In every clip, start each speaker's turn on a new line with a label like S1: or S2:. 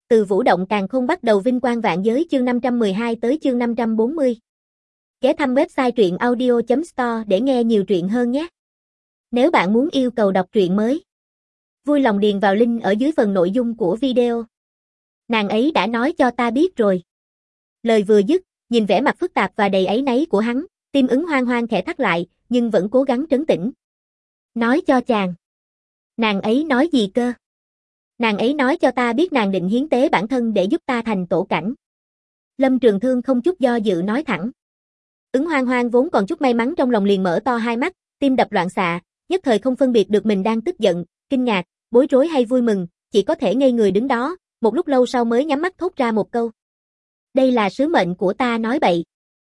S1: Từ Vũ động càn khôn bắt đầu vinh quang vạn giới chương 512 tới chương 540. Ghé thăm website truyện audio.store để nghe nhiều truyện hơn nhé. Nếu bạn muốn yêu cầu đọc truyện mới, vui lòng điền vào link ở dưới phần nội dung của video. Nàng ấy đã nói cho ta biết rồi. Lời vừa dứt, nhìn vẻ mặt phức tạp và đầy áy náy của hắn, tim Ứng Hoang Hoang khẽ thắt lại, nhưng vẫn cố gắng trấn tĩnh. Nói cho chàng. Nàng ấy nói gì cơ? Nàng ấy nói cho ta biết nàng định hiến tế bản thân để giúp ta thành tổ cảnh. Lâm Trường Thương không chút do dự nói thẳng. Ứng Hoang Hoang vốn còn chút may mắn trong lòng liền mở to hai mắt, tim đập loạn xạ, nhất thời không phân biệt được mình đang tức giận, kinh ngạc, bối rối hay vui mừng, chỉ có thể ngây người đứng đó, một lúc lâu sau mới nhắm mắt thốt ra một câu. Đây là sứ mệnh của ta nói bậy.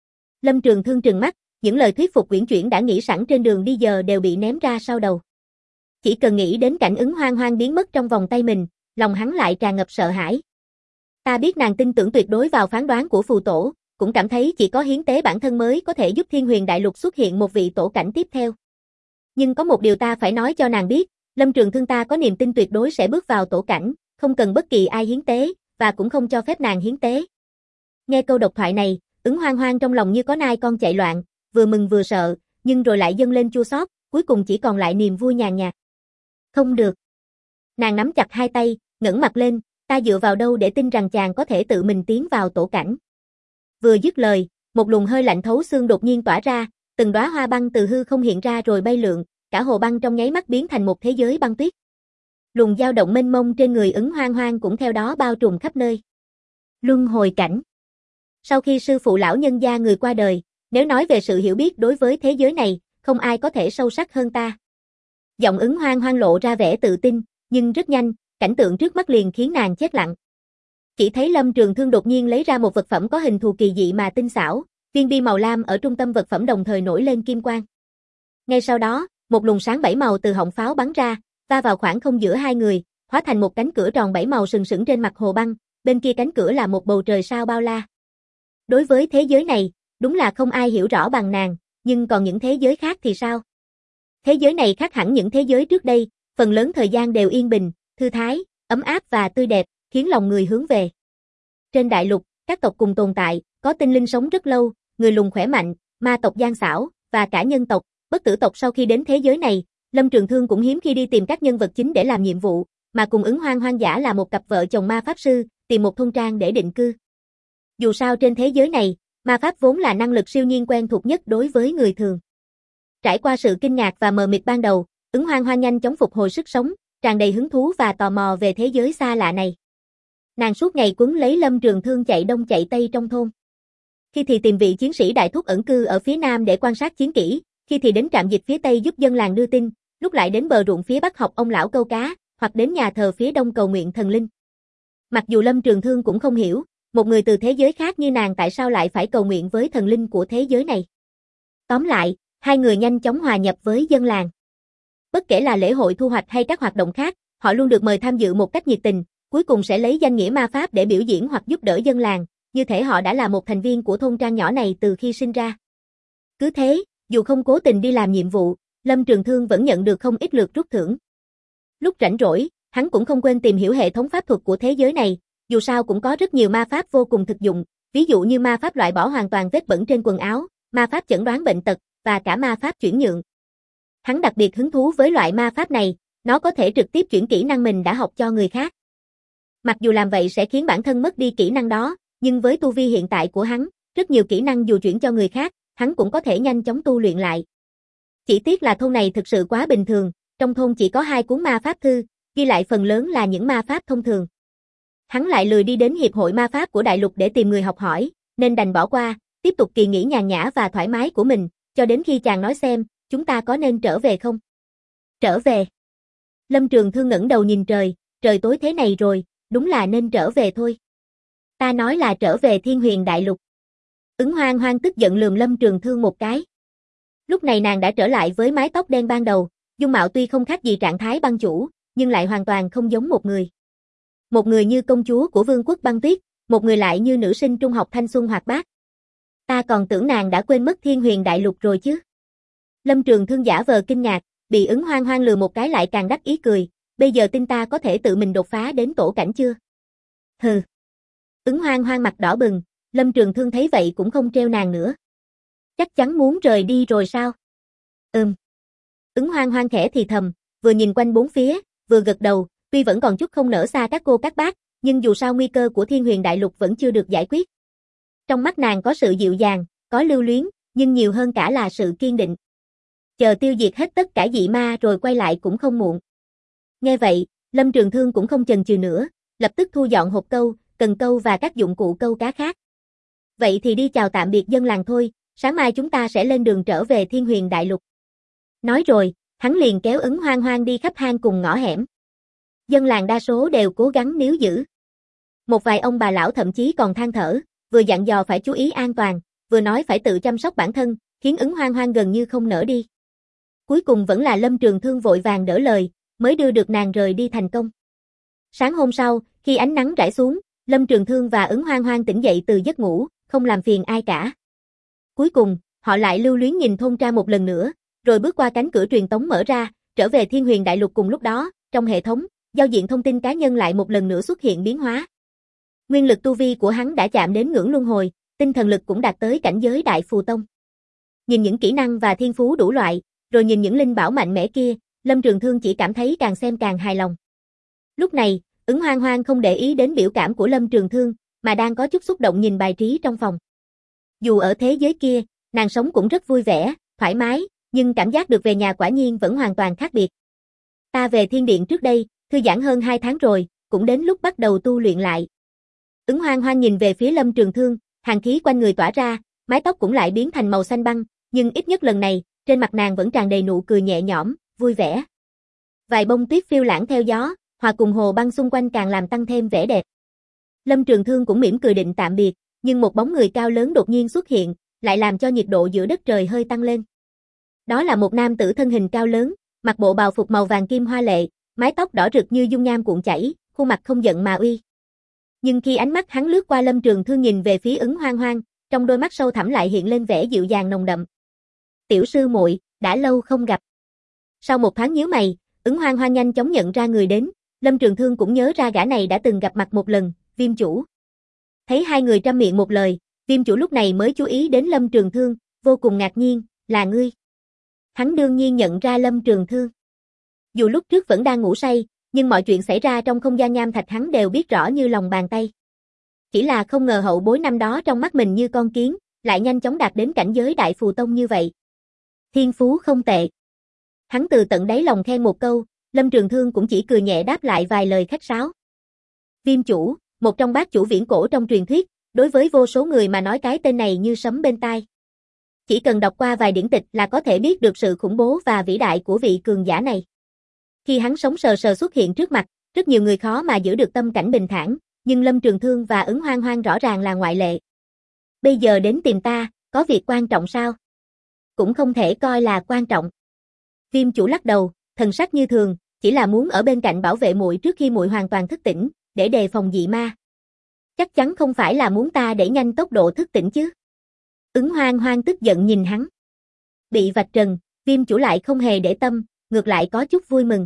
S1: Lâm Trường Thương trừng mắt, những lời thuyết phục uyển chuyển đã nghĩ sẵn trên đường đi giờ đều bị ném ra sau đầu. Chỉ cần nghĩ đến cảnh Ứng Hoang Hoang biến mất trong vòng tay mình, lòng hắn lại tràn ngập sợ hãi. Ta biết nàng tin tưởng tuyệt đối vào phán đoán của phù tổ, cũng cảm thấy chỉ có hiến tế bản thân mới có thể giúp Thiên Huyền Đại Lục xuất hiện một vị tổ cảnh tiếp theo. Nhưng có một điều ta phải nói cho nàng biết, Lâm Trường Thương ta có niềm tin tuyệt đối sẽ bước vào tổ cảnh, không cần bất kỳ ai hiến tế, và cũng không cho phép nàng hiến tế. Nghe câu độc thoại này, Ứng Hoang Hoang trong lòng như có nai con chạy loạn, vừa mừng vừa sợ, nhưng rồi lại dâng lên chua xót, cuối cùng chỉ còn lại niềm vui nhàn nhạt. Không được. Nàng nắm chặt hai tay, ngẩng mặt lên, ta dựa vào đâu để tin rằng chàng có thể tự mình tiến vào tổ cảnh. Vừa dứt lời, một luồng hơi lạnh thấu xương đột nhiên tỏa ra, từng đóa hoa băng từ hư không hiện ra rồi bay lượn, cả hồ băng trong nháy mắt biến thành một thế giới băng tuyết. Luồng dao động mênh mông trên người Ứng Hoang Hoang cũng theo đó bao trùm khắp nơi. Luân hồi cảnh. Sau khi sư phụ lão nhân gia người qua đời, nếu nói về sự hiểu biết đối với thế giới này, không ai có thể sâu sắc hơn ta. Giọng Ứng Hoang Hoang lộ ra vẻ tự tin, nhưng rất nhanh, cảnh tượng trước mắt liền khiến nàng chết lặng. Chỉ thấy Lâm Trường Thương đột nhiên lấy ra một vật phẩm có hình thù kỳ dị mà tinh xảo, viên bi màu lam ở trung tâm vật phẩm đồng thời nổi lên kim quang. Ngay sau đó, một luồng sáng bảy màu từ họng pháo bắn ra, va vào khoảng không giữa hai người, hóa thành một cánh cửa tròn bảy màu sừng sững trên mặt hồ băng, bên kia cánh cửa là một bầu trời sao bao la. Đối với thế giới này, đúng là không ai hiểu rõ bằng nàng, nhưng còn những thế giới khác thì sao? Thế giới này khác hẳn những thế giới trước đây, phần lớn thời gian đều yên bình, thư thái, ấm áp và tươi đẹp, khiến lòng người hướng về. Trên đại lục, các tộc cùng tồn tại, có tinh linh sống rất lâu, người lùn khỏe mạnh, ma tộc gian xảo, và cả nhân tộc, bất tử tộc. Sau khi đến thế giới này, Lâm Trường Thương cũng hiếm khi đi tìm các nhân vật chính để làm nhiệm vụ, mà cùng Ứng Hoang Hoang giả là một cặp vợ chồng ma pháp sư, tìm một thôn trang để định cư. Dù sao trên thế giới này, ma pháp vốn là năng lực siêu nhiên quen thuộc nhất đối với người thường. Trải qua sự kinh ngạc và mờ mịt ban đầu, Ứng Hoang Hoang nhanh chóng phục hồi sức sống, tràn đầy hứng thú và tò mò về thế giới xa lạ này. Nàng suốt ngày quấn lấy Lâm Trường Thương chạy đông chạy tây trong thôn. Khi thì tìm vị chiến sĩ đại thúc ẩn cư ở phía nam để quan sát chiến kỹ, khi thì đến trạm dịch phía tây giúp dân làng đưa tin, lúc lại đến bờ ruộng phía bắc học ông lão câu cá, hoặc đến nhà thờ phía đông cầu nguyện thần linh. Mặc dù Lâm Trường Thương cũng không hiểu, một người từ thế giới khác như nàng tại sao lại phải cầu nguyện với thần linh của thế giới này. Tóm lại, hai người nhanh chóng hòa nhập với dân làng. Bất kể là lễ hội thu hoạch hay các hoạt động khác, họ luôn được mời tham dự một cách nhiệt tình, cuối cùng sẽ lấy danh nghĩa ma pháp để biểu diễn hoặc giúp đỡ dân làng, như thể họ đã là một thành viên của thôn trang nhỏ này từ khi sinh ra. Cứ thế, dù không cố tình đi làm nhiệm vụ, Lâm Trường Thương vẫn nhận được không ít lượt rút thưởng. Lúc rảnh rỗi, hắn cũng không quên tìm hiểu hệ thống pháp thuật của thế giới này, dù sao cũng có rất nhiều ma pháp vô cùng thực dụng, ví dụ như ma pháp loại bỏ hoàn toàn vết bẩn trên quần áo, ma pháp chẩn đoán bệnh tật, và cả ma pháp chuyển nhượng. Hắn đặc biệt hứng thú với loại ma pháp này, nó có thể trực tiếp chuyển kỹ năng mình đã học cho người khác. Mặc dù làm vậy sẽ khiến bản thân mất đi kỹ năng đó, nhưng với tu vi hiện tại của hắn, rất nhiều kỹ năng dù chuyển cho người khác, hắn cũng có thể nhanh chóng tu luyện lại. Chỉ tiếc là thôn này thực sự quá bình thường, trong thôn chỉ có 2 cuốn ma pháp thư, ghi lại phần lớn là những ma pháp thông thường. Hắn lại lười đi đến hiệp hội ma pháp của đại lục để tìm người học hỏi, nên đành bỏ qua, tiếp tục kỳ nghỉ nhàn nhã và thoải mái của mình, cho đến khi chàng nói xem, chúng ta có nên trở về không? Trở về. Lâm Trường Thương ngẩng đầu nhìn trời, trời tối thế này rồi, đúng là nên trở về thôi. Ta nói là trở về Thiên Huyền Đại Lục. Ứng Hoang Hoang tức giận lườm Lâm Trường Thương một cái. Lúc này nàng đã trở lại với mái tóc đen ban đầu, dung mạo tuy không khác gì trạng thái băng chủ, nhưng lại hoàn toàn không giống một người. Một người như công chúa của vương quốc băng tuyết, một người lại như nữ sinh trung học thanh xuân hoạt bát. Ta còn tưởng nàng đã quên mất Thiên Huyền Đại Lục rồi chứ. Lâm Trường Thương giả vờ kinh ngạc, bị Ứng Hoang Hoang lừa một cái lại càng đắc ý cười, bây giờ tin ta có thể tự mình đột phá đến tổ cảnh chưa? Hừ. Ứng Hoang Hoang mặt đỏ bừng, Lâm Trường Thương thấy vậy cũng không trêu nàng nữa. Chắc chắn muốn rời đi rồi sao? Ứng Hoang Hoang khẽ thì thầm, vừa nhìn quanh bốn phía, vừa gật đầu, tuy vẫn còn chút không nỡ xa các cô các bác, nhưng dù sao nguy cơ của Thiên Huyền Đại Lục vẫn chưa được giải quyết. Trong mắt nàng có sự dịu dàng, có lưu luyến, nhưng nhiều hơn cả là sự kiên định. Chờ tiêu diệt hết tất cả dị ma rồi quay lại cũng không muộn. Nghe vậy, Lâm Trường Thương cũng không chần chừ nữa, lập tức thu dọn hộp câu, cần câu và các dụng cụ câu cá khác. Vậy thì đi chào tạm biệt dân làng thôi, sáng mai chúng ta sẽ lên đường trở về Thiên Huyền Đại Lục. Nói rồi, hắn liền kéo Ứng Hoang Hoang đi khắp hang cùng ngõ hẻm. Dân làng đa số đều cố gắng níu giữ. Một vài ông bà lão thậm chí còn than thở, vừa dặn dò phải chú ý an toàn, vừa nói phải tự chăm sóc bản thân, khiến Ứng Hoang Hoang gần như không nỡ đi. Cuối cùng vẫn là Lâm Trường Thương vội vàng đỡ lời, mới đưa được nàng rời đi thành công. Sáng hôm sau, khi ánh nắng rải xuống, Lâm Trường Thương và Ứng Hoang Hoang tỉnh dậy từ giấc ngủ, không làm phiền ai cả. Cuối cùng, họ lại lưu luyến nhìn thôn trang một lần nữa, rồi bước qua cánh cửa truyền tống mở ra, trở về Thiên Huyền Đại Lục cùng lúc đó, trong hệ thống, giao diện thông tin cá nhân lại một lần nữa xuất hiện biến hóa. Nguyên lực tu vi của hắn đã chạm đến ngưỡng luân hồi, tinh thần lực cũng đạt tới cảnh giới Đại Phù Tông. Nhìn những kỹ năng và thiên phú đủ loại, rồi nhìn những linh bảo mạnh mẽ kia, Lâm Trường Thương chỉ cảm thấy càng xem càng hài lòng. Lúc này, Ứng Hoang Hoang không để ý đến biểu cảm của Lâm Trường Thương, mà đang có chút xúc động nhìn bài trí trong phòng. Dù ở thế giới kia, nàng sống cũng rất vui vẻ, thoải mái, nhưng cảm giác được về nhà quả nhiên vẫn hoàn toàn khác biệt. Ta về thiên điện trước đây, thư giãn hơn 2 tháng rồi, cũng đến lúc bắt đầu tu luyện lại. Ứng Hoang Hoang nhìn về phía Lâm Trường Thương, hàn khí quanh người tỏa ra, mái tóc cũng lại biến thành màu xanh băng, nhưng ít nhất lần này, trên mặt nàng vẫn tràn đầy nụ cười nhẹ nhõm, vui vẻ. Vài bông tuyết phiêu lãng theo gió, hòa cùng hồ băng xung quanh càng làm tăng thêm vẻ đẹp. Lâm Trường Thương cũng mỉm cười định tạm biệt, nhưng một bóng người cao lớn đột nhiên xuất hiện, lại làm cho nhiệt độ giữa đất trời hơi tăng lên. Đó là một nam tử thân hình cao lớn, mặc bộ bào phục màu vàng kim hoa lệ, mái tóc đỏ rực như dung nham cuộn chảy, khuôn mặt không giận mà uy. Nhưng khi ánh mắt hắn lướt qua Lâm Trường Thương nhìn về phía Ứng Hoang Hoang, trong đôi mắt sâu thẳm lại hiện lên vẻ dịu dàng nồng đậm. Tiểu sư muội, đã lâu không gặp. Sau một thoáng nhíu mày, Ứng Hoang Hoang nhanh chóng nhận ra người đến, Lâm Trường Thương cũng nhớ ra gã này đã từng gặp mặt một lần, Viêm Chủ. Thấy hai người trăm miệng một lời, Viêm Chủ lúc này mới chú ý đến Lâm Trường Thương, vô cùng ngạc nhiên, là ngươi. Hắn đương nhiên nhận ra Lâm Trường Thương. Dù lúc trước vẫn đang ngủ say, nhưng mọi chuyện xảy ra trong không gian nham thạch hắn đều biết rõ như lòng bàn tay. Chỉ là không ngờ hậu bối năm đó trong mắt mình như con kiến, lại nhanh chóng đạt đến cảnh giới Đại Phù Tông như vậy. Thiên phú không tệ. Hắn từ tận đáy lòng khen một câu, Lâm Trường Thương cũng chỉ cười nhẹ đáp lại vài lời khách sáo. Viêm Chủ, một trong bát chủ viễn cổ trong truyền thuyết, đối với vô số người mà nói cái tên này như sấm bên tai. Chỉ cần đọc qua vài điển tịch là có thể biết được sự khủng bố và vĩ đại của vị cường giả này. Khi hắn sống sờ sờ xuất hiện trước mặt, rất nhiều người khó mà giữ được tâm cảnh bình thản, nhưng Lâm Trường Thương và Ứng Hoang Hoang rõ ràng là ngoại lệ. Bây giờ đến tìm ta, có việc quan trọng sao? Cũng không thể coi là quan trọng. Viêm Chủ lắc đầu, thần sắc như thường, chỉ là muốn ở bên cạnh bảo vệ muội trước khi muội hoàn toàn thức tỉnh, để đề phòng dị ma. Chắc chắn không phải là muốn ta đẩy nhanh tốc độ thức tỉnh chứ? Ứng Hoang Hoang tức giận nhìn hắn. Bị vạch trần, Viêm Chủ lại không hề để tâm, ngược lại có chút vui mừng.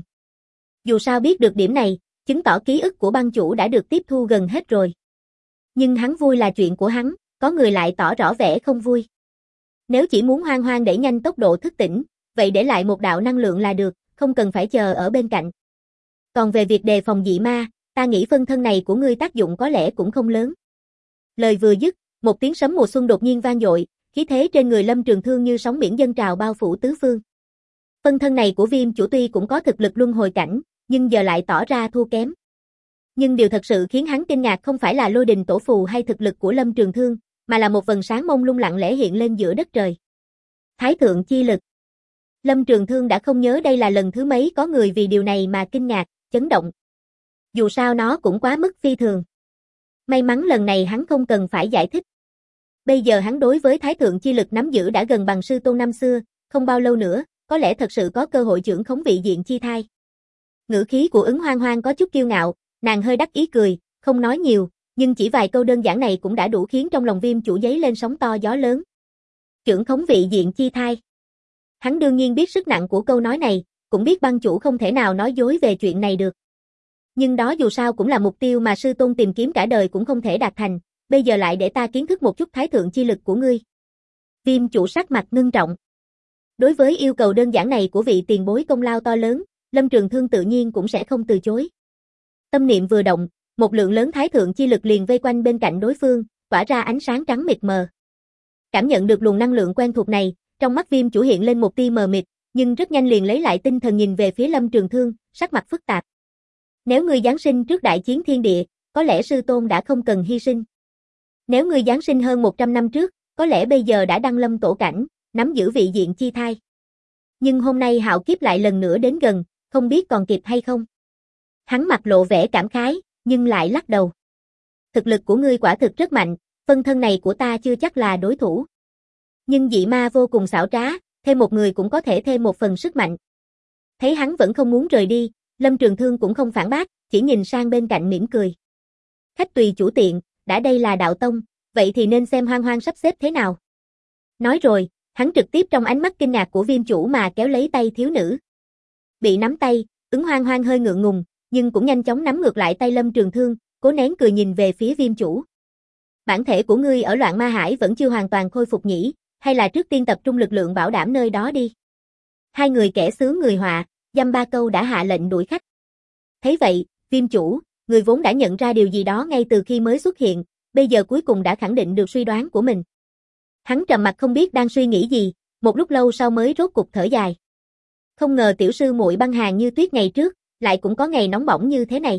S1: Dù sao biết được điểm này, chứng tỏ ký ức của băng chủ đã được tiếp thu gần hết rồi. Nhưng hắn vui là chuyện của hắn, có người lại tỏ rõ vẻ không vui. Nếu chỉ muốn Hoang Hoang đẩy nhanh tốc độ thức tỉnh, vậy để lại một đạo năng lượng là được, không cần phải chờ ở bên cạnh. Còn về việc đề phòng dị ma, ta nghĩ phân thân này của ngươi tác dụng có lẽ cũng không lớn. Lời vừa dứt, một tiếng sấm mùa xuân đột nhiên vang dội, khí thế trên người Lâm Trường Thương như sóng biển dâng trào bao phủ tứ phương. Phân thân này của Viêm Chủ tuy cũng có thực lực luân hồi cảnh, nhưng giờ lại tỏ ra thua kém. Nhưng điều thật sự khiến hắn kinh ngạc không phải là lôi đình tổ phù hay thực lực của Lâm Trường Thương, mà là một vầng sáng mông lung lặng lẽ hiện lên giữa đất trời. Thái thượng chi lực. Lâm Trường Thương đã không nhớ đây là lần thứ mấy có người vì điều này mà kinh ngạc, chấn động. Dù sao nó cũng quá mức phi thường. May mắn lần này hắn không cần phải giải thích. Bây giờ hắn đối với Thái thượng chi lực nắm giữ đã gần bằng sư tôn năm xưa, không bao lâu nữa, có lẽ thật sự có cơ hội trưởng khống vị diện chi thai. Ngữ khí của Ứng Hoang Hoang có chút kiêu ngạo, nàng hơi đắc ý cười, không nói nhiều, nhưng chỉ vài câu đơn giản này cũng đã đủ khiến trong lòng Viêm Chủ giấy lên sóng to gió lớn. Trưởng khống vị diện chi thai. Hắn đương nhiên biết sức nặng của câu nói này, cũng biết băng chủ không thể nào nói dối về chuyện này được. Nhưng đó dù sao cũng là mục tiêu mà sư tôn tìm kiếm cả đời cũng không thể đạt thành, bây giờ lại để ta kiến thức một chút thái thượng chi lực của ngươi. Viêm chủ sắc mặt ngưng trọng. Đối với yêu cầu đơn giản này của vị tiền bối công lao to lớn, Lâm Trường Thương tự nhiên cũng sẽ không từ chối. Tâm niệm vừa động, một lượng lớn thái thượng chi lực liền vây quanh bên cạnh đối phương, tỏa ra ánh sáng trắng mịt mờ. Cảm nhận được luồng năng lượng quen thuộc này, trong mắt Viêm chủ hiện lên một tia mờ mịt, nhưng rất nhanh liền lấy lại tinh thần nhìn về phía Lâm Trường Thương, sắc mặt phức tạp. Nếu ngươi giáng sinh trước đại chiến thiên địa, có lẽ sư tôn đã không cần hy sinh. Nếu ngươi giáng sinh hơn 100 năm trước, có lẽ bây giờ đã đăng lâm tổ cảnh, nắm giữ vị diện chi thai. Nhưng hôm nay hạo kiếp lại lần nữa đến gần, không biết còn kịp hay không. Hắn mặt lộ vẻ cảm khái, nhưng lại lắc đầu. Thực lực của ngươi quả thực rất mạnh, phân thân này của ta chưa chắc là đối thủ. Nhưng dị ma vô cùng xảo trá, thêm một người cũng có thể thêm một phần sức mạnh. Thấy hắn vẫn không muốn rời đi, Lâm Trường Thương cũng không phản bác, chỉ nhìn sang bên cạnh mỉm cười. Khách tùy chủ tiện, đã đây là đạo tông, vậy thì nên xem Hoang Hoang sắp xếp thế nào. Nói rồi, hắn trực tiếp trong ánh mắt kinh ngạc của Viêm chủ mà kéo lấy tay thiếu nữ. Bị nắm tay, Ứng Hoang Hoang hơi ngượng ngùng, nhưng cũng nhanh chóng nắm ngược lại tay Lâm Trường Thương, cố nén cười nhìn về phía Viêm chủ. Bản thể của ngươi ở Loạn Ma Hải vẫn chưa hoàn toàn khôi phục nhỉ, hay là trước tiên tập trung lực lượng bảo đảm nơi đó đi. Hai người kẻ xướng người họa, dăm ba câu đã hạ lệnh đuổi khách. Thấy vậy, Viêm chủ, người vốn đã nhận ra điều gì đó ngay từ khi mới xuất hiện, bây giờ cuối cùng đã khẳng định được suy đoán của mình. Hắn trầm mặt không biết đang suy nghĩ gì, một lúc lâu sau mới rốt cục thở dài. Không ngờ tiểu sư muội băng hàn như tuyết ngày trước, lại cũng có ngày nóng bỏng như thế này.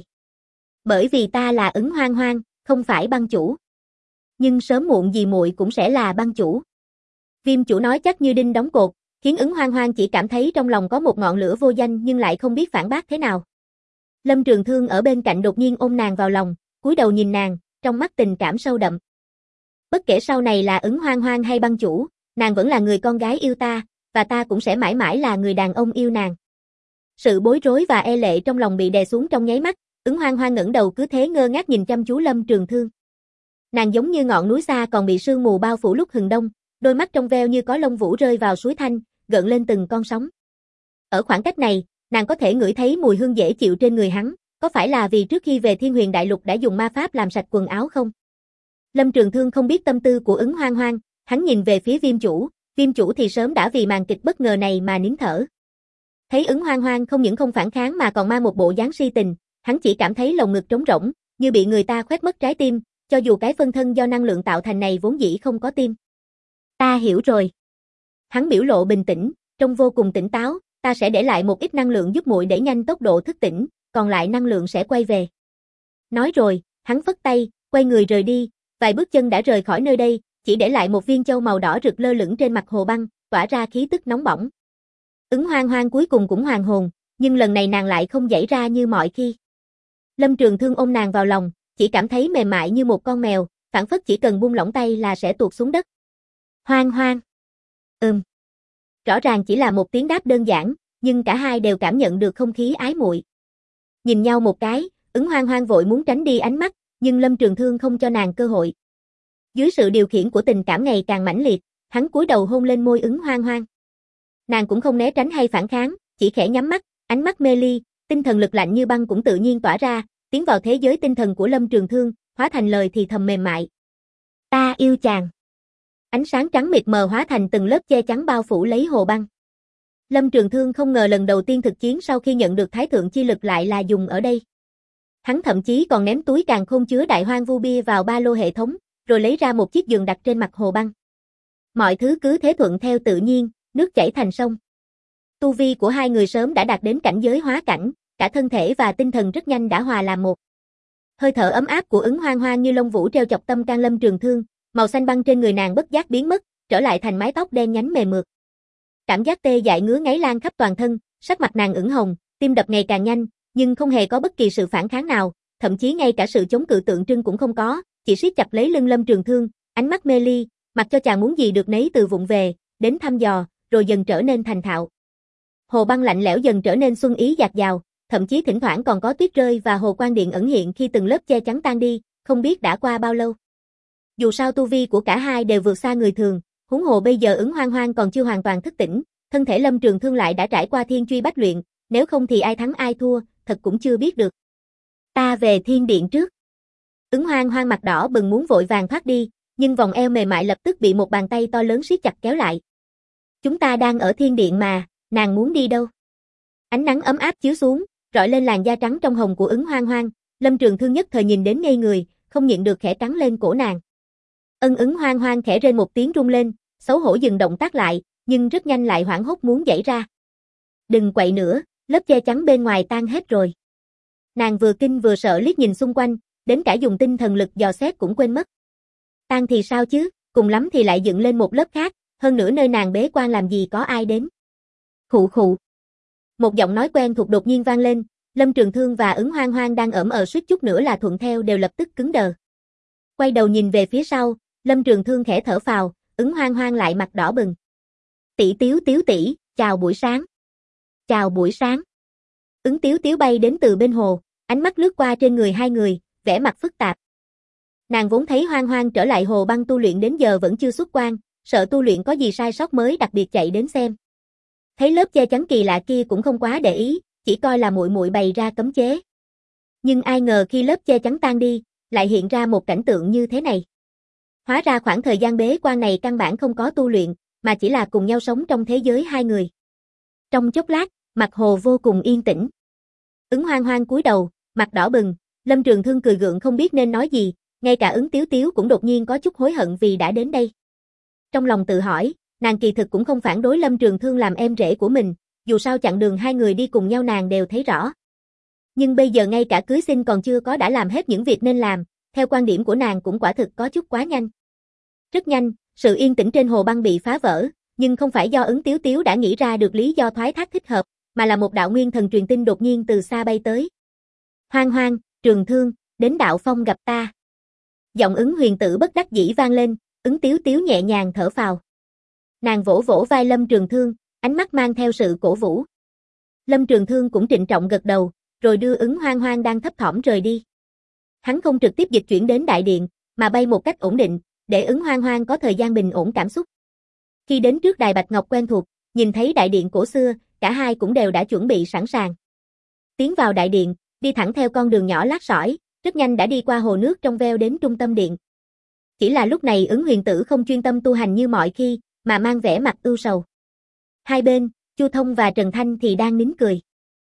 S1: Bởi vì ta là Ứng Hoang Hoang, không phải băng chủ. Nhưng sớm muộn gì muội cũng sẽ là băng chủ. Viêm chủ nói chắc như đinh đóng cột, khiến Ứng Hoang Hoang chỉ cảm thấy trong lòng có một ngọn lửa vô danh nhưng lại không biết phản bác thế nào. Lâm Trường Thương ở bên cạnh đột nhiên ôm nàng vào lòng, cúi đầu nhìn nàng, trong mắt tình cảm sâu đậm. Bất kể sau này là Ứng Hoang Hoang hay băng chủ, nàng vẫn là người con gái yêu ta, và ta cũng sẽ mãi mãi là người đàn ông yêu nàng. Sự bối rối và e lệ trong lòng bị đè xuống trong nháy mắt, Ứng Hoang Hoang ngẩng đầu cứ thế ngơ ngác nhìn chăm chú Lâm Trường Thương. Nàng giống như ngọn núi xa còn bị sương mù bao phủ lúc hừng đông, đôi mắt trong veo như có lông vũ rơi vào suối thanh, gợn lên từng con sóng. Ở khoảng cách này, nàng có thể ngửi thấy mùi hương dễ chịu trên người hắn, có phải là vì trước khi về Thiên Huyền Đại Lục đã dùng ma pháp làm sạch quần áo không? Lâm Trường Thương không biết tâm tư của Ứng Hoang Hoang, hắn nhìn về phía Viêm chủ thì sớm đã vì màn kịch bất ngờ này mà nín thở. Thấy Ứng Hoang Hoang không những không phản kháng mà còn mang một bộ dáng si tình, hắn chỉ cảm thấy lồng ngực trống rỗng, như bị người ta khoét mất trái tim, cho dù cái phân thân do năng lượng tạo thành này vốn dĩ không có tim. Ta hiểu rồi. Hắn biểu lộ bình tĩnh, trông vô cùng tỉnh táo, ta sẽ để lại một ít năng lượng giúp muội đẩy nhanh tốc độ thức tỉnh, còn lại năng lượng sẽ quay về. Nói rồi, hắn phất tay, quay người rời đi, vài bước chân đã rời khỏi nơi đây, chỉ để lại một viên châu màu đỏ rực lơ lửng trên mặt hồ băng, tỏa ra khí tức nóng bỏng. Ứng Hoang Hoang cuối cùng cũng hoàn hồn, nhưng lần này nàng lại không giãy ra như mọi khi. Lâm Trường Thương ôm nàng vào lòng, chỉ cảm thấy mềm mại như một con mèo, phảng phất chỉ cần buông lỏng tay là sẽ tuột xuống đất. Hoang Hoang. Rõ ràng chỉ là một tiếng đáp đơn giản, nhưng cả hai đều cảm nhận được không khí ái muội. Nhìn nhau một cái, Ứng Hoang Hoang vội muốn tránh đi ánh mắt, nhưng Lâm Trường Thương không cho nàng cơ hội. Dưới sự điều khiển của tình cảm ngày càng mãnh liệt, hắn cúi đầu hôn lên môi Ứng Hoang Hoang. Nàng cũng không né tránh hay phản kháng, chỉ khẽ nhắm mắt, ánh mắt mê ly, tinh thần lực lạnh như băng cũng tự nhiên tỏa ra, tiến vào thế giới tinh thần của Lâm Trường Thương, hóa thành lời thì thầm mềm mại. Ta yêu chàng. Ánh sáng trắng mịt mờ hóa thành từng lớp che chắn bao phủ lấy hồ băng. Lâm Trường Thương không ngờ lần đầu tiên thực chiến sau khi nhận được thái thượng chi lực lại là dùng ở đây. Hắn thậm chí còn ném túi càn khôn chứa đại hoang vu bia vào ba lô hệ thống, rồi lấy ra một chiếc giường đặt trên mặt hồ băng. Mọi thứ cứ thế thuận theo tự nhiên, nước chảy thành sông. Tu vi của hai người sớm đã đạt đến cảnh giới hóa cảnh, cả thân thể và tinh thần rất nhanh đã hòa làm một. Hơi thở ấm áp của Ứng Hoang Hoang như lông vũ treo chọc tâm can Lâm Trường Thương, màu xanh băng trên người nàng bất giác biến mất, trở lại thành mái tóc đen nhánh mềm mượt. Cảm giác tê dại ngứa ngáy lan khắp toàn thân, sắc mặt nàng ửng hồng, tim đập ngày càng nhanh, nhưng không hề có bất kỳ sự phản kháng nào, thậm chí ngay cả sự chống cự tượng trưng cũng không có, chỉ siết chặt lấy lưng Lâm Trường Thương, ánh mắt mê ly, mặc cho chàng muốn gì được nấy từ vụng về, đến thăm dò, rồi dần trở nên thành thạo. Hồ băng lạnh lẽo dần trở nên xuân ý dạt dào, thậm chí thỉnh thoảng còn có tuyết rơi và hồ quang điện ẩn hiện khi từng lớp che chắn tan đi, không biết đã qua bao lâu. Dù sao tu vi của cả hai đều vượt xa người thường, huống hồ bây giờ Ứng Hoang Hoang còn chưa hoàn toàn thức tỉnh, thân thể Lâm Trường Thương lại đã trải qua thiên truy bách luyện, nếu không thì ai thắng ai thua, thật cũng chưa biết được. Ta về thiên điện trước. Ứng Hoang Hoang mặt đỏ bừng muốn vội vàng thoát đi, nhưng vòng eo mềm mại lập tức bị một bàn tay to lớn siết chặt kéo lại. Chúng ta đang ở thiên điện mà, nàng muốn đi đâu? Ánh nắng ấm áp chiếu xuống, rọi lên làn da trắng trong hồng của Ứng Hoang Hoang, Lâm Trường Thương nhất thời nhìn đến ngây người, không nhịn được khẽ cắn lên cổ nàng. Ứng Hoang Hoang khẽ rên một tiếng rung lên, xấu hổ dừng động tác lại, nhưng rất nhanh lại hoảng hốt muốn giãy ra. Đừng quậy nữa, lớp che chắn bên ngoài tan hết rồi. Nàng vừa kinh vừa sợ liếc nhìn xung quanh, đến cả dùng tinh thần lực dò xét cũng quên mất. Tan thì sao chứ, cùng lắm thì lại dựng lên một lớp khác, hơn nữa nơi nàng bế quan làm gì có ai đến. Khụ khụ. Một giọng nói quen thuộc đột nhiên vang lên, Lâm Trường Thương và Ứng Hoang Hoang đang ỡm suýt chút nữa là thuận theo đều lập tức cứng đờ. Quay đầu nhìn về phía sau, Lâm Trường Thương khẽ thở phào, Ứng Hoang Hoang lại mặt đỏ bừng. Tỷ tỷ, chào buổi sáng. Chào buổi sáng. Ứng Tiếu Tiếu bay đến từ bên hồ, ánh mắt lướt qua trên người hai người, vẻ mặt phức tạp. Nàng vốn thấy Hoang Hoang trở lại hồ băng tu luyện đến giờ vẫn chưa xuất quan, sợ tu luyện có gì sai sót mới đặc biệt chạy đến xem. Thấy lớp che chắn kỳ lạ kia cũng không quá để ý, chỉ coi là muội muội bày ra cấm chế. Nhưng ai ngờ khi lớp che chắn tan đi, lại hiện ra một cảnh tượng như thế này. Hóa ra khoảng thời gian bế quan này căn bản không có tu luyện, mà chỉ là cùng nhau sống trong thế giới hai người. Trong chốc lát, mặt hồ vô cùng yên tĩnh. Ứng Hoang Hoang cúi đầu, mặt đỏ bừng, Lâm Trường Thương cười gượng không biết nên nói gì, ngay cả Ứng Tiếu Tiếu cũng đột nhiên có chút hối hận vì đã đến đây. Trong lòng tự hỏi, nàng kỳ thực cũng không phản đối Lâm Trường Thương làm em rể của mình, dù sao chặng đường hai người đi cùng nhau nàng đều thấy rõ. Nhưng bây giờ ngay cả cưới xin còn chưa có đã làm hết những việc nên làm, theo quan điểm của nàng cũng quả thực có chút quá nhanh. Rất nhanh, sự yên tĩnh trên hồ băng bị phá vỡ, nhưng không phải do Ứng Tiếu Tiếu đã nghĩ ra được lý do thoái thác thích hợp, mà là một đạo nguyên thần truyền tin đột nhiên từ xa bay tới. Hoang Hoang, Trường Thương, đến đạo phong gặp ta. Giọng Ứng Huyền Tử bất đắc dĩ vang lên, Ứng Tiếu Tiếu nhẹ nhàng thở phào. Nàng vỗ vỗ vai Lâm Trường Thương, ánh mắt mang theo sự cổ vũ. Lâm Trường Thương cũng trịnh trọng gật đầu, rồi đưa Ứng Hoang Hoang đang thấp thỏm rời đi. Hắn không trực tiếp dịch chuyển đến đại điện, mà bay một cách ổn định, để Ứng Hoang Hoang có thời gian bình ổn cảm xúc. Khi đến trước đài bạch ngọc quen thuộc, nhìn thấy đại điện cổ xưa, cả hai cũng đều đã chuẩn bị sẵn sàng. Tiến vào đại điện, đi thẳng theo con đường nhỏ lát sỏi, rất nhanh đã đi qua hồ nước trong veo đến trung tâm điện. Chỉ là lúc này Ứng Huyền Tử không chuyên tâm tu hành như mọi khi, mà mang vẻ mặt ưu sầu. Hai bên, Chu Thông và Trần Thanh thì đang nín cười.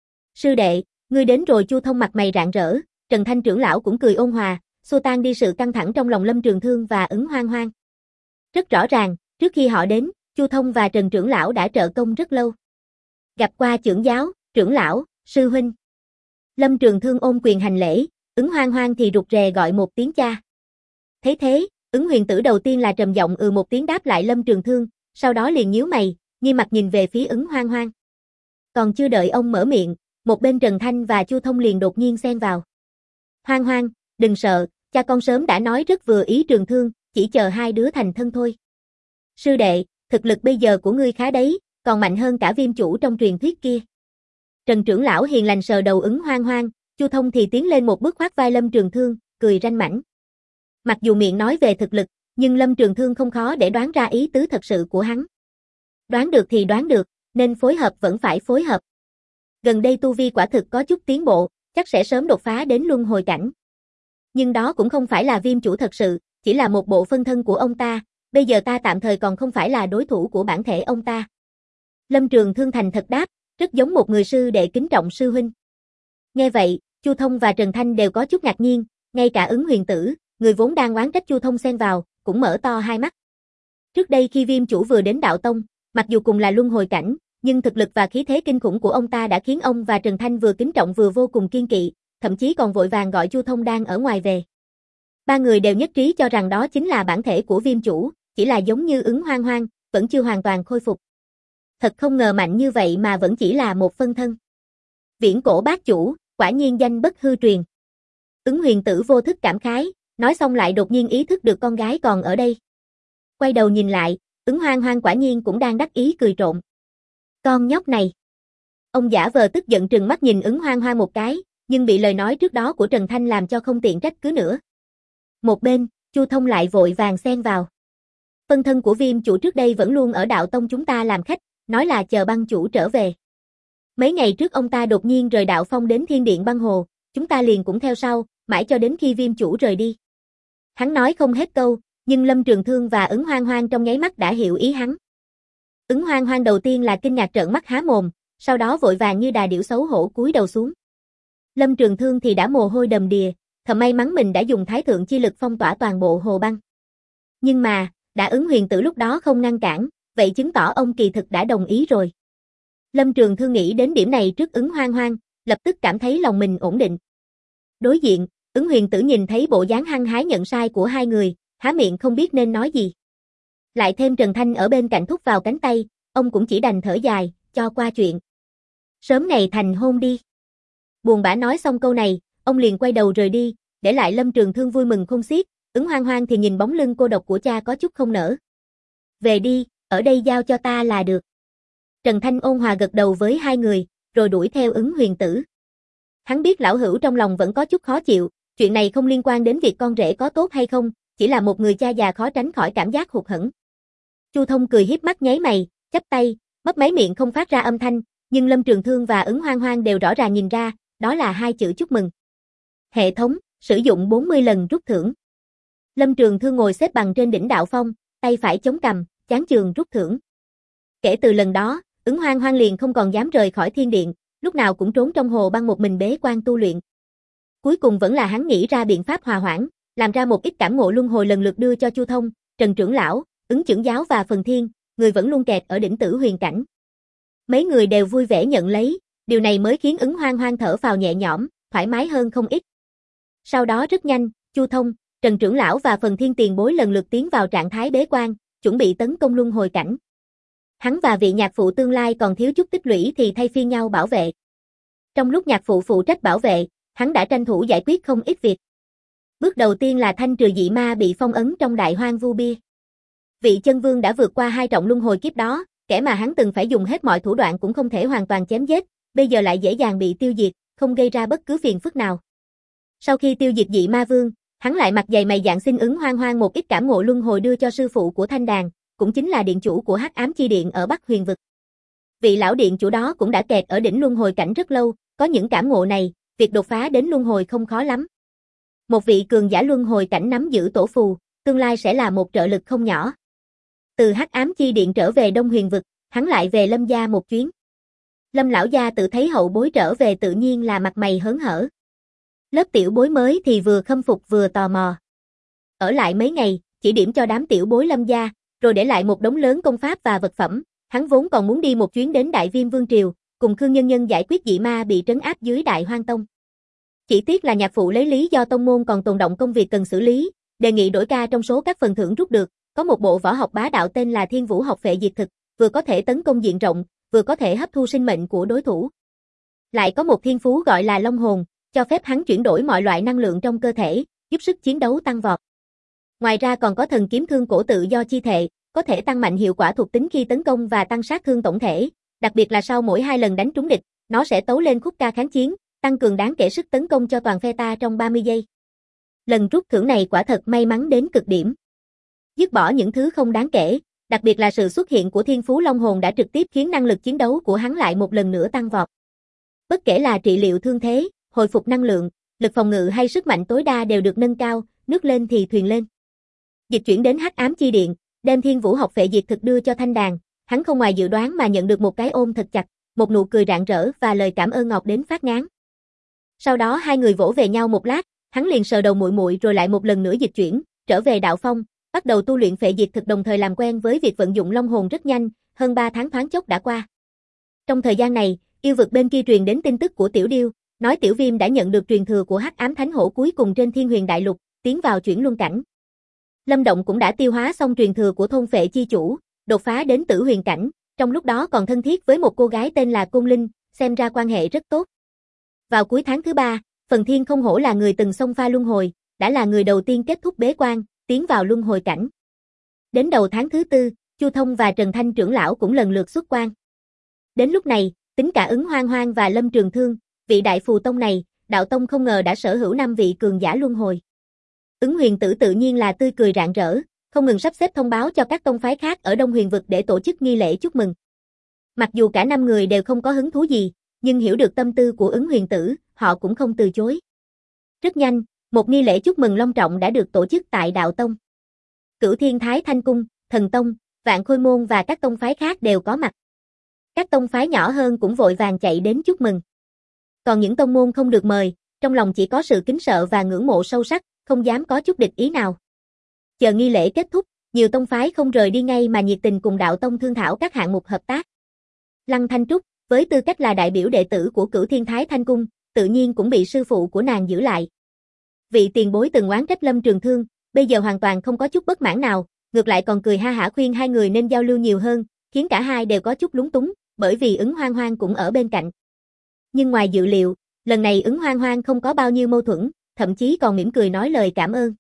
S1: Sư đệ, ngươi đến rồi. Chu Thông mặt mày rạng rỡ, Trần Thanh trưởng lão cũng cười ôn hòa, xua tan đi sự căng thẳng trong lòng Lâm Trường Thương và Ứng Hoang Hoang. Rất rõ ràng, trước khi họ đến, Chu Thông và Trần trưởng lão đã trợ công rất lâu. Gặp qua trưởng giáo, trưởng lão, sư huynh. Lâm Trường Thương ôm quyền hành lễ, Ứng Hoang Hoang thì rụt rè gọi một tiếng cha. Thấy thế, Ứng Huyền Tử đầu tiên là trầm giọng một tiếng đáp lại Lâm Trường Thương, sau đó liền nhíu mày, nghiêm mặt nhìn về phía Ứng Hoang Hoang. Còn chưa đợi ông mở miệng, một bên Trần Thanh và Chu Thông liền đột nhiên xen vào. Hoang Hoang, đừng sợ, cha con sớm đã nói rất vừa ý Trường Thương, chỉ chờ hai đứa thành thân thôi. Sư đệ, thực lực bây giờ của ngươi khá đấy, còn mạnh hơn cả Viêm chủ trong truyền thuyết kia. Trần trưởng lão hiền lành sờ đầu Ứng Hoang Hoang, Chu Thông thì tiến lên một bước khoác vai Lâm Trường Thương, cười ranh mãnh. Mặc dù miệng nói về thực lực, nhưng Lâm Trường Thương không khó để đoán ra ý tứ thật sự của hắn. Đoán được thì đoán được, nên phối hợp vẫn phải phối hợp. Gần đây tu vi quả thực có chút tiến bộ, chắc sẽ sớm đột phá đến luân hồi cảnh. Nhưng đó cũng không phải là Viêm chủ thật sự, chỉ là một bộ phân thân của ông ta, bây giờ ta tạm thời còn không phải là đối thủ của bản thể ông ta. Lâm Trường Thương thành thật đáp, rất giống một người sư đệ kính trọng sư huynh. Nghe vậy, Chu Thông và Trần Thanh đều có chút ngạc nhiên, ngay cả Ứng Huyền Tử, người vốn đang oán trách Chu Thông xen vào, cũng mở to hai mắt. Trước đây khi Viêm chủ vừa đến đạo tông, mặc dù cùng là luân hồi cảnh, nhưng thực lực và khí thế kinh khủng của ông ta đã khiến ông và Trần Thanh vừa kính trọng vừa vô cùng kiên kỵ, thậm chí còn vội vàng gọi Chu Thông đang ở ngoài về. Ba người đều nhất trí cho rằng đó chính là bản thể của Viêm chủ, chỉ là giống như Ứng Hoang Hoang, vẫn chưa hoàn toàn khôi phục. Thật không ngờ mạnh như vậy mà vẫn chỉ là một phân thân. Viễn cổ bát chủ, quả nhiên danh bất hư truyền. Ứng Huyền Tử vô thức cảm khái, nói xong lại đột nhiên ý thức được con gái còn ở đây. Quay đầu nhìn lại, Ứng Hoang Hoang quả nhiên cũng đang đắc ý cười trộm. Con nhóc này. Ông giả vờ tức giận trừng mắt nhìn Ứng Hoang Hoang một cái, nhưng bị lời nói trước đó của Trần Thanh làm cho không tiện trách cứ nữa. Một bên, Chu Thông lại vội vàng xen vào. Phân thân của Viêm chủ trước đây vẫn luôn ở đạo tông chúng ta làm khách, nói là chờ băng chủ trở về. Mấy ngày trước ông ta đột nhiên rời đạo phong đến thiên điện băng hồ, chúng ta liền cũng theo sau, mãi cho đến khi Viêm chủ rời đi. Hắn nói không hết câu, nhưng Lâm Trường Thương và Ứng Hoang Hoang trong nháy mắt đã hiểu ý hắn. Ứng Hoang Hoang đầu tiên là kinh ngạc trợn mắt há mồm, sau đó vội vàng như đà điểu xấu hổ cúi đầu xuống. Lâm Trường Thương thì đã mồ hôi đầm đìa, thầm may mắn mình đã dùng thái thượng chi lực phong tỏa toàn bộ hồ băng. Nhưng mà, đã Ứng Huyền Tử lúc đó không ngăn cản, vậy chứng tỏ ông kỳ thực đã đồng ý rồi. Lâm Trường Thương nghĩ đến điểm này trước Ứng Hoang Hoang, lập tức cảm thấy lòng mình ổn định. Đối diện, Ứng Huyền Tử nhìn thấy bộ dáng hăng hái nhận sai của hai người, há miệng không biết nên nói gì. Lại thêm Trần Thanh ở bên cạnh thúc vào cánh tay, ông cũng chỉ đành thở dài, cho qua chuyện. Sớm ngày thành hôn đi. Buồn bã nói xong câu này, ông liền quay đầu rời đi, để lại Lâm Trường Thương vui mừng khôn xiết, Ứng Hoang Hoang thì nhìn bóng lưng cô độc của cha có chút không nỡ. Về đi, ở đây giao cho ta là được. Trần Thanh ôn hòa gật đầu với hai người, rồi đuổi theo Ứng Huyền Tử. Hắn biết lão hữu trong lòng vẫn có chút khó chịu, chuyện này không liên quan đến việc con rể có tốt hay không, chỉ là một người cha già khó tránh khỏi cảm giác hụt hẫng. Chu Thông cười hiếp mắt nháy mày, chắp tay, mấp máy miệng không phát ra âm thanh, nhưng Lâm Trường Thương và Ứng Hoang Hoang đều rõ ràng nhìn ra, đó là hai chữ chúc mừng. Hệ thống, sử dụng 40 lần rút thưởng. Lâm Trường Thương ngồi xếp bằng trên đỉnh đạo phong, tay phải chống cằm, chán chường rút thưởng. Kể từ lần đó, Ứng Hoang Hoang liền không còn dám rời khỏi thiên điện, lúc nào cũng trốn trong hồ băng một mình bế quan tu luyện. Cuối cùng vẫn là hắn nghĩ ra biện pháp hòa hoãn, làm ra một ít cảm ngộ luân hồi lần lượt đưa cho Chu Thông, Trần Trưởng Lão, Ứng Chưởng Giáo và Phần Thiên, người vẫn luôn kẹt ở đỉnh Tử Huyền cảnh. Mấy người đều vui vẻ nhận lấy, điều này mới khiến Ứng Hoang Hoang thở phào nhẹ nhõm, thoải mái hơn không ít. Sau đó rất nhanh, Chu Thông, Trần Trưởng Lão và Phần Thiên tiền bối lần lượt tiến vào trạng thái bế quan, chuẩn bị tấn công luân hồi cảnh. Hắn và vị nhạc phụ tương lai còn thiếu chút tích lũy thì thay phiên nhau bảo vệ. Trong lúc nhạc phụ phụ trách bảo vệ, hắn đã tranh thủ giải quyết không ít việc. Bước đầu tiên là thanh trừ dị ma bị phong ấn trong Đại Hoang Vu Bia. Vị chân vương đã vượt qua hai trọng luân hồi kiếp đó, kẻ mà hắn từng phải dùng hết mọi thủ đoạn cũng không thể hoàn toàn chém giết, bây giờ lại dễ dàng bị tiêu diệt, không gây ra bất cứ phiền phức nào. Sau khi tiêu diệt dị ma vương, hắn lại mặt dày mày dạn xin Ứng Hoang Hoang một ít cảm ngộ luân hồi đưa cho sư phụ của Thanh Đàn, cũng chính là điện chủ của Hắc Ám Chi Điện ở Bắc Huyền vực. Vị lão điện chủ đó cũng đã kẹt ở đỉnh luân hồi cảnh rất lâu, có những cảm ngộ này, việc đột phá đến luân hồi không khó lắm. Một vị cường giả luân hồi cảnh nắm giữ tổ phù, tương lai sẽ là một trợ lực không nhỏ. Từ Hắc Ám Chi Điện trở về Đông Huyền vực, hắn lại về Lâm gia một chuyến. Lâm lão gia tự thấy hậu bối trở về tự nhiên là mặt mày hớn hở. Lớp tiểu bối mới thì vừa khâm phục vừa tò mò. Ở lại mấy ngày, chỉ điểm cho đám tiểu bối Lâm gia, rồi để lại một đống lớn công pháp và vật phẩm. Hắn vốn còn muốn đi một chuyến đến Đại Viêm Vương Triều, cùng Khương Nhân Nhân giải quyết dị ma bị trấn áp dưới Đại Hoang Tông. Chỉ tiếc là nhạc phụ lấy lý do tông môn còn tồn động công việc cần xử lý, đề nghị đổi ca trong số các phần thưởng rút được, có một bộ võ học bá đạo tên là Thiên Vũ học phệ diệt thực, vừa có thể tấn công diện rộng, vừa có thể hấp thu sinh mệnh của đối thủ. Lại có một thiên phú gọi là Long Hồn, cho phép hắn chuyển đổi mọi loại năng lượng trong cơ thể, giúp sức chiến đấu tăng vọt. Ngoài ra còn có thần kiếm thương cổ tự do chi thệ, có thể tăng mạnh hiệu quả thuộc tính khi tấn công và tăng sát thương tổng thể, đặc biệt là sau mỗi 2 lần đánh trúng địch, nó sẽ tấu lên khúc ca kháng chiến, tăng cường đáng kể sức tấn công cho toàn phe ta trong 30 giây. Lần rút thưởng này quả thật may mắn đến cực điểm. Dứt bỏ những thứ không đáng kể, đặc biệt là sự xuất hiện của thiên phú Long Hồn đã trực tiếp khiến năng lực chiến đấu của hắn lại một lần nữa tăng vọt. Bất kể là trị liệu thương thế, hồi phục năng lượng, lực phòng ngự hay sức mạnh tối đa đều được nâng cao, nước lên thì thuyền lên. Dịch chuyển đến Hắc Ám Chi Điện, đem Thiên Vũ học phệ diệt thực đưa cho Thanh Đàn, hắn không ngoài dự đoán mà nhận được một cái ôm thật chặt, một nụ cười rạng rỡ và lời cảm ơn ngọt đến phát ngán. Sau đó hai người vỗ về nhau một lát, hắn liền sờ đầu muội muội rồi lại một lần nữa dịch chuyển, trở về đạo phong, bắt đầu tu luyện phệ diệt thực đồng thời làm quen với việc vận dụng Long Hồn rất nhanh, hơn 3 tháng thoáng chốc đã qua. Trong thời gian này, yêu vực bên kia truyền đến tin tức của Tiểu Điêu, nói Tiểu Viêm đã nhận được truyền thừa của Hắc Ám Thánh Hổ cuối cùng trên Thiên Huyền Đại Lục, tiến vào chuyển luân cảnh. Lâm Động cũng đã tiêu hóa xong truyền thừa của thôn phệ chi chủ, đột phá đến Tử Huyền cảnh, trong lúc đó còn thân thiết với một cô gái tên là Côn Linh, xem ra quan hệ rất tốt. Vào cuối tháng thứ 3, Phần Thiên không hổ là người từng xông pha luân hồi, đã là người đầu tiên kết thúc bế quan, tiến vào luân hồi cảnh. Đến đầu tháng thứ 4, Chu Thông và Trần Thanh trưởng lão cũng lần lượt xuất quan. Đến lúc này, tính cả Ứng Hoang Hoang và Lâm Trường Thương, vị đại phù tông này, đạo tông không ngờ đã sở hữu 5 vị cường giả luân hồi. Ứng Huyền Tử tự nhiên là tươi cười rạng rỡ, không ngừng sắp xếp thông báo cho các tông phái khác ở Đông Huyền vực để tổ chức nghi lễ chúc mừng. Mặc dù cả 5 người đều không có hứng thú gì, nhưng hiểu được tâm tư của Ứng Huyền Tử, họ cũng không từ chối. Rất nhanh, một nghi lễ chúc mừng long trọng đã được tổ chức tại đạo tông. Cửu Thiên Thái Thanh Cung, Thần Tông, Vạn Khôi Môn và các tông phái khác đều có mặt. Các tông phái nhỏ hơn cũng vội vàng chạy đến chúc mừng. Còn những tông môn không được mời, trong lòng chỉ có sự kính sợ và ngưỡng mộ sâu sắc, không dám có chút địch ý nào. Chờ nghi lễ kết thúc, nhiều tông phái không rời đi ngay mà nhiệt tình cùng đạo tông thương thảo các hạng mục hợp tác. Lăng Thanh Trúc, với tư cách là đại biểu đệ tử của Cửu Thiên Thái Thanh Cung, tự nhiên cũng bị sư phụ của nàng giữ lại. Vị tiền bối từng oán trách Lâm Trường Thương, bây giờ hoàn toàn không có chút bất mãn nào, ngược lại còn cười ha hả khuyên hai người nên giao lưu nhiều hơn, khiến cả hai đều có chút lúng túng, bởi vì Ứng Hoang Hoang cũng ở bên cạnh. Nhưng ngoài dự liệu, lần này Ứng Hoang Hoang không có bao nhiêu mâu thuẫn, thậm chí còn mỉm cười nói lời cảm ơn.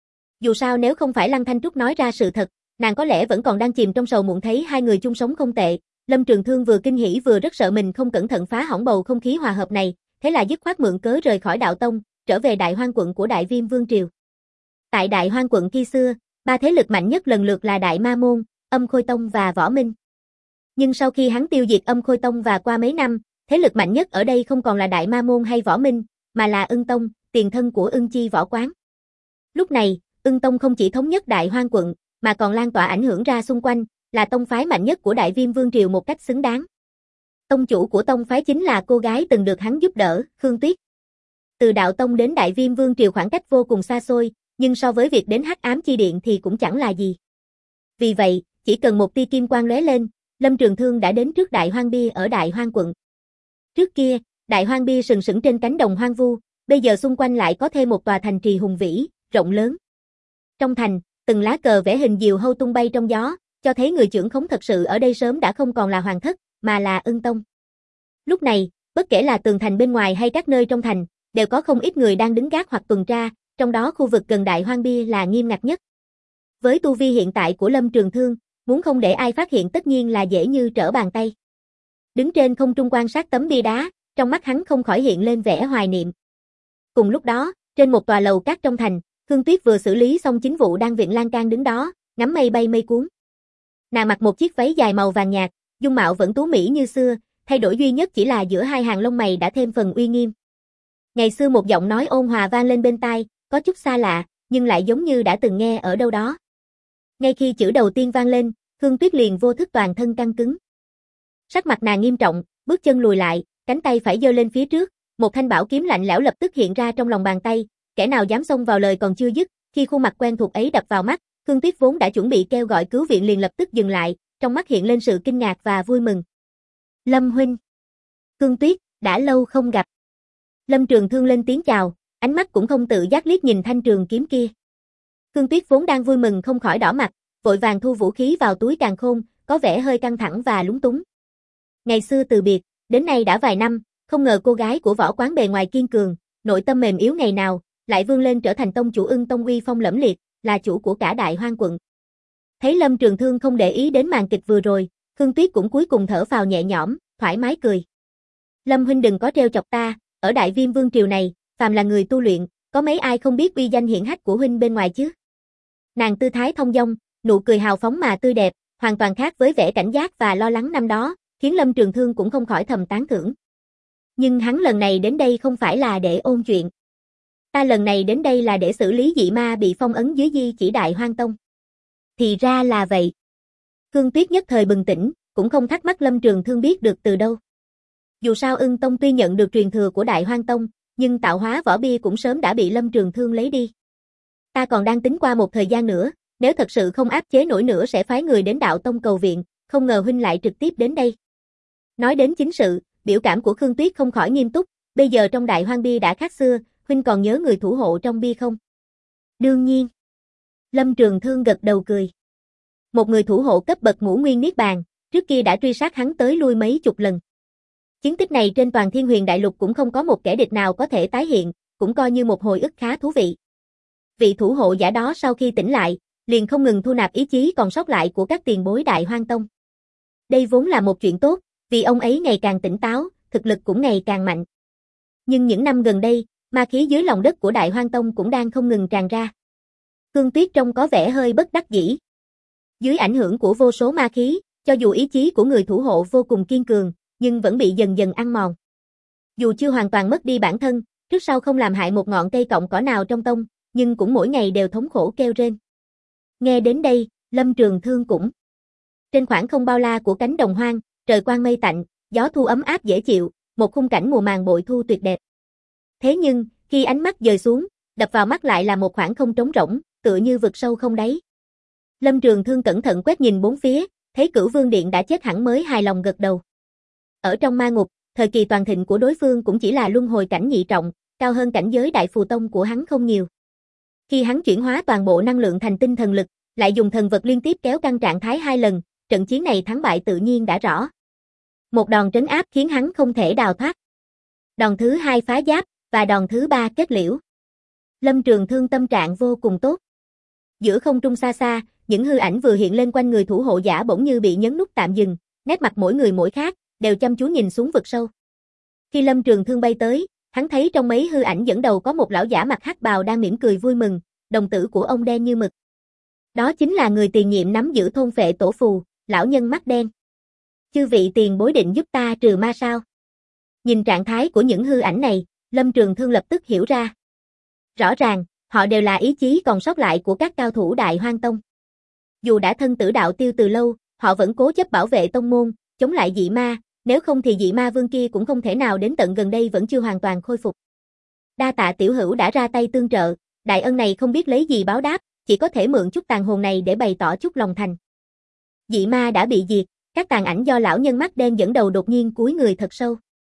S1: Dù sao nếu không phải Lăng Thanh Trúc nói ra sự thật, nàng có lẽ vẫn còn đang chìm trong sầu muộn thấy hai người chung sống không tệ. Lâm Trường Thương vừa kinh hỉ vừa rất sợ mình không cẩn thận phá hỏng bầu không khí hòa hợp này, thế là dứt khoát mượn cớ rời khỏi đạo tông, trở về Đại Hoang quận của Đại Viêm Vương triều. Tại Đại Hoang quận khi xưa, ba thế lực mạnh nhất lần lượt là Đại Ma Môn, Âm Khôi Tông và Võ Minh. Nhưng sau khi hắn tiêu diệt Âm Khôi Tông và qua mấy năm, thế lực mạnh nhất ở đây không còn là Đại Ma Môn hay Võ Minh, mà là Ưng Tông, tiền thân của Ưng Chi Võ Quán. Lúc này, Ưng Tông không chỉ thống nhất Đại Hoang quận, mà còn lan tỏa ảnh hưởng ra xung quanh, là tông phái mạnh nhất của Đại Viêm Vương triều một cách xứng đáng. Tông chủ của tông phái chính là cô gái từng được hắn giúp đỡ, Khương Tuyết. Từ đạo tông đến Đại Viêm Vương triều khoảng cách vô cùng xa xôi, nhưng so với việc đến Hắc Ám Chi Điện thì cũng chẳng là gì. Vì vậy, chỉ cần một tia kim quang lóe lên, Lâm Trường Thương đã đến trước Đại Hoang Bia ở Đại Hoang quận. Trước kia, Đại Hoang Bia sừng sững trên cánh đồng hoang vu, bây giờ xung quanh lại có thêm một tòa thành trì hùng vĩ, rộng lớn. Trong thành, từng lá cờ vẽ hình diều hâu tung bay trong gió, cho thấy người trưởng khống thật sự ở đây sớm đã không còn là Hoàng thất, mà là Ưng Tông. Lúc này, bất kể là tường thành bên ngoài hay các nơi trong thành, đều có không ít người đang đứng gác hoặc tuần tra, trong đó khu vực gần Đại Hoang Bia là nghiêm ngặt nhất. Với tu vi hiện tại của Lâm Trường Thương, muốn không để ai phát hiện tất nhiên là dễ như trở bàn tay. Đứng trên không trung quan sát tấm bia đá, trong mắt hắn không khỏi hiện lên vẻ hoài niệm. Cùng lúc đó, trên một tòa lầu cát trong thành, Khương Tuyết vừa xử lý xong chính vụ đang viện lan can đứng đó, ngắm mây bay mây cuốn. Nàng mặc một chiếc váy dài màu vàng nhạt, dung mạo vẫn tú mỹ như xưa, thay đổi duy nhất chỉ là giữa hai hàng lông mày đã thêm phần uy nghiêm. Ngày xưa một giọng nói ôn hòa vang lên bên tai, có chút xa lạ, nhưng lại giống như đã từng nghe ở đâu đó. Ngay khi chữ đầu tiên vang lên, Khương Tuyết liền vô thức toàn thân căng cứng. Sắc mặt nàng nghiêm trọng, bước chân lùi lại, cánh tay phải giơ lên phía trước, một thanh bảo kiếm lạnh lẽo lập tức hiện ra trong lòng bàn tay, kẻ nào dám xông vào lời còn chưa dứt, khi khuôn mặt quen thuộc ấy đập vào mắt, Khương Tuyết vốn đã chuẩn bị kêu gọi cứu viện liền lập tức dừng lại, trong mắt hiện lên sự kinh ngạc và vui mừng. Lâm huynh. Khương Tuyết, đã lâu không gặp. Lâm Trường Thương lên tiếng chào, ánh mắt cũng không tự giác liếc nhìn thanh trường kiếm kia. Khương Tuyết vốn đang vui mừng không khỏi đỏ mặt, vội vàng thu vũ khí vào túi càn khôn, có vẻ hơi căng thẳng và lúng túng. Ngày xưa từ biệt, đến nay đã vài năm, không ngờ cô gái của Võ Quán bề ngoài kiên cường, nội tâm mềm yếu ngày nào, lại vươn lên trở thành tông chủ Ưng Tông uy phong lẫm liệt, là chủ của cả Đại Hoang quận. Thấy Lâm Trường Thương không để ý đến màn kịch vừa rồi, Khương Tuyết cũng cuối cùng thở phào nhẹ nhõm, thoải mái cười. Lâm huynh đừng có trêu chọc ta, ở Đại Viêm Vương triều này, phàm là người tu luyện, có mấy ai không biết uy danh hiển hách của huynh bên ngoài chứ? Nàng tư thái thông dong, nụ cười hào phóng mà tươi đẹp, hoàn toàn khác với vẻ cảnh giác và lo lắng năm đó, khiến Lâm Trường Thương cũng không khỏi thầm tán thưởng. Nhưng hắn lần này đến đây không phải là để ôn chuyện. Ta lần này đến đây là để xử lý dị ma bị phong ấn dưới di chỉ Đại Hoang Tông. Thì ra là vậy. Khương Tuyết nhất thời bừng tỉnh, cũng không thắc mắc Lâm Trường Thương biết được từ đâu. Dù sao Ưng Tông tuy nhận được truyền thừa của Đại Hoang Tông, nhưng tạo hóa võ bia cũng sớm đã bị Lâm Trường Thương lấy đi. Ta còn đang tính qua một thời gian nữa, nếu thật sự không áp chế nổi nữa sẽ phái người đến đạo tông cầu viện, không ngờ huynh lại trực tiếp đến đây. Nói đến chính sự, biểu cảm của Khương Tuyết không khỏi nghiêm túc, bây giờ trong Đại Hoang Bia đã khác xưa, huynh còn nhớ người thủ hộ trong bia không? Đương nhiên. Lâm Trường Thương gật đầu cười. Một người thủ hộ cấp bậc ngũ nguyên niết bàn, trước kia đã truy sát hắn tới lui mấy chục lần. Chiến tích này trên toàn Thiên Huyền Đại Lục cũng không có một kẻ địch nào có thể tái hiện, cũng coi như một hồi ức khá thú vị. Vị thủ hộ giả đó sau khi tỉnh lại, liền không ngừng thu nạp ý chí còn sót lại của các tiền bối Đại Hoang Tông. Đây vốn là một chuyện tốt, vì ông ấy ngày càng tỉnh táo, thực lực cũng ngày càng mạnh. Nhưng những năm gần đây, ma khí dưới lòng đất của Đại Hoang Tông cũng đang không ngừng tràn ra. Khương Tuyết trông có vẻ hơi bất đắc dĩ. Dưới ảnh hưởng của vô số ma khí, cho dù ý chí của người thủ hộ vô cùng kiên cường, nhưng vẫn bị dần dần ăn mòn. Dù chưa hoàn toàn mất đi bản thân, trước sau không làm hại một ngọn cây cọng cỏ nào trong tông, nhưng cũng mỗi ngày đều thống khổ kêu rên. Nghe đến đây, Lâm Trường Thương cũng. Trên khoảng không bao la của cánh đồng hoang, trời quang mây tạnh, gió thu ấm áp dễ chịu, một khung cảnh mùa màng bội thu tuyệt đẹp. Thế nhưng, khi ánh mắt dời xuống, đập vào mắt lại là một khoảng không trống rỗng, tựa như vực sâu không đáy. Lâm Trường Thương cẩn thận quét nhìn bốn phía, thấy Cửu Vương Điện đã chết hẳn mới hài lòng gật đầu. Ở trong ma ngục, thời kỳ toàn thịnh của đối phương cũng chỉ là luân hồi cảnh nhị trọng, cao hơn cảnh giới đại phù tông của hắn không nhiều. Khi hắn chuyển hóa toàn bộ năng lượng thành tinh thần lực, lại dùng thần vật liên tiếp kéo căng trạng thái 2 lần, trận chiến này thắng bại tự nhiên đã rõ. Một đòn trấn áp khiến hắn không thể đào thoát. Đòn thứ 2 phá giáp, và đòn thứ 3 kết liễu. Lâm Trường Thương tâm trạng vô cùng tốt. Giữa không trung xa xa, những hư ảnh vừa hiện lên quanh người thủ hộ giả bỗng như bị nhấn nút tạm dừng, nét mặt mỗi người mỗi khác, đều chăm chú nhìn xuống vực sâu. Khi Lâm Trường Thương bay tới, hắn thấy trong mấy hư ảnh dẫn đầu có một lão giả mặc hắc bào đang mỉm cười vui mừng, đồng tử của ông đen như mực. Đó chính là người tiền nhiệm nắm giữ thôn phệ tổ phù, lão nhân mắt đen. Chư vị tiền bối định giúp ta trừ ma sao? Nhìn trạng thái của những hư ảnh này, Lâm Trường Thương lập tức hiểu ra. Rõ ràng, họ đều là ý chí còn sót lại của các cao thủ Đại Hoang Tông. Dù đã thân tử đạo tiêu từ lâu, họ vẫn cố chấp bảo vệ tông môn, chống lại dị ma, nếu không thì dị ma vương kia cũng không thể nào đến tận gần đây vẫn chưa hoàn toàn khôi phục. Đa tạ tiểu hữu đã ra tay tương trợ, đại ân này không biết lấy gì báo đáp, chỉ có thể mượn chút tàn hồn này để bày tỏ chút lòng thành. Dị ma đã bị diệt, các tàn ảnh do lão nhân mắt đen dẫn đầu đột nhiên cúi người thật sâu.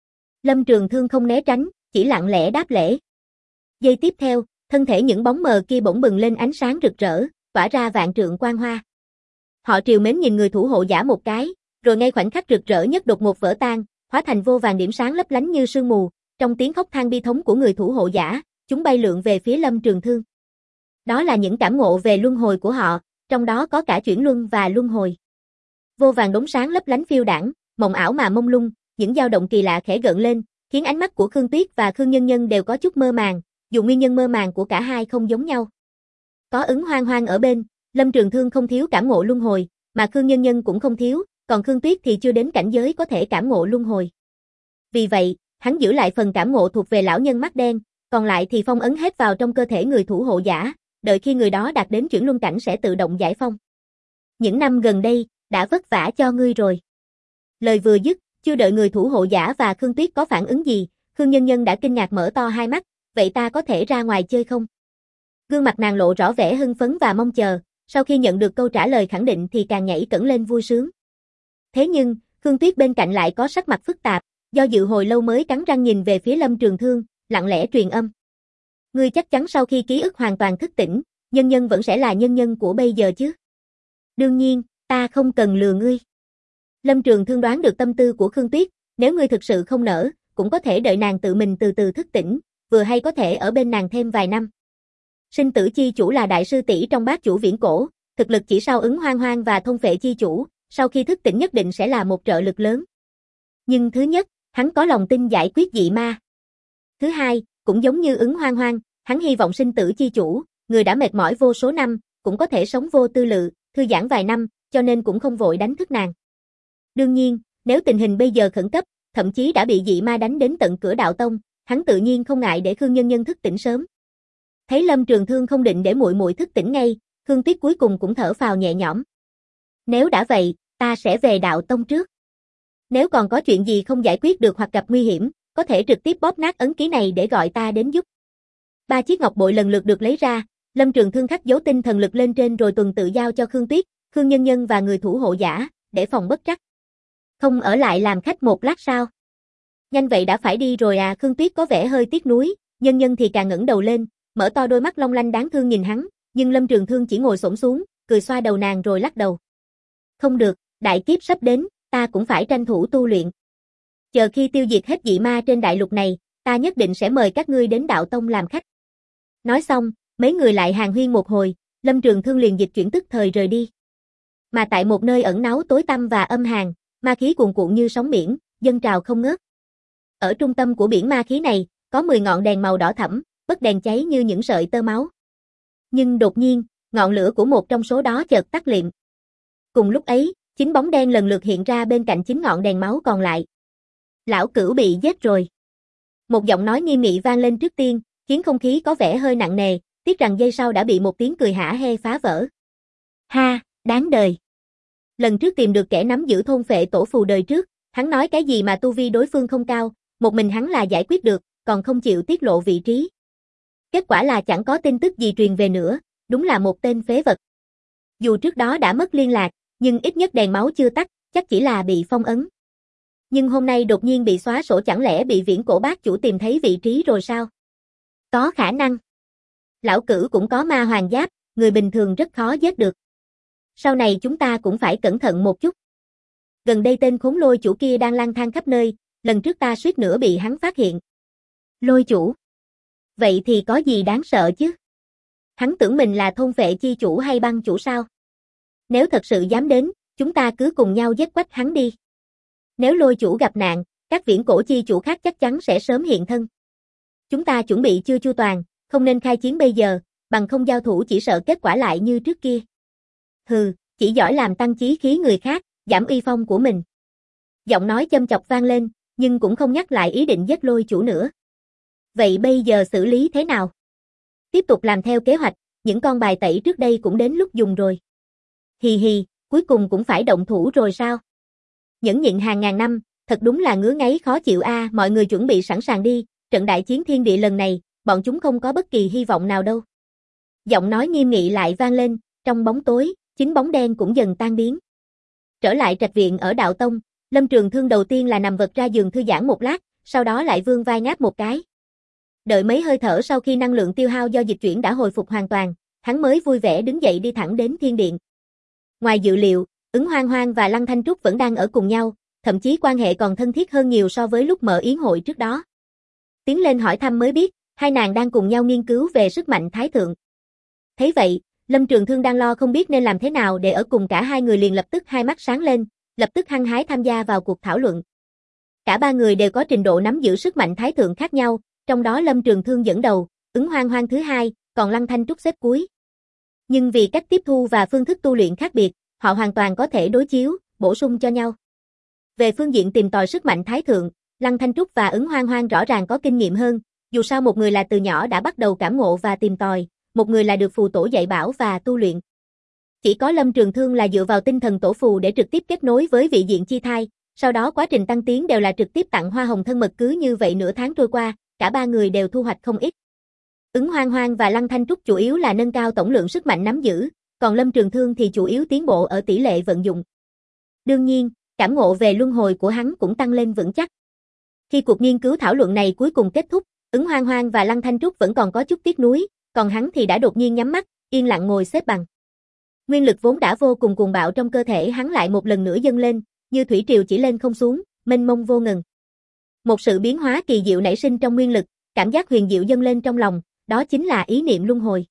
S1: Lâm Trường Thương không né tránh, chỉ lặng lẽ đáp lễ. Giây tiếp theo, thân thể những bóng mờ kia bỗng bừng lên ánh sáng rực rỡ, tỏa ra vạn trượng quang hoa. Họ trìu mến nhìn người thủ hộ giả một cái, rồi ngay khoảnh khắc rực rỡ nhất đột ngột vỡ tan, hóa thành vô vàn điểm sáng lấp lánh như sương mù, trong tiếng khóc than bi thống của người thủ hộ giả, chúng bay lượn về phía Lâm Trường Thương. Đó là những cảm ngộ về luân hồi của họ, trong đó có cả chuyển luân và luân hồi. Vô vàn đốm sáng lấp lánh phiêu đãng, mộng ảo mà mông lung, những dao động kỳ lạ khẽ gợn lên, khiến ánh mắt của Khương Tuyết và Khương Nhân Nhân đều có chút mơ màng, dù nguyên nhân mơ màng của cả hai không giống nhau. Có Ứng Hoang Hoang ở bên, Lâm Trường Thương không thiếu cảm ngộ luân hồi, mà Khương Nhân Nhân cũng không thiếu, còn Khương Tuyết thì chưa đến cảnh giới có thể cảm ngộ luân hồi. Vì vậy, hắn giữ lại phần cảm ngộ thuộc về lão nhân mắt đen, còn lại thì phong ấn hết vào trong cơ thể người thủ hộ giả, đợi khi người đó đạt đến chuyển luân cảnh sẽ tự động giải phong. Những năm gần đây, đã vất vả cho ngươi rồi. Lời vừa dứt, chưa đợi người thủ hộ giả và Khương Tuyết có phản ứng gì, Khương Nhân Nhân đã kinh ngạc mở to hai mắt, vậy ta có thể ra ngoài chơi không? Gương mặt nàng lộ rõ vẻ hưng phấn và mong chờ, sau khi nhận được câu trả lời khẳng định thì càng nhảy cẫng lên vui sướng. Thế nhưng, Khương Tuyết bên cạnh lại có sắc mặt phức tạp, do dự hồi lâu mới cắn răng nhìn về phía Lâm Trường Thương, lặng lẽ truyền âm. Ngươi chắc chắn sau khi ký ức hoàn toàn thức tỉnh, Nhân Nhân vẫn sẽ là nhân nhân của bây giờ chứ? Đương nhiên, ta không cần lừa ngươi. Lâm Trường Thương đoán được tâm tư của Khương Tuyết, nếu ngươi thực sự không nỡ, cũng có thể đợi nàng tự mình từ từ thức tỉnh, vừa hay có thể ở bên nàng thêm vài năm. Sinh tử chi chủ là đại sư tỷ trong bát chủ viễn cổ, thực lực chỉ sau Ứng Hoang Hoang và thôn phệ chi chủ, sau khi thức tỉnh nhất định sẽ là một trợ lực lớn. Nhưng thứ nhất, hắn có lòng tin giải quyết dị ma. Thứ hai, cũng giống như Ứng Hoang Hoang, hắn hy vọng sinh tử chi chủ, người đã mệt mỏi vô số năm, cũng có thể sống vô tư lự, thư giãn vài năm, cho nên cũng không vội đánh thức nàng. Đương nhiên, nếu tình hình bây giờ khẩn cấp, thậm chí đã bị dị ma đánh đến tận cửa đạo tông, hắn tự nhiên không ngại để Khương Nhân Nhân thức tỉnh sớm. Thấy Lâm Trường Thương không định để muội muội thức tỉnh ngay, Khương Tuyết cuối cùng cũng thở phào nhẹ nhõm. Nếu đã vậy, ta sẽ về đạo tông trước. Nếu còn có chuyện gì không giải quyết được hoặc gặp nguy hiểm, có thể trực tiếp bóp nát ấn ký này để gọi ta đến giúp. 3 chiếc ngọc bội lần lượt được lấy ra, Lâm Trường Thương khắc dấu tinh thần lực lên trên rồi tuần tự giao cho Khương Tuyết, Khương Nhân Nhân và người thủ hộ giả, để phòng bất trắc. Không ở lại làm khách một lát sao? Nhanh vậy đã phải đi rồi à? Khương Tuyết có vẻ hơi tiếc nuối, Nhân Nhân thì càng ngẩng đầu lên, mở to đôi mắt long lanh đáng thương nhìn hắn, nhưng Lâm Trường Thương chỉ ngồi xổm xuống, cười xoa đầu nàng rồi lắc đầu. Không được, đại kiếp sắp đến, ta cũng phải tranh thủ tu luyện. Chờ khi tiêu diệt hết dị ma trên đại lục này, ta nhất định sẽ mời các ngươi đến đạo tông làm khách. Nói xong, mấy người lại hàn huyên một hồi, Lâm Trường Thương liền dịch chuyển tức thời rời đi. Mà tại một nơi ẩn náu tối tăm và âm hàn, ma khí cuồn cuộn như sóng biển, dâng trào không ngớt. Ở trung tâm của biển ma khí này, có 10 ngọn đèn màu đỏ thẫm, bấc đèn cháy như những sợi tơ máu. Nhưng đột nhiên, ngọn lửa của một trong số đó chợt tắt liệm. Cùng lúc ấy, 9 bóng đen lần lượt hiện ra bên cạnh 9 ngọn đèn máu còn lại. Lão Cửu bị giết rồi. Một giọng nói nghiêm nghị vang lên trước tiên, khiến không khí có vẻ hơi nặng nề, tiếc rằng giây sau đã bị một tiếng cười hả hê phá vỡ. Ha, đáng đời. Lần trước tìm được kẻ nắm giữ thôn phệ tổ phù đời trước, hắn nói cái gì mà tu vi đối phương không cao, một mình hắn là giải quyết được, còn không chịu tiết lộ vị trí. Kết quả là chẳng có tin tức gì truyền về nữa, đúng là một tên phế vật. Dù trước đó đã mất liên lạc, nhưng ít nhất đèn máu chưa tắt, chắc chỉ là bị phong ấn. Nhưng hôm nay đột nhiên bị xóa sổ, chẳng lẽ bị Viễn Cổ Bát Chủ tìm thấy vị trí rồi sao? Có khả năng. Lão Cửu cũng có ma hoàng giáp, người bình thường rất khó giết được. Sau này chúng ta cũng phải cẩn thận một chút. Gần đây tên khốn Lôi Chủ kia đang lang thang khắp nơi, lần trước ta suýt nữa bị hắn phát hiện. Lôi Chủ? Vậy thì có gì đáng sợ chứ? Hắn tưởng mình là thôn phệ chi chủ hay băng chủ sao? Nếu thật sự dám đến, chúng ta cứ cùng nhau giết quách hắn đi. Nếu Lôi Chủ gặp nạn, các viễn cổ chi chủ khác chắc chắn sẽ sớm hiện thân. Chúng ta chuẩn bị chưa chu toàn, không nên khai chiến bây giờ, bằng không giao thủ chỉ sợ kết quả lại như trước kia. Hừ, chỉ giỏi làm tăng chí khí người khác, giảm uy phong của mình. Giọng nói châm chọc vang lên, nhưng cũng không nhắc lại ý định giết Lôi Chủ nữa. Vậy bây giờ xử lý thế nào? Tiếp tục làm theo kế hoạch, những con bài tẩy trước đây cũng đến lúc dùng rồi. Hì hì, cuối cùng cũng phải động thủ rồi sao? Nhẫn nhịn hàng ngàn năm, thật đúng là ngứa ngáy khó chịu a, mọi người chuẩn bị sẵn sàng đi, trận đại chiến thiên địa lần này, bọn chúng không có bất kỳ hy vọng nào đâu. Giọng nói nghiêm nghị lại vang lên, trong bóng tối, chính bóng đen cũng dần tan biến. Trở lại trạch viện ở Đạo Tông, Lâm Trường Thương đầu tiên là nằm vật ra giường thư giãn một lát, sau đó lại vươn vai ngáp một cái. Đợi mấy hơi thở sau khi năng lượng tiêu hao do dịch chuyển đã hồi phục hoàn toàn, hắn mới vui vẻ đứng dậy đi thẳng đến thiên điện. Ngoài dự liệu, Ứng Hoang Hoang và Lăng Thanh Trúc vẫn đang ở cùng nhau, thậm chí quan hệ còn thân thiết hơn nhiều so với lúc mở yến hội trước đó. Tiến lên hỏi thăm mới biết, hai nàng đang cùng nhau nghiên cứu về sức mạnh thái thượng. Thấy vậy, Lâm Trường Thương đang lo không biết nên làm thế nào để ở cùng cả hai người, liền lập tức hai mắt sáng lên, lập tức hăng hái tham gia vào cuộc thảo luận. Cả ba người đều có trình độ nắm giữ sức mạnh thái thượng khác nhau, trong đó Lâm Trường Thương dẫn đầu, Ứng Hoang Hoang thứ hai, còn Lăng Thanh Trúc xếp cuối. Nhưng vì cách tiếp thu và phương thức tu luyện khác biệt, họ hoàn toàn có thể đối chiếu, bổ sung cho nhau. Về phương diện tìm tòi sức mạnh thái thượng, Lăng Thanh Trúc và Ứng Hoang Hoang rõ ràng có kinh nghiệm hơn, dù sao một người là từ nhỏ đã bắt đầu cảm ngộ và tìm tòi, một người là được phù tổ dạy bảo và tu luyện. Chỉ có Lâm Trường Thương là dựa vào tinh thần tổ phù để trực tiếp kết nối với vị diện chi thai, sau đó quá trình tăng tiến đều là trực tiếp tặng hoa hồng thân mật, cứ như vậy nửa tháng trôi qua, cả ba người đều thu hoạch không ít. Ứng Hoang Hoang và Lăng Thanh Trúc chủ yếu là nâng cao tổng lượng sức mạnh nắm giữ, còn Lâm Trường Thương thì chủ yếu tiến bộ ở tỷ lệ vận dụng. Đương nhiên, cảm ngộ về luân hồi của hắn cũng tăng lên vững chắc. Khi cuộc nghiên cứu thảo luận này cuối cùng kết thúc, Ứng Hoang Hoang và Lăng Thanh Trúc vẫn còn có chút tiếc nuối, còn hắn thì đã đột nhiên nhắm mắt, yên lặng ngồi xếp bằng. Nguyên lực vốn đã vô cùng cuồng bạo trong cơ thể hắn lại một lần nữa dâng lên, như thủy triều chỉ lên không xuống, mênh mông vô ngần. Một sự biến hóa kỳ diệu nảy sinh trong nguyên lực, cảm giác huyền diệu dâng lên trong lòng, đó chính là ý niệm luân hồi.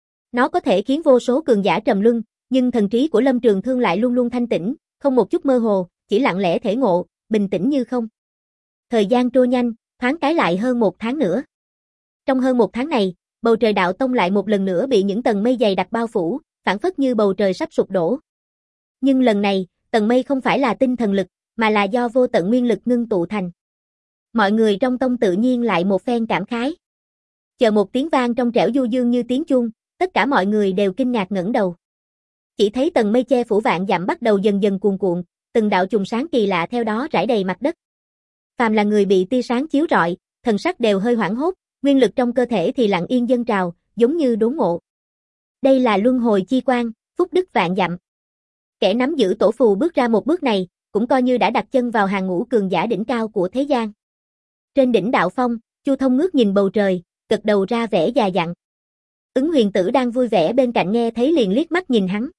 S1: Nó có thể khiến vô số cường giả trầm luân, nhưng thần trí của Lâm Trường Thương lại luôn luôn thanh tĩnh, không một chút mơ hồ, chỉ lặng lẽ thể ngộ, bình tĩnh như không. Thời gian trôi nhanh, thoáng cái lại hơn một tháng nữa. Trong hơn một tháng này, bầu trời Đạo Tông lại một lần nữa bị những tầng mây dày đặc bao phủ, phảng phất như bầu trời sắp sụp đổ. Nhưng lần này, tầng mây không phải là tinh thần lực, mà là do vô tận nguyên lực ngưng tụ thành. Mọi người trong tông tự nhiên lại một phen cảm khái. Chờ một tiếng vang trong trẻo du dương như tiếng chuông, tất cả mọi người đều kinh ngạc ngẩng đầu. Chỉ thấy tầng mây che phủ vạn dặm bắt đầu dần dần cuồn cuộn, từng đạo trùng sáng kỳ lạ theo đó rải đầy mặt đất. Phàm là người bị tia sáng chiếu rọi, thần sắc đều hơi hoảng hốt, nguyên lực trong cơ thể thì lặng yên dâng trào, giống như đốn ngộ. Đây là luân hồi chi quang, phúc đức vạn dặm. Kẻ nắm giữ tổ phù bước ra một bước này, cũng coi như đã đặt chân vào hàng ngũ cường giả đỉnh cao của thế gian. Trên đỉnh đạo phong, Chu Thông ngước nhìn bầu trời, gật đầu ra vẻ già dặn. Ứng Huyền Tử đang vui vẻ bên cạnh nghe thấy liền liếc mắt nhìn hắn.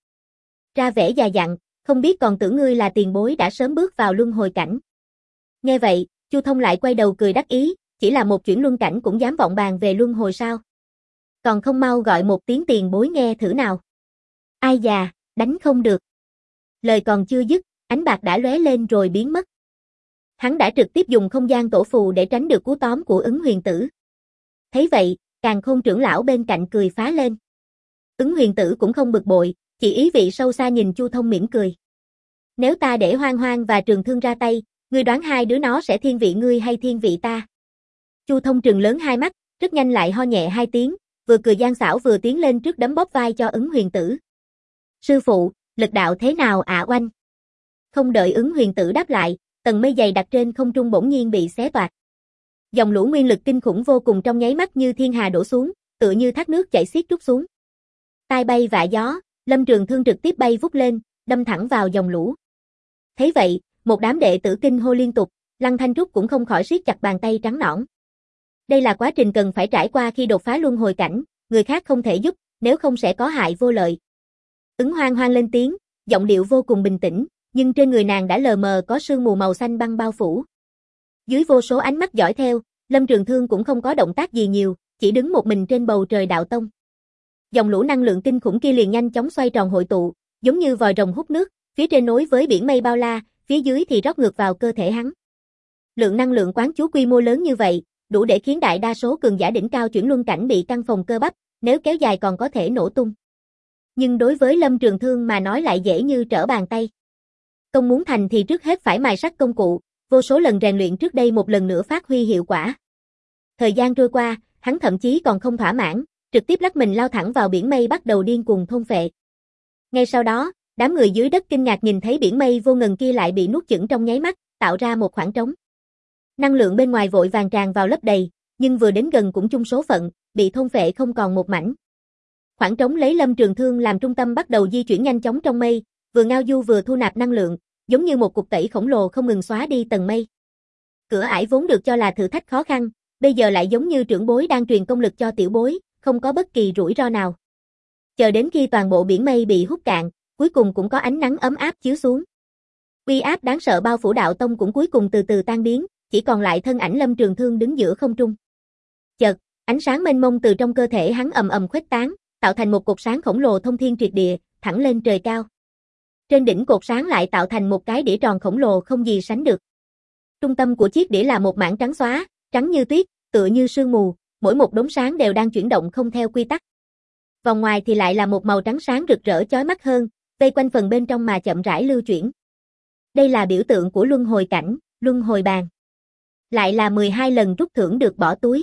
S1: Ra vẻ già dặn, không biết còn tưởng ngươi là tiền bối đã sớm bước vào luân hồi cảnh. Nghe vậy, Chu Thông lại quay đầu cười đắc ý, chỉ là một chuyển luân cảnh cũng dám vọng bàn về luân hồi sao? Còn không mau gọi một tiếng tiền bối nghe thử nào. Ai già, đánh không được. Lời còn chưa dứt, ánh bạc đã lóe lên rồi biến mất. Hắn đã trực tiếp dùng không gian tổ phù để tránh được cú tóm của Ứng Huyền Tử. Thấy vậy, Càn Khôn trưởng lão bên cạnh cười phá lên. Ứng Huyền Tử cũng không bực bội, chỉ ý vị sâu xa nhìn Chu Thông mỉm cười. Nếu ta để Hoang Hoang và Trường Thương ra tay, ngươi đoán hai đứa nó sẽ thiên vị ngươi hay thiên vị ta? Chu Thông trừng lớn hai mắt, rất nhanh lại ho nhẹ hai tiếng, vừa cười gian xảo vừa tiến lên trước đấm bóp vai cho Ứng Huyền Tử. Sư phụ, lực đạo thế nào ạ oanh? Không đợi Ứng Huyền Tử đáp lại, tầng mây dày đặc trên không trung bỗng nhiên bị xé toạc. Dòng lũ nguyên lực kinh khủng vô cùng trong nháy mắt như thiên hà đổ xuống, tựa như thác nước chảy xiết trút xuống. Tai bay vạ gió, Lâm Trường Thương trực tiếp bay vút lên, đâm thẳng vào dòng lũ. Thấy vậy, một đám đệ tử kinh hô liên tục, Lăng Thanh Trúc cũng không khỏi siết chặt bàn tay trắng nõn. Đây là quá trình cần phải trải qua khi đột phá luân hồi cảnh, người khác không thể giúp, nếu không sẽ có hại vô lợi. Ứng Hoang Hoang lên tiếng, giọng điệu vô cùng bình tĩnh, nhưng trên người nàng đã lờ mờ có sương mù màu xanh băng bao phủ. Dưới vô số ánh mắt dõi theo, Lâm Trường Thương cũng không có động tác gì nhiều, chỉ đứng một mình trên bầu trời đạo tông. Dòng lũ năng lượng kinh khủng kia liền nhanh chóng xoay tròn hội tụ, giống như vòi rồng hút nước, phía trên nối với biển mây bao la, phía dưới thì rót ngược vào cơ thể hắn. Lượng năng lượng quán chú quy mô lớn như vậy, đủ để khiến đại đa số cường giả đỉnh cao chuyển luân cảnh bị căng phòng cơ bắp, nếu kéo dài còn có thể nổ tung. Nhưng đối với Lâm Trường Thương mà nói lại dễ như trở bàn tay. Công muốn thành thì trước hết phải mài sắt công cụ, vô số lần rèn luyện trước đây một lần nữa phát huy hiệu quả. Thời gian trôi qua, hắn thậm chí còn không thỏa mãn, trực tiếp lắc mình lao thẳng vào biển mây bắt đầu điên cuồng thôn phệ. Ngay sau đó, đám người dưới đất kinh ngạc nhìn thấy biển mây vô ngần kia lại bị nuốt chửng trong nháy mắt, tạo ra một khoảng trống. Năng lượng bên ngoài vội vàng tràn vào lấp đầy, nhưng vừa đến gần cũng chung số phận, bị thôn phệ không còn một mảnh. Khoảng trống lấy Lâm Trường Thương làm trung tâm bắt đầu di chuyển nhanh chóng trong mây, vừa ngao du vừa thu nạp năng lượng, giống như một cục tẩy khổng lồ không ngừng xóa đi tầng mây. Cửa ải vốn được cho là thử thách khó khăn, bây giờ lại giống như trưởng bối đang truyền công lực cho tiểu bối, không có bất kỳ rủi ro nào. Chờ đến khi toàn bộ biển mây bị hút cạn, cuối cùng cũng có ánh nắng ấm áp chiếu xuống. Uy áp đáng sợ bao phủ đạo tông cũng cuối cùng từ từ tan biến, chỉ còn lại thân ảnh Lâm Trường Thương đứng giữa không trung. Chợt, ánh sáng mênh mông từ trong cơ thể hắn ầm ầm khuếch tán, tạo thành một cột sáng khổng lồ thông thiên triệt địa, thẳng lên trời cao. Trên đỉnh cột sáng lại tạo thành một cái đĩa tròn khổng lồ không gì sánh được. Trung tâm của chiếc đĩa là một mảng trắng xóa, trắng như tuyết, tựa như sương mù, mỗi một đốm sáng đều đang chuyển động không theo quy tắc. Vòng ngoài thì lại là một màu trắng sáng rực rỡ chói mắt hơn, vây quanh phần bên trong mà chậm rãi lưu chuyển. Đây là biểu tượng của luân hồi cảnh, luân hồi bàn. Lại là 12 lần rút thưởng được bỏ túi.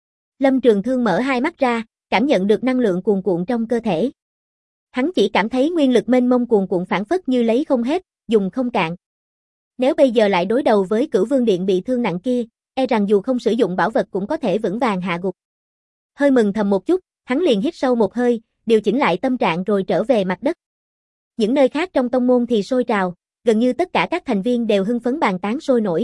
S1: Lâm Trường Thương mở hai mắt ra, cảm nhận được năng lượng cuồn cuộn trong cơ thể. Hắn chỉ cảm thấy nguyên lực mênh mông cuồn cuộn phảng phất như lấy không hết, dùng không cạn. Nếu bây giờ lại đối đầu với Cửu Vương Điện bị thương nặng kia, e rằng dù không sử dụng bảo vật cũng có thể vững vàng hạ gục. Hơi mừng thầm một chút, hắn liền hít sâu một hơi, điều chỉnh lại tâm trạng rồi trở về mặt đất. Những nơi khác trong tông môn thì sôi trào, gần như tất cả các thành viên đều hưng phấn bàn tán sôi nổi.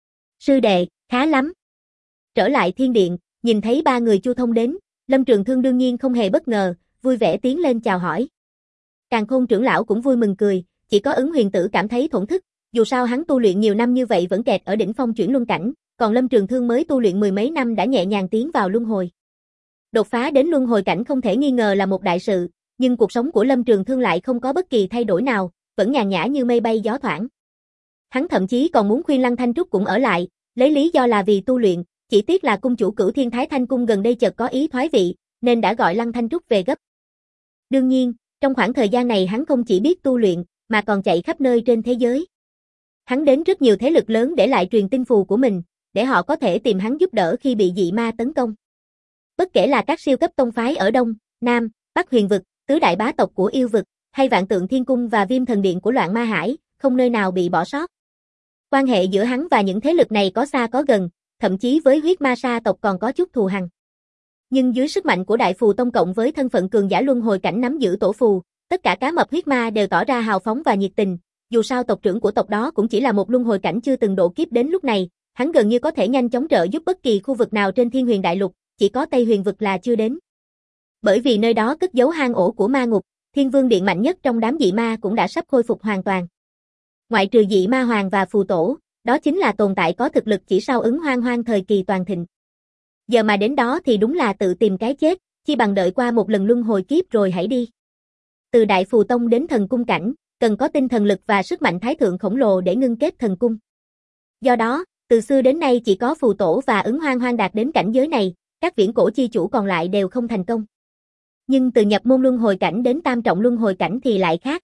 S1: Sư đệ, khá lắm. Trở lại thiên điện, nhìn thấy ba người Chu Thông đến, Lâm Trường Thương đương nhiên không hề bất ngờ, vui vẻ tiến lên chào hỏi. Càn Khôn trưởng lão cũng vui mừng cười, chỉ có Ứng Huyền Tử cảm thấy thổn thức, dù sao hắn tu luyện nhiều năm như vậy vẫn kẹt ở đỉnh phong chuyển luân cảnh, còn Lâm Trường Thương mới tu luyện mười mấy năm đã nhẹ nhàng tiến vào luân hồi. Đột phá đến luân hồi cảnh không thể nghi ngờ là một đại sự, nhưng cuộc sống của Lâm Trường Thương lại không có bất kỳ thay đổi nào, vẫn nhàn nhã như mây bay gió thoảng. Hắn thậm chí còn muốn khuyên Lăng Thanh Trúc cũng ở lại, lấy lý do là vì tu luyện, chỉ tiếc là cung chủ Cửu Thiên Thái Thanh cung gần đây chợt có ý thoái vị, nên đã gọi Lăng Thanh Trúc về gấp. Đương nhiên, trong khoảng thời gian này hắn không chỉ biết tu luyện, mà còn chạy khắp nơi trên thế giới. Hắn đến rất nhiều thế lực lớn để lại truyền tin phù của mình, để họ có thể tìm hắn giúp đỡ khi bị dị ma tấn công. Bất kể là các siêu cấp tông phái ở Đông, Nam, Bắc Huyền vực, tứ đại bá tộc của yêu vực, hay Vạn Tượng Thiên cung và Viêm Thần Điện của Loạn Ma Hải, không nơi nào bị bỏ sót. Quan hệ giữa hắn và những thế lực này có xa có gần, thậm chí với huyết ma sa tộc còn có chút thù hằn. Nhưng dưới sức mạnh của Đại Phù Tông cộng với thân phận cường giả luân hồi cảnh nắm giữ tổ phù, tất cả cá mập huyết ma đều tỏ ra hào phóng và nhiệt tình, dù sao tộc trưởng của tộc đó cũng chỉ là một luân hồi cảnh chưa từng độ kiếp đến lúc này, hắn gần như có thể nhanh chóng trợ giúp bất kỳ khu vực nào trên Thiên Huyền Đại Lục, chỉ có Tây Huyền vực là chưa đến. Bởi vì nơi đó cất giấu hang ổ của ma ngục, Thiên Vương Điện mạnh nhất trong đám dị ma cũng đã sắp khôi phục hoàn toàn. Ngoại trừ dị ma hoàng và phù tổ, đó chính là tồn tại có thực lực chỉ sau Ứng Hoang Hoang thời kỳ toàn thịnh. Giờ mà đến đó thì đúng là tự tìm cái chết, chi bằng đợi qua một lần luân hồi kiếp rồi hãy đi. Từ Đại Phù Tông đến thần cung cảnh, cần có tinh thần lực và sức mạnh thái thượng khổng lồ để ngưng kết thần cung. Do đó, từ xưa đến nay chỉ có phù tổ và Ứng Hoang Hoang đạt đến cảnh giới này, các viễn cổ chi chủ còn lại đều không thành công. Nhưng từ nhập môn luân hồi cảnh đến tam trọng luân hồi cảnh thì lại khác.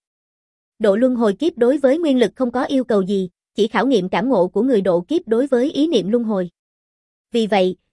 S1: Độ luân hồi kiếp đối với nguyên lực không có yêu cầu gì, chỉ khảo nghiệm cảm ngộ của người độ kiếp đối với ý niệm luân hồi. Vì vậy,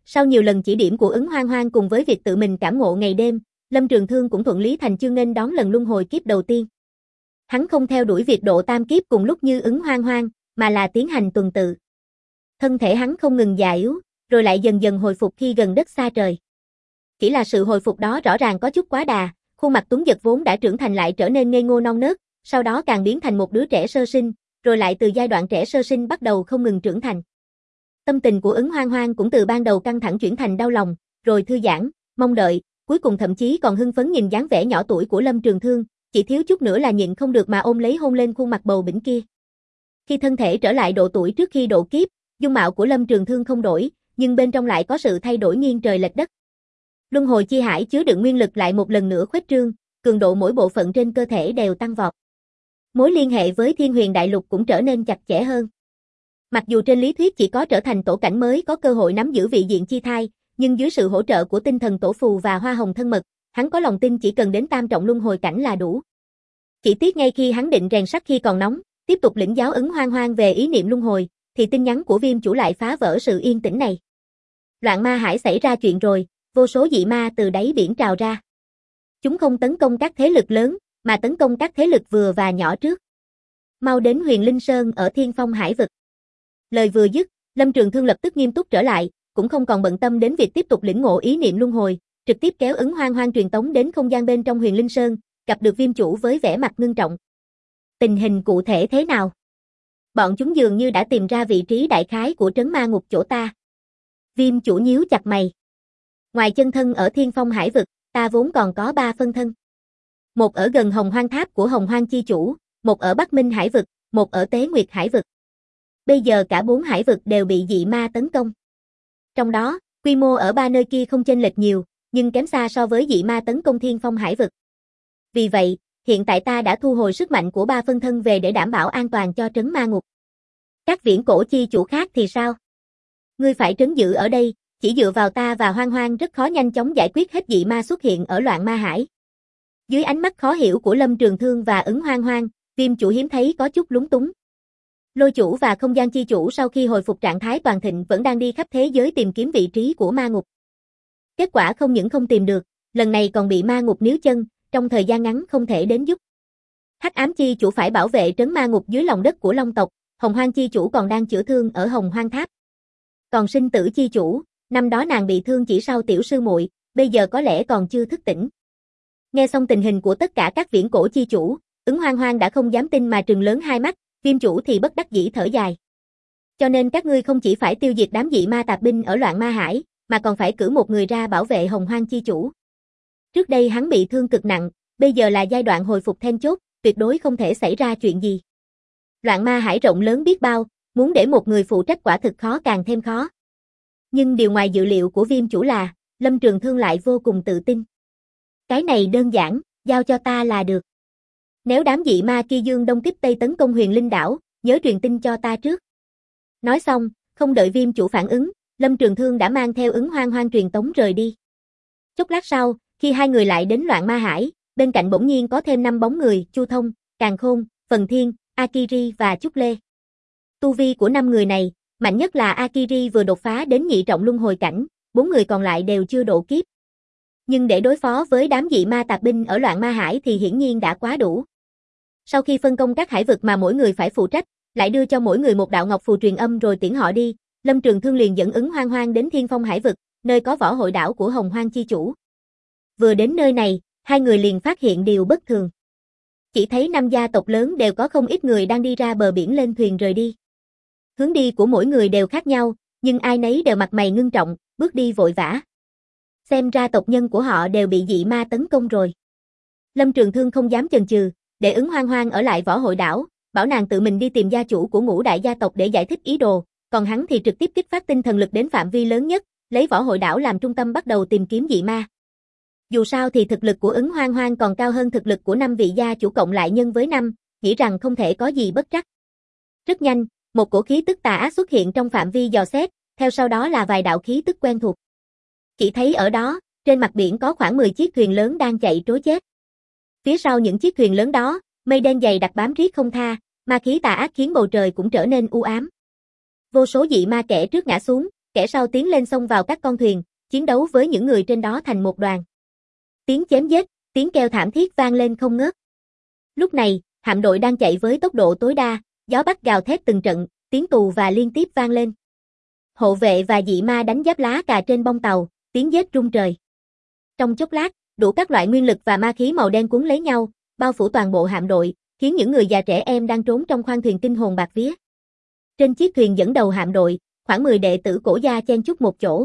S1: sau nhiều lần chỉ điểm của Ứng Hoang Hoang cùng với việc tự mình cảm ngộ ngày đêm, Lâm Trường Thương cũng thuận lý thành chương nghênh đón lần luân hồi kiếp đầu tiên. Hắn không theo đuổi việc độ tam kiếp cùng lúc như Ứng Hoang Hoang, mà là tiến hành tuần tự. Thân thể hắn không ngừng già yếu, rồi lại dần dần hồi phục khi gần đất xa trời. Chỉ là sự hồi phục đó rõ ràng có chút quá đà, khuôn mặt tuấn giật vốn đã trưởng thành lại trở nên ngây ngô non nớt, sau đó càng biến thành một đứa trẻ sơ sinh, rồi lại từ giai đoạn trẻ sơ sinh bắt đầu không ngừng trưởng thành. Tâm tình của Ứng Hoang Hoang cũng từ ban đầu căng thẳng chuyển thành đau lòng, rồi thư giãn, mong đợi, cuối cùng thậm chí còn hưng phấn nhìn dáng vẻ nhỏ tuổi của Lâm Trường Thương, chỉ thiếu chút nữa là nhịn không được mà ôm lấy hôn lên khuôn mặt bầu bĩnh kia. Khi thân thể trở lại độ tuổi trước khi độ kiếp, dung mạo của Lâm Trường Thương không đổi, nhưng bên trong lại có sự thay đổi nghiêng trời lệch đất. Luân hồi chi hải chứa đựng nguyên lực lại một lần nữa khuếch trương, cường độ mỗi bộ phận trên cơ thể đều tăng vọt. Mối liên hệ với Thiên Huyền Đại Lục cũng trở nên chặt chẽ hơn. Mặc dù trên lý thuyết chỉ có trở thành tổ cảnh mới có cơ hội nắm giữ vị diện chi thai, nhưng dưới sự hỗ trợ của tinh thần tổ phù và hoa hồng thân mật, hắn có lòng tin chỉ cần đến tam trọng luân hồi cảnh là đủ. Chỉ tiếc ngay khi hắn định rèn sắt khi còn nóng, tiếp tục lĩnh giáo Ứng Hoang Hoang về ý niệm luân hồi, thì tin nhắn của Viêm chủ lại phá vỡ sự yên tĩnh này. Loạn ma hải xảy ra chuyện rồi, vô số dị ma từ đáy biển trào ra. Chúng không tấn công các thế lực lớn, mà tấn công các thế lực vừa và nhỏ trước. Mau đến Huyền Linh Sơn ở Thiên Phong Hải vực. Lời vừa dứt, Lâm Trường Thương lập tức nghiêm túc trở lại, cũng không còn bận tâm đến việc tiếp tục lĩnh ngộ ý niệm luân hồi, trực tiếp kéo Ứng Hoang Hoang truyền tống đến không gian bên trong Huyền Linh Sơn, gặp được Viêm chủ với vẻ mặt ngưng trọng. Tình hình cụ thể thế nào? Bọn chúng dường như đã tìm ra vị trí đại khái của trấn ma ngục chỗ ta. Viêm chủ nhíu chặt mày. Ngoài chân thân ở Thiên Phong Hải vực, ta vốn còn có 3 phân thân. Một ở gần Hồng Hoang Tháp của Hồng Hoang Chi Chủ, một ở Bắc Minh Hải vực, một ở Tế Nguyệt Hải vực. Bây giờ cả 4 hải vực đều bị dị ma tấn công. Trong đó, quy mô ở 3 nơi kia không chênh lệch nhiều, nhưng kém xa so với dị ma tấn công Thiên Phong Hải vực. Vì vậy, hiện tại ta đã thu hồi sức mạnh của 3 phân thân về để đảm bảo an toàn cho trấn ma ngục. Các viễn cổ chi chủ khác thì sao? Ngươi phải trấn giữ ở đây, chỉ dựa vào ta và Hoang Hoang rất khó nhanh chóng giải quyết hết dị ma xuất hiện ở Loạn Ma Hải. Dưới ánh mắt khó hiểu của Lâm Trường Thương và Ứng Hoang Hoang, Viêm chủ hiếm thấy có chút lúng túng. Lôi chủ và không gian chi chủ sau khi hồi phục trạng thái toàn thịnh vẫn đang đi khắp thế giới tìm kiếm vị trí của ma ngục. Kết quả không những không tìm được, lần này còn bị ma ngục níu chân, trong thời gian ngắn không thể đến giúp. Hắc ám chi chủ phải bảo vệ trấn ma ngục dưới lòng đất của Long tộc, Hồng Hoang chi chủ còn đang chữa thương ở Hồng Hoang Tháp. Còn sinh tử chi chủ, năm đó nàng bị thương chỉ sau tiểu sư muội, bây giờ có lẽ còn chưa thức tỉnh. Nghe xong tình hình của tất cả các viễn cổ chi chủ, Ứng Hoang Hoang đã không dám tin mà trừng lớn hai mắt, Viêm chủ thì bất đắc dĩ thở dài. Cho nên các ngươi không chỉ phải tiêu diệt đám dị ma tạp binh ở Loạn Ma Hải, mà còn phải cử một người ra bảo vệ Hồng Hoang chi chủ. Trước đây hắn bị thương cực nặng, bây giờ là giai đoạn hồi phục then chốt, tuyệt đối không thể xảy ra chuyện gì. Loạn Ma Hải rộng lớn biết bao, muốn để một người phụ trách quả thực khó càng thêm khó. Nhưng điều ngoài dự liệu của Viêm chủ là, Lâm Trường Thương lại vô cùng tự tin. Cái này đơn giản, giao cho ta là được. Nếu đám dị ma kia dương đông kích tây tấn công Huyền Linh đảo, nhớ truyền tin cho ta trước. Nói xong, không đợi Viêm chủ phản ứng, Lâm Trường Thương đã mang theo Ứng Hoang Hoang truyền tống rời đi. Chốc lát sau, khi hai người lại đến Loạn Ma Hải, bên cạnh bỗng nhiên có thêm 5 bóng người, Chu Thông, Càn Khôn, Phần Thiên, Akiri và Trúc Lê. Tu vi của 5 người này, mạnh nhất là Akiri vừa đột phá đến nhị trọng luân hồi cảnh, 4 người còn lại đều chưa độ kiếp. Nhưng để đối phó với đám dị ma tạp binh ở Loạn Ma Hải thì hiển nhiên đã quá đủ. Sau khi phân công các hải vực mà mỗi người phải phụ trách, lại đưa cho mỗi người một đạo ngọc phù truyền âm rồi tiễn họ đi, Lâm Trường Thương liền dẫn Ứng Hoang Hoang đến Thiên Phong Hải vực, nơi có võ hội đảo của Hồng Hoang chi chủ. Vừa đến nơi này, hai người liền phát hiện điều bất thường. Chỉ thấy 5 gia tộc lớn đều có không ít người đang đi ra bờ biển lên thuyền rời đi. Hướng đi của mỗi người đều khác nhau, nhưng ai nấy đều mặt mày ngưng trọng, bước đi vội vã. Xem ra tộc nhân của họ đều bị dị ma tấn công rồi. Lâm Trường Thương không dám chần chừ, để Ứng Hoang Hoang ở lại võ hội đảo, bảo nàng tự mình đi tìm gia chủ của ngũ đại gia tộc để giải thích ý đồ, còn hắn thì trực tiếp kích phát tinh thần lực đến phạm vi lớn nhất, lấy võ hội đảo làm trung tâm bắt đầu tìm kiếm dị ma. Dù sao thì thực lực của Ứng Hoang Hoang còn cao hơn thực lực của 5 vị gia chủ cộng lại nhân với 5, nghĩ rằng không thể có gì bất trắc. Rất nhanh, một cổ khí tức tà ác xuất hiện trong phạm vi dò xét, theo sau đó là vài đạo khí tức quen thuộc. Chỉ thấy ở đó, trên mặt biển có khoảng 10 chiếc thuyền lớn đang chạy trối chết. Phía sau những chiếc thuyền lớn đó, mây đen dày đặc bám riết không tha, ma khí tà ác khiến bầu trời cũng trở nên u ám. Vô số dị ma kẻ trước ngã xuống, kẻ sau tiến lên xông vào các con thuyền, chiến đấu với những người trên đó thành một đoàn. Tiếng chém giết, tiếng kêu thảm thiết vang lên không ngớt. Lúc này, hạm đội đang chạy với tốc độ tối đa, gió bắc gào thét từng trận, tiếng tù và liên tiếp vang lên. Hộ vệ và dị ma đánh giáp lá cà trên bông tàu, tiếng giết rung trời. Trong chốc lát, đủ các loại nguyên lực và ma khí màu đen cuốn lấy nhau, bao phủ toàn bộ hạm đội, khiến những người già trẻ em đang trốn trong khoang thuyền kinh hồn bạt vía. Trên chiếc thuyền dẫn đầu hạm đội, khoảng 10 đệ tử cổ gia chen chúc một chỗ.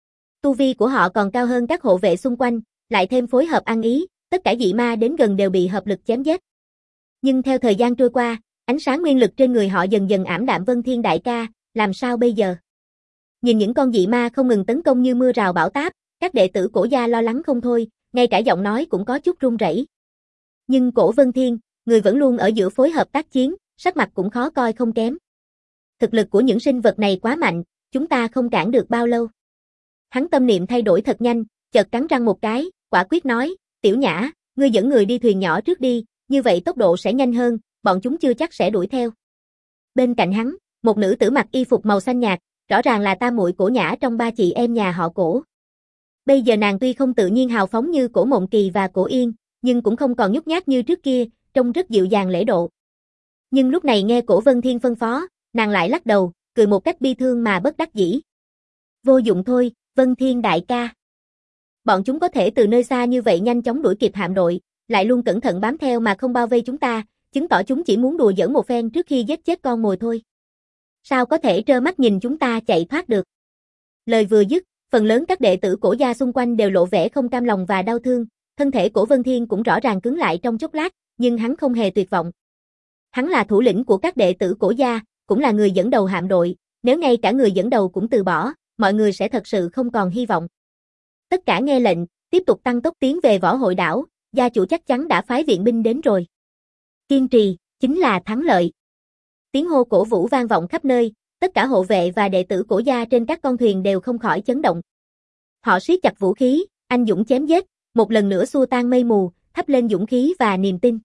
S1: Tu vi của họ còn cao hơn các hộ vệ xung quanh, lại thêm phối hợp ăn ý, tất cả dị ma đến gần đều bị hợp lực chém giết. Nhưng theo thời gian trôi qua, ánh sáng nguyên lực trên người họ dần dần ảm đạm. Vân Thiên đại ca, làm sao bây giờ? Nhìn những con dị ma không ngừng tấn công như mưa rào bão táp, các đệ tử cổ gia lo lắng không thôi, ngay cả giọng nói cũng có chút run rẩy. Nhưng Cổ Vân Thiên, người vẫn luôn ở giữa phối hợp tác chiến, sắc mặt cũng khó coi không kém. Thực lực của những sinh vật này quá mạnh, chúng ta không cản được bao lâu. Hắn tâm niệm thay đổi thật nhanh, chợt cắn răng một cái, quả quyết nói, Tiểu Nhã, ngươi dẫn người đi thuyền nhỏ trước đi, như vậy tốc độ sẽ nhanh hơn, bọn chúng chưa chắc sẽ đuổi theo. Bên cạnh hắn, một nữ tử mặc y phục màu xanh nhạt, rõ ràng là tam muội Cổ Nhã trong ba chị em nhà họ Cổ. Bây giờ nàng tuy không tự nhiên hào phóng như Cổ Mộng Kỳ và Cổ Yên, nhưng cũng không còn nhút nhát như trước kia, trông rất dịu dàng lễ độ. Nhưng lúc này nghe Cổ Vân Thiên phân phó, nàng lại lắc đầu, cười một cách bi thương mà bất đắc dĩ. Vô dụng thôi, Vân Thiên đại ca. Bọn chúng có thể từ nơi xa như vậy nhanh chóng đuổi kịp hạm đội, lại luôn cẩn thận bám theo mà không bao vây chúng ta, chứng tỏ chúng chỉ muốn đùa giỡn một phen trước khi giết chết con mồi thôi. Sao có thể trơ mắt nhìn chúng ta chạy thoát được? Lời vừa dứt, phần lớn các đệ tử Cổ gia xung quanh đều lộ vẻ không cam lòng và đau thương, thân thể của Vân Thiên cũng rõ ràng cứng lại trong chốc lát, nhưng hắn không hề tuyệt vọng. Hắn là thủ lĩnh của các đệ tử Cổ gia, cũng là người dẫn đầu hạm đội, nếu ngay cả người dẫn đầu cũng từ bỏ, mọi người sẽ thật sự không còn hy vọng. Tất cả nghe lệnh, tiếp tục tăng tốc tiến về Võ Hội đảo, gia chủ chắc chắn đã phái viện binh đến rồi. Kiên trì, chính là thắng lợi. Tiếng hô cổ vũ vang vọng khắp nơi, tất cả hộ vệ và đệ tử Cổ gia trên các con thuyền đều không khỏi chấn động. Họ siết chặt vũ khí, anh dũng chém giết, một lần nữa xua tan mây mù, thắp lên dũng khí và niềm tin.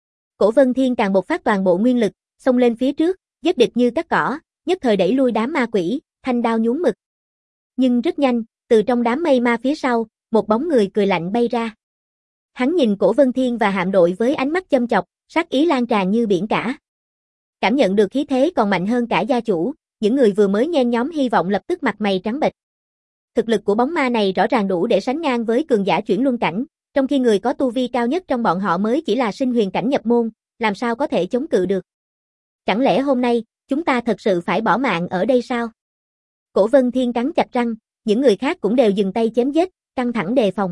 S1: Cổ Vân Thiên càng bộc phát toàn bộ nguyên lực, xông lên phía trước, giết địch như cắt cỏ, nhất thời đẩy lui đám ma quỷ, thanh đao nhúng mực. Nhưng rất nhanh, từ trong đám mây ma phía sau, một bóng người cười lạnh bay ra. Hắn nhìn Cổ Vân Thiên và hạm đội với ánh mắt châm chọc, sát ý lan tràn như biển cả. Cảm nhận được khí thế còn mạnh hơn cả gia chủ, những người vừa mới nhen nhóm hy vọng lập tức mặt mày trắng bệch. Thực lực của bóng ma này rõ ràng đủ để sánh ngang với cường giả chuyển luân cảnh, trong khi người có tu vi cao nhất trong bọn họ mới chỉ là sinh huyền cảnh nhập môn, làm sao có thể chống cự được. Chẳng lẽ hôm nay, chúng ta thật sự phải bỏ mạng ở đây sao? Cổ Vân Thiên cắn chặt răng, những người khác cũng đều dừng tay chém giết, căng thẳng đề phòng.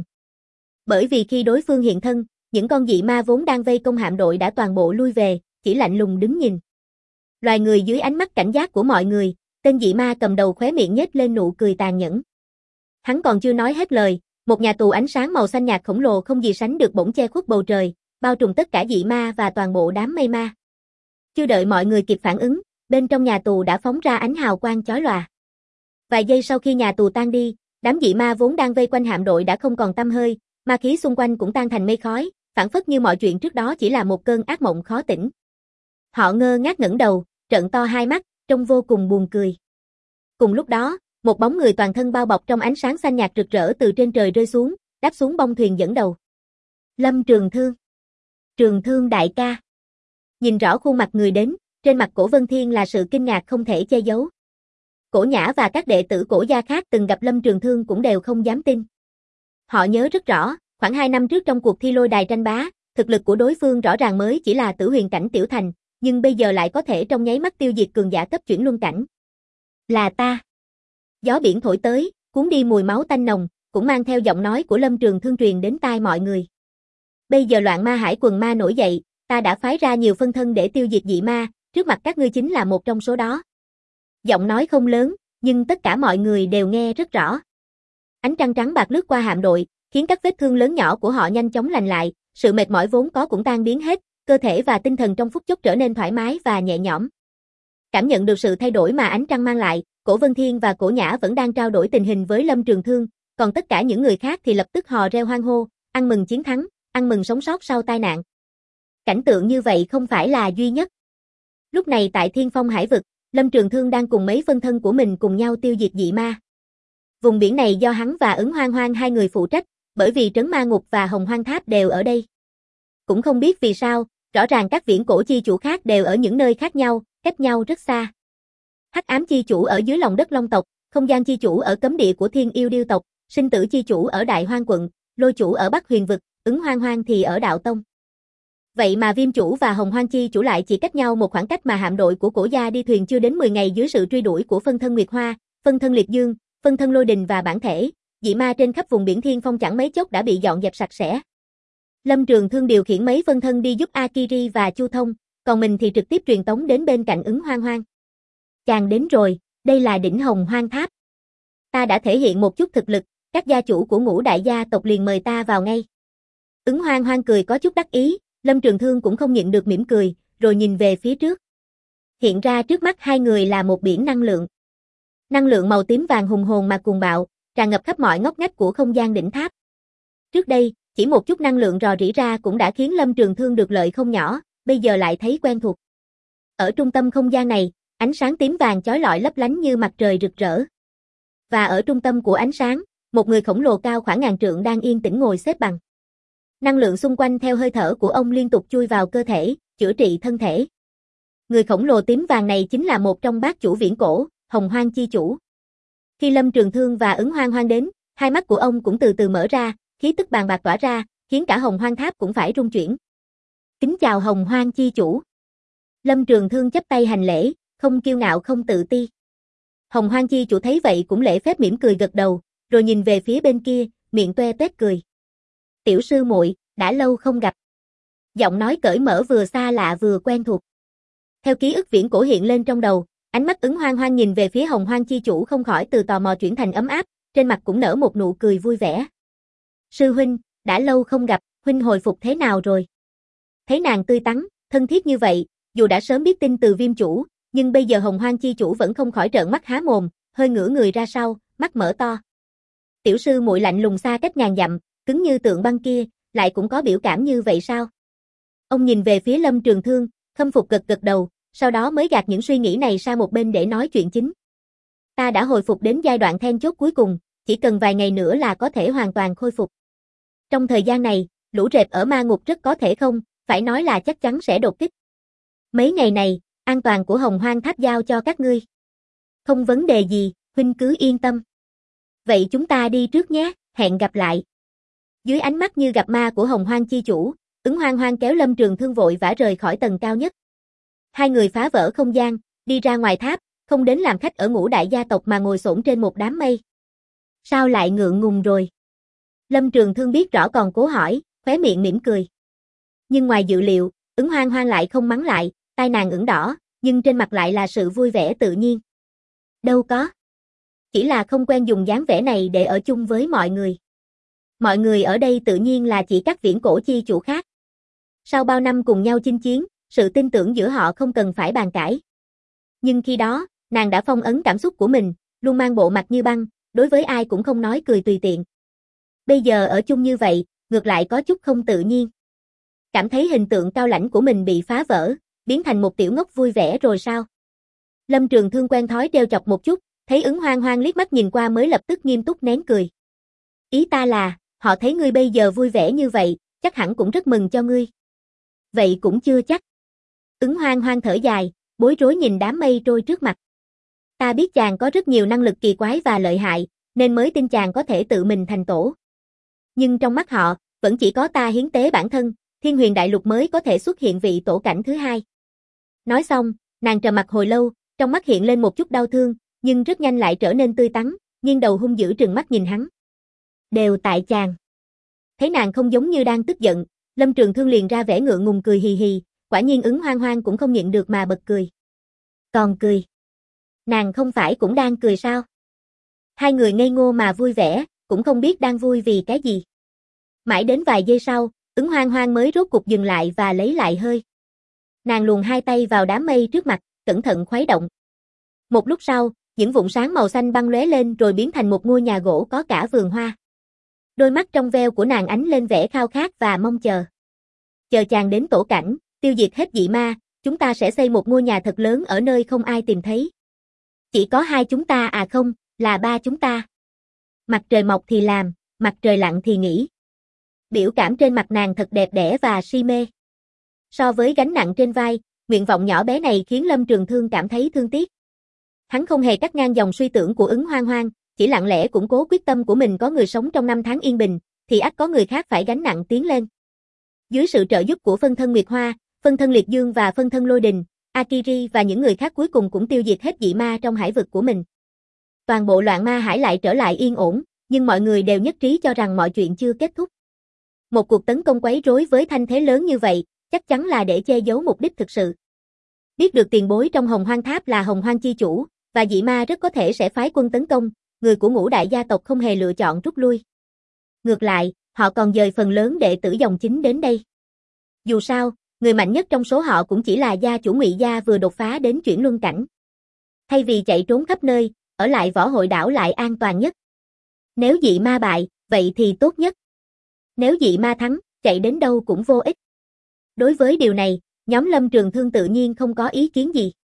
S1: Bởi vì khi đối phương hiện thân, những con dị ma vốn đang vây công hạm đội đã toàn bộ lui về, chỉ lạnh lùng đứng nhìn. Loài người dưới ánh mắt cảnh giác của mọi người, tên dị ma cầm đầu khóe miệng nhếch lên nụ cười tàn nhẫn. Hắn còn chưa nói hết lời, một nhà tù ánh sáng màu xanh nhạt khổng lồ không gì sánh được bỗng che khuất bầu trời, bao trùm tất cả dị ma và toàn bộ đám mây ma. Chưa đợi mọi người kịp phản ứng, bên trong nhà tù đã phóng ra ánh hào quang chói lòa. Vài giây sau khi nhà tù tan đi, đám dị ma vốn đang vây quanh hạm đội đã không còn tăm hơi, ma khí xung quanh cũng tan thành mây khói, phảng phất như mọi chuyện trước đó chỉ là một cơn ác mộng khó tỉnh. Họ ngơ ngác ngẩng đầu, trợn to hai mắt, trông vô cùng buồn cười. Cùng lúc đó, một bóng người toàn thân bao bọc trong ánh sáng xanh nhạt rực rỡ từ trên trời rơi xuống, đáp xuống bông thuyền dẫn đầu. Lâm Trường Thương. Trường Thương đại ca. Nhìn rõ khuôn mặt người đến, trên mặt Cổ Vân Thiên là sự kinh ngạc không thể che giấu. Cổ Nhã và các đệ tử Cổ gia khác từng gặp Lâm Trường Thương cũng đều không dám tin. Họ nhớ rất rõ, khoảng 2 năm trước trong cuộc thi lôi đài tranh bá, thực lực của đối phương rõ ràng mới chỉ là tử huyền cảnh tiểu thành, nhưng bây giờ lại có thể trong nháy mắt tiêu diệt cường giả cấp chuyển luân cảnh. Là ta. Gió biển thổi tới, cuốn đi mùi máu tanh nồng, cũng mang theo giọng nói của Lâm Trường Thương truyền đến tai mọi người. Bây giờ loạn ma hải quần ma nổi dậy, ta đã phái ra nhiều phân thân để tiêu diệt dị ma, trước mặt các ngươi chính là một trong số đó. Giọng nói không lớn, nhưng tất cả mọi người đều nghe rất rõ. Ánh trăng trắng bạc lướt qua hạm đội, khiến các vết thương lớn nhỏ của họ nhanh chóng lành lại, sự mệt mỏi vốn có cũng tan biến hết, cơ thể và tinh thần trong phút chốc trở nên thoải mái và nhẹ nhõm. Cảm nhận được sự thay đổi mà ánh trăng mang lại, Cổ Vân Thiên và Cổ Nhã vẫn đang trao đổi tình hình với Lâm Trường Thương, còn tất cả những người khác thì lập tức hò reo hoan hô, ăn mừng chiến thắng, ăn mừng sống sót sau tai nạn. Cảnh tượng như vậy không phải là duy nhất. Lúc này tại Thiên Phong Hải vực, Lâm Trường Thương đang cùng mấy phân thân của mình cùng nhau tiêu diệt dị ma. Vùng biển này do hắn và Ứng Hoang Hoang hai người phụ trách, bởi vì Trấn Ma Ngục và Hồng Hoang Tháp đều ở đây. Cũng không biết vì sao, rõ ràng các viễn cổ chi chủ khác đều ở những nơi khác nhau, cách nhau rất xa. Hắc ám chi chủ ở dưới lòng đất Long tộc, không gian chi chủ ở cấm địa của Thiên Yêu Điêu tộc, sinh tử chi chủ ở Đại Hoang quận, lôi chủ ở Bắc Huyền vực, Ứng Hoang Hoang thì ở Đạo Tông. Vậy mà Viêm chủ và Hồng Hoang chi chủ lại chỉ cách nhau một khoảng cách mà hạm đội của Cổ Gia đi thuyền chưa đến 10 ngày dưới sự truy đuổi của phân thân Nguyệt Hoa, phân thân Liệt Dương, phân thân Lôi Đình và bản thể, dị ma trên khắp vùng biển Thiên Phong chẳng mấy chốc đã bị dọn dẹp sạch sẽ. Lâm Trường Thương điều khiển mấy phân thân đi giúp Akiri và Chu Thông, còn mình thì trực tiếp truyền tống đến bên cạnh Ứng Hoang Hoang. Chàng đến rồi, đây là đỉnh Hồng Hoang Tháp. Ta đã thể hiện một chút thực lực, các gia chủ của Ngũ đại gia tộc liền mời ta vào ngay. Ứng Hoang Hoang cười có chút đắc ý, Lâm Trường Thương cũng không nhịn được mỉm cười, rồi nhìn về phía trước. Hiện ra trước mắt hai người là một biển năng lượng. Năng lượng màu tím vàng hùng hồn mà cuồng bạo, tràn ngập khắp mọi ngóc ngách của không gian đỉnh tháp. Trước đây, chỉ một chút năng lượng rò rỉ ra cũng đã khiến Lâm Trường Thương được lợi không nhỏ, bây giờ lại thấy quen thuộc. Ở trung tâm không gian này, ánh sáng tím vàng chói lọi lấp lánh như mặt trời rực rỡ. Và ở trung tâm của ánh sáng, một người khổng lồ cao khoảng ngàn trượng đang yên tĩnh ngồi xếp bằng. Năng lượng xung quanh theo hơi thở của ông liên tục chui vào cơ thể, chữa trị thân thể. Người khổng lồ tím vàng này chính là một trong bát chủ viễn cổ, Hồng Hoang chi chủ. Khi Lâm Trường Thương và Ứng Hoang Hoang đến, hai mắt của ông cũng từ từ mở ra, khí tức bàng bạc tỏa ra, khiến cả Hồng Hoang Tháp cũng phải rung chuyển. Kính chào Hồng Hoang chi chủ. Lâm Trường Thương chắp tay hành lễ, không kiêu ngạo không tự ti. Hồng Hoang chi chủ thấy vậy cũng lễ phép mỉm cười gật đầu, rồi nhìn về phía bên kia, miệng toe toét cười. Tiểu sư muội, đã lâu không gặp. Giọng nói cởi mở vừa xa lạ vừa quen thuộc. Theo ký ức viễn cổ hiện lên trong đầu, ánh mắt Ứng Hoang Hoang nhìn về phía Hồng Hoang chi chủ không khỏi từ tò mò chuyển thành ấm áp, trên mặt cũng nở một nụ cười vui vẻ. Sư huynh, đã lâu không gặp, huynh hồi phục thế nào rồi? Thấy nàng tươi tắn, thân thiết như vậy, dù đã sớm biết tin từ Viêm chủ, nhưng bây giờ Hồng Hoang chi chủ vẫn không khỏi trợn mắt há mồm, hơi ngửa người ra sau, mắt mở to. Tiểu sư muội lạnh lùng xa cách ngàn dặm, cứng như tượng băng kia, lại cũng có biểu cảm như vậy sao? Ông nhìn về phía Lâm Trường Thương, khâm phục gật gật đầu, sau đó mới gạt những suy nghĩ này sang một bên để nói chuyện chính. Ta đã hồi phục đến giai đoạn then chốt cuối cùng, chỉ cần vài ngày nữa là có thể hoàn toàn khôi phục. Trong thời gian này, lũ rệp ở ma ngục rất có thể không, phải nói là chắc chắn sẽ đột kích. Mấy ngày này, an toàn của Hồng Hoang Tháp giao cho các ngươi. Không vấn đề gì, huynh cứ yên tâm. Vậy chúng ta đi trước nhé, hẹn gặp lại. Dưới ánh mắt như gặp ma của Hồng Hoang chi chủ, Ứng Hoang Hoang kéo Lâm Trường Thương vội vã rời khỏi tầng cao nhất. Hai người phá vỡ không gian, đi ra ngoài tháp, không đến làm khách ở Ngũ đại gia tộc mà ngồi xổm trên một đám mây. Sao lại ngượng ngùng rồi? Lâm Trường Thương biết rõ còn cố hỏi, khóe miệng mỉm cười. Nhưng ngoài dự liệu, Ứng Hoang Hoang lại không mắng lại, tai nàng ửng đỏ, nhưng trên mặt lại là sự vui vẻ tự nhiên. Đâu có. Chỉ là không quen dùng dáng vẻ này để ở chung với mọi người. Mọi người ở đây tự nhiên là chỉ các viễn cổ chi chủ khác. Sau bao năm cùng nhau chinh chiến, sự tin tưởng giữa họ không cần phải bàn cãi. Nhưng khi đó, nàng đã phong ấn cảm xúc của mình, luôn mang bộ mặt như băng, đối với ai cũng không nói cười tùy tiện. Bây giờ ở chung như vậy, ngược lại có chút không tự nhiên. Cảm thấy hình tượng cao lãnh của mình bị phá vỡ, biến thành một tiểu ngốc vui vẻ rồi sao? Lâm Trường Thương quen thói trêu chọc một chút, thấy Ứng Hoang Hoang liếc mắt nhìn qua mới lập tức nghiêm túc nén cười. Ý ta là, họ thấy ngươi bây giờ vui vẻ như vậy, chắc hẳn cũng rất mừng cho ngươi. Vậy cũng chưa chắc. Ứng Hoang Hoang thở dài, bối rối nhìn đám mây trôi trước mặt. Ta biết chàng có rất nhiều năng lực kỳ quái và lợi hại, nên mới tin chàng có thể tự mình thành tổ. Nhưng trong mắt họ, vẫn chỉ có ta hiến tế bản thân, Thiên Huyền Đại Lục mới có thể xuất hiện vị tổ cảnh thứ hai. Nói xong, nàng trầm mặc hồi lâu, trong mắt hiện lên một chút đau thương, nhưng rất nhanh lại trở nên tươi tắn, nghiêng đầu hung dữ trừng mắt nhìn hắn. Đều tại chàng. Thấy nàng không giống như đang tức giận, Lâm Trường Thương liền ra vẻ ngượng ngùng cười hì hì, quả nhiên Ứng Hoang Hoang cũng không nhịn được mà bật cười. Còn cười. Nàng không phải cũng đang cười sao? Hai người ngây ngô mà vui vẻ, cũng không biết đang vui vì cái gì. Mãi đến vài giây sau, Ứng Hoang Hoang mới rốt cục dừng lại và lấy lại hơi. Nàng luồn hai tay vào đám mây trước mặt, cẩn thận khuấy động. Một lúc sau, những vụn sáng màu xanh băng lóe lên rồi biến thành một ngôi nhà gỗ có cả vườn hoa. Đôi mắt trong veo của nàng ánh lên vẻ khao khát và mong chờ. Chờ chàng đến tổ cảnh, tiêu diệt hết dị ma, chúng ta sẽ xây một ngôi nhà thật lớn ở nơi không ai tìm thấy. Chỉ có hai chúng ta à không, là ba chúng ta. Mặt trời mọc thì làm, mặt trời lặn thì nghỉ. Biểu cảm trên mặt nàng thật đẹp đẽ và si mê. So với gánh nặng trên vai, nguyện vọng nhỏ bé này khiến Lâm Trường Thương cảm thấy thương tiếc. Hắn không hề cắt ngang dòng suy tưởng của Ứng Hoang Hoang, chỉ lặng lẽ củng cố quyết tâm của mình. Có người sống trong năm tháng yên bình, thì ắt có người khác phải gánh nặng tiến lên. Dưới sự trợ giúp của phân thân Nguyệt Hoa, phân thân Liệt Dương và phân thân Lôi Đình, Akiri và những người khác cuối cùng cũng tiêu diệt hết dị ma trong hải vực của mình. Toàn bộ loạn ma hải lại trở lại yên ổn, nhưng mọi người đều nhất trí cho rằng mọi chuyện chưa kết thúc. Một cuộc tấn công quấy rối với thanh thế lớn như vậy, chắc chắn là để che giấu mục đích thực sự. Biết được tiền bối trong Hồng Hoang Tháp là Hồng Hoang chi chủ, và dị ma rất có thể sẽ phái quân tấn công, người của ngũ đại gia tộc không hề lựa chọn rút lui. Ngược lại, họ còn dời phần lớn đệ tử dòng chính đến đây. Dù sao, người mạnh nhất trong số họ cũng chỉ là gia chủ Ngụy gia vừa đột phá đến chuyển luân cảnh. Thay vì chạy trốn khắp nơi, ở lại Võ Hội đảo lại an toàn nhất. Nếu dị ma bại, vậy thì tốt nhất. Nếu dị ma thắng, chạy đến đâu cũng vô ích. Đối với điều này, nhóm Lâm Trường Thương tự nhiên không có ý kiến gì.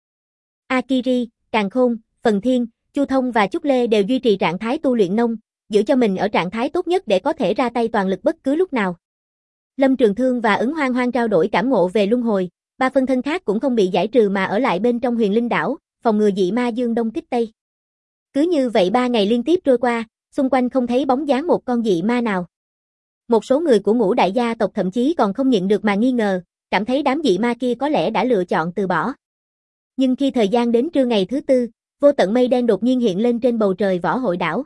S1: Akiri, Càn Khôn, Phần Thiên, Chu Thông và Trúc Lê đều duy trì trạng thái tu luyện nông, giữ cho mình ở trạng thái tốt nhất để có thể ra tay toàn lực bất cứ lúc nào. Lâm Trường Thương và Ứng Hoang Hoang trao đổi cảm ngộ về luân hồi, ba phân thân khác cũng không bị giải trừ mà ở lại bên trong Huyền Linh đảo, phòng ngừa dị ma dương đông kích tây. Cứ như vậy 3 ngày liên tiếp trôi qua, xung quanh không thấy bóng dáng một con dị ma nào. Một số người của ngũ đại gia tộc thậm chí còn không nhịn được mà nghi ngờ, cảm thấy đám dị ma kia có lẽ đã lựa chọn từ bỏ. Nhưng khi thời gian đến trưa ngày thứ tư, vô tận mây đen đột nhiên hiện lên trên bầu trời Võ Hội đảo.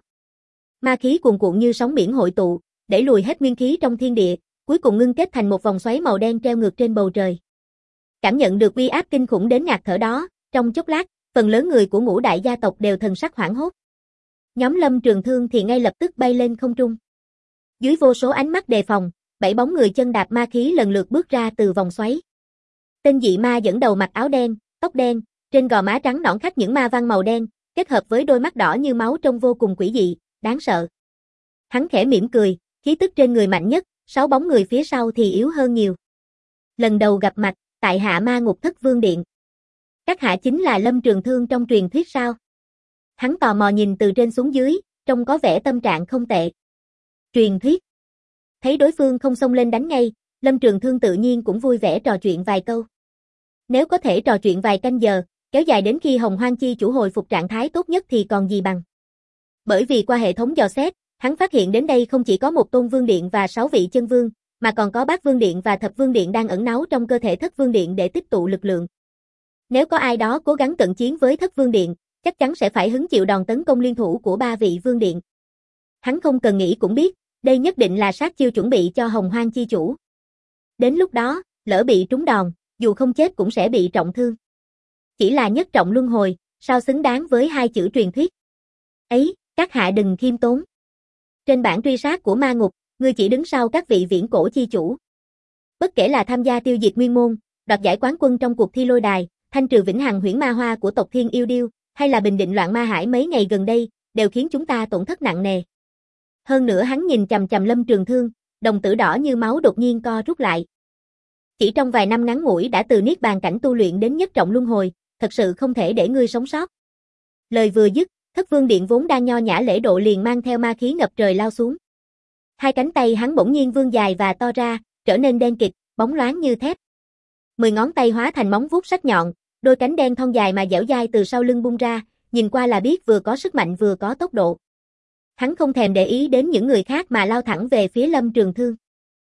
S1: Ma khí cuồn cuộn như sóng biển hội tụ, đẩy lùi hết nguyên khí trong thiên địa, cuối cùng ngưng kết thành một vòng xoáy màu đen treo ngược trên bầu trời. Cảm nhận được uy áp kinh khủng đến ngạt thở đó, trong chốc lát, phần lớn người của ngũ đại gia tộc đều thần sắc hoảng hốt. Nhóm Lâm Trường Thương thì ngay lập tức bay lên không trung. Dưới vô số ánh mắt đề phòng, 7 bóng người chân đạp ma khí lần lượt bước ra từ vòng xoáy. Tên dị ma dẫn đầu mặc áo đen, tóc đen, trên gò má trắng nõn khắc những ma văn màu đen, kết hợp với đôi mắt đỏ như máu trông vô cùng quỷ dị, đáng sợ. Hắn khẽ mỉm cười, khí tức trên người mạnh nhất, 6 bóng người phía sau thì yếu hơn nhiều. Lần đầu gặp mặt, tại hạ Ma Ngục Thất Vương Điện. Các hạ chính là Lâm Trường Thương trong truyền thuyết sao? Hắn tò mò nhìn từ trên xuống dưới, trông có vẻ tâm trạng không tệ. Truyền thuyết. Thấy đối phương không xông lên đánh ngay, Lâm Trường Thương tự nhiên cũng vui vẻ trò chuyện vài câu. Nếu có thể trò chuyện vài canh giờ, kéo dài đến khi Hồng Hoang chi chủ hồi phục trạng thái tốt nhất thì còn gì bằng. Bởi vì qua hệ thống dò xét, hắn phát hiện đến đây không chỉ có một tôn vương điện và 6 vị chân vương, mà còn có Bát Vương Điện và Thập Vương Điện đang ẩn náu trong cơ thể Thất Vương Điện để tích tụ lực lượng. Nếu có ai đó cố gắng cận chiến với Thất Vương Điện, chắc chắn sẽ phải hứng chịu đòn tấn công liên thủ của 3 vị Vương Điện. Hắn không cần nghĩ cũng biết, đây nhất định là sát chiêu chuẩn bị cho Hồng Hoang chi chủ. Đến lúc đó, lỡ bị trúng đòn, dù không chết cũng sẽ bị trọng thương. Chỉ là nhất trọng luân hồi, sao xứng đáng với 2 chữ truyền thuyết. Ấy, các hạ đừng khiêm tốn. Trên bảng truy sát của ma ngục, ngươi chỉ đứng sau các vị viễn cổ chi chủ. Bất kể là tham gia tiêu diệt nguyên môn, đoạt giải quán quân trong cuộc thi lôi đài, thanh trừ vĩnh hằng huyễn ma hoa của tộc Thiên Yêu Điêu, hay là bình định loạn ma hải mấy ngày gần đây, đều khiến chúng ta tổn thất nặng nề. Hơn nữa hắn nhìn chằm chằm Lâm Trường Thương, đồng tử đỏ như máu đột nhiên co rút lại. Chỉ trong vài năm ngắn ngủi đã từ niết bàn cảnh tu luyện đến nhất trọng luân hồi, thật sự không thể để ngươi sống sót. Lời vừa dứt, Thất Vương Điện vốn đang nho nhã lễ độ liền mang theo ma khí ngập trời lao xuống. Hai cánh tay hắn bỗng nhiên vươn dài và to ra, trở nên đen kịt, bóng loáng như thép. 10 ngón tay hóa thành móng vuốt sắc nhọn, đôi cánh đen thon dài mà dẻo dai từ sau lưng bung ra, nhìn qua là biết vừa có sức mạnh vừa có tốc độ. Hắn không thèm để ý đến những người khác mà lao thẳng về phía Lâm Trường Thương.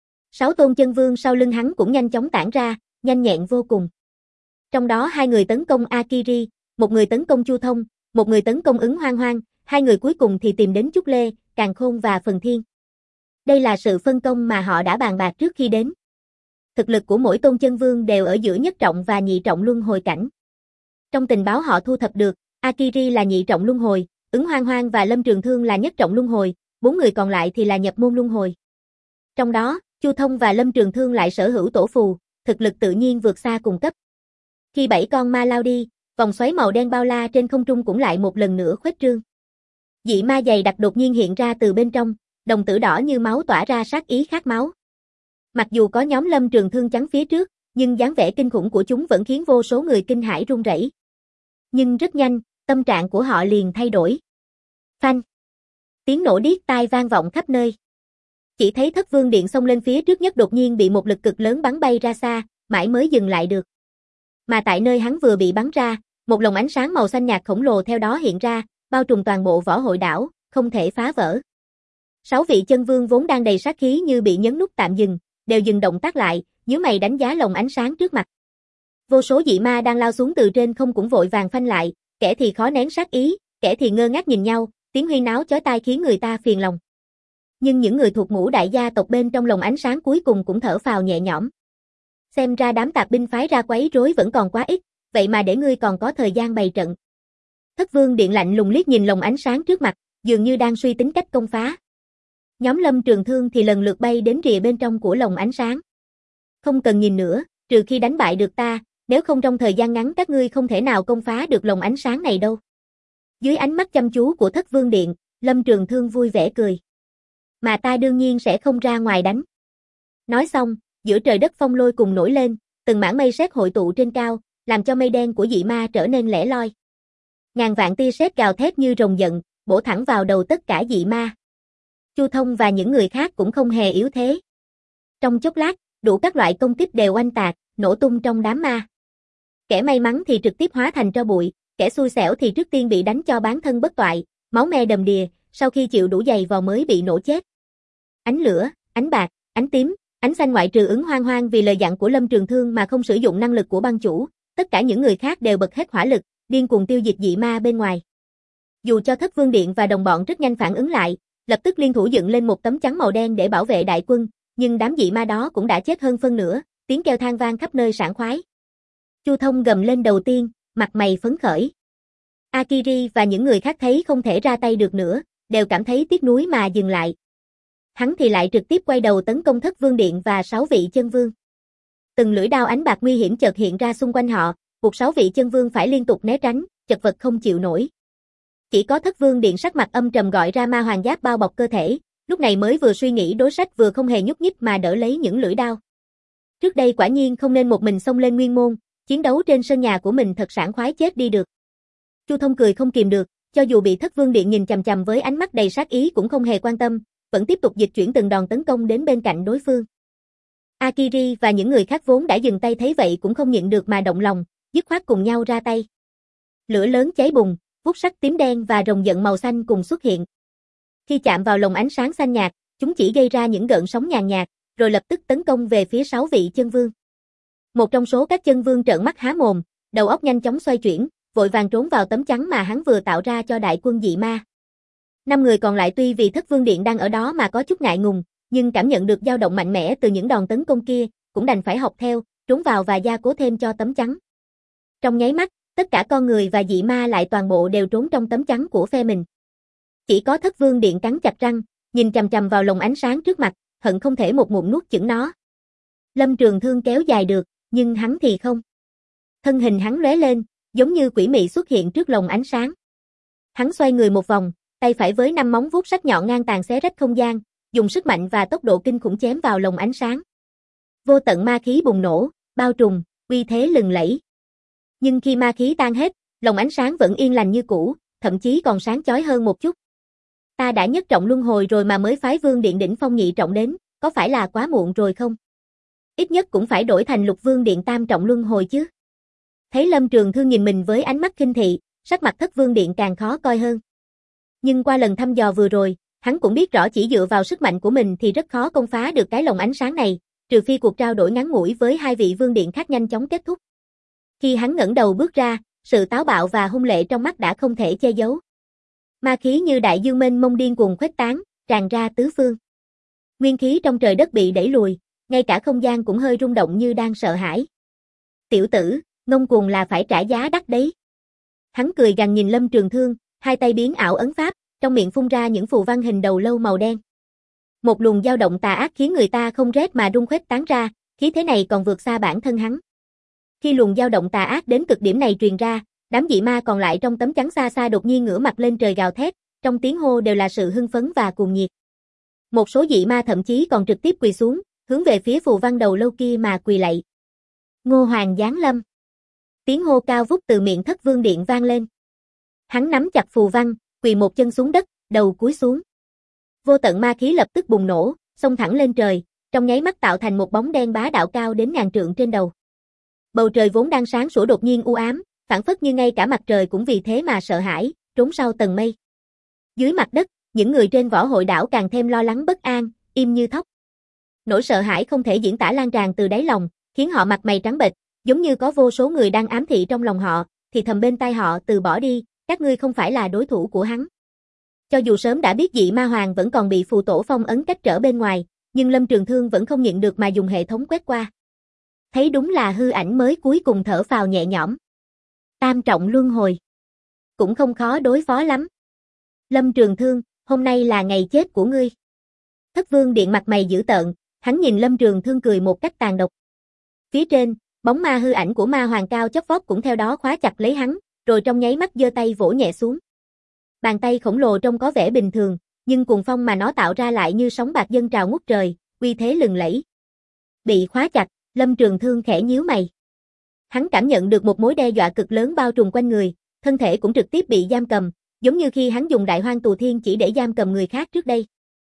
S1: 6 tôn chân vương sau lưng hắn cũng nhanh chóng tản ra, nhanh nhẹn vô cùng. Trong đó 2 người tấn công Akiri, 1 người tấn công Chu Thông, 1 người tấn công Ứng Hoang Hoang, 2 người cuối cùng thì tìm đến Trúc Lê, Càn Khôn và Phần Thiên. Đây là sự phân công mà họ đã bàn bạc trước khi đến. Thực lực của mỗi tôn chân vương đều ở giữa nhất trọng và nhị trọng luân hồi cảnh. Trong tình báo họ thu thập được, Akiri là nhị trọng luân hồi, Ứng Hoang Hoang và Lâm Trường Thương là nhất trọng luân hồi, 4 người còn lại thì là nhập môn luân hồi. Trong đó, Chu Thông và Lâm Trường Thương lại sở hữu tổ phù, thực lực tự nhiên vượt xa cùng cấp. Khi 7 con ma lao đi, vòng xoáy màu đen bao la trên không trung cũng lại một lần nữa khuếch trương. Dị ma dày đặc đột nhiên hiện ra từ bên trong, đồng tử đỏ như máu tỏa ra sát ý khát máu. Mặc dù có nhóm Lâm Trường Thương chắn phía trước, nhưng dáng vẻ kinh khủng của chúng vẫn khiến vô số người kinh hãi run rẩy. Nhưng rất nhanh, tâm trạng của họ liền thay đổi. Phanh! Tiếng nổ điếc tai vang vọng khắp nơi. Chỉ thấy Thất Vương Điện xông lên phía trước nhất đột nhiên bị một lực cực lớn bắn bay ra xa, mãi mới dừng lại được. Mà tại nơi hắn vừa bị bắn ra, một lồng ánh sáng màu xanh nhạt khổng lồ theo đó hiện ra, bao trùm toàn bộ võ hội đảo, không thể phá vỡ. 6 vị chân vương vốn đang đầy sát khí như bị nhấn nút tạm dừng, đều dừng động tác lại, nhíu mày đánh giá lồng ánh sáng trước mặt. Vô số dị ma đang lao xuống từ trên không cũng vội vàng phanh lại, kẻ thì khó nén sát ý, kẻ thì ngơ ngác nhìn nhau, tiếng huyên náo chói tai khiến người ta phiền lòng. Nhưng những người thuộc ngũ đại gia tộc bên trong lồng ánh sáng cuối cùng cũng thở phào nhẹ nhõm. Xem ra đám tạp binh phái ra quấy rối vẫn còn quá ít, vậy mà để ngươi còn có thời gian bày trận. Thất Vương Điện lạnh lùng liếc nhìn lồng ánh sáng trước mặt, dường như đang suy tính cách công phá. Nhóm Lâm Trường Thương thì lần lượt bay đến rìa bên trong của lồng ánh sáng. Không cần nhìn nữa, trừ khi đánh bại được ta, nếu không trong thời gian ngắn các ngươi không thể nào công phá được lồng ánh sáng này đâu. Dưới ánh mắt chăm chú của Thất Vương Điện, Lâm Trường Thương vui vẻ cười. Mà ta đương nhiên sẽ không ra ngoài đánh. Nói xong, giữa trời đất phong lôi cùng nổi lên, từng mảng mây sét hội tụ trên cao, làm cho mây đen của dị ma trở nên lẻ loi. Ngàn vạn tia sét gào thét như rồng giận, bổ thẳng vào đầu tất cả dị ma. Chu Thông và những người khác cũng không hề yếu thế. Trong chốc lát, đủ các loại công kích đều oanh tạc, nổ tung trong đám ma. Kẻ may mắn thì trực tiếp hóa thành tro bụi, kẻ xui xẻo thì trước tiên bị đánh cho bán thân bất toại, máu me đầm đìa, sau khi chịu đủ giày vò mới bị nổ chết. Ánh lửa, ánh bạc, ánh tím, ánh xanh ngoại trừ Ứng Hoang Hoang vì lời dặn của Lâm Trường Thương mà không sử dụng năng lực của băng chủ, tất cả những người khác đều bật hết hỏa lực, điên cuồng tiêu diệt dị ma bên ngoài. Dù cho Thất Vương Điện và đồng bọn rất nhanh phản ứng lại, lập tức liên thủ dựng lên một tấm chắn màu đen để bảo vệ đại quân, nhưng đám dị ma đó cũng đã chết hơn phân nửa, tiếng kêu than vang khắp nơi sảng khoái. Chu Thông gầm lên đầu tiên, mặt mày phấn khởi. Akiri và những người khác thấy không thể ra tay được nữa, đều cảm thấy tiếc nuối mà dừng lại. Hắn thì lại trực tiếp quay đầu tấn công Thất Vương Điện và 6 vị chân vương. Từng lưỡi đao ánh bạc nguy hiểm chợt hiện ra xung quanh họ, buộc 6 vị chân vương phải liên tục né tránh, chật vật không chịu nổi. Chỉ có Thất Vương Điện sắc mặt âm trầm gọi ra ma hoàng giáp bao bọc cơ thể, lúc này mới vừa suy nghĩ đối sách vừa không hề nhúc nhích mà đỡ lấy những lưỡi đao. Trước đây quả nhiên không nên một mình xông lên Nguyên Môn, chiến đấu trên sân nhà của mình thật sảng khoái chết đi được. Chu Thông cười không kìm được, cho dù bị Thất Vương Điện nhìn chằm chằm với ánh mắt đầy sát ý cũng không hề quan tâm, vẫn tiếp tục dịch chuyển từng đòn tấn công đến bên cạnh đối phương. Akiri và những người khác vốn đã dừng tay thấy vậy cũng không nhịn được mà động lòng, dứt khoát cùng nhau ra tay. Lửa lớn cháy bùng, vút sắc tím đen và rồng giận màu xanh cùng xuất hiện. Khi chạm vào lồng ánh sáng xanh nhạt, chúng chỉ gây ra những gợn sóng nhàn nhạt, rồi lập tức tấn công về phía 6 vị chân vương. Một trong số các chân vương trợn mắt há mồm, đầu óc nhanh chóng xoay chuyển, vội vàng trốn vào tấm chắn mà hắn vừa tạo ra cho đại quân dị ma. 5 người còn lại tuy vì Thất Vương Điện đang ở đó mà có chút ngại ngùng, nhưng cảm nhận được dao động mạnh mẽ từ những đòn tấn công kia, cũng đành phải học theo, trốn vào và gia cố thêm cho tấm chắn. Trong nháy mắt, tất cả con người và dị ma lại toàn bộ đều trốn trong tấm chắn của phe mình. Chỉ có Thất Vương Điện cắn chặt răng, nhìn chằm chằm vào lồng ánh sáng trước mặt, hận không thể một ngụm nuốt chửng nó. Lâm Trường Thương kéo dài được, nhưng hắn thì không. Thân hình hắn lóe lên, giống như quỷ mị xuất hiện trước lồng ánh sáng. Hắn xoay người một vòng, tay phải với 5 móng vuốt sắc nhọn ngang tàn xé rách không gian, dùng sức mạnh và tốc độ kinh khủng chém vào lồng ánh sáng. Vô tận ma khí bùng nổ, bao trùm, uy thế lừng lẫy. Nhưng khi ma khí tan hết, lồng ánh sáng vẫn yên lành như cũ, thậm chí còn sáng chói hơn một chút. Ta đã nhất trọng luân hồi rồi mà mới phái Vương Điện đỉnh phong nhị trọng đến, có phải là quá muộn rồi không? Ít nhất cũng phải đổi thành Lục Vương Điện tam trọng luân hồi chứ. Thấy Lâm Trường Thương nhìn mình với ánh mắt khinh thị, sắc mặt Thất Vương Điện càng khó coi hơn. Nhưng qua lần thăm dò vừa rồi, hắn cũng biết rõ chỉ dựa vào sức mạnh của mình thì rất khó công phá được cái lồng ánh sáng này, trừ phi cuộc trao đổi ngắn ngủi với 2 vị Vương Điện khác nhanh chóng kết thúc. Khi hắn ngẩng đầu bước ra, sự táo bạo và hung lệ trong mắt đã không thể che giấu. Ma khí như đại dương mênh mông điên cuồng khuếch tán, tràn ra tứ phương. Nguyên khí trong trời đất bị đẩy lùi, ngay cả không gian cũng hơi rung động như đang sợ hãi. Tiểu tử, ngông cuồng là phải trả giá đắt đấy. Hắn cười gằn nhìn Lâm Trường Thương, hai tay biến ảo ấn pháp, trong miệng phun ra những phù văn hình đầu lâu màu đen. Một luồng dao động tà ác khiến người ta không rét mà rung khuếch tán ra, khí thế này còn vượt xa bản thân hắn. Khi luồng dao động tà ác đến cực điểm này truyền ra, đám dị ma còn lại trong tấm chắn xa xa đột nhiên ngửa mặt lên trời gào thét, trong tiếng hô đều là sự hưng phấn và cuồng nhiệt. Một số dị ma thậm chí còn trực tiếp quỳ xuống, hướng về phía phù văn đầu lâu kia mà quỳ lạy. Ngô Hoàng giáng lâm. Tiếng hô cao vút từ miệng Thất Vương Điện vang lên. Hắn nắm chặt phù văn, quỳ một chân xuống đất, đầu cúi xuống. Vô tận ma khí lập tức bùng nổ, xông thẳng lên trời, trong nháy mắt tạo thành một bóng đen bá đạo cao đến ngàn trượng trên đầu. Bầu trời vốn đang sáng sủa đột nhiên u ám, phảng phất như ngay cả mặt trời cũng vì thế mà sợ hãi, trốn sau tầng mây. Dưới mặt đất, những người trên võ hội đảo càng thêm lo lắng bất an, im như thóc. Nỗi sợ hãi không thể diễn tả lan tràn từ đáy lòng, khiến họ mặt mày trắng bệch, giống như có vô số người đang ám thị trong lòng họ, thì thầm bên tai họ từ bỏ đi, các ngươi không phải là đối thủ của hắn. Cho dù sớm đã biết dị ma hoàng vẫn còn bị phù tổ phong ấn cách trở bên ngoài, nhưng Lâm Trường Thương vẫn không nhịn được mà dùng hệ thống quét qua. Thấy đúng là hư ảnh mới cuối cùng thở phào nhẹ nhõm. Tam trọng luân hồi. Cũng không khó đối phó lắm. Lâm Trường Thương, hôm nay là ngày chết của ngươi. Thất Vương Điện mặt mày dữ tợn, hắn nhìn Lâm Trường Thương cười một cách tàn độc. Phía trên, bóng ma hư ảnh của ma hoàng cao chót vót cũng theo đó khóa chặt lấy hắn, rồi trong nháy mắt giơ tay vỗ nhẹ xuống. Bàn tay khổng lồ trông có vẻ bình thường, nhưng cuồng phong mà nó tạo ra lại như sóng bạc dâng trào ngút trời, uy thế lừng lẫy. Bị khóa chặt, Lâm Trường Thương khẽ nhíu mày. Hắn cảm nhận được một mối đe dọa cực lớn bao trùm quanh người, thân thể cũng trực tiếp bị giam cầm, giống như khi hắn dùng Đại Hoang Tù Thiên chỉ để giam cầm người khác trước đây.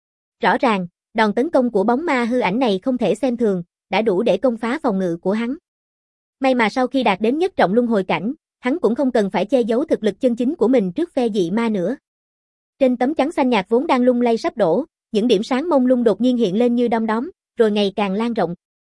S1: Rõ ràng, đòn tấn công của bóng ma hư ảnh này không thể xem thường, đã đủ để công phá phòng ngự của hắn. May mà sau khi đạt đến nhất trọng luân hồi cảnh, hắn cũng không cần phải che giấu thực lực chân chính của mình trước phe dị ma nữa. Trên tấm chắn xanh nhạt vốn đang lung lay sắp đổ, những điểm sáng mông lung đột nhiên hiện lên như đom đóm, rồi ngày càng lan rộng.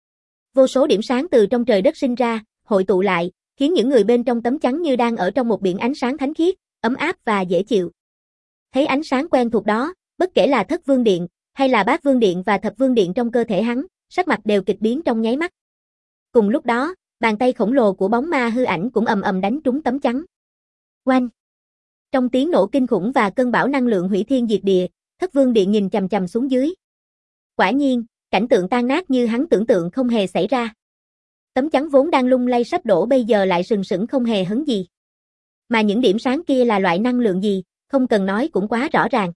S1: Vô số điểm sáng từ trong trời đất sinh ra, hội tụ lại, khiến những người bên trong tấm chắn như đang ở trong một biển ánh sáng thánh khiết, ấm áp và dễ chịu. Thấy ánh sáng quen thuộc đó, bất kể là Thất Vương Điện, hay là Bát Vương Điện và Thập Vương Điện trong cơ thể hắn, sắc mặt đều kịch biến trong nháy mắt. Cùng lúc đó, bàn tay khổng lồ của bóng ma hư ảnh cũng ầm ầm đánh trúng tấm chắn. Oanh! Trong tiếng nổ kinh khủng và cơn bão năng lượng hủy thiên diệt địa, Thất Vương Điện nhìn chằm chằm xuống dưới. Quả nhiên, cảnh tượng tan nát như hắn tưởng tượng không hề xảy ra. Tấm chắn vốn đang lung lay sắp đổ bây giờ lại sừng sững không hề hấn gì. Mà những điểm sáng kia là loại năng lượng gì, không cần nói cũng quá rõ ràng.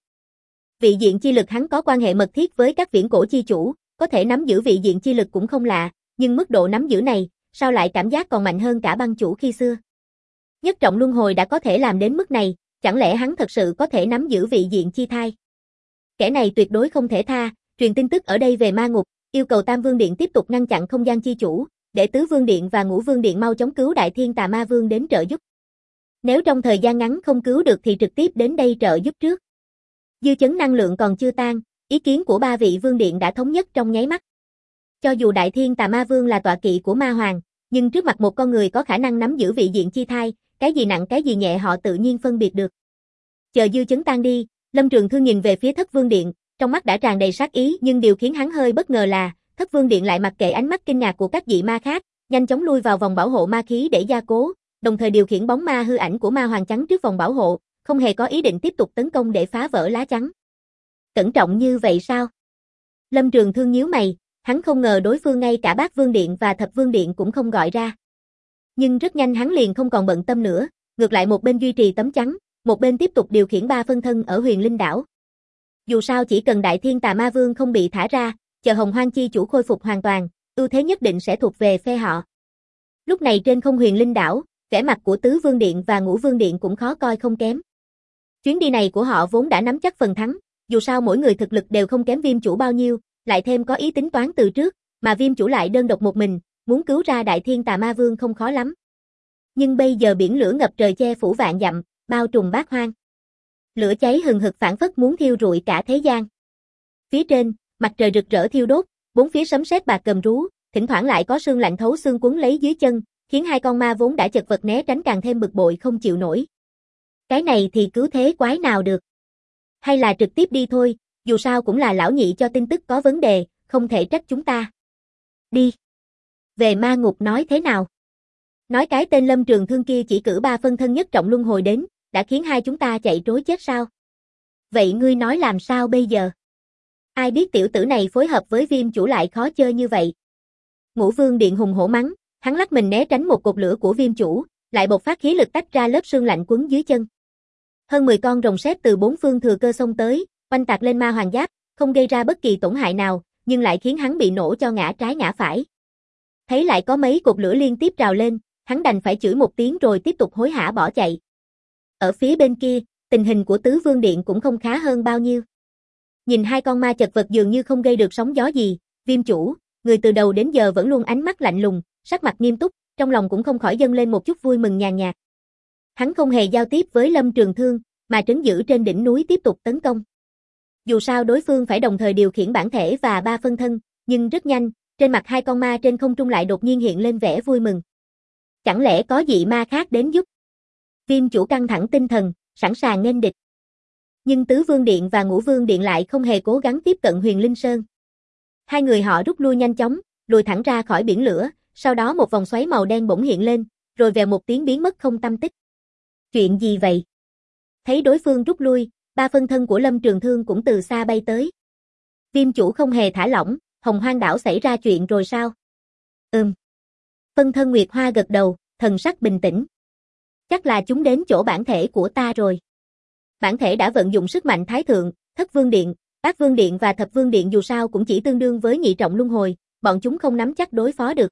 S1: Vị diện chi lực hắn có quan hệ mật thiết với các viễn cổ chi chủ, có thể nắm giữ vị diện chi lực cũng không lạ, nhưng mức độ nắm giữ này, sao lại cảm giác còn mạnh hơn cả băng chủ khi xưa. Nhất trọng luân hồi đã có thể làm đến mức này, chẳng lẽ hắn thật sự có thể nắm giữ vị diện chi thai? Kẻ này tuyệt đối không thể tha, truyền tin tức ở đây về ma ngục, yêu cầu Tam Vương Điện tiếp tục ngăn chặn không gian chi chủ, để Tứ Vương Điện và Ngũ Vương Điện mau chóng cứu Đại Thiên Tà Ma Vương đến trợ giúp. Nếu trong thời gian ngắn không cứu được thì trực tiếp đến đây trợ giúp trước. Dư chấn năng lượng còn chưa tan, ý kiến của ba vị Vương Điện đã thống nhất trong nháy mắt. Cho dù Đại Thiên Tà Ma Vương là tọa kỵ của Ma Hoàng, nhưng trước mặt một con người có khả năng nắm giữ vị diện chi thai, cái gì nặng cái gì nhẹ họ tự nhiên phân biệt được. Chờ dư chấn tan đi, Lâm Trường Thương nhìn về phía Thất Vương Điện, trong mắt đã tràn đầy sát ý, nhưng điều khiến hắn hơi bất ngờ là, Thất Vương Điện lại mặc kệ ánh mắt kinh ngạc của các dị ma khác, nhanh chóng lui vào vòng bảo hộ ma khí để gia cố, đồng thời điều khiển bóng ma hư ảnh của Ma Hoàng chắn trước vòng bảo hộ, không hề có ý định tiếp tục tấn công để phá vỡ lá chắn. Cẩn trọng như vậy sao? Lâm Trường Thương nhíu mày, hắn không ngờ đối phương ngay cả Bát Vương Điện và Thập Vương Điện cũng không gọi ra. Nhưng rất nhanh hắn liền không còn bận tâm nữa, ngược lại một bên duy trì tấm chắn, một bên tiếp tục điều khiển ba phân thân ở Huyền Linh đảo. Dù sao chỉ cần Đại Thiên Tà Ma Vương không bị thả ra, chờ Hồng Hoang chi chủ khôi phục hoàn toàn, ưu thế nhất định sẽ thuộc về phe họ. Lúc này trên không Huyền Linh đảo, vẻ mặt của Tứ Vương Điện và Ngũ Vương Điện cũng khó coi không kém. Chuyến đi này của họ vốn đã nắm chắc phần thắng, dù sao mỗi người thực lực đều không kém Viêm chủ bao nhiêu, lại thêm có ý tính toán từ trước, mà Viêm chủ lại đơn độc một mình, muốn cứu ra Đại Thiên Tà Ma Vương không khó lắm. Nhưng bây giờ biển lửa ngập trời che phủ vạn dặm, bao trùm bát hoang. Lửa cháy hừng hực phảng phất muốn thiêu rụi cả thế gian. Phía trên, mặt trời rực rỡ thiêu đốt, bốn phía sấm sét bạc cầm rú, thỉnh thoảng lại có sương lạnh thấu xương quấn lấy dưới chân, khiến hai con ma vốn đã chật vật né tránh càng thêm bực bội không chịu nổi. Cái này thì cứu thế quái nào được? Hay là trực tiếp đi thôi, dù sao cũng là lão nhị cho tin tức có vấn đề, không thể trách chúng ta. Đi. Về ma ngục nói thế nào? Nói cái tên Lâm Trường Thương kia chỉ cử ba phân thân nhất trọng luân hồi đến, đã khiến hai chúng ta chạy trối chết sao? Vậy ngươi nói làm sao bây giờ? Ai biết tiểu tử này phối hợp với Viêm chủ lại khó chơi như vậy? Ngũ Vương Điện hùng hổ mắng, hắn lắc mình né tránh một cột lửa của Viêm chủ, lại bộc phát khí lực tách ra lớp sương lạnh quấn dưới chân. Hơn 10 con rồng sét từ bốn phương thừa cơ xông tới, oanh tạc lên Ma Hoàng giáp, không gây ra bất kỳ tổn hại nào, nhưng lại khiến hắn bị nổ cho ngã trái ngã phải. Thấy lại có mấy cột lửa liên tiếp trào lên, hắn đành phải chửi một tiếng rồi tiếp tục hối hả bỏ chạy. Ở phía bên kia, tình hình của Tứ Vương Điện cũng không khá hơn bao nhiêu. Nhìn hai con ma chật vật dường như không gây được sóng gió gì, Viêm chủ, người từ đầu đến giờ vẫn luôn ánh mắt lạnh lùng, sắc mặt nghiêm túc, trong lòng cũng không khỏi dâng lên một chút vui mừng nhàn nhạt. Hắn không hề giao tiếp với Lâm Trường Thương, mà trấn giữ trên đỉnh núi tiếp tục tấn công. Dù sao đối phương phải đồng thời điều khiển bản thể và 3 phân thân, nhưng rất nhanh, trên mặt hai con ma trên không trung lại đột nhiên hiện lên vẻ vui mừng. Chẳng lẽ có dị ma khác đến giúp? Viêm chủ căng thẳng tinh thần, sẵn sàng nghênh địch. Nhưng Tứ Vương Điện và Ngũ Vương Điện lại không hề cố gắng tiếp cận Huyền Linh Sơn. Hai người họ rút lui nhanh chóng, lùi thẳng ra khỏi biển lửa, sau đó một vòng xoáy màu đen bỗng hiện lên, rồi vèo một tiếng biến mất không tăm tích. Chuyện gì vậy? Thấy đối phương rút lui, 3 phân thân của Lâm Trường Thương cũng từ xa bay tới. Viêm chủ không hề thả lỏng, Hồng Hoang đảo xảy ra chuyện rồi sao? Phân thân Nguyệt Hoa gật đầu, thần sắc bình tĩnh. Chắc là chúng đến chỗ bản thể của ta rồi. Bản thể đã vận dụng sức mạnh Thái Thượng, Thất Vương Điện, Bát Vương Điện và Thập Vương Điện dù sao cũng chỉ tương đương với nhị trọng luân hồi, bọn chúng không nắm chắc đối phó được.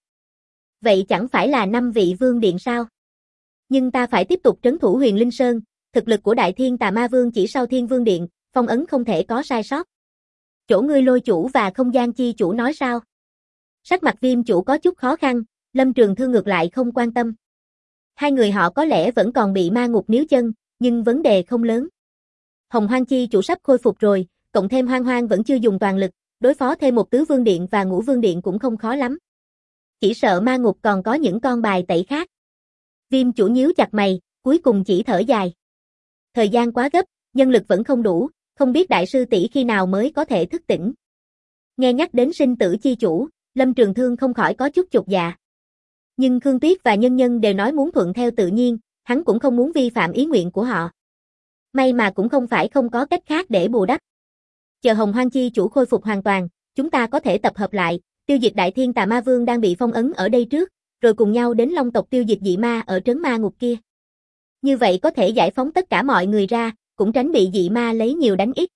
S1: Vậy chẳng phải là 5 vị Vương Điện sao? Nhưng ta phải tiếp tục trấn thủ Huyền Linh Sơn, thực lực của Đại Thiên Tà Ma Vương chỉ sau Thiên Vương Điện, phong ấn không thể có sai sót. Chỗ ngươi Lôi chủ và Không Gian Chi chủ nói sao? Sắc mặt Viêm chủ có chút khó khăn, Lâm Trường Thương ngược lại không quan tâm. Hai người họ có lẽ vẫn còn bị ma ngục níu chân, nhưng vấn đề không lớn. Hồng Hoang Chi chủ sắp khôi phục rồi, cộng thêm Hoang Hoang vẫn chưa dùng toàn lực, đối phó thêm một Tứ Vương Điện và Ngũ Vương Điện cũng không khó lắm. Chỉ sợ ma ngục còn có những con bài tẩy khác. Viêm chủ nhíu chặt mày, cuối cùng chỉ thở dài. Thời gian quá gấp, nhân lực vẫn không đủ, không biết đại sư tỷ khi nào mới có thể thức tỉnh. Nghe nhắc đến sinh tử chi chủ, Lâm Trường Thương không khỏi có chút chột dạ. Nhưng Khương Tuyết và Nhân Nhân đều nói muốn thuận theo tự nhiên, hắn cũng không muốn vi phạm ý nguyện của họ. May mà cũng không phải không có cách khác để bù đắp. Chờ Hồng Hoang Chi chủ khôi phục hoàn toàn, chúng ta có thể tập hợp lại, tiêu diệt Đại Thiên Tà Ma Vương đang bị phong ấn ở đây trước, rồi cùng nhau đến Long tộc tiêu diệt dị ma ở trấn ma ngục kia. Như vậy có thể giải phóng tất cả mọi người ra, cũng tránh bị dị ma lấy nhiều đánh ít.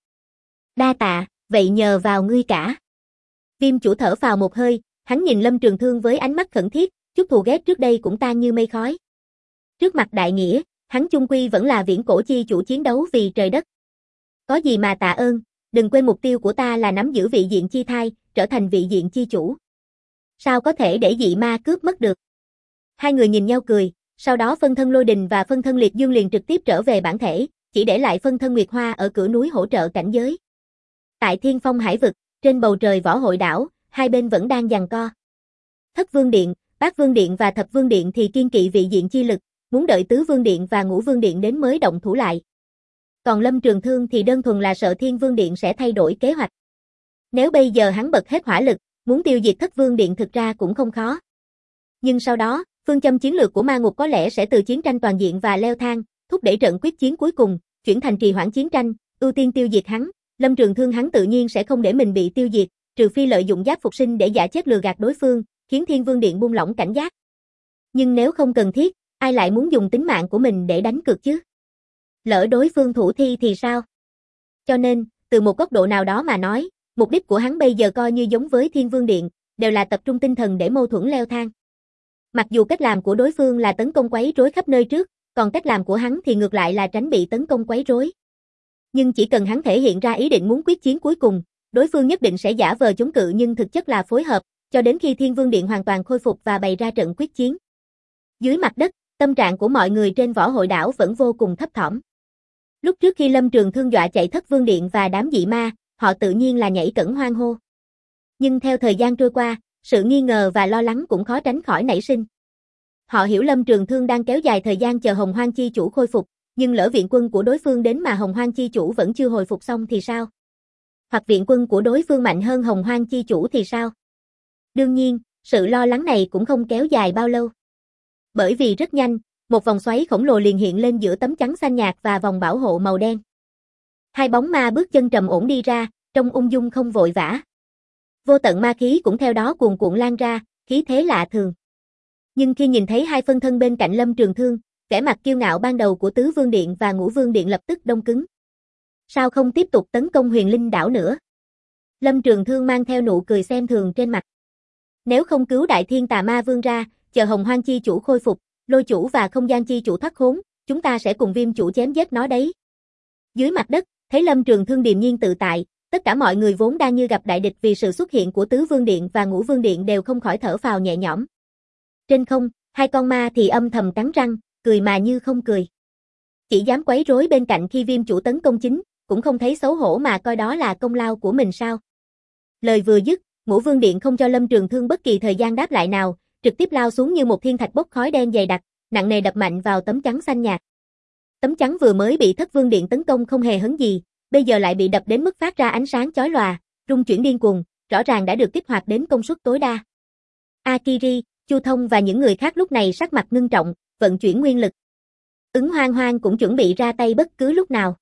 S1: Đa tạ, vậy nhờ vào ngươi cả. Viêm chủ thở phào một hơi, hắn nhìn Lâm Trường Thương với ánh mắt khẩn thiết, chút thù ghét trước đây cũng tan như mây khói. Trước mặt đại nghĩa, hắn chung quy vẫn là viễn cổ chi chủ chiến đấu vì trời đất. Có gì mà tạ ơn, đừng quên mục tiêu của ta là nắm giữ vị diện chi thai, trở thành vị diện chi chủ. Sao có thể để dị ma cướp mất được? Hai người nhìn nhau cười, sau đó phân thân Lôi Đình và phân thân Liệt Dương liền trực tiếp trở về bản thể, chỉ để lại phân thân Nguyệt Hoa ở cửa núi hỗ trợ cảnh giới. Tại Thiên Phong Hải vực, trên bầu trời Võ Hội đảo, hai bên vẫn đang giằng co. Thất Vương Điện, Bát Vương Điện và Thập Vương Điện thì kiên kỵ vị diện chi lực, muốn đợi Tứ Vương Điện và Ngũ Vương Điện đến mới động thủ lại. Còn Lâm Trường Thương thì đơn thuần là sợ Thiên Vương Điện sẽ thay đổi kế hoạch. Nếu bây giờ hắn bật hết hỏa lực, muốn tiêu diệt Thất Vương Điện thực ra cũng không khó. Nhưng sau đó, phương châm chiến lược của ma ngục có lẽ sẽ từ chiến tranh toàn diện và leo thang, thúc đẩy trận quyết chiến cuối cùng, chuyển thành trì hoãn chiến tranh, ưu tiên tiêu diệt hắn. Lâm Trường Thương hắn tự nhiên sẽ không để mình bị tiêu diệt, trừ phi lợi dụng giáp phục sinh để giả chết lừa gạt đối phương, khiến Thiên Vương Điện buông lỏng cảnh giác. Nhưng nếu không cần thiết, ai lại muốn dùng tính mạng của mình để đánh cược chứ? Lỡ đối phương thủ thi thì sao? Cho nên, từ một góc độ nào đó mà nói, mục đích của hắn bây giờ coi như giống với Thiên Vương Điện, đều là tập trung tinh thần để mâu thuẫn leo thang. Mặc dù cách làm của đối phương là tấn công quấy rối khắp nơi trước, còn cách làm của hắn thì ngược lại là tránh bị tấn công quấy rối. Nhưng chỉ cần hắn thể hiện ra ý định muốn quyết chiến cuối cùng, đối phương nhất định sẽ giả vờ chống cự nhưng thực chất là phối hợp, cho đến khi Thiên Vương Điện hoàn toàn khôi phục và bày ra trận quyết chiến. Dưới mặt đất, tâm trạng của mọi người trên Võ Hội đảo vẫn vô cùng thấp thỏm. Lúc trước khi Lâm Trường Thương dọa chạy Thất Vương Điện và đám dị ma, họ tự nhiên là nhảy cẫng hoan hô. Nhưng theo thời gian trôi qua, sự nghi ngờ và lo lắng cũng khó tránh khỏi nảy sinh. Họ hiểu Lâm Trường Thương đang kéo dài thời gian chờ Hồng Hoang Chi chủ khôi phục, nhưng lỡ viện quân của đối phương đến mà Hồng Hoang Chi chủ vẫn chưa hồi phục xong thì sao? Hoặc viện quân của đối phương mạnh hơn Hồng Hoang Chi chủ thì sao? Đương nhiên, sự lo lắng này cũng không kéo dài bao lâu. Bởi vì rất nhanh, một vòng xoáy khổng lồ liền hiện lên giữa tấm chắn xanh nhạt và vòng bảo hộ màu đen. Hai bóng ma bước chân trầm ổn đi ra, trông ung dung không vội vã. Vô tận ma khí cũng theo đó cuồn cuộn lan ra, khí thế lạ thường. Nhưng khi nhìn thấy hai phân thân bên cạnh Lâm Trường Thương, vẻ mặt kiêu ngạo ban đầu của Tứ Vương Điện và Ngũ Vương Điện lập tức đông cứng. Sao không tiếp tục tấn công Huyền Linh đảo nữa? Lâm Trường Thương mang theo nụ cười xem thường trên mặt. Nếu không cứu Đại Thiên Tà Ma Vương ra, chờ Hồng Hoang chi chủ khôi phục, Lôi chủ và Không Gian chi chủ thoát khốn, chúng ta sẽ cùng Viêm chủ chém giết nó đấy. Dưới mặt đất, thấy Lâm Trường Thương điềm nhiên tự tại, tất cả mọi người vốn đang như gặp đại địch vì sự xuất hiện của Tứ Vương Điện và Ngũ Vương Điện đều không khỏi thở phào nhẹ nhõm. Trên không, hai con ma thì âm thầm cắn răng, cười mà như không cười. Chỉ dám quấy rối bên cạnh khi Viêm chủ tấn công chính, cũng không thấy xấu hổ mà coi đó là công lao của mình sao. Lời vừa dứt, Ngũ Vương Điện không cho Lâm Trường Thương bất kỳ thời gian đáp lại nào, trực tiếp lao xuống như một thiên thạch bốc khói đen dày đặc, nặng nề đập mạnh vào tấm chắn xanh nhạt. Tấm chắn vừa mới bị Thất Vương Điện tấn công không hề hấn gì, bây giờ lại bị đập đến mức phát ra ánh sáng chói lòa, rung chuyển điên cuồng, rõ ràng đã được kích hoạt đến công suất tối đa. Akiri, Chu Thông và những người khác lúc này sắc mặt ngưng trọng, vận chuyển nguyên lực. Ứng Hoang Hoang cũng chuẩn bị ra tay bất cứ lúc nào.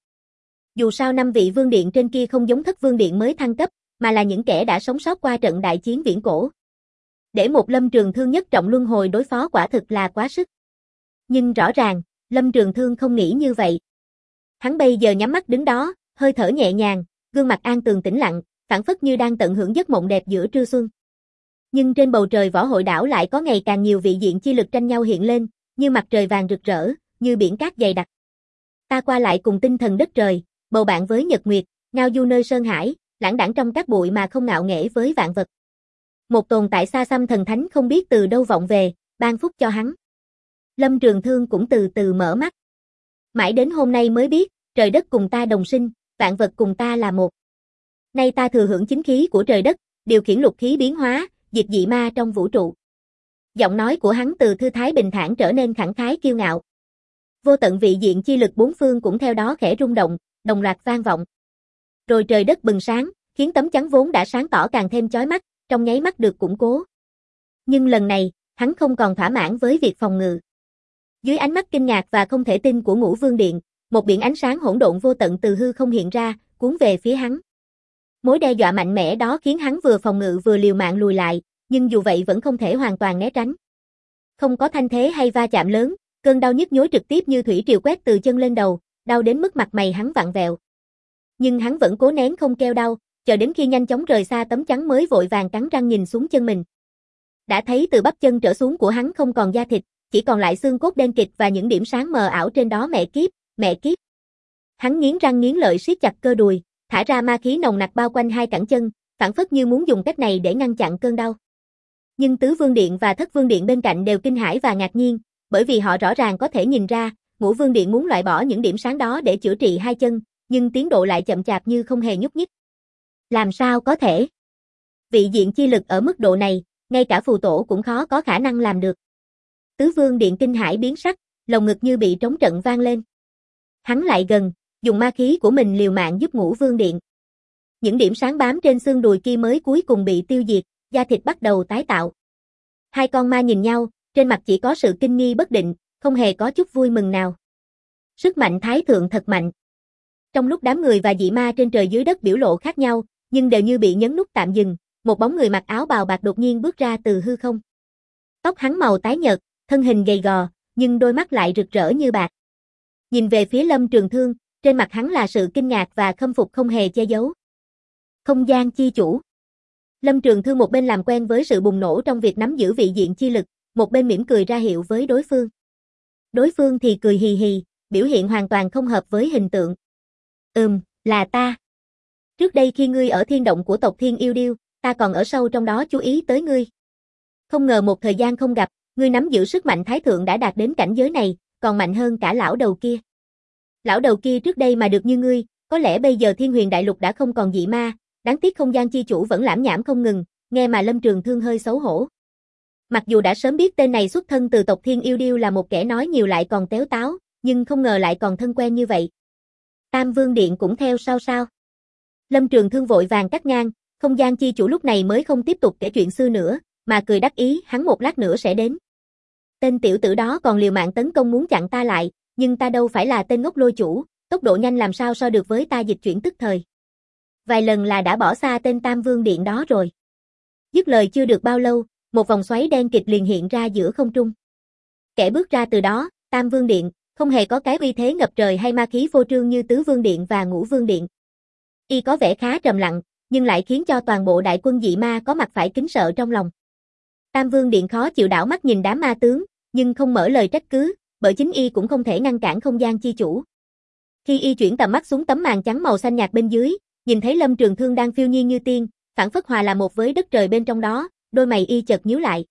S1: Dù sao 5 vị vương điện trên kia không giống Thất Vương Điện mới thăng cấp, mà là những kẻ đã sống sót qua trận đại chiến viễn cổ. Để một Lâm Trường Thương nhất trọng luân hồi đối phó quả thực là quá sức. Nhưng rõ ràng, Lâm Trường Thương không nghĩ như vậy. Hắn bây giờ nhắm mắt đứng đó, hơi thở nhẹ nhàng, gương mặt an tường tĩnh lặng, phảng phất như đang tận hưởng giấc mộng đẹp giữa trưa xuân. Nhưng trên bầu trời võ hội đảo lại có ngày càng nhiều vị diện chi lực tranh nhau hiện lên, như mặt trời vàng rực rỡ, như biển cát dày đặc. Ta qua lại cùng tinh thần đất trời, bầu bạn với nhật nguyệt, ngao du nơi sơn hải, lãng đãng trong các bụi mà không ngạo nghễ với vạn vật. Một tồn tại xa xăm thần thánh không biết từ đâu vọng về, ban phúc cho hắn. Lâm Trường Thương cũng từ từ mở mắt. Mãi đến hôm nay mới biết, trời đất cùng ta đồng sinh, vạn vật cùng ta là một. Nay ta thừa hưởng chính khí của trời đất, điều khiển lục khí biến hóa, diệt dị ma trong vũ trụ. Giọng nói của hắn từ thư thái bình thản trở nên khẳng khái kiêu ngạo. Vô tận vị diện chi lực bốn phương cũng theo đó khẽ rung động, đồng loạt vang vọng. Rồi trời đất bừng sáng, khiến tấm chắn vốn đã sáng tỏ càng thêm chói mắt, trong nháy mắt được củng cố. Nhưng lần này, hắn không còn thỏa mãn với việc phòng ngự. Dưới ánh mắt kinh ngạc và không thể tin của Ngũ Vương Điện, một biển ánh sáng hỗn độn vô tận từ hư không hiện ra, cuốn về phía hắn. Mối đe dọa mạnh mẽ đó khiến hắn vừa phòng ngự vừa liều mạng lùi lại, nhưng dù vậy vẫn không thể hoàn toàn né tránh. Không có thanh thế hay va chạm lớn, cơn đau nhức nhối trực tiếp như thủy triều quét từ chân lên đầu, đau đến mức mặt mày hắn vặn vẹo. Nhưng hắn vẫn cố nén không kêu đau, chờ đến khi nhanh chóng rời xa tấm chắn mới vội vàng cắn răng nhìn xuống chân mình. Đã thấy từ bắp chân trở xuống của hắn không còn da thịt, chỉ còn lại xương cốt đen kịt và những điểm sáng mờ ảo trên đó. Mẹ kiếp, mẹ kiếp. Hắn nghiến răng nghiến lợi siết chặt cơ đùi, thả ra ma khí nồng nặc bao quanh hai cẳng chân, phảng phất như muốn dùng cách này để ngăn chặn cơn đau. Nhưng Tứ Vương Điện và Thất Vương Điện bên cạnh đều kinh hãi và ngạc nhiên, bởi vì họ rõ ràng có thể nhìn ra, Ngũ Vương Điện muốn loại bỏ những điểm sáng đó để chữa trị hai chân, nhưng tiến độ lại chậm chạp như không hề nhúc nhích. Làm sao có thể? Vị diện chi lực ở mức độ này, ngay cả phù tổ cũng khó có khả năng làm được. Tứ Vương Điện kinh hãi biến sắc, lồng ngực như bị trống trận vang lên. Hắn lại gần, dùng ma khí của mình liều mạng giúp Ngũ Vương Điện. Những điểm sáng bám trên xương đùi kia mới cuối cùng bị tiêu diệt, da thịt bắt đầu tái tạo. Hai con ma nhìn nhau, trên mặt chỉ có sự kinh nghi bất định, không hề có chút vui mừng nào. Sức mạnh thái thượng thật mạnh. Trong lúc đám người và dị ma trên trời dưới đất biểu lộ khác nhau, nhưng đều như bị nhấn nút tạm dừng, một bóng người mặc áo bào bạc đột nhiên bước ra từ hư không. Tóc hắn màu tái nhợt, thân hình gầy gò, nhưng đôi mắt lại rực rỡ như bạc. Nhìn về phía Lâm Trường Thương, trên mặt hắn là sự kinh ngạc và khâm phục không hề che giấu. Không gian chi chủ. Lâm Trường Thương một bên làm quen với sự bùng nổ trong việc nắm giữ vị diện chi lực, một bên mỉm cười ra hiệu với đối phương. Đối phương thì cười hì hì, biểu hiện hoàn toàn không hợp với hình tượng. Là ta. Trước đây khi ngươi ở thiên động của tộc Thiên Yêu Điêu, ta còn ở sâu trong đó chú ý tới ngươi. Không ngờ một thời gian không gặp, ngươi nắm giữ sức mạnh thái thượng đã đạt đến cảnh giới này, còn mạnh hơn cả lão đầu kia. Lão đầu kia trước đây mà được như ngươi, có lẽ bây giờ Thiên Huyền Đại Lục đã không còn dị ma, đáng tiếc không gian chi chủ vẫn lảm nhảm không ngừng, nghe mà Lâm Trường Thương hơi xấu hổ. Mặc dù đã sớm biết tên này xuất thân từ tộc Thiên Yêu Điêu là một kẻ nói nhiều lại còn téo táo, nhưng không ngờ lại còn thân quen như vậy. Tam Vương Điện cũng theo sau sao? Lâm Trường Thương vội vàng cắt ngang, không gian chi chủ lúc này mới không tiếp tục kể chuyện xưa nữa, mà cười đắc ý, hắn một lát nữa sẽ đến. Tên tiểu tử đó còn liều mạng tấn công muốn chặn ta lại, nhưng ta đâu phải là tên ngốc Lôi chủ, tốc độ nhanh làm sao so được với ta dịch chuyển tức thời. Vài lần là đã bỏ xa tên Tam Vương Điện đó rồi. Dứt lời chưa được bao lâu, một vòng xoáy đen kịt liền hiện ra giữa không trung. Kẻ bước ra từ đó, Tam Vương Điện, không hề có cái uy thế ngập trời hay ma khí phô trương như Tứ Vương Điện và Ngũ Vương Điện. Y có vẻ khá trầm lặng, nhưng lại khiến cho toàn bộ đại quân dị ma có mặt phải kính sợ trong lòng. Tam Vương Điện khó chịu đảo mắt nhìn đám ma tướng, nhưng không mở lời trách cứ, bởi chính y cũng không thể ngăn cản không gian chi chủ. Khi y chuyển tầm mắt xuống tấm màn trắng màu xanh nhạt bên dưới, nhìn thấy Lâm Trường Thương đang phiêu nhiên như tiên, phảng phất hòa là một với đất trời bên trong đó, đôi mày y chợt nhíu lại.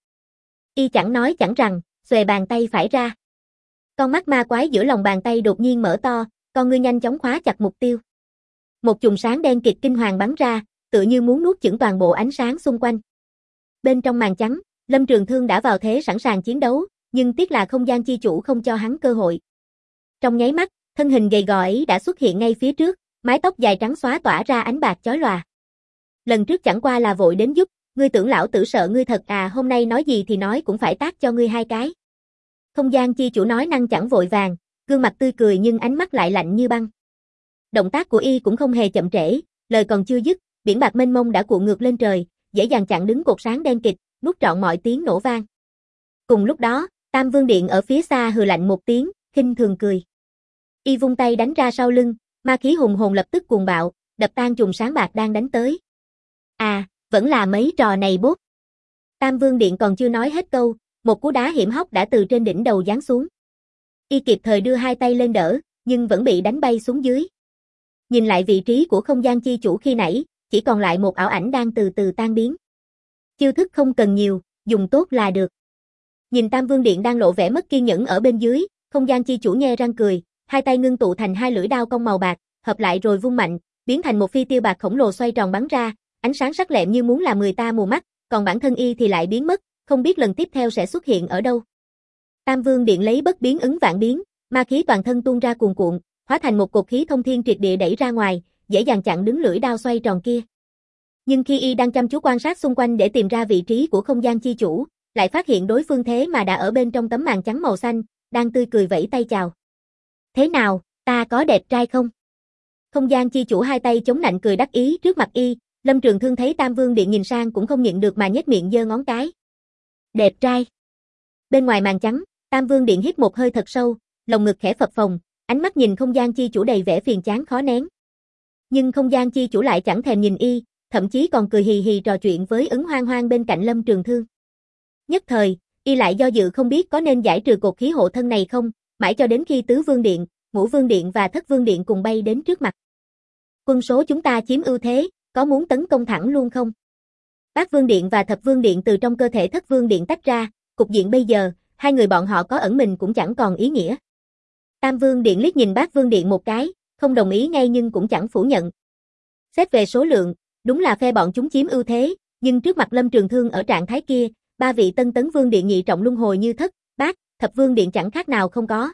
S1: Y chẳng nói chẳng rằng, xòe bàn tay phải ra. Con mắt ma quái giữa lòng bàn tay đột nhiên mở to, con ngươi nhanh chóng khóa chặt mục tiêu. Một chùm sáng đen kịt kinh hoàng bắn ra, tựa như muốn nuốt chửng toàn bộ ánh sáng xung quanh. Bên trong màn trắng, Lâm Trường Thương đã vào thế sẵn sàng chiến đấu, nhưng tiếc là không gian chi chủ không cho hắn cơ hội. Trong nháy mắt, thân hình gầy gò ấy đã xuất hiện ngay phía trước, mái tóc dài trắng xóa tỏa ra ánh bạc chói lòa. Lần trước chẳng qua là vội đến giúp, ngươi tưởng lão tử sợ ngươi thật à, hôm nay nói gì thì nói cũng phải tát cho ngươi hai cái. Không gian chi chủ nói năng chẳng vội vàng, gương mặt tươi cười nhưng ánh mắt lại lạnh như băng. Động tác của y cũng không hề chậm trễ, lời còn chưa dứt, biển bạc mênh mông đã cuộn ngược lên trời, dễ dàng chặn đứng cột sáng đen kịt, nuốt trọn mọi tiếng nổ vang. Cùng lúc đó, Tam Vương Điện ở phía xa hừ lạnh một tiếng, khinh thường cười. Y vung tay đánh ra sau lưng, ma khí hùng hồn lập tức cuồng bạo, đập tan chùm sáng bạc đang đánh tới. À, vẫn là mấy trò này bốt. Tam Vương Điện còn chưa nói hết câu, một cú đá hiểm hóc đã từ trên đỉnh đầu giáng xuống. Y kịp thời đưa hai tay lên đỡ, nhưng vẫn bị đánh bay xuống dưới. Nhìn lại vị trí của không gian chi chủ khi nãy, chỉ còn lại một ảo ảnh đang từ từ tan biến. Chiêu thức không cần nhiều, dùng tốt là được. Nhìn Tam Vương Điện đang lộ vẻ mất kiên nhẫn ở bên dưới, không gian chi chủ nhe răng cười, hai tay ngưng tụ thành hai lưỡi đao cong màu bạc, hợp lại rồi vung mạnh, biến thành một phi tiêu bạc khổng lồ xoay tròn bắn ra, ánh sáng sắc lẹm như muốn làm người ta mù mắt, còn bản thân y thì lại biến mất, không biết lần tiếp theo sẽ xuất hiện ở đâu. Tam Vương Điện lấy bất biến ứng vạn biến, ma khí toàn thân tuôn ra cuồn cuộn, hóa thành một cột khí thông thiên triệt địa đẩy ra ngoài, dễ dàng chặn đứng lưỡi đao xoay tròn kia. Nhưng khi y đang chăm chú quan sát xung quanh để tìm ra vị trí của không gian chi chủ, lại phát hiện đối phương thế mà đã ở bên trong tấm màn trắng màu xanh, đang tươi cười vẫy tay chào. Thế nào, ta có đẹp trai không? Không gian chi chủ hai tay chống nạnh cười đắc ý trước mặt y, Lâm Trường Thương thấy Tam Vương Điện nhìn sang cũng không nhịn được mà nhếch miệng giơ ngón cái. Đẹp trai. Bên ngoài màn trắng, Tam Vương Điện hít một hơi thật sâu, lồng ngực khẽ phập phồng, ánh mắt nhìn không gian chi chủ đầy vẻ phiền chán khó nén. Nhưng không gian chi chủ lại chẳng thèm nhìn y, thậm chí còn cười hì hì trò chuyện với Ứng Hoang Hoang bên cạnh Lâm Trường Thương. Nhất thời, y lại do dự không biết có nên giải trừ cột khí hộ thân này không, mãi cho đến khi Tứ Vương Điện, Ngũ Vương Điện và Thất Vương Điện cùng bay đến trước mặt. Quân số chúng ta chiếm ưu thế, có muốn tấn công thẳng luôn không? Bát Vương Điện và Thập Vương Điện từ trong cơ thể Thất Vương Điện tách ra, cục diện bây giờ, hai người bọn họ có ẩn mình cũng chẳng còn ý nghĩa. Tam Vương Điện liếc nhìn Bát Vương Điện một cái, không đồng ý ngay nhưng cũng chẳng phủ nhận. Xét về số lượng, đúng là phe bọn chúng chiếm ưu thế, nhưng trước mặt Lâm Trường Thương ở trạng thái kia, ba vị Tân Tấn Vương Điện nhị trọng luân hồi như Thất, Bát, Thập Vương Điện chẳng khác nào không có.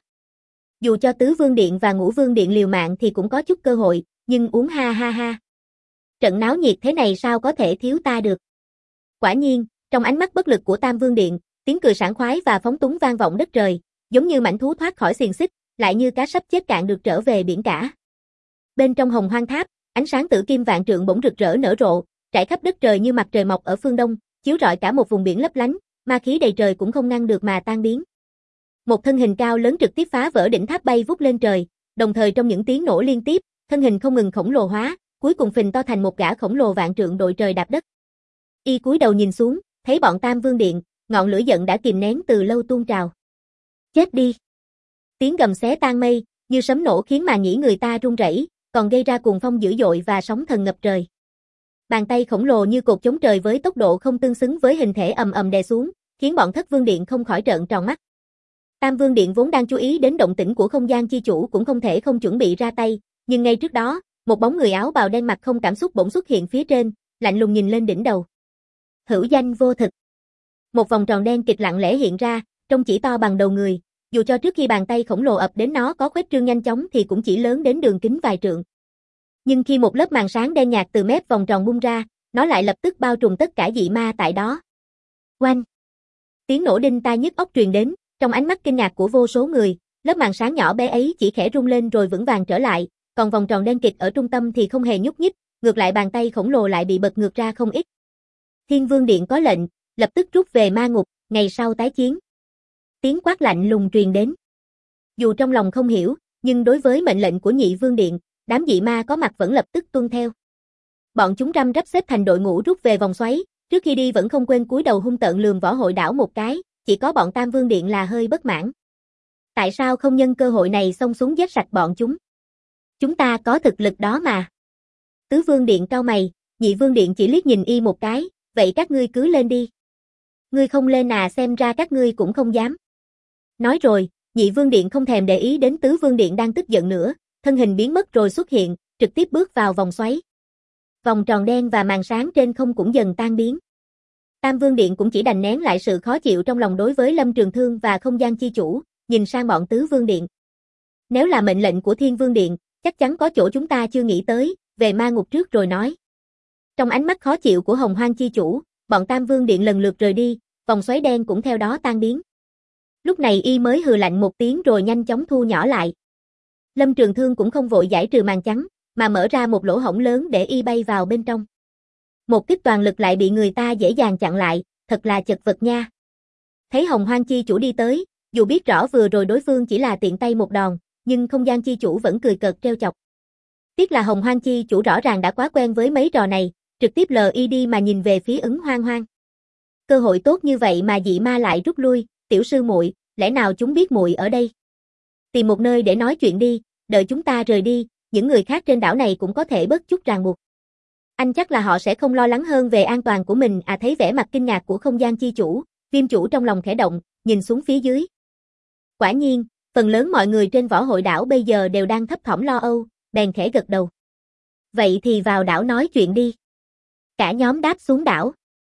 S1: Dù cho Tứ Vương Điện và Ngũ Vương Điện liều mạng thì cũng có chút cơ hội, nhưng uống ha ha ha. Trận náo nhiệt thế này sao có thể thiếu ta được. Quả nhiên, trong ánh mắt bất lực của Tam Vương Điện, tiếng cười sảng khoái và phóng túng vang vọng đất trời, giống như mãnh thú thoát khỏi xiềng xích, lại như cá sắp chết cạn được trở về biển cả. Bên trong Hồng Hoang Tháp, ánh sáng tử kim vạn trượng bỗng rực rỡ nở rộ, trải khắp đất trời như mặt trời mọc ở phương đông, chiếu rọi cả một vùng biển lấp lánh, ma khí đầy trời cũng không ngăn được mà tan biến. Một thân hình cao lớn trực tiếp phá vỡ đỉnh tháp bay vút lên trời, đồng thời trong những tiếng nổ liên tiếp, thân hình không ngừng khổng lồ hóa, cuối cùng phình to thành một gã khổng lồ vạn trượng đội trời đạp đất. Y cúi đầu nhìn xuống, thấy bọn Tam Vương Điện, ngọn lửa giận đã kìm nén từ lâu tuôn trào. Chết đi! Tiếng gầm xé tan mây, như sấm nổ khiến màn nhĩ người ta run rẩy, còn gây ra cuồng phong dữ dội và sóng thần ngập trời. Bàn tay khổng lồ như cột chống trời với tốc độ không tương xứng với hình thể ầm ầm đè xuống, khiến bọn Thất Vương Điện không khỏi trợn tròn mắt. Tam Vương Điện vốn đang chú ý đến động tĩnh của không gian chi chủ cũng không thể không chuẩn bị ra tay, nhưng ngay trước đó, một bóng người áo bào đen mặt không cảm xúc bỗng xuất hiện phía trên, lạnh lùng nhìn lên đỉnh đầu. Hữu danh vô thực. Một vòng tròn đen kịch lặng lẽ hiện ra, trông chỉ to bằng đầu người, dù cho trước khi bàn tay khổng lồ ập đến nó có khuếch trương nhanh chóng thì cũng chỉ lớn đến đường kính vài trượng. Nhưng khi một lớp màn sáng đen nhạt từ mép vòng tròn bung ra, nó lại lập tức bao trùm tất cả dị ma tại đó. Oanh! Tiếng nổ đinh tai nhức óc truyền đến, trong ánh mắt kinh ngạc của vô số người, lớp màn sáng nhỏ bé ấy chỉ khẽ rung lên rồi vững vàng trở lại, còn vòng tròn đen kịt ở trung tâm thì không hề nhúc nhích, ngược lại bàn tay khổng lồ lại bị bật ngược ra không ít. Thiên Vương Điện có lệnh, lập tức rút về ma ngục, ngày sau tái chiến. Tiếng quát lạnh lùng truyền đến. Dù trong lòng không hiểu, nhưng đối với mệnh lệnh của Nhị Vương Điện, đám dị ma có mặt vẫn lập tức tuân theo. Bọn chúng răm rắp xếp thành đội ngũ rút về vòng xoáy, Trước khi đi vẫn không quên cúi đầu hung tợn lườm Võ Hội đảo một cái, chỉ có bọn Tam Vương Điện là hơi bất mãn. Tại sao không nhân cơ hội này xông xuống giết sạch bọn chúng? Chúng ta có thực lực đó mà. Tứ Vương Điện cau mày, Nhị Vương Điện chỉ liếc nhìn y một cái, vậy các ngươi cứ lên đi. Ngươi không lên à, xem ra các ngươi cũng không dám. Nói rồi, Nhị Vương Điện không thèm để ý đến Tứ Vương Điện đang tức giận nữa, thân hình biến mất rồi xuất hiện, trực tiếp bước vào vòng xoáy. Vòng tròn đen và màn sáng trên không cũng dần tan biến. Tam Vương Điện cũng chỉ đành nén lại sự khó chịu trong lòng đối với Lâm Trường Thương và không gian chi chủ, nhìn sang bọn Tứ Vương Điện. Nếu là mệnh lệnh của Thiên Vương Điện, chắc chắn có chỗ chúng ta chưa nghĩ tới, về ma ngục trước rồi nói. Trong ánh mắt khó chịu của Hồng Hoang chi chủ, bọn Tam Vương Điện lần lượt rời đi, vòng xoáy đen cũng theo đó tan biến. Lúc này y mới hừ lạnh một tiếng rồi nhanh chóng thu nhỏ lại. Lâm Trường Thương cũng không vội giải trừ màn trắng, mà mở ra một lỗ hổng lớn để y bay vào bên trong. Một kích toàn lực lại bị người ta dễ dàng chặn lại, thật là chật vật nha. Thấy Hồng Hoang chi chủ đi tới, dù biết rõ vừa rồi đối phương chỉ là tiện tay một đòn, nhưng không gian chi chủ vẫn cười cợt trêu chọc. Tiếc là Hồng Hoang chi chủ rõ ràng đã quá quen với mấy trò này, trực tiếp lờ y đi mà nhìn về phía Ứng Hoang Hoang. Cơ hội tốt như vậy mà dị ma lại rút lui, tiểu sư muội, lẽ nào chúng biết muội ở đây? Tìm một nơi để nói chuyện đi, đợi chúng ta rời đi, những người khác trên đảo này cũng có thể bớt chút ràng buộc. Anh chắc là họ sẽ không lo lắng hơn về an toàn của mình à. Thấy vẻ mặt kinh ngạc của không gian chi chủ, Viêm chủ trong lòng khẽ động, nhìn xuống phía dưới. Quả nhiên, phần lớn mọi người trên Võ Hội đảo bây giờ đều đang thấp thỏm lo âu, bèn khẽ gật đầu. Vậy thì vào đảo nói chuyện đi. Cả nhóm đáp xuống đảo.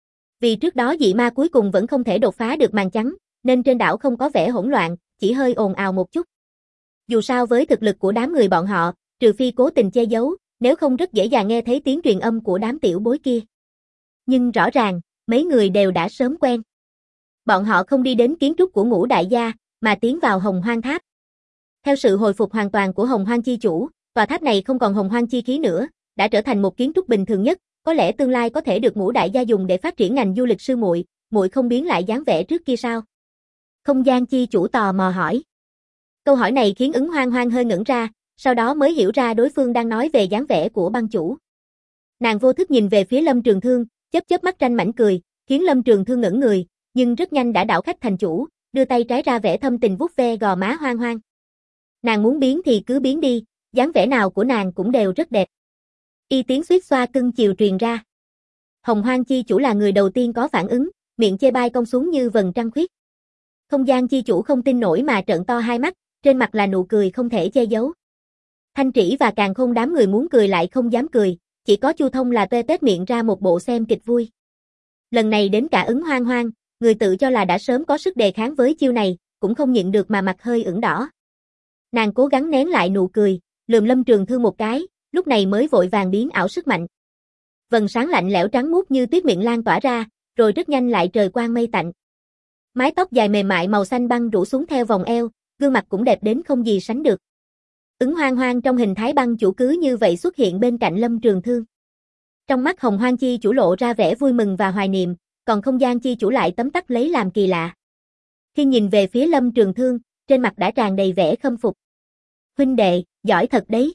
S1: Vì trước đó dị ma cuối cùng vẫn không thể đột phá được màn trắng, nên trên đảo không có vẻ hỗn loạn, chỉ hơi ồn ào một chút. Dù sao với thực lực của đám người bọn họ, trừ phi cố tình che giấu, nếu không rất dễ dàng nghe thấy tiếng truyền âm của đám tiểu bối kia. Nhưng rõ ràng, mấy người đều đã sớm quen. Bọn họ không đi đến kiến trúc của Ngũ Đại gia, mà tiến vào Hồng Hoang Tháp. Theo sự hồi phục hoàn toàn của Hồng Hoang chi chủ, tòa tháp này không còn Hồng Hoang chi khí nữa, đã trở thành một kiến trúc bình thường nhất, có lẽ tương lai có thể được Ngũ Đại gia dùng để phát triển ngành du lịch. Sư muội, muội không biến lại dáng vẻ trước kia sao? Không gian chi chủ tò mò hỏi. Câu hỏi này khiến Ứng Hoang Hoang hơi ngẩn ra, sau đó mới hiểu ra đối phương đang nói về dáng vẻ của băng chủ. Nàng vô thức nhìn về phía Lâm Trường Thương, chớp chớp mắt ranh mảnh cười, khiến Lâm Trường Thương ngẩn người, nhưng rất nhanh đã đảo khách thành chủ, đưa tay trái ra vẻ thâm tình vuốt ve gò má Hoang Hoang. Nàng muốn biến thì cứ biến đi, dáng vẻ nào của nàng cũng đều rất đẹp. Y tiếng suýt xoa cưng chiều truyền ra. Hồng Hoang chi chủ là người đầu tiên có phản ứng, miệng chê bai cong xuống như vầng trăng khuyết. Không gian chi chủ không tin nổi mà trợn to hai mắt, trên mặt là nụ cười không thể che giấu. Thanh Trĩ và Càn Khôn đám người muốn cười lại không dám cười, chỉ có Chu Thông là tê tét miệng ra một bộ xem kịch vui. Lần này đến cả Ứng Hoang Hoang, người tự cho là đã sớm có sức đề kháng với chiêu này, cũng không nhịn được mà mặt hơi ửng đỏ. Nàng cố gắng nén lại nụ cười, lườm Lâm Trường Thương một cái, lúc này mới vội vàng biến ảo sức mạnh. Vầng sáng lạnh lẽo trắng muốt như tuyết miệng lan tỏa ra, rồi rất nhanh lại trời quang mây tạnh. Mái tóc dài mềm mại màu xanh băng rủ xuống theo vòng eo, gương mặt cũng đẹp đến không gì sánh được. Ứng Hoang Hoang trong hình thái băng chủ cứ như vậy xuất hiện bên cạnh Lâm Trường Thương. Trong mắt Hồng Hoang chi chủ lộ ra vẻ vui mừng và hoài niệm, còn không gian chi chủ lại tấm tắc lấy làm kỳ lạ. Khi nhìn về phía Lâm Trường Thương, trên mặt đã tràn đầy vẻ khâm phục. Huynh đệ, giỏi thật đấy.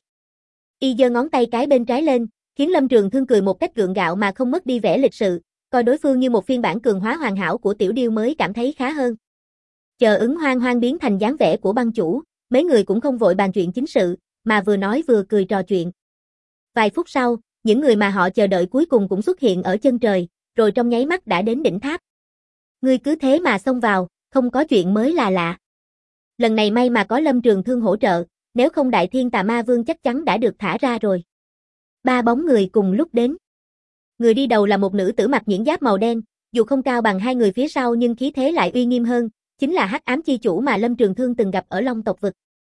S1: Y giơ ngón tay cái bên trái lên, khiến Lâm Trường Thương cười một cách gượng gạo mà không mất đi vẻ lịch sự, coi đối phương như một phiên bản cường hóa hoàn hảo của tiểu điêu mới cảm thấy khá hơn. Chờ Ứng Hoang Hoang biến thành dáng vẻ của băng chủ, mấy người cũng không vội bàn chuyện chính sự, mà vừa nói vừa cười trò chuyện. Vài phút sau, những người mà họ chờ đợi cuối cùng cũng xuất hiện ở chân trời, rồi trong nháy mắt đã đến đỉnh tháp. Ngươi cứ thế mà xông vào, không có chuyện mới là lạ. Lần này may mà có Lâm Trường Thương hỗ trợ, nếu không Đại Thiên Tà Ma Vương chắc chắn đã được thả ra rồi. Ba bóng người cùng lúc đến. Người đi đầu là một nữ tử mặc nhuyễn giáp màu đen, dù không cao bằng hai người phía sau nhưng khí thế lại uy nghiêm hơn, chính là Hắc Ám chi chủ mà Lâm Trường Thương từng gặp ở Long tộc vực.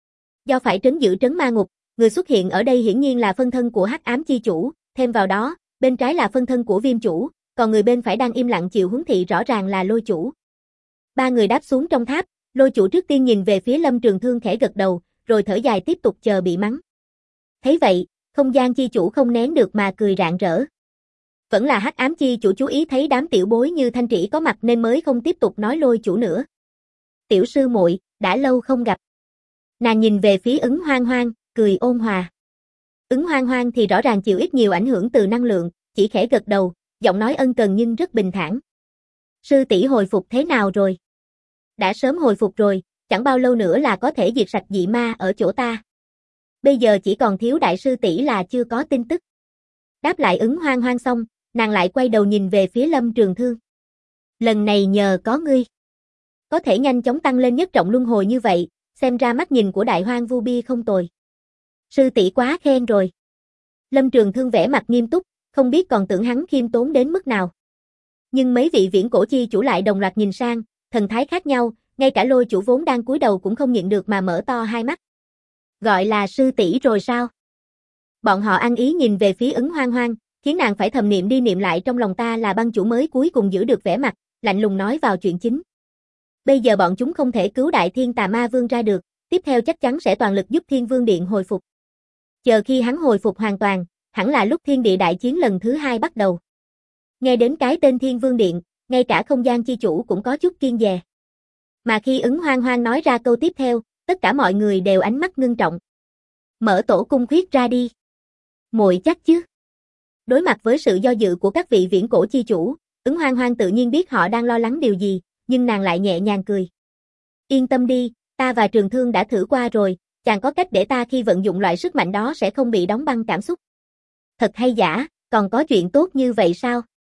S1: Do phải trấn giữ trấn ma ngục, người xuất hiện ở đây hiển nhiên là phân thân của Hắc Ám chi chủ, thêm vào đó, bên trái là phân thân của Viêm chủ, còn người bên phải đang im lặng chịu huấn thị rõ ràng là Lôi chủ. Ba người đáp xuống trong tháp, Lôi chủ trước tiên nhìn về phía Lâm Trường Thương khẽ gật đầu, rồi thở dài tiếp tục chờ bị mắng. Thấy vậy, không gian chi chủ không nén được mà cười rạng rỡ. Vẫn là Hắc Ám chi chủ chú ý thấy đám tiểu bối như Thanh Trĩ có mặt nên mới không tiếp tục nói Lôi chủ nữa. Tiểu sư muội, đã lâu không gặp. Nàng nhìn về phía Ứng Hoang Hoang, cười ôn hòa. Ứng Hoang Hoang thì rõ ràng chịu ít nhiều ảnh hưởng từ năng lượng, chỉ khẽ gật đầu, giọng nói ân cần nhưng rất bình thản. Sư tỷ hồi phục thế nào rồi? Đã sớm hồi phục rồi, chẳng bao lâu nữa là có thể diệt sạch dị ma ở chỗ ta. Bây giờ chỉ còn thiếu đại sư tỷ là chưa có tin tức. Đáp lại Ứng Hoang Hoang xong, nàng lại quay đầu nhìn về phía Lâm Trường Thương. Lần này nhờ có ngươi. Có thể nhanh chóng tăng lên nhất trọng luân hồi như vậy, xem ra mắt nhìn của Đại Hoang Vu Bi không tồi. Sư tỷ quá khen rồi. Lâm Trường Thương vẻ mặt nghiêm túc, không biết còn tưởng hắn khiêm tốn đến mức nào. Nhưng mấy vị viễn cổ chi chủ lại đồng loạt nhìn sang, thần thái khác nhau, ngay cả Lôi chủ vốn đang cúi đầu cũng không nhịn được mà mở to hai mắt. Gọi là sư tỷ rồi sao? Bọn họ ăn ý nhìn về phía Ứng Hoang Hoang, khiến nàng phải thầm niệm đi niệm lại trong lòng ta là băng chủ mới cuối cùng giữ được vẻ mặt, lạnh lùng nói vào chuyện chính. Bây giờ bọn chúng không thể cứu Đại Thiên Tà Ma Vương ra được, tiếp theo chắc chắn sẽ toàn lực giúp Thiên Vương Điện hồi phục. Chờ khi hắn hồi phục hoàn toàn, hẳn là lúc thiên địa đại chiến lần thứ 2 bắt đầu. Nghe đến cái tên Thiên Vương Điện, ngay cả không gian chi chủ cũng có chút kiêng dè. Mà khi Ứng Hoang Hoang nói ra câu tiếp theo, tất cả mọi người đều ánh mắt ngưng trọng. Mở tổ cung khuyết ra đi. Muội chắc chứ? Đối mặt với sự do dự của các vị viễn cổ chi chủ, Ứng Hoang Hoang tự nhiên biết họ đang lo lắng điều gì, nhưng nàng lại nhẹ nhàng cười. Yên tâm đi, ta và Trường Thương đã thử qua rồi, chàng có cách để ta khi vận dụng loại sức mạnh đó sẽ không bị đóng băng cảm xúc. Thật hay giả, còn có chuyện tốt như vậy sao?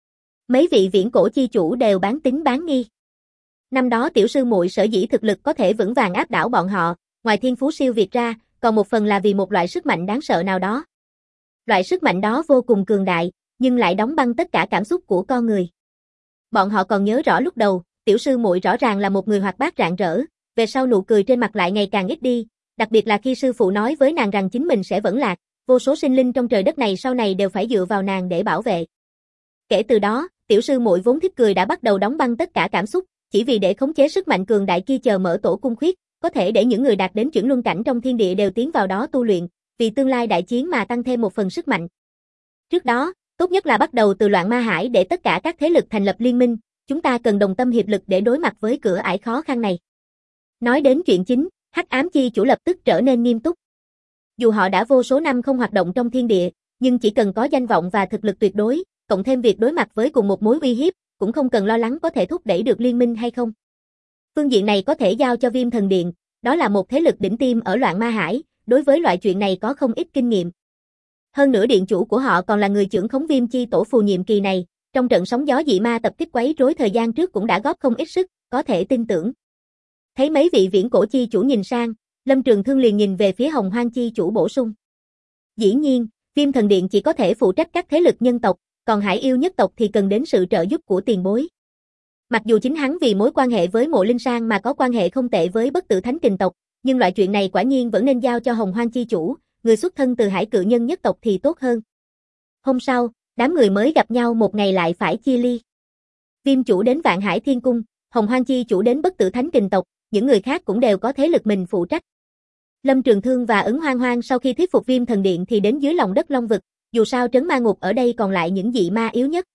S1: Mấy vị viễn cổ chi chủ đều bán tín bán nghi. Năm đó tiểu sư muội sở dĩ thực lực có thể vững vàng áp đảo bọn họ, ngoài thiên phú siêu việt ra, còn một phần là vì một loại sức mạnh đáng sợ nào đó. Loại sức mạnh đó vô cùng cường đại, nhưng lại đóng băng tất cả cảm xúc của con người. Bọn họ còn nhớ rõ lúc đầu, tiểu sư muội rõ ràng là một người hoạt bát rạng rỡ, về sau nụ cười trên mặt lại ngày càng ít đi, đặc biệt là khi sư phụ nói với nàng rằng chính mình sẽ vẫn lạc, vô số sinh linh trong trời đất này sau này đều phải dựa vào nàng để bảo vệ. Kể từ đó, tiểu sư muội vốn thích cười đã bắt đầu đóng băng tất cả cảm xúc, chỉ vì để khống chế sức mạnh cường đại kia chờ mở tổ cung khuyết, có thể để những người đạt đến chuyển luân cảnh trong thiên địa đều tiến vào đó tu luyện, vì tương lai đại chiến mà tăng thêm một phần sức mạnh. Trước đó, tốt nhất là bắt đầu từ Loạn Ma Hải để tất cả các thế lực thành lập liên minh, chúng ta cần đồng tâm hiệp lực để đối mặt với cửa ải khó khăn này. Nói đến chuyện chính, Hắc Ám Chi chủ lập tức trở nên nghiêm túc. Dù họ đã vô số năm không hoạt động trong thiên địa, nhưng chỉ cần có danh vọng và thực lực tuyệt đối, cộng thêm việc đối mặt với cùng một mối uy hiếp, cũng không cần lo lắng có thể thúc đẩy được liên minh hay không. Phương diện này có thể giao cho Viêm Thần Điện, đó là một thế lực đỉnh tiêm ở Loạn Ma Hải, đối với loại chuyện này có không ít kinh nghiệm. Hơn nữa điện chủ của họ còn là người trưởng khống Viêm Chi tổ phù nhiệm kỳ này, trong trận sóng gió dị ma tập kích quấy rối thời gian trước cũng đã góp không ít sức, có thể tin tưởng. Thấy mấy vị viễn cổ chi chủ nhìn sang, Lâm Trường Thương liền nhìn về phía Hồng Hoang chi chủ bổ sung. Dĩ nhiên, Viêm Thần Điện chỉ có thể phụ trách các thế lực nhân tộc, còn Hải Yêu nhất tộc thì cần đến sự trợ giúp của tiền bối. Mặc dù chính hắn vì mối quan hệ với Mộ Linh Sang mà có quan hệ không tệ với Bất Tử Thánh Kình tộc, nhưng loại chuyện này quả nhiên vẫn nên giao cho Hồng Hoang chi chủ, người xuất thân từ Hải Cự Nhân nhất tộc thì tốt hơn. Hôm sau, đám người mới gặp nhau một ngày lại phải chia ly. Viêm chủ đến Vạn Hải Thiên Cung, Hồng Hoang chi chủ đến Bất Tử Thánh Kình tộc, những người khác cũng đều có thế lực mình phụ trách. Lâm Trường Thương và Ứng Hoang Hoang sau khi thuyết phục Viêm Thần Điện thì đến dưới lòng đất Long Vực, dù sao trấn ma ngục ở đây còn lại những dị ma yếu nhất.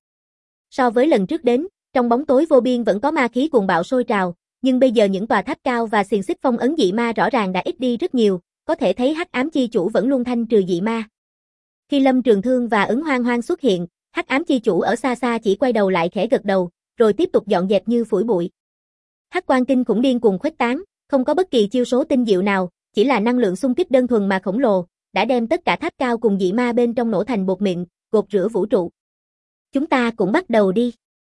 S1: So với lần trước đến, trong bóng tối vô biên vẫn có ma khí cuồng bạo sôi trào, nhưng bây giờ những tòa tháp cao và xiềng xích phong ấn dị ma rõ ràng đã ít đi rất nhiều, có thể thấy Hắc Ám chi chủ vẫn luôn thanh trừ dị ma. Khi Lâm Trường Thương và Ứng Hoang Hoang xuất hiện, Hắc Ám chi chủ ở xa xa chỉ quay đầu lại khẽ gật đầu, rồi tiếp tục dọn dẹp như phủi bụi. Hắc Quang kinh khủng điên cuồng khuếch tán, không có bất kỳ chiêu số tinh diệu nào, chỉ là năng lượng xung kích đơn thuần mà khổng lồ, đã đem tất cả tháp cao cùng dị ma bên trong nổ thành bột mịn, gột rửa vũ trụ. Chúng ta cũng bắt đầu đi.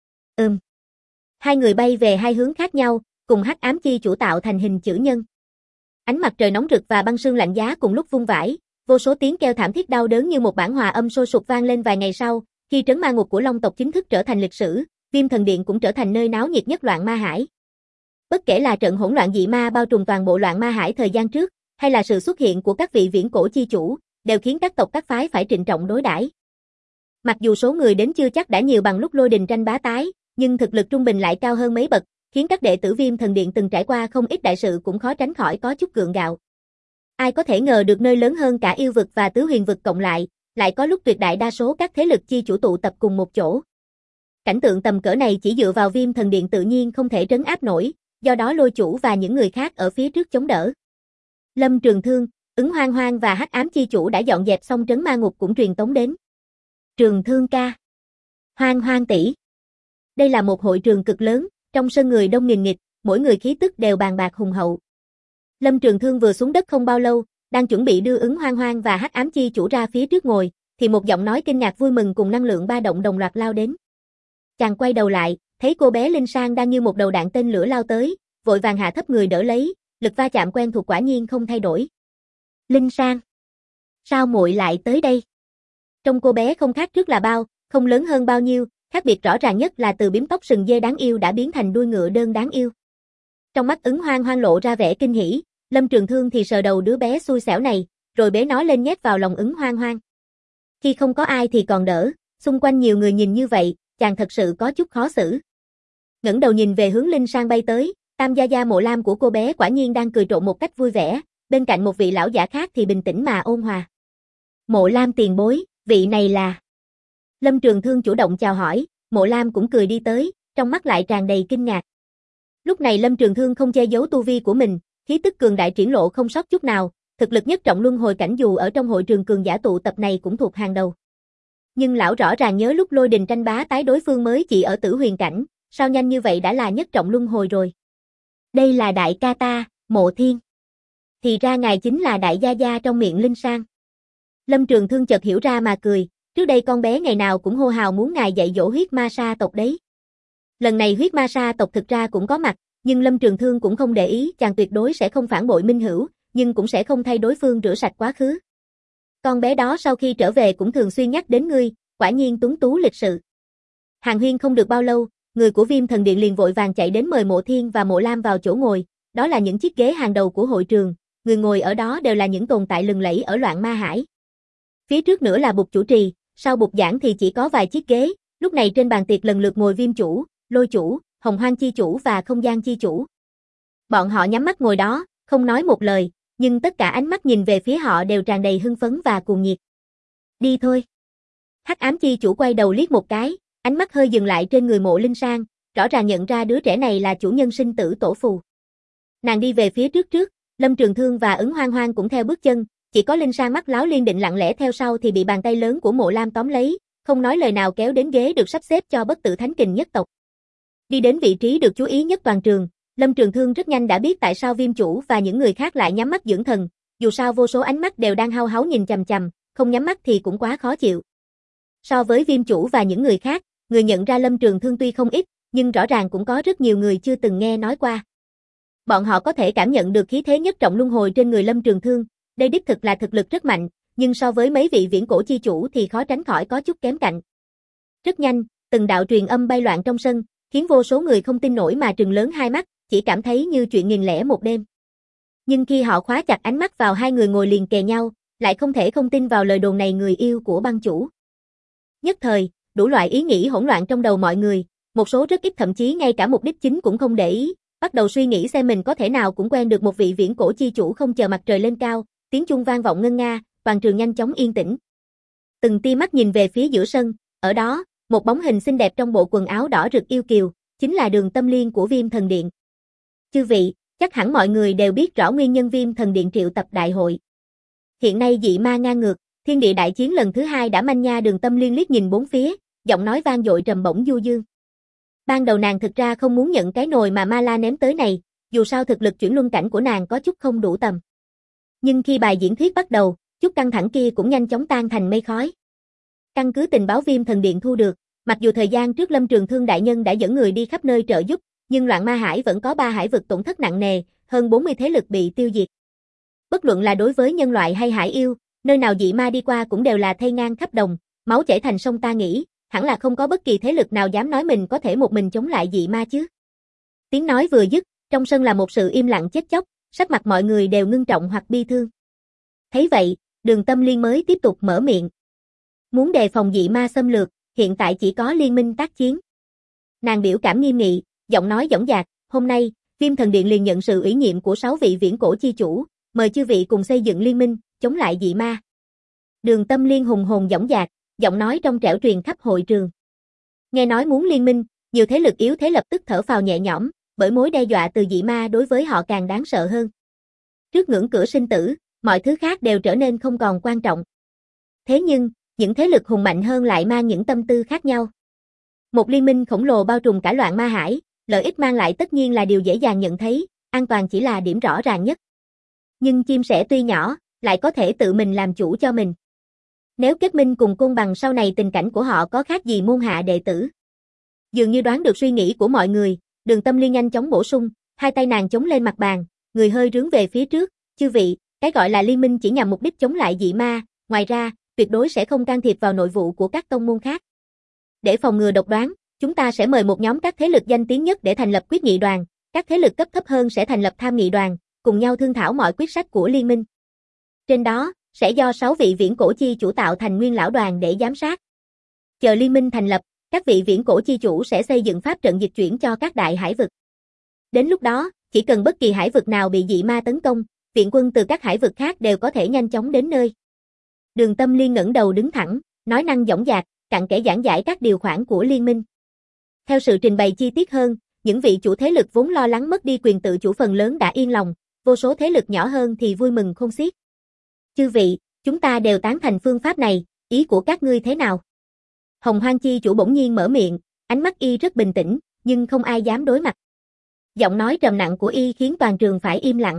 S1: Hai người bay về hai hướng khác nhau, cùng Hắc Ám chi chủ tạo thành hình chữ nhân. Ánh mặt trời nóng rực và băng sương lạnh giá cùng lúc vung vãi, vô số tiếng kêu thảm thiết đau đớn như một bản hòa âm sôi sục vang lên vài ngày sau, khi trấn ma ngục của Long tộc chính thức trở thành lịch sử, Viêm Thần Điện cũng trở thành nơi náo nhiệt nhất Loạn Ma Hải. Bất kể là trận hỗn loạn dị ma bao trùm toàn bộ Loạn Ma Hải thời gian trước, hay là sự xuất hiện của các vị viễn cổ chi chủ, đều khiến các tộc các phái phải trịnh trọng đối đãi. Mặc dù số người đến chưa chắc đã nhiều bằng lúc Lôi Đình tranh bá tái, nhưng thực lực trung bình lại cao hơn mấy bậc, khiến các đệ tử Viêm Thần Điện từng trải qua không ít đại sự cũng khó tránh khỏi có chút gượng gạo. Ai có thể ngờ được nơi lớn hơn cả yêu vực và tứ huyền vực cộng lại có lúc tuyệt đại đa số các thế lực chi chủ tụ tập cùng một chỗ. Cảnh tượng tầm cỡ này chỉ dựa vào Viêm Thần Điện tự nhiên không thể trấn áp nổi, do đó Lôi chủ và những người khác ở phía trước chống đỡ. Lâm Trường Thương, Ứng Hoang Hoang và Hắc Ám chi chủ đã dọn dẹp xong trấn ma ngục cũng truyền tống đến. Trường Thương ca. Hoang Hoang tỷ. Đây là một hội trường cực lớn, trong sân người đông nghìn nghịt, mỗi người khí tức đều bàn bạc hùng hậu. Lâm Trường Thương vừa xuống đất không bao lâu, đang chuẩn bị đưa ứng Hoang Hoang và Hắc Ám Chi chủ ra phía trước ngồi, thì một giọng nói kinh ngạc vui mừng cùng năng lượng ba động đồng loạt lao đến. Chàng quay đầu lại, thấy cô bé Linh Sang đang như một đầu đạn tên lửa lao tới, vội vàng hạ thấp người đỡ lấy, lực va chạm quen thuộc quả nhiên không thay đổi. Linh Sang, sao muội lại tới đây? Trông cô bé không khác trước là bao, không lớn hơn bao nhiêu, khác biệt rõ ràng nhất là từ bím tóc sừng dê đáng yêu đã biến thành đuôi ngựa đơn đáng yêu. Trong mắt ứng Hoang Hoang lộ ra vẻ kinh hỉ, Lâm Trường Thương thì sờ đầu đứa bé xui xẻo này, rồi bế nó lên nhét vào lòng ứng Hoang Hoang. Khi không có ai thì còn đỡ, xung quanh nhiều người nhìn như vậy, chàng thật sự có chút khó xử. Ngẩng đầu nhìn về hướng Linh Sang bay tới, Tam Gia Gia Mộ Lam của cô bé quả nhiên đang cười trộn một cách vui vẻ, bên cạnh một vị lão giả khác thì bình tĩnh mà ôn hòa. Mộ Lam tiền bối, vị này là... Lâm Trường Thương chủ động chào hỏi, Mộ Lam cũng cười đi tới, trong mắt lại tràn đầy kinh ngạc. Lúc này Lâm Trường Thương không che giấu tu vi của mình, khí tức cường đại triển lộ không sót chút nào, thực lực nhất trọng luân hồi cảnh dù ở trong hội trường cường giả tụ tập này cũng thuộc hàng đầu. Nhưng lão rõ ràng nhớ lúc Lôi Đình tranh bá tái đối phương mới chỉ ở Tử Huyền cảnh, sao nhanh như vậy đã là nhất trọng luân hồi rồi. Đây là đại ca ta, Mộ Thiên. Thì ra ngài chính là đại gia gia trong miệng Linh Sang. Lâm Trường Thương chợt hiểu ra mà cười, trước đây con bé ngày nào cũng hô hào muốn ngài dạy dỗ huyết ma sa tộc đấy. Lần này huyết ma sa tộc thực ra cũng có mặt, nhưng Lâm Trường Thương cũng không để ý, chàng tuyệt đối sẽ không phản bội minh hữu, nhưng cũng sẽ không thay đối phương rửa sạch quá khứ. Con bé đó sau khi trở về cũng thường xuyên nhắc đến ngươi, quả nhiên tuấn tú lịch sự. Hàn huyên không được bao lâu, người của Viêm Thần Điện liền vội vàng chạy đến mời Mộ Thiên và Mộ Lam vào chỗ ngồi, đó là những chiếc ghế hàng đầu của hội trường, người ngồi ở đó đều là những tồn tại lừng lẫy ở Loạn Ma Hải. Phía trước nữa là bục chủ trì, sau bục giảng thì chỉ có vài chiếc ghế, lúc này trên bàn tiệc lần lượt ngồi Viêm chủ, Lôi chủ, Hồng Hoang chi chủ và Không Gian chi chủ. Bọn họ nhắm mắt ngồi đó, không nói một lời, nhưng tất cả ánh mắt nhìn về phía họ đều tràn đầy hưng phấn và cuồng nhiệt. Đi thôi. Hắc Ám chi chủ quay đầu liếc một cái, ánh mắt hơi dừng lại trên người Mộ Linh Sang, rõ ràng nhận ra đứa trẻ này là chủ nhân sinh tử tổ phù. Nàng đi về phía trước, Lâm Trường Thương và ứng Hoang Hoang cũng theo bước chân, chỉ có Linh Sang mắt láo liên định lặng lẽ theo sau thì bị bàn tay lớn của Mộ Lam tóm lấy, không nói lời nào kéo đến ghế được sắp xếp cho bất tử thánh kình nhất tộc. Đi đến vị trí được chú ý nhất toàn trường, Lâm Trường Thương rất nhanh đã biết tại sao Viêm chủ và những người khác lại nhắm mắt dưỡng thần, dù sao vô số ánh mắt đều đang hao háo nhìn chằm chằm, không nhắm mắt thì cũng quá khó chịu. So với Viêm chủ và những người khác, người nhận ra Lâm Trường Thương tuy không ít, nhưng rõ ràng cũng có rất nhiều người chưa từng nghe nói qua. Bọn họ có thể cảm nhận được khí thế nhất trọng luân hồi trên người Lâm Trường Thương, đây đích thực là thực lực rất mạnh, nhưng so với mấy vị viễn cổ chi chủ thì khó tránh khỏi có chút kém cạnh. Rất nhanh, từng đạo truyền âm bay loạn trong sân, khiến vô số người không tin nổi mà trừng lớn hai mắt, chỉ cảm thấy như chuyện nghìn lẻ một đêm. Nhưng khi họ khóa chặt ánh mắt vào hai người ngồi liền kề nhau, lại không thể không tin vào lời đồn này người yêu của băng chủ. Nhất thời, đủ loại ý nghĩ hỗn loạn trong đầu mọi người, một số rất ít thậm chí ngay cả mục đích chính cũng không để ý, bắt đầu suy nghĩ xem mình có thể nào cũng quen được một vị viễn cổ chi chủ không chờ mặt trời lên cao, tiếng chuông vang vọng ngân nga, toàn trường nhanh chóng yên tĩnh. Từng tia mắt nhìn về phía giữa sân, ở đó, một bóng hình xinh đẹp trong bộ quần áo đỏ rực yêu kiều, chính là Đường Tâm Liên của Viêm Thần Điện. Chư vị, chắc hẳn mọi người đều biết rõ nguyên nhân Viêm Thần Điện triệu tập đại hội. Hiện nay dị ma ngang ngược, thiên địa đại chiến lần thứ 2 đã manh nha. Đường Tâm Liên liếc nhìn bốn phía, giọng nói vang dội trầm bổng du dương. Ban đầu nàng thực ra không muốn nhận cái nồi mà Ma La ném tới này, dù sao thực lực chuyển luân cảnh của nàng có chút không đủ tầm. Nhưng khi bài diễn thuyết bắt đầu, chút căng thẳng kia cũng nhanh chóng tan thành mây khói. Căn cứ tình báo Viêm Thần Điện thu được, mặc dù thời gian trước Lâm Trường Thương đại nhân đã dẫn người đi khắp nơi trợ giúp, nhưng Loạn Ma Hải vẫn có 3 hải vực tổn thất nặng nề, hơn 40 thế lực bị tiêu diệt. Bất luận là đối với nhân loại hay hải yêu, nơi nào dị ma đi qua cũng đều là thây ngang khắp đồng, máu chảy thành sông. Ta nghĩ, hẳn là không có bất kỳ thế lực nào dám nói mình có thể một mình chống lại dị ma chứ. Tiếng nói vừa dứt, trong sân là một sự im lặng chết chóc, sắc mặt mọi người đều ngưng trọng hoặc bi thương. Thấy vậy, Đường Tâm Liên mới tiếp tục mở miệng. Muốn đề phòng dị ma xâm lược, hiện tại chỉ có liên minh tác chiến. Nàng biểu cảm nghiêm nghị, giọng nói dõng dạc, hôm nay, Viêm Thần Điện liền nhận sự ủy nhiệm của 6 vị viễn cổ chi chủ, mời chư vị cùng xây dựng liên minh, chống lại dị ma. Đường Tâm Liên hùng hồn dõng dạc, giọng nói trong trẻo truyền khắp hội trường. Nghe nói muốn liên minh, nhiều thế lực yếu thế lập tức thở phào nhẹ nhõm, bởi mối đe dọa từ dị ma đối với họ càng đáng sợ hơn. Trước ngưỡng cửa sinh tử, mọi thứ khác đều trở nên không còn quan trọng. Thế nhưng, những thế lực hùng mạnh hơn lại mang những tâm tư khác nhau. Một liên minh khổng lồ bao trùm cả loạn ma hải, lợi ích mang lại tất nhiên là điều dễ dàng nhận thấy, an toàn chỉ là điểm rõ ràng nhất. Nhưng chim sẻ tuy nhỏ, lại có thể tự mình làm chủ cho mình. Nếu kết minh cùng côn bằng sau này tình cảnh của họ có khác gì môn hạ đệ tử. Dường như đoán được suy nghĩ của mọi người, Đường Tâm Liên nhanh chóng bổ sung, hai tay nàng chống lên mặt bàn, người hơi rướn về phía trước, chư vị, cái gọi là liên minh chỉ nhằm mục đích chống lại dị ma, ngoài ra, tuyệt đối sẽ không can thiệp vào nội vụ của các tông môn khác. Để phòng ngừa độc đoán, chúng ta sẽ mời một nhóm các thế lực danh tiếng nhất để thành lập quyết nghị đoàn, các thế lực cấp thấp hơn sẽ thành lập tham nghị đoàn, cùng nhau thương thảo mọi quyết sách của liên minh. Trên đó, sẽ do 6 vị viễn cổ chi chủ tạo thành nguyên lão đoàn để giám sát. Chờ liên minh thành lập, các vị viễn cổ chi chủ sẽ xây dựng pháp trận dịch chuyển cho các đại hải vực. Đến lúc đó, chỉ cần bất kỳ hải vực nào bị dị ma tấn công, viện quân từ các hải vực khác đều có thể nhanh chóng đến nơi. Đường Tâm Liên ngẩng đầu đứng thẳng, nói năng dõng dạc, cặn kẽ giảng giải các điều khoản của liên minh. Theo sự trình bày chi tiết hơn, những vị chủ thế lực vốn lo lắng mất đi quyền tự chủ phần lớn đã yên lòng, vô số thế lực nhỏ hơn thì vui mừng khôn xiết. Chư vị, chúng ta đều tán thành phương pháp này, ý của các ngươi thế nào? Hồng Hoang chi chủ bỗng nhiên mở miệng, ánh mắt y rất bình tĩnh, nhưng không ai dám đối mặt. Giọng nói trầm nặng của y khiến toàn trường phải im lặng.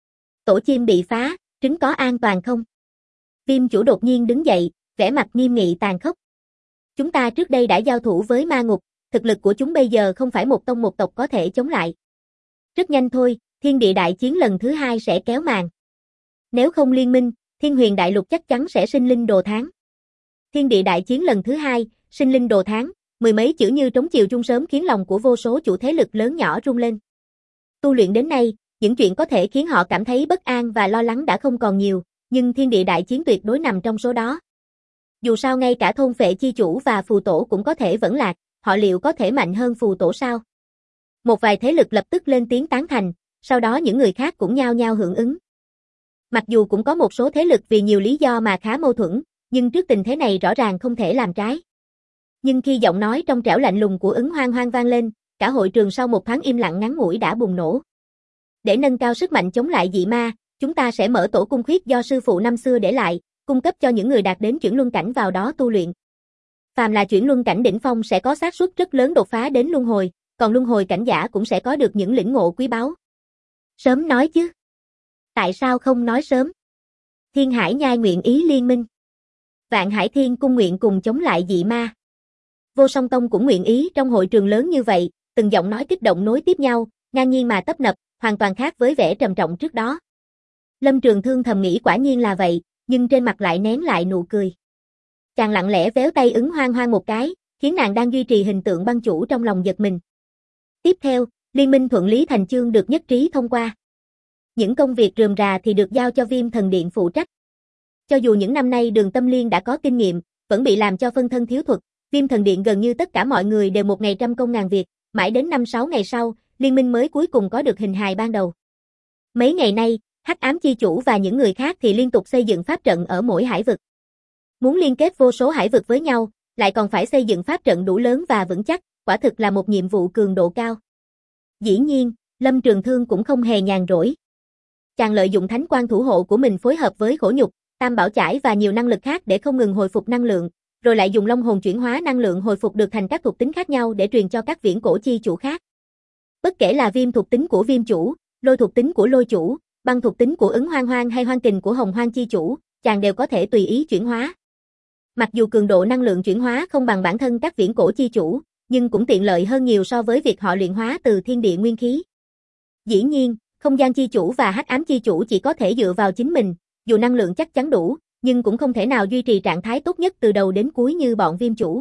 S1: Tổ chim bị phá, trứng có an toàn không? Viêm chủ đột nhiên đứng dậy, vẻ mặt nghiêm nghị tàn khốc. Chúng ta trước đây đã giao thủ với ma ngục, thực lực của chúng bây giờ không phải một tông một tộc có thể chống lại. Rất nhanh thôi, thiên địa đại chiến lần thứ 2 sẽ kéo màn. Nếu không liên minh, Thiên Huyền Đại Lục chắc chắn sẽ sinh linh đồ tháng. Thiên địa đại chiến lần thứ 2, sinh linh đồ tháng, mười mấy chữ như trống chiều trung sớm khiến lòng của vô số chủ thế lực lớn nhỏ rung lên. Tu luyện đến nay, những chuyện có thể khiến họ cảm thấy bất an và lo lắng đã không còn nhiều, nhưng thiên địa đại chiến tuyệt đối nằm trong số đó. Dù sao ngay cả thôn phệ chi chủ và phù tổ cũng có thể vẫn lạc, họ liệu có thể mạnh hơn phù tổ sao? Một vài thế lực lập tức lên tiếng tán thành, sau đó những người khác cũng nhao nhao hưởng ứng. Mặc dù cũng có một số thế lực vì nhiều lý do mà khá mâu thuẫn, nhưng trước tình thế này rõ ràng không thể làm trái. Nhưng khi giọng nói trong trẻo lạnh lùng của Ứng Hoang Hoang vang lên, cả hội trường sau một thoáng im lặng ngắn ngủi đã bùng nổ. Để nâng cao sức mạnh chống lại dị ma, chúng ta sẽ mở tổ cung khuyết do sư phụ năm xưa để lại, cung cấp cho những người đạt đến chuyển luân cảnh vào đó tu luyện. Phàm là chuyển luân cảnh đỉnh phong sẽ có xác suất rất lớn đột phá đến luân hồi, còn luân hồi cảnh giả cũng sẽ có được những lĩnh ngộ quý báu. Sớm nói chứ. Tại sao không nói sớm? Thiên Hải Nhai nguyện ý liên minh. Vạn Hải Thiên Cung nguyện cùng chống lại dị ma. Vô Song Tông cũng nguyện ý. Trong hội trường lớn như vậy, từng giọng nói kích động nối tiếp nhau, ngang nhiên mà tấp nập, hoàn toàn khác với vẻ trầm trọng trước đó. Lâm Trường Thương thầm nghĩ quả nhiên là vậy, nhưng trên mặt lại nén lại nụ cười. Chàng lặng lẽ véo tay Ứng Hoang Hoang một cái, khiến nàng đang duy trì hình tượng băng chủ trong lòng giật mình. Tiếp theo, liên minh thuận lý thành chương được nhất trí thông qua. Những công việc rườm rà thì được giao cho Viêm Thần Điện phụ trách. Cho dù những năm nay Đường Tâm Liên đã có kinh nghiệm, vẫn bị làm cho phân thân thiếu thuật, Viêm Thần Điện gần như tất cả mọi người đều một ngày trăm công ngàn việc, mãi đến 5-6 ngày sau, liên minh mới cuối cùng có được hình hài ban đầu. Mấy ngày nay, Hắc Ám Chi Chủ và những người khác thì liên tục xây dựng pháp trận ở mỗi hải vực. Muốn liên kết vô số hải vực với nhau, lại còn phải xây dựng pháp trận đủ lớn và vững chắc, quả thực là một nhiệm vụ cường độ cao. Dĩ nhiên, Lâm Trường Thương cũng không hề nhàn rỗi. Chàng lợi dụng thánh quan thủ hộ của mình phối hợp với Khổ Nhục, Tam Bảo Chải và nhiều năng lực khác để không ngừng hồi phục năng lượng, rồi lại dùng Long Hồn chuyển hóa năng lượng hồi phục được thành các thuộc tính khác nhau để truyền cho các viễn cổ chi chủ khác. Bất kể là viêm thuộc tính của Viêm chủ, lôi thuộc tính của Lôi chủ, băng thuộc tính của Ứng Hoang Hoang hay hoang kình của Hồng Hoang chi chủ, chàng đều có thể tùy ý chuyển hóa. Mặc dù cường độ năng lượng chuyển hóa không bằng bản thân các viễn cổ chi chủ, nhưng cũng tiện lợi hơn nhiều so với việc họ luyện hóa từ thiên địa nguyên khí. Dĩ nhiên, không gian chi chủ và hắc ám chi chủ chỉ có thể dựa vào chính mình, dù năng lượng chắc chắn đủ, nhưng cũng không thể nào duy trì trạng thái tốt nhất từ đầu đến cuối như bọn Viêm chủ.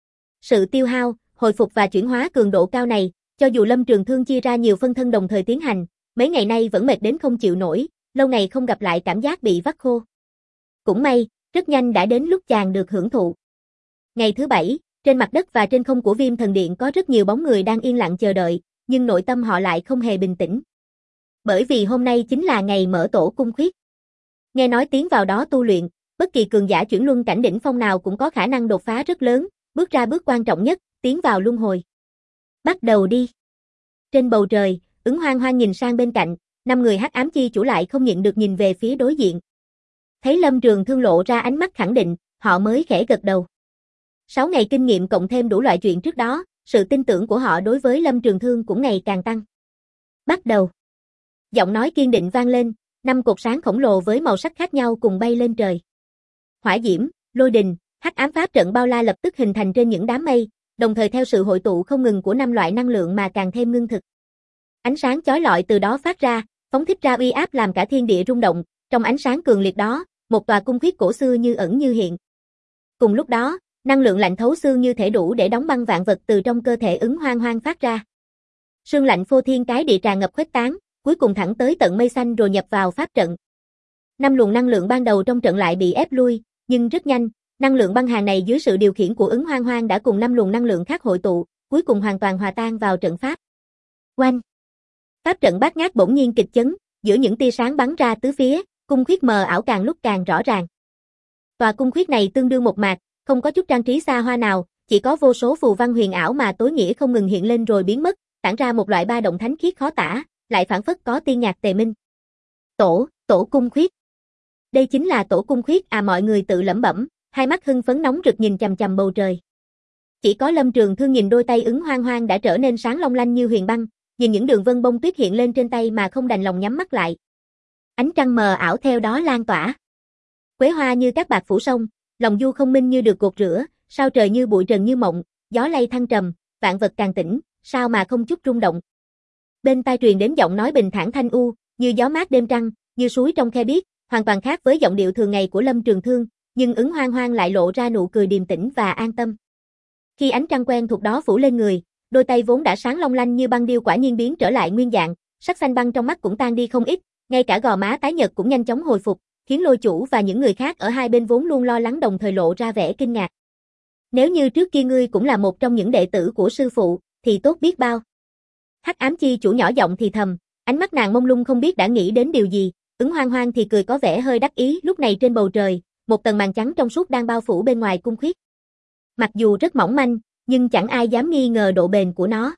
S1: Sự tiêu hao, hồi phục và chuyển hóa cường độ cao này, cho dù Lâm Trường Thương chia ra nhiều phân thân đồng thời tiến hành, mấy ngày nay vẫn mệt đến không chịu nổi, lâu ngày không gặp lại cảm giác bị vắt khô. Cũng may, rất nhanh đã đến lúc chàng được hưởng thụ. Ngày thứ 7, trên mặt đất và trên không của Viêm Thần Điện có rất nhiều bóng người đang yên lặng chờ đợi, nhưng nội tâm họ lại không hề bình tĩnh. Bởi vì hôm nay chính là ngày mở tổ cung khuyết. Nghe nói tiến vào đó tu luyện, bất kỳ cường giả chuyển luân cảnh đỉnh phong nào cũng có khả năng đột phá rất lớn, bước ra bước quan trọng nhất, tiến vào luân hồi. Bắt đầu đi. Trên bầu trời, Ứng Hoang Hoang nhìn sang bên cạnh, 5 người hắc ám chi chủ lại không nhịn được nhìn về phía đối diện. Thấy Lâm Trường Thương lộ ra ánh mắt khẳng định, họ mới khẽ gật đầu. 6 ngày kinh nghiệm cộng thêm đủ loại chuyện trước đó, sự tin tưởng của họ đối với Lâm Trường Thương cũng ngày càng tăng. Bắt đầu. Giọng nói kiên định vang lên, 5 cột sáng khổng lồ với màu sắc khác nhau cùng bay lên trời. Hỏa diễm, lôi đình, hắc ám pháp trận bao la lập tức hình thành trên những đám mây, đồng thời theo sự hội tụ không ngừng của 5 loại năng lượng mà càng thêm ngưng thực. Ánh sáng chói lọi từ đó phát ra, phóng thích ra uy áp làm cả thiên địa rung động, trong ánh sáng cường liệt đó, một tòa cung khuyết cổ xưa như ẩn như hiện. Cùng lúc đó, năng lượng lạnh thấu xương như thể đủ để đóng băng vạn vật từ trong cơ thể Ứng Hoang Hoang phát ra. Sương lạnh phô thiên cái địa tràn ngập khuếch tán, cuối cùng thẳng tới tận mây xanh rồi nhập vào pháp trận. 5 luồng năng lượng ban đầu trong trận lại bị ép lui, nhưng rất nhanh, năng lượng băng hàn này dưới sự điều khiển của Ứng Hoang Hoang đã cùng 5 luồng năng lượng khác hội tụ, cuối cùng hoàn toàn hòa tan vào trận pháp. Oanh! Pháp trận bát ngát bỗng nhiên kịch chấn, giữa những tia sáng bắn ra tứ phía, cung khuyết mờ ảo càng lúc càng rõ ràng. Tòa cung khuyết này tương đương một mạc, không có chút trang trí xa hoa nào, chỉ có vô số phù văn huyền ảo mà tối nghĩa không ngừng hiện lên rồi biến mất, tản ra một loại ba động thánh khiết khó tả, lại phảng phất có tiên nhạc tề minh. Tổ cung khuyết. Đây chính là tổ cung khuyết à, mọi người tự lẩm bẩm, hai mắt hưng phấn nóng rực nhìn chằm chằm bầu trời. Chỉ có Lâm Trường Thương nhìn đôi tay Ứng Hoang Hoang đã trở nên sáng long lanh như huyền băng, nhìn những đường vân bông tuyết hiện lên trên tay mà không đành lòng nhắm mắt lại. Ánh trăng mờ ảo theo đó lan tỏa. Quế hoa như các bạc phủ sông, lòng du không minh như được gột rửa, sao trời như bụi trần như mộng, gió lay thăng trầm, vạn vật càng tĩnh, sao mà không chút rung động. Bên tai truyền đến giọng nói bình thản thanh u, như gió mát đêm trăng, như suối trong khe biếc, hoàn toàn khác với giọng điệu thường ngày của Lâm Trường Thương, nhưng Ứng Hoang Hoang lại lộ ra nụ cười điềm tĩnh và an tâm. Khi ánh trăng quen thuộc đó phủ lên người, đôi tay vốn đã sáng long lanh như băng điêu quả nhiên biến trở lại nguyên dạng, sắc xanh băng trong mắt cũng tan đi không ít, ngay cả gò má tái nhợt cũng nhanh chóng hồi phục, khiến Lôi Chủ và những người khác ở hai bên vốn luôn lo lắng đồng thời lộ ra vẻ kinh ngạc. Nếu như trước kia ngươi cũng là một trong những đệ tử của sư phụ, thì tốt biết bao. Hắc Ám Chi Chủ nhỏ giọng thì thầm, ánh mắt nàng mông lung không biết đã nghĩ đến điều gì, Ứng Hoang Hoang thì cười có vẻ hơi đắc ý. Lúc này trên bầu trời, một tầng màn trắng trong suốt đang bao phủ bên ngoài cung khuyết. Mặc dù rất mỏng manh, nhưng chẳng ai dám nghi ngờ độ bền của nó.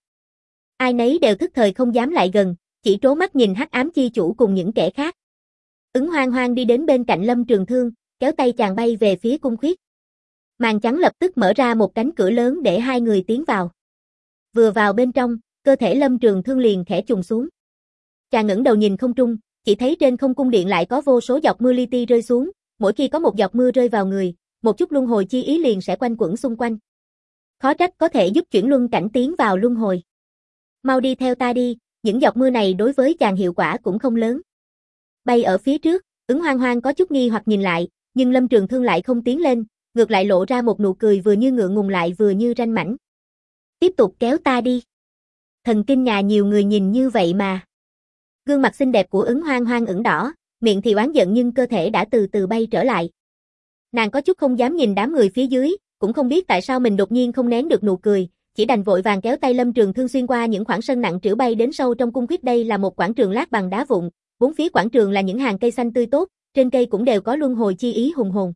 S1: Ai nấy đều thức thời không dám lại gần, chỉ trố mắt nhìn Hắc Ám Chi Chủ cùng những kẻ khác. Ứng Hoang Hoang đi đến bên cạnh Lâm Trường Thương, kéo tay chàng bay về phía cung khuyết. Màn trắng lập tức mở ra một cánh cửa lớn để hai người tiến vào. Vừa vào bên trong, cơ thể Lâm Trường Thương liền khẽ chùng xuống. Chàng ngẩng đầu nhìn không trung, chỉ thấy trên không cung điện lại có vô số giọt mưa li ti rơi xuống, mỗi khi có một giọt mưa rơi vào người, một chút luân hồi chi ý liền sẽ quanh quẩn xung quanh. Khó trách có thể giúp chuyển luân cảnh tiến vào luân hồi. Mau đi theo ta đi, những giọt mưa này đối với chàng hiệu quả cũng không lớn. Bay ở phía trước, Ứng Hoang Hoang có chút nghi hoặc nhìn lại, nhưng Lâm Trường Thương lại không tiến lên, ngược lại lộ ra một nụ cười vừa như ngượng ngùng lại vừa như ranh mãnh. Tiếp tục kéo ta đi. Thần kinh nhà nhiều người nhìn như vậy mà. Gương mặt xinh đẹp của Ứng Hoang Hoang ửng đỏ, miệng thì oán giận nhưng cơ thể đã từ từ bay trở lại. Nàng có chút không dám nhìn đám người phía dưới, cũng không biết tại sao mình đột nhiên không nén được nụ cười, chỉ đành vội vàng kéo tay Lâm Trường Thương xuyên qua những khoảng sân nặng trĩu bay đến sâu trong cung khuyết. Đây là một quảng trường lát bằng đá vụn, bốn phía quảng trường là những hàng cây xanh tươi tốt, trên cây cũng đều có luân hồi chi ý hùng hồn.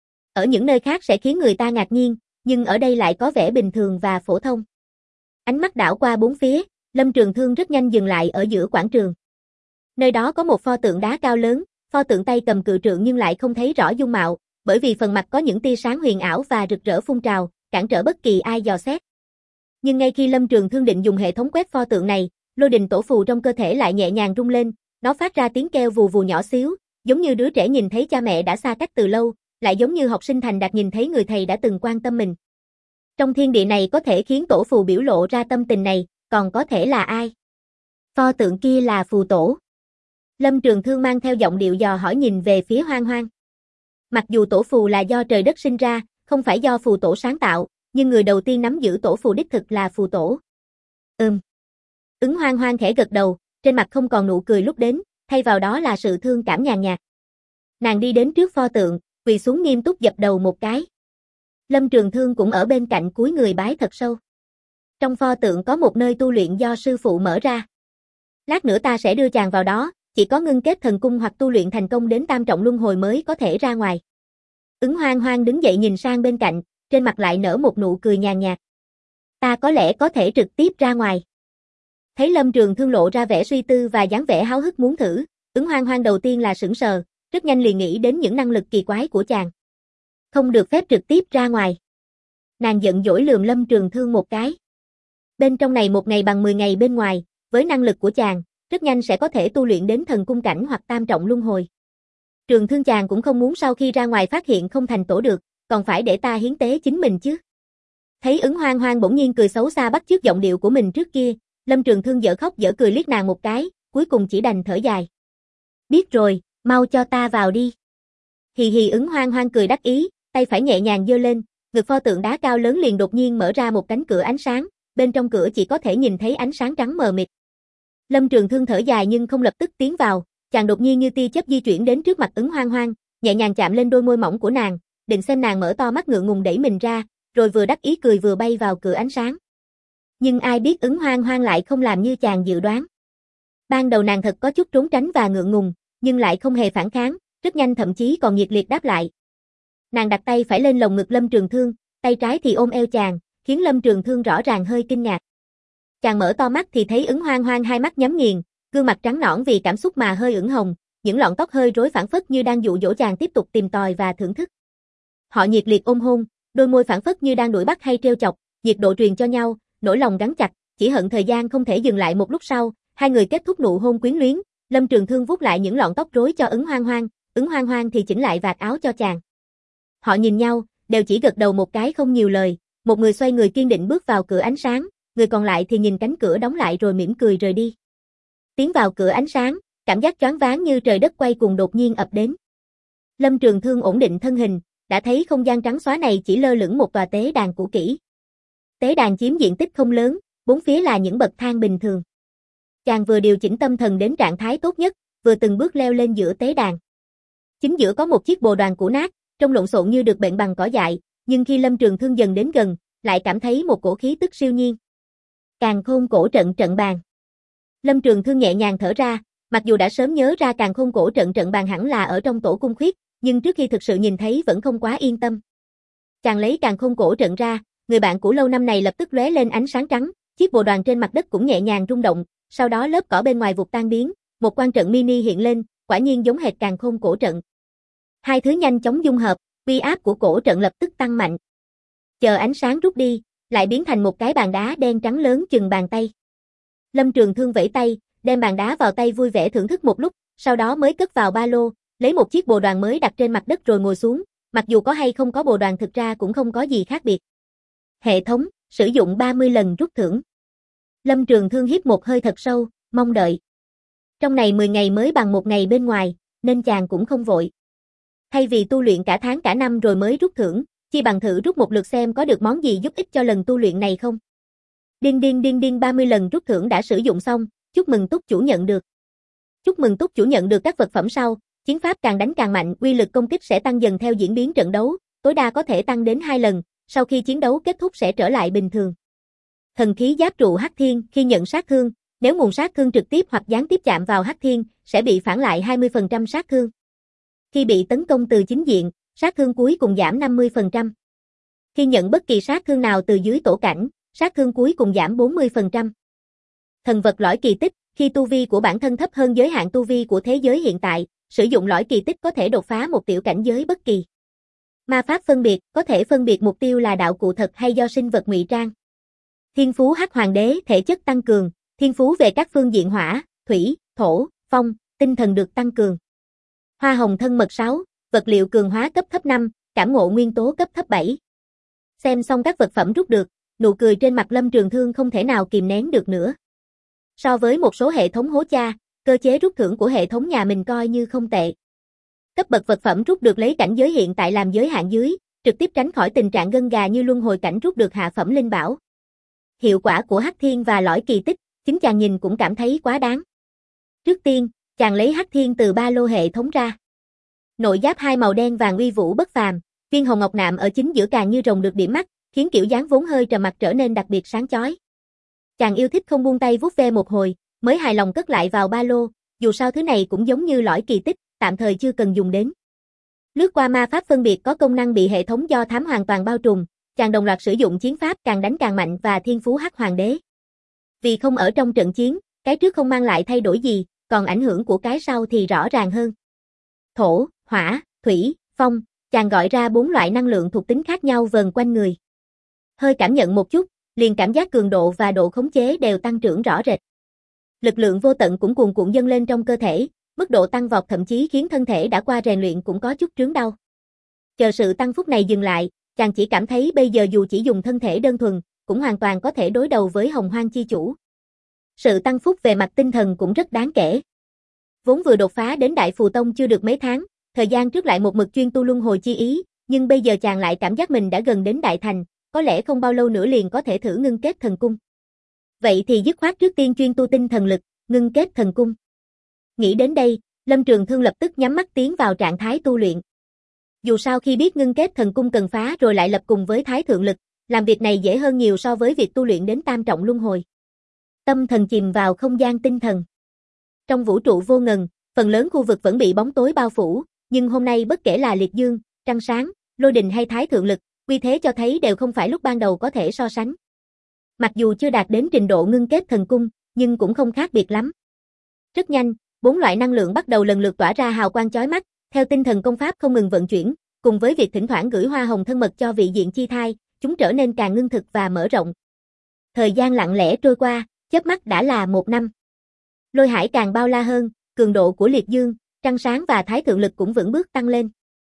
S1: Ở những nơi khác sẽ khiến người ta ngạc nhiên, nhưng ở đây lại có vẻ bình thường và phổ thông. Ánh mắt đảo qua bốn phía, Lâm Trường Thương rất nhanh dừng lại ở giữa quảng trường. Nơi đó có một pho tượng đá cao lớn, pho tượng tay cầm cự trượng nhưng lại không thấy rõ dung mạo, bởi vì phần mặt có những tia sáng huyền ảo và rực rỡ phun trào, cản trở bất kỳ ai dò xét. Nhưng ngay khi Lâm Trường Thương định dùng hệ thống quét pho tượng này, lôi đình tổ phù trong cơ thể lại nhẹ nhàng rung lên, nó phát ra tiếng kêu vù vù nhỏ xíu, giống như đứa trẻ nhìn thấy cha mẹ đã xa cách từ lâu, lại giống như học sinh thành đạt nhìn thấy người thầy đã từng quan tâm mình. Trong thiên địa này có thể khiến tổ phù biểu lộ ra tâm tình này, còn có thể là ai? Pho tượng kia là phù tổ. Lâm Trường Thương mang theo giọng điệu dò hỏi nhìn về phía Hoang Hoang. Mặc dù tổ phù là do trời đất sinh ra, không phải do phù tổ sáng tạo, nhưng người đầu tiên nắm giữ tổ phù đích thực là phù tổ. Ứng Hoang Hoang khẽ gật đầu, trên mặt không còn nụ cười lúc đến, thay vào đó là sự thương cảm nhàn nhạt. Nàng đi đến trước pho tượng, quỳ xuống nghiêm túc dập đầu một cái. Lâm Trường Thương cũng ở bên cạnh cúi người bái thật sâu. Trong pho tượng có một nơi tu luyện do sư phụ mở ra. Lát nữa ta sẽ đưa chàng vào đó, chỉ có ngưng kết thần cung hoặc tu luyện thành công đến tam trọng luân hồi mới có thể ra ngoài. Ứng Hoang Hoang đứng dậy nhìn sang bên cạnh, trên mặt lại nở một nụ cười nhàn nhạt. Ta có lẽ có thể trực tiếp ra ngoài. Thấy Lâm Trường Thương lộ ra vẻ suy tư và dáng vẻ háo hức muốn thử, Ứng Hoang Hoang đầu tiên là sững sờ, rất nhanh liền nghĩ đến những năng lực kỳ quái của chàng. Không được phép trực tiếp ra ngoài. Nàng giận dỗi lườm Lâm Trường Thương một cái. Bên trong này một ngày bằng 10 ngày bên ngoài, với năng lực của chàng, rất nhanh sẽ có thể tu luyện đến thần cung cảnh hoặc tam trọng luân hồi. Trường Thương chàng cũng không muốn sau khi ra ngoài phát hiện không thành tổ được, còn phải để ta hiến tế chính mình chứ. Thấy Ứng Hoang Hoang bỗng nhiên cười xấu xa bắt chước giọng điệu của mình trước kia, Lâm Trường Thương dở khóc dở cười liếc nàng một cái, cuối cùng chỉ đành thở dài. Biết rồi, mau cho ta vào đi. Hì hì. Ứng Hoang Hoang cười đắc ý, tay phải nhẹ nhàng giơ lên, ngực pho tượng đá cao lớn liền đột nhiên mở ra một cánh cửa ánh sáng, bên trong cửa chỉ có thể nhìn thấy ánh sáng trắng mờ mịt. Lâm Trường Thương thở dài nhưng không lập tức tiến vào, chàng đột nhiên như tia chớp di chuyển đến trước mặt Ứng Hoang Hoang, nhẹ nhàng chạm lên đôi môi mỏng của nàng, định xem nàng mở to mắt ngượng ngùng đẩy mình ra, rồi vừa đắc ý cười vừa bay vào cửa ánh sáng. Nhưng ai biết Ứng Hoang Hoang lại không làm như chàng dự đoán. Ban đầu nàng thật có chút trốn tránh và ngượng ngùng, nhưng lại không hề phản kháng, rất nhanh thậm chí còn nhiệt liệt đáp lại. Nàng đặt tay phải lên lồng ngực Lâm Trường Thương, tay trái thì ôm eo chàng, khiến Lâm Trường Thương rõ ràng hơi kinh ngạc. Chàng mở to mắt thì thấy Ứng Hoang Hoang hai mắt nhắm nghiền, gương mặt trắng nõn vì cảm xúc mà hơi ửng hồng, những lọn tóc hơi rối phảng phất như đang dụ dỗ chàng tiếp tục tìm tòi và thưởng thức. Họ nhiệt liệt ôm hôn, đôi môi phảng phất như đang đuổi bắt hay trêu chọc, nhiệt độ truyền cho nhau, nỗi lòng gắn chặt, chỉ hận thời gian không thể dừng lại. Một lúc sau, hai người kết thúc nụ hôn quyến luyến, Lâm Trường Thương vuốt lại những lọn tóc rối cho Ứng Hoang Hoang, Ứng Hoang Hoang thì chỉnh lại vạt áo cho chàng. Họ nhìn nhau, đều chỉ gật đầu một cái không nhiều lời, một người xoay người kiên định bước vào cửa ánh sáng, người còn lại thì nhìn cánh cửa đóng lại rồi mỉm cười rời đi. Tiến vào cửa ánh sáng, cảm giác choáng váng như trời đất quay cuồng đột nhiên ập đến. Lâm Trường Thương ổn định thân hình, đã thấy không gian trắng xóa này chỉ lơ lửng một tòa tế đàn cũ kỹ. Tế đàn chiếm diện tích không lớn, bốn phía là những bậc thang bình thường. Chàng vừa điều chỉnh tâm thần đến trạng thái tốt nhất, vừa từng bước leo lên giữa tế đàn. Chính giữa có một chiếc bồ đoàn cũ nát, trông lộn xộn như được bệnh bằng cỏ dại, nhưng khi Lâm Trường Thương dần đến gần, lại cảm thấy một cổ khí tức siêu nhiên. Càn Khôn Cổ Trận trận bàn. Lâm Trường Thương nhẹ nhàng thở ra, mặc dù đã sớm nhớ ra Càn Khôn Cổ Trận trận bàn hẳn là ở trong tổ cung khuyết, nhưng trước khi thực sự nhìn thấy vẫn không quá yên tâm. Chàng lấy Càn Khôn Cổ Trận ra, người bạn cũ lâu năm này lập tức lóe lên ánh sáng trắng, chiếc bồ đoàn trên mặt đất cũng nhẹ nhàng rung động, sau đó lớp cỏ bên ngoài vụt tan biến, một quan trận mini hiện lên, quả nhiên giống hệt Càn Khôn Cổ Trận. Hai thứ nhanh chóng dung hợp, uy áp của cổ trận lập tức tăng mạnh. Chờ ánh sáng rút đi, lại biến thành một cái bàn đá đen trắng lớn chừng bàn tay. Lâm Trường Thương vẫy tay, đem bàn đá vào tay vui vẻ thưởng thức một lúc, sau đó mới cất vào ba lô, lấy một chiếc bồ đoàn mới đặt trên mặt đất rồi ngồi xuống, mặc dù có hay không có bồ đoàn thực ra cũng không có gì khác biệt. Hệ thống, sử dụng 30 lần rút thưởng. Lâm Trường Thương hít một hơi thật sâu, mong đợi. Trong này 10 ngày mới bằng một ngày bên ngoài, nên chàng cũng không vội. Thay vì tu luyện cả tháng cả năm rồi mới rút thưởng, chi bằng thử rút một lượt xem có được món gì giúp ích cho lần tu luyện này không. Đinh đinh đinh đinh 30 lần rút thưởng đã sử dụng xong, chúc mừng túc chủ nhận được. Chúc mừng túc chủ nhận được các vật phẩm sau, chiến pháp càng đánh càng mạnh, uy lực công kích sẽ tăng dần theo diễn biến trận đấu, tối đa có thể tăng đến 2 lần, sau khi chiến đấu kết thúc sẽ trở lại bình thường. Thần khí giáp trụ Hắc Thiên, khi nhận sát thương, nếu nguồn sát thương trực tiếp hoặc gián tiếp chạm vào Hắc Thiên, sẽ bị phản lại 20% sát thương. Khi bị tấn công từ chính diện, sát thương cuối cùng giảm 50%. Khi nhận bất kỳ sát thương nào từ dưới tổ cảnh, sát thương cuối cùng giảm 40%. Thần vật lõi kỳ tích, khi tu vi của bản thân thấp hơn giới hạn tu vi của thế giới hiện tại, sử dụng lõi kỳ tích có thể đột phá một tiểu cảnh giới bất kỳ. Ma pháp phân biệt, có thể phân biệt mục tiêu là đạo cụ thật hay do sinh vật ngụy trang. Thiên phú Hắc Hoàng đế, thể chất tăng cường, thiên phú về các phương diện hỏa, thủy, thổ, phong, tinh thần được tăng cường. Hoa hồng thân mật 6, vật liệu cường hóa cấp thấp 5, cảm ngộ nguyên tố cấp thấp 7. Xem xong các vật phẩm rút được, nụ cười trên mặt Lâm Trường Thương không thể nào kìm nén được nữa. So với một số hệ thống hố cha, cơ chế rút thưởng của hệ thống nhà mình coi như không tệ. Cấp bậc vật phẩm rút được lấy cảnh giới hiện tại làm giới hạn dưới, trực tiếp tránh khỏi tình trạng gân gà như luân hồi cảnh rút được hạ phẩm linh bảo. Hiệu quả của Hắc Thiên và lõi kỳ tích, chính chàng nhìn cũng cảm thấy quá đáng. Trước tiên, chàng lấy Hắc Thiên từ ba lô hệ thống ra. Nội giáp hai màu đen vàng uy vũ bất phàm, viên hồng ngọc nạm ở chính giữa càng như rồng được điểm mắt, khiến kiểu dáng vốn hơi trầm mặc trở nên đặc biệt sáng chói. Chàng yêu thích không buông tay vuốt ve một hồi, mới hài lòng cất lại vào ba lô, dù sao thứ này cũng giống như lõi kỳ tích, tạm thời chưa cần dùng đến. Lướt qua ma pháp phân biệt có công năng bị hệ thống do thám hoàn toàn bao trùm, chàng đồng loạt sử dụng chiến pháp càng đánh càng mạnh và thiên phú Hắc Hoàng đế. Vì không ở trong trận chiến, cái trước không mang lại thay đổi gì, còn ảnh hưởng của cái sau thì rõ ràng hơn. Thổ, hỏa, thủy, phong, chàng gọi ra 4 loại năng lượng thuộc tính khác nhau vần quanh người. Hơi cảm nhận một chút, liền cảm giác cường độ và độ khống chế đều tăng trưởng rõ rệt. Lực lượng vô tận cũng cuồn cuộn dâng lên trong cơ thể, mức độ tăng vọt thậm chí khiến thân thể đã qua rèn luyện cũng có chút trướng đau. Chờ sự tăng phúc này dừng lại, chàng chỉ cảm thấy bây giờ dù chỉ dùng thân thể đơn thuần, cũng hoàn toàn có thể đối đầu với Hồng Hoang chi chủ. Sự tăng phúc về mặt tinh thần cũng rất đáng kể. Vốn vừa đột phá đến Đại Phù Tông chưa được mấy tháng, thời gian trước lại một mực chuyên tu luân hồi chi ý, nhưng bây giờ chàng lại cảm giác mình đã gần đến Đại Thành, có lẽ không bao lâu nữa liền có thể thử ngưng kết thần cung. Vậy thì dứt khoát trước tiên chuyên tu tinh thần lực, ngưng kết thần cung. Nghĩ đến đây, Lâm Trường Thương lập tức nhắm mắt tiến vào trạng thái tu luyện. Dù sao khi biết ngưng kết thần cung cần phá rồi lại lập cùng với thái thượng lực, làm việc này dễ hơn nhiều so với việc tu luyện đến tam trọng luân hồi. Tâm thần chìm vào không gian tinh thần. Trong vũ trụ vô ngần, phần lớn khu vực vẫn bị bóng tối bao phủ, nhưng hôm nay bất kể là liệt dương, trăng sáng, lôi đình hay thái thượng lực, uy thế cho thấy đều không phải lúc ban đầu có thể so sánh. Mặc dù chưa đạt đến trình độ ngưng kết thần cung, nhưng cũng không khác biệt lắm. Rất nhanh, 4 loại năng lượng bắt đầu lần lượt tỏa ra hào quang chói mắt, theo tinh thần công pháp không ngừng vận chuyển, cùng với việc thỉnh thoảng gửi hoa hồng thân mật cho vị diện chi thai, chúng trở nên càng ngưng thực và mở rộng. Thời gian lặng lẽ trôi qua, chớp mắt đã là 1 năm. Lôi hải càng bao la hơn, cường độ của liệt dương, trăng sáng và thái thượng lực cũng vững bước tăng lên.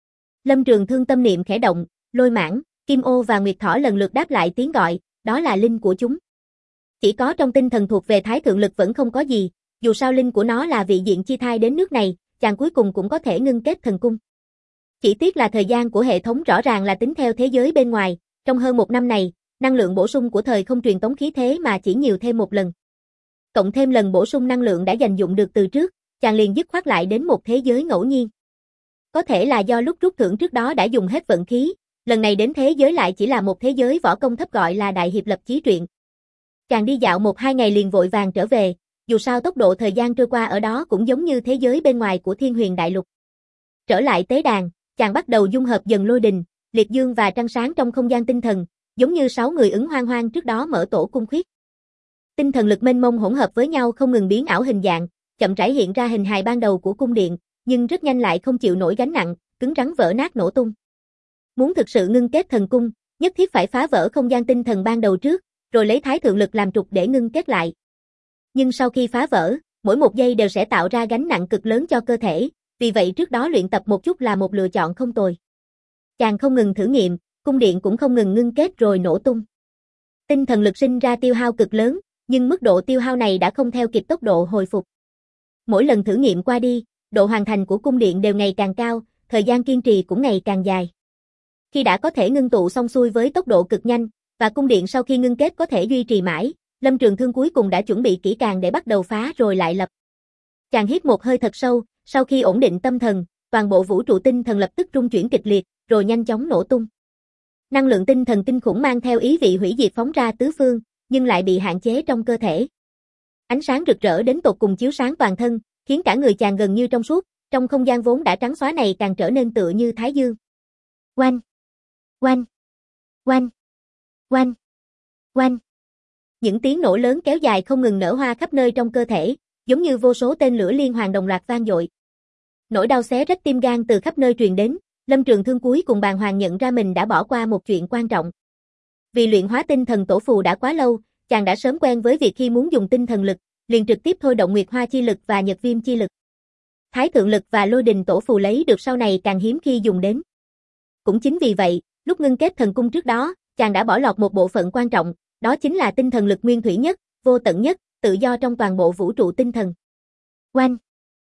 S1: Lâm Trường Thương tâm niệm khẽ động, Lôi Mãng, Kim Ô và Nguyệt Thỏ lần lượt đáp lại tiếng gọi, đó là linh của chúng. Chỉ có trong tinh thần thuộc về thái thượng lực vẫn không có gì, dù sao linh của nó là vị diện chi thai đến nước này, chàng cuối cùng cũng có thể ngưng kết thần cung. Chỉ tiếc là thời gian của hệ thống rõ ràng là tính theo thế giới bên ngoài, trong hơn 1 năm này, năng lượng bổ sung của thời không truyền tống khí thế mà chỉ nhiều thêm 1 lần. Cộng thêm lần bổ sung năng lượng đã dành dụng được từ trước, chàng liền dứt khoát lại đến một thế giới ngẫu nhiên. Có thể là do lúc rút thưởng trước đó đã dùng hết vận khí, lần này đến thế giới lại chỉ là một thế giới võ công thấp gọi là đại hiệp lập chí truyện. Chàng đi dạo 1-2 ngày liền vội vàng trở về, dù sao tốc độ thời gian trôi qua ở đó cũng giống như thế giới bên ngoài của Thiên Huyền Đại Lục. Trở lại tế đàn, chàng bắt đầu dung hợp dần lôi đình, liệt dương và trăng sáng trong không gian tinh thần, giống như 6 người ứng hoang hoang trước đó mở tổ cung khuyết. Tinh thần lực mênh mông hỗn hợp với nhau không ngừng biến ảo hình dạng, chậm rãi hiện ra hình hài ban đầu của cung điện, nhưng rất nhanh lại không chịu nổi gánh nặng, cứng rắn vỡ nát nổ tung. Muốn thực sự ngưng kết thần cung, nhất thiết phải phá vỡ không gian tinh thần ban đầu trước, rồi lấy thái thượng lực làm trục để ngưng kết lại. Nhưng sau khi phá vỡ, mỗi một giây đều sẽ tạo ra gánh nặng cực lớn cho cơ thể, vì vậy trước đó luyện tập một chút là một lựa chọn không tồi. Chàng không ngừng thử nghiệm, cung điện cũng không ngừng ngưng kết rồi nổ tung. Tinh thần lực sinh ra tiêu hao cực lớn, nhưng mức độ tiêu hao này đã không theo kịp tốc độ hồi phục. Mỗi lần thử nghiệm qua đi, độ hoàn thành của cung điện đều ngày càng cao, thời gian kiên trì cũng ngày càng dài. Khi đã có thể ngưng tụ xong xuôi với tốc độ cực nhanh, và cung điện sau khi ngưng kết có thể duy trì mãi, Lâm Trường Thương cuối cùng đã chuẩn bị kỹ càng để bắt đầu phá rồi lại lập. Chàng hít một hơi thật sâu, sau khi ổn định tâm thần, toàn bộ vũ trụ tinh thần lập tức rung chuyển kịch liệt, rồi nhanh chóng nổ tung. Năng lượng tinh thần kinh khủng mang theo ý vị hủy diệt phóng ra tứ phương, nhưng lại bị hạn chế trong cơ thể. Ánh sáng rực rỡ đến tột cùng chiếu sáng toàn thân, khiến cả người chàng gần như trong suốt, trong không gian vốn đã trắng xóa này càng trở nên tựa như thái dương. Oanh! Oanh! Oanh! Oanh! Oanh! Những tiếng nổ lớn kéo dài không ngừng nở hoa khắp nơi trong cơ thể, giống như vô số tên lửa liên hoàn đồng loạt vang dội. Nỗi đau xé rách tim gan từ khắp nơi truyền đến, Lâm Trường Thương cuối cùng bàng hoàng nhận ra mình đã bỏ qua một chuyện quan trọng. Vì luyện hóa tinh thần tổ phù đã quá lâu, chàng đã sớm quen với việc khi muốn dùng tinh thần lực, liền trực tiếp thôi động Nguyệt Hoa chi lực và Nhật Viêm chi lực. Thái thượng lực và lôi đình tổ phù lấy được sau này càng hiếm khi dùng đến. Cũng chính vì vậy, lúc ngưng kết thần cung trước đó, chàng đã bỏ lọt một bộ phận quan trọng, đó chính là tinh thần lực nguyên thủy nhất, vô tận nhất, tự do trong toàn bộ vũ trụ tinh thần. Oanh!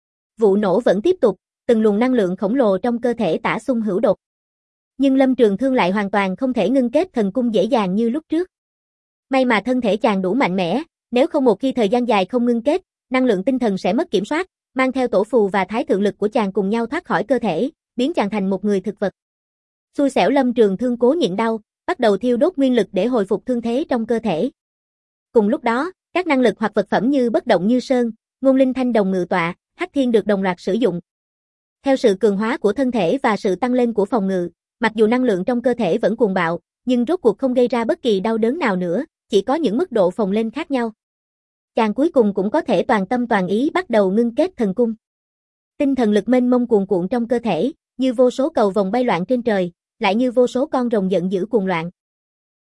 S1: Vụ nổ vẫn tiếp tục, từng luồng năng lượng khổng lồ trong cơ thể tả xung hữu đột. Nhưng Lâm Trường Thương lại hoàn toàn không thể ngưng kết thần cung dễ dàng như lúc trước. May mà thân thể chàng đủ mạnh mẽ, nếu không một khi thời gian dài không ngưng kết, năng lượng tinh thần sẽ mất kiểm soát, mang theo tổ phù và thái thượng lực của chàng cùng nhau thoát khỏi cơ thể, biến chàng thành một người thực vật. Xui xẻo Lâm Trường Thương cố nhịn đau, bắt đầu thiêu đốt nguyên lực để hồi phục thương thế trong cơ thể. Cùng lúc đó, các năng lực hoặc vật phẩm như bất động như sơn, ngôn linh thanh đồng ngự tọa, hắc thiên được đồng loạt sử dụng. Theo sự cường hóa của thân thể và sự tăng lên của phòng ngự, mặc dù năng lượng trong cơ thể vẫn cuồng bạo, nhưng rốt cuộc không gây ra bất kỳ đau đớn nào nữa, chỉ có những mức độ phồng lên khác nhau. Chàng cuối cùng cũng có thể toàn tâm toàn ý bắt đầu ngưng kết thần cung. Tinh thần lực mênh mông cuồn cuộn trong cơ thể, như vô số cầu vồng bay loạn trên trời, lại như vô số con rồng giận dữ cuồng loạn.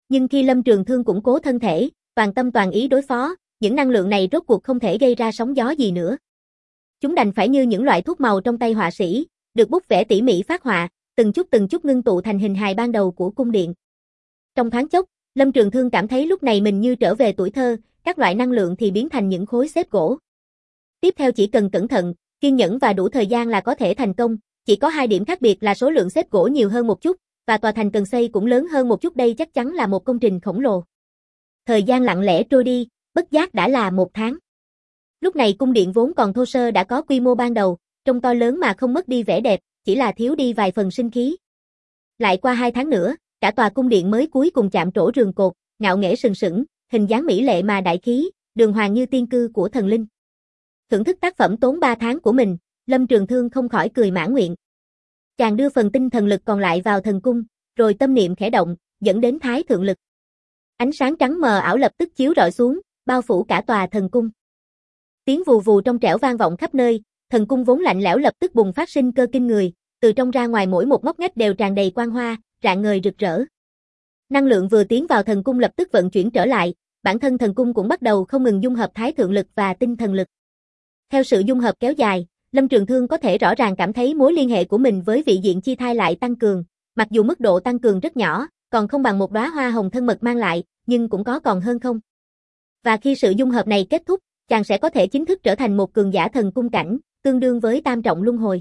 S1: Nhưng khi Lâm Trường Thương củng cố thân thể, toàn tâm toàn ý đối phó, những năng lượng này rốt cuộc không thể gây ra sóng gió gì nữa. Chúng đành phải như những loại thuốc màu trong tay họa sĩ, được bút vẽ tỉ mỉ phác họa, từng chút ngưng tụ thành hình hài ban đầu của cung điện. Trong thoáng chốc, Lâm Trường Thương cảm thấy lúc này mình như trở về tuổi thơ, các loại năng lượng thì biến thành những khối xếp gỗ. Tiếp theo chỉ cần cẩn thận, kiên nhẫn và đủ thời gian là có thể thành công, chỉ có 2 điểm khác biệt là số lượng xếp gỗ nhiều hơn một chút, và tòa thành cần xây cũng lớn hơn một chút, đây chắc chắn là một công trình khổng lồ. Thời gian lặng lẽ trôi đi, bất giác đã là 1 tháng. Lúc này cung điện vốn còn thô sơ đã có quy mô ban đầu, trông to lớn mà không mất đi vẻ đẹp, chỉ là thiếu đi vài phần sinh khí. Lại qua 2 tháng nữa, cả tòa cung điện mới cuối cùng chạm trổ rường cột, ngạo nghễ sừng sững, hình dáng mỹ lệ mà đại khí, đường hoàng như tiên cư của thần linh. Thưởng thức tác phẩm tốn 3 tháng của mình, Lâm Trường Thương không khỏi cười mãn nguyện. Chàng đưa phần tinh thần lực còn lại vào thần cung, rồi tâm niệm khẽ động, dẫn đến thái thượng lực. Ánh sáng trắng mờ ảo lập tức chiếu rọi xuống, bao phủ cả tòa thần cung. Tiếng vù vù trong trẻo vang vọng khắp nơi, thần cung vốn lạnh lẽo lập tức bùng phát sinh cơ kinh người, từ trong ra ngoài mỗi một ngóc ngách đều tràn đầy quang hoa, rạng ngời rực rỡ. Năng lượng vừa tiến vào thần cung lập tức vận chuyển trở lại, bản thân thần cung cũng bắt đầu không ngừng dung hợp thái thượng lực và tinh thần lực. Theo sự dung hợp kéo dài, Lâm Trường Thương có thể rõ ràng cảm thấy mối liên hệ của mình với vị diện chi thai lại tăng cường, mặc dù mức độ tăng cường rất nhỏ, còn không bằng một đóa hoa hồng thân mật mang lại, nhưng cũng có còn hơn không. Và khi sự dung hợp này kết thúc, chàng sẽ có thể chính thức trở thành một cường giả thần cung cảnh, tương đương với tam trọng luân hồi.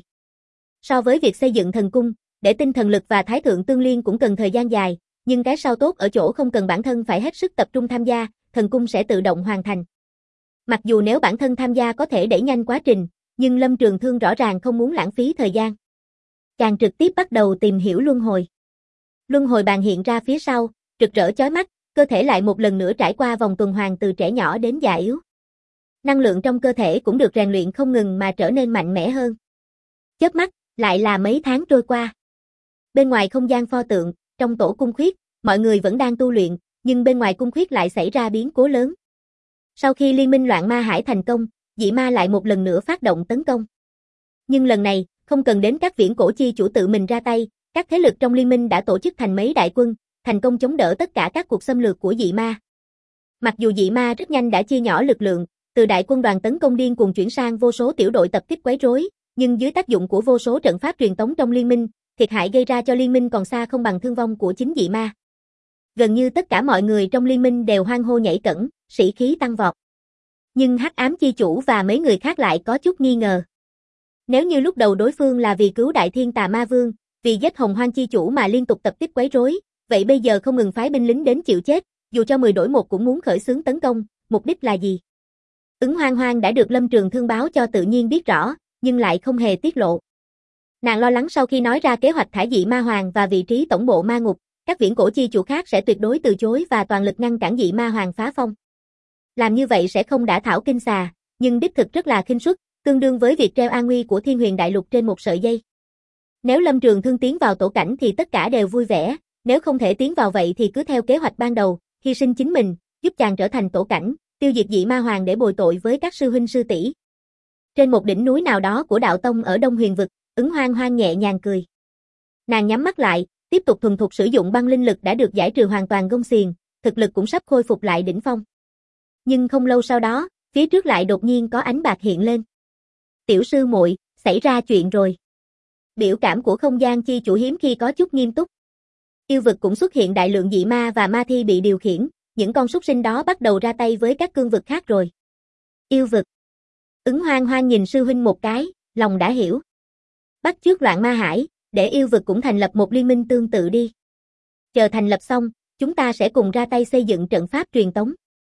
S1: So với việc xây dựng thần cung, để tinh thần lực và thái thượng tương liên cũng cần thời gian dài, nhưng cái sau tốt ở chỗ không cần bản thân phải hết sức tập trung tham gia, thần cung sẽ tự động hoàn thành. Mặc dù nếu bản thân tham gia có thể đẩy nhanh quá trình, nhưng Lâm Trường Thương rõ ràng không muốn lãng phí thời gian. Chàng trực tiếp bắt đầu tìm hiểu luân hồi. Luân hồi bàn hiện ra phía sau, rực rỡ chói mắt, cơ thể lại một lần nữa trải qua vòng tuần hoàn từ trẻ nhỏ đến già yếu. Năng lượng trong cơ thể cũng được rèn luyện không ngừng mà trở nên mạnh mẽ hơn. Chớp mắt, lại là mấy tháng trôi qua. Bên ngoài không gian pho tượng, trong tổ cung khuyết, mọi người vẫn đang tu luyện, nhưng bên ngoài cung khuyết lại xảy ra biến cố lớn. Sau khi liên minh loạn ma hải thành công, dị ma lại một lần nữa phát động tấn công. Nhưng lần này, không cần đến các viễn cổ chi chủ tự mình ra tay, các thế lực trong liên minh đã tổ chức thành mấy đại quân, thành công chống đỡ tất cả các cuộc xâm lược của dị ma. Mặc dù dị ma rất nhanh đã chia nhỏ lực lượng, từ đại quân đoàn tấn công điên cuồng chuyển sang vô số tiểu đội tập kích quấy rối, nhưng dưới tác dụng của vô số trận pháp truyền tống trong liên minh, thiệt hại gây ra cho liên minh còn xa không bằng thương vong của chính dị ma. Gần như tất cả mọi người trong liên minh đều hoan hô nhảy cẫng, sĩ khí tăng vọt. Nhưng Hắc Ám chi chủ và mấy người khác lại có chút nghi ngờ. Nếu như lúc đầu đối phương là vì cứu Đại Thiên Tà Ma Vương, vì giết Hồng Hoang chi chủ mà liên tục tập kích quấy rối, vậy bây giờ không ngừng phái binh lính đến chịu chết, dù cho 10 đổi 1 cũng muốn khởi xướng tấn công, mục đích là gì? Ứng Hoang Hoang đã được Lâm Trường Thương báo cho tự nhiên biết rõ, nhưng lại không hề tiết lộ. Nàng lo lắng sau khi nói ra kế hoạch thả dị ma hoàng và vị trí tổng bộ ma ngục, các viễn cổ chi chủ khác sẽ tuyệt đối từ chối và toàn lực ngăn cản dị ma hoàng phá phong. Làm như vậy sẽ không đả thảo kinh xà, nhưng đích thực rất là khinh suất, tương đương với việc treo an nguy của Thiên Huyền Đại Lục trên một sợi dây. Nếu Lâm Trường Thương tiến vào tổ cảnh thì tất cả đều vui vẻ, nếu không thể tiến vào vậy thì cứ theo kế hoạch ban đầu, hy sinh chính mình, giúp chàng trở thành tổ cảnh, tiêu diệt dị ma hoàng để bồi tội với các sư huynh sư tỷ. Trên một đỉnh núi nào đó của đạo tông ở Đông Huyền vực, Ứng Hoang Hoang nhẹ nhàng cười. Nàng nhắm mắt lại, tiếp tục thuần thục sử dụng băng linh lực đã được giải trừ hoàn toàn gông xiềng, thực lực cũng sắp khôi phục lại đỉnh phong. Nhưng không lâu sau đó, phía trước lại đột nhiên có ánh bạc hiện lên. Tiểu sư muội, xảy ra chuyện rồi. Biểu cảm của không gian chi chủ hiếm khi có chút nghiêm túc. Yêu vực cũng xuất hiện đại lượng dị ma và ma thi bị điều khiển, những con súc sinh đó bắt đầu ra tay với các cương vực khác rồi. Yêu vực. Ứng Hoang Hoang nhìn sư huynh một cái, lòng đã hiểu. Bắt chước loạn ma hải, để yêu vực cũng thành lập một liên minh tương tự đi. Chờ thành lập xong, chúng ta sẽ cùng ra tay xây dựng trận pháp truyền tống.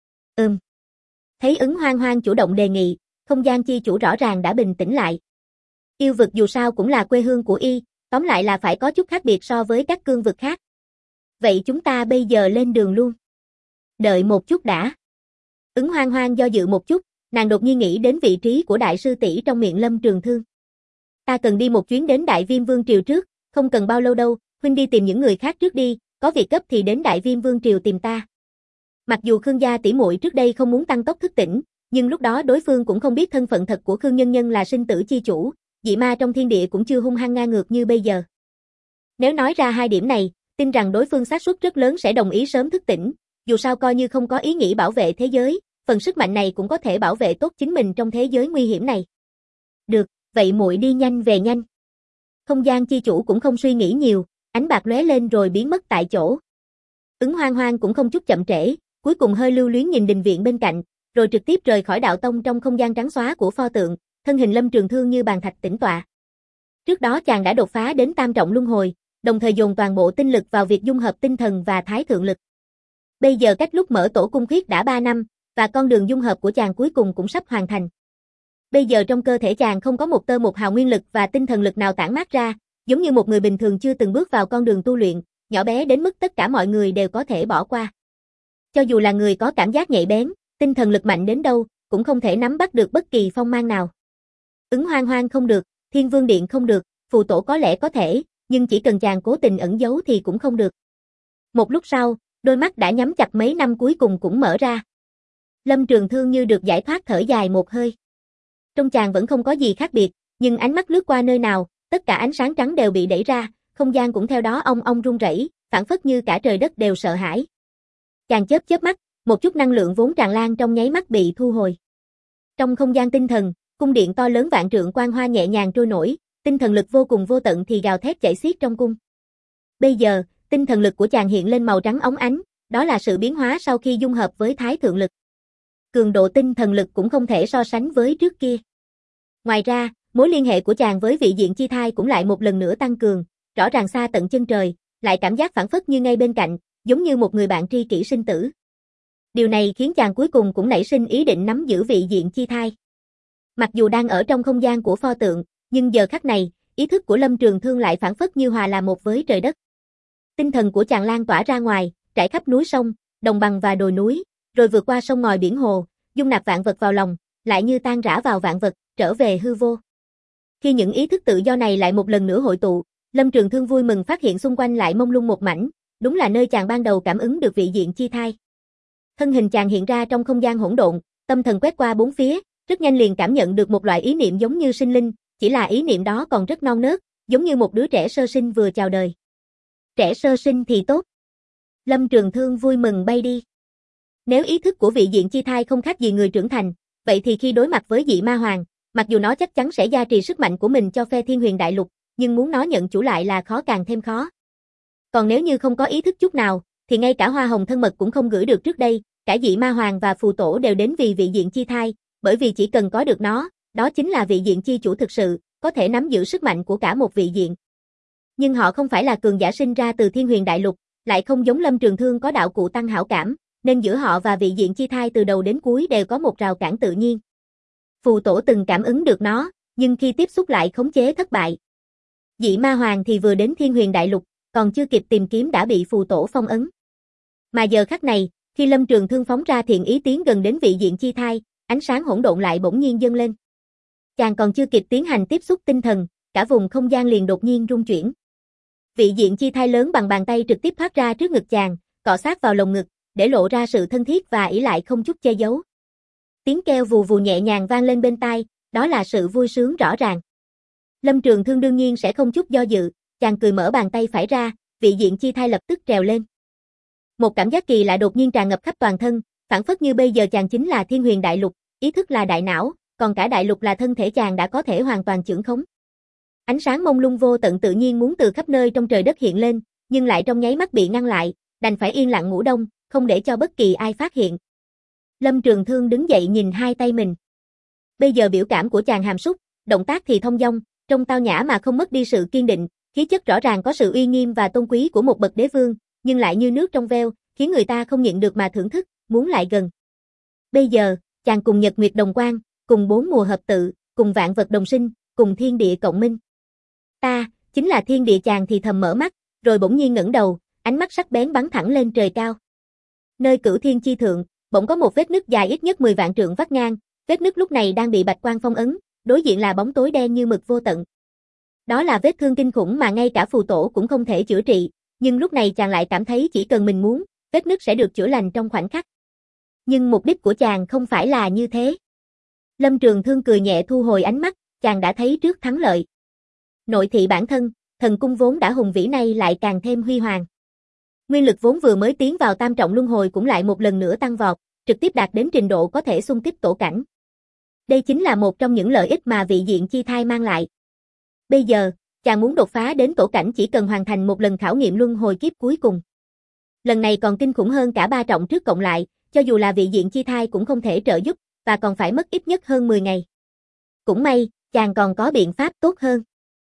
S1: Thấy Ứng Hoang Hoang chủ động đề nghị, không gian chi chủ rõ ràng đã bình tĩnh lại. Yêu vực dù sao cũng là quê hương của y, tóm lại là phải có chút khác biệt so với các cương vực khác. Vậy chúng ta bây giờ lên đường luôn. Đợi một chút đã. Ứng Hoang Hoang do dự một chút, nàng đột nhiên nghĩ đến vị trí của đại sư tỷ trong miệng Lâm Trường Thương. Ta cần đi một chuyến đến Đại Viêm Vương Triều trước, không cần bao lâu đâu, huynh đi tìm những người khác trước đi, có việc gấp thì đến Đại Viêm Vương Triều tìm ta. Mặc dù Khương gia tỷ muội trước đây không muốn tăng tốc thức tỉnh, nhưng lúc đó đối phương cũng không biết thân phận thật của Khương Nhân Nhân là sinh tử chi chủ, dị ma trong thiên địa cũng chưa hung hăng ngang ngược như bây giờ. Nếu nói ra hai điểm này, tin rằng đối phương xác suất rất lớn sẽ đồng ý sớm thức tỉnh, dù sao coi như không có ý nghĩ bảo vệ thế giới, phần sức mạnh này cũng có thể bảo vệ tốt chính mình trong thế giới nguy hiểm này. Được, vậy muội đi nhanh về nhanh. Không gian chi chủ cũng không suy nghĩ nhiều, ánh bạc lóe lên rồi biến mất tại chỗ. Ứng Hoang Hoang cũng không chút chậm trễ, cuối cùng hơi lưu luyến nhìn đình viện bên cạnh, rồi trực tiếp rời khỏi đạo tông trong không gian trắng xóa của pho tượng, thân hình Lâm Trường Thương như bàn thạch tĩnh tọa. Trước đó chàng đã đột phá đến tam trọng luân hồi, đồng thời dồn toàn bộ tinh lực vào việc dung hợp tinh thần và thái thượng lực. Bây giờ cách lúc mở tổ cung khuyết đã 3 năm, và con đường dung hợp của chàng cuối cùng cũng sắp hoàn thành. Bây giờ trong cơ thể chàng không có một tơ một hào nguyên lực và tinh thần lực nào tản mát ra, giống như một người bình thường chưa từng bước vào con đường tu luyện, nhỏ bé đến mức tất cả mọi người đều có thể bỏ qua. Cho dù là người có cảm giác nhạy bén, tinh thần lực mạnh đến đâu, cũng không thể nắm bắt được bất kỳ phong mang nào. Ứng Hoang Hoang không được, Thiên Vương Điện không được, phù tổ có lẽ có thể, nhưng chỉ cần chàng cố tình ẩn giấu thì cũng không được. Một lúc sau, đôi mắt đã nhắm chặt mấy năm cuối cùng cũng mở ra. Lâm Trường Thương như được giải thoát thở dài một hơi. Trong chàng vẫn không có gì khác biệt, nhưng ánh mắt lướt qua nơi nào, tất cả ánh sáng trắng đều bị đẩy ra, không gian cũng theo đó ong ong rung rẩy, phảng phất như cả trời đất đều sợ hãi. Chàng chớp mắt, một chút năng lượng vốn tràn lan trong nháy mắt bị thu hồi. Trong không gian tinh thần, cung điện to lớn vạn trượng quang hoa nhẹ nhàng trôi nổi, tinh thần lực vô cùng vô tận thì gào thét chảy xiết trong cung. Bây giờ, tinh thần lực của chàng hiện lên màu trắng óng ánh, đó là sự biến hóa sau khi dung hợp với thái thượng lực. Cường độ tinh thần lực cũng không thể so sánh với trước kia. Ngoài ra, mối liên hệ của chàng với vị diện chi thai cũng lại một lần nữa tăng cường, rõ ràng xa tận chân trời, lại cảm giác phảng phất như ngay bên cạnh, giống như một người bạn tri kỷ sinh tử. Điều này khiến chàng cuối cùng cũng nảy sinh ý định nắm giữ vị diện chi thai. Mặc dù đang ở trong không gian của pho tượng, nhưng giờ khắc này, ý thức của Lâm Trường Thương lại phảng phất như hòa là một với trời đất. Tinh thần của chàng lan tỏa ra ngoài, trải khắp núi sông, đồng bằng và đồi núi, rồi vượt qua sông ngòi biển hồ, dung nạp vạn vật vào lòng, lại như tan rã vào vạn vật, trở về hư vô. Khi những ý thức tự do này lại một lần nữa hội tụ, Lâm Trường Thương vui mừng phát hiện xung quanh lại mông lung một mảnh, đúng là nơi chàng ban đầu cảm ứng được vị diện chi thai. Thân hình chàng hiện ra trong không gian hỗn độn, tâm thần quét qua bốn phía, rất nhanh liền cảm nhận được một loại ý niệm giống như sinh linh, chỉ là ý niệm đó còn rất non nớt, giống như một đứa trẻ sơ sinh vừa chào đời. Trẻ sơ sinh thì tốt. Lâm Trường Thương vui mừng bay đi. Nếu ý thức của vị diện chi thai không khác gì người trưởng thành, vậy thì khi đối mặt với dị ma hoàng, mặc dù nó chắc chắn sẽ gia trì sức mạnh của mình cho phe Thiên Huyền Đại Lục, nhưng muốn nó nhận chủ lại là khó càng thêm khó. Còn nếu như không có ý thức chút nào, thì ngay cả hoa hồng thân mật cũng không gửi được trước đây, cả dị ma hoàng và phù tổ đều đến vì vị diện chi thai, bởi vì chỉ cần có được nó, đó chính là vị diện chi chủ thực sự, có thể nắm giữ sức mạnh của cả một vị diện. Nhưng họ không phải là cường giả sinh ra từ Thiên Huyền Đại Lục, lại không giống Lâm Trường Thương có đạo cụ tăng hảo cảm, nên giữa họ và vị diện chi thai từ đầu đến cuối đều có một rào cản tự nhiên. Phù tổ từng cảm ứng được nó, nhưng khi tiếp xúc lại khống chế thất bại. Dị ma hoàng thì vừa đến Thiên Huyền Đại Lục, còn chưa kịp tìm kiếm đã bị phù tổ phong ấn. Mà giờ khắc này, khi Lâm Trường Thương phóng ra thiện ý tiến gần đến vị diện chi thai, ánh sáng hỗn độn lại bỗng nhiên dâng lên. Chàng còn chưa kịp tiến hành tiếp xúc tinh thần, cả vùng không gian liền đột nhiên rung chuyển. Vị diện chi thai lớn bằng bàn tay trực tiếp thoát ra trước ngực chàng, cọ sát vào lồng ngực, để lộ ra sự thân thiết và ỷ lại không chút che giấu. Tiếng kêu vù vù nhẹ nhàng vang lên bên tai, đó là sự vui sướng rõ ràng. Lâm Trường Thương đương nhiên sẽ không chút do dự, chàng cười mở bàn tay phải ra, vị diện chi thai lập tức trèo lên. Một cảm giác kỳ lạ đột nhiên tràn ngập khắp toàn thân, phảng phất như bây giờ chàng chính là Thiên Huyền Đại Lục, ý thức là đại não, còn cả đại lục là thân thể chàng đã có thể hoàn toàn chưởng khống. Ánh sáng mông lung vô tận tự nhiên muốn từ khắp nơi trong trời đất hiện lên, nhưng lại trong nháy mắt bị ngăn lại, đành phải yên lặng ngủ đông, không để cho bất kỳ ai phát hiện. Lâm Trường Thương đứng dậy nhìn hai tay mình. Bây giờ biểu cảm của chàng hàm súc, động tác thì thông dong, trông tao nhã mà không mất đi sự kiên định, khí chất rõ ràng có sự uy nghiêm và tôn quý của một bậc đế vương, nhưng lại như nước trong veo, khiến người ta không nhịn được mà thưởng thức, muốn lại gần. Bây giờ, chàng cùng nhật nguyệt đồng quang, cùng bốn mùa hợp tự, cùng vạn vật đồng sinh, cùng thiên địa cộng minh. Ta, chính là thiên địa. Chàng thì thầm mở mắt, rồi bỗng nhiên ngẩng đầu, ánh mắt sắc bén bắn thẳng lên trời cao. Nơi cửu thiên chi thượng, bỗng có một vết nứt dài ít nhất 10 vạn trượng vắt ngang, vết nứt lúc này đang bị bạch quang phong ấn, đối diện là bóng tối đen như mực vô tận. Đó là vết thương kinh khủng mà ngay cả phù tổ cũng không thể chữa trị, nhưng lúc này chàng lại cảm thấy chỉ cần mình muốn, vết nứt sẽ được chữa lành trong khoảnh khắc. Nhưng mục đích của chàng không phải là như thế. Lâm Trường Thương cười nhẹ thu hồi ánh mắt, chàng đã thấy trước thắng lợi. Nội thị bản thân, thần cung vốn đã hùng vĩ nay lại càng thêm huy hoàng. Nguyên lực vốn vừa mới tiến vào tam trọng luân hồi cũng lại một lần nữa tăng vọt, trực tiếp đạt đến trình độ có thể xung kích tổ cảnh. Đây chính là một trong những lợi ích mà vị diện chi thai mang lại. Bây giờ, chàng muốn đột phá đến tổ cảnh chỉ cần hoàn thành một lần khảo nghiệm luân hồi kiếp cuối cùng. Lần này còn kinh khủng hơn cả 3 trọng trước cộng lại, cho dù là vị diện chi thai cũng không thể trợ giúp, và còn phải mất ít nhất hơn 10 ngày. Cũng may, chàng còn có biện pháp tốt hơn.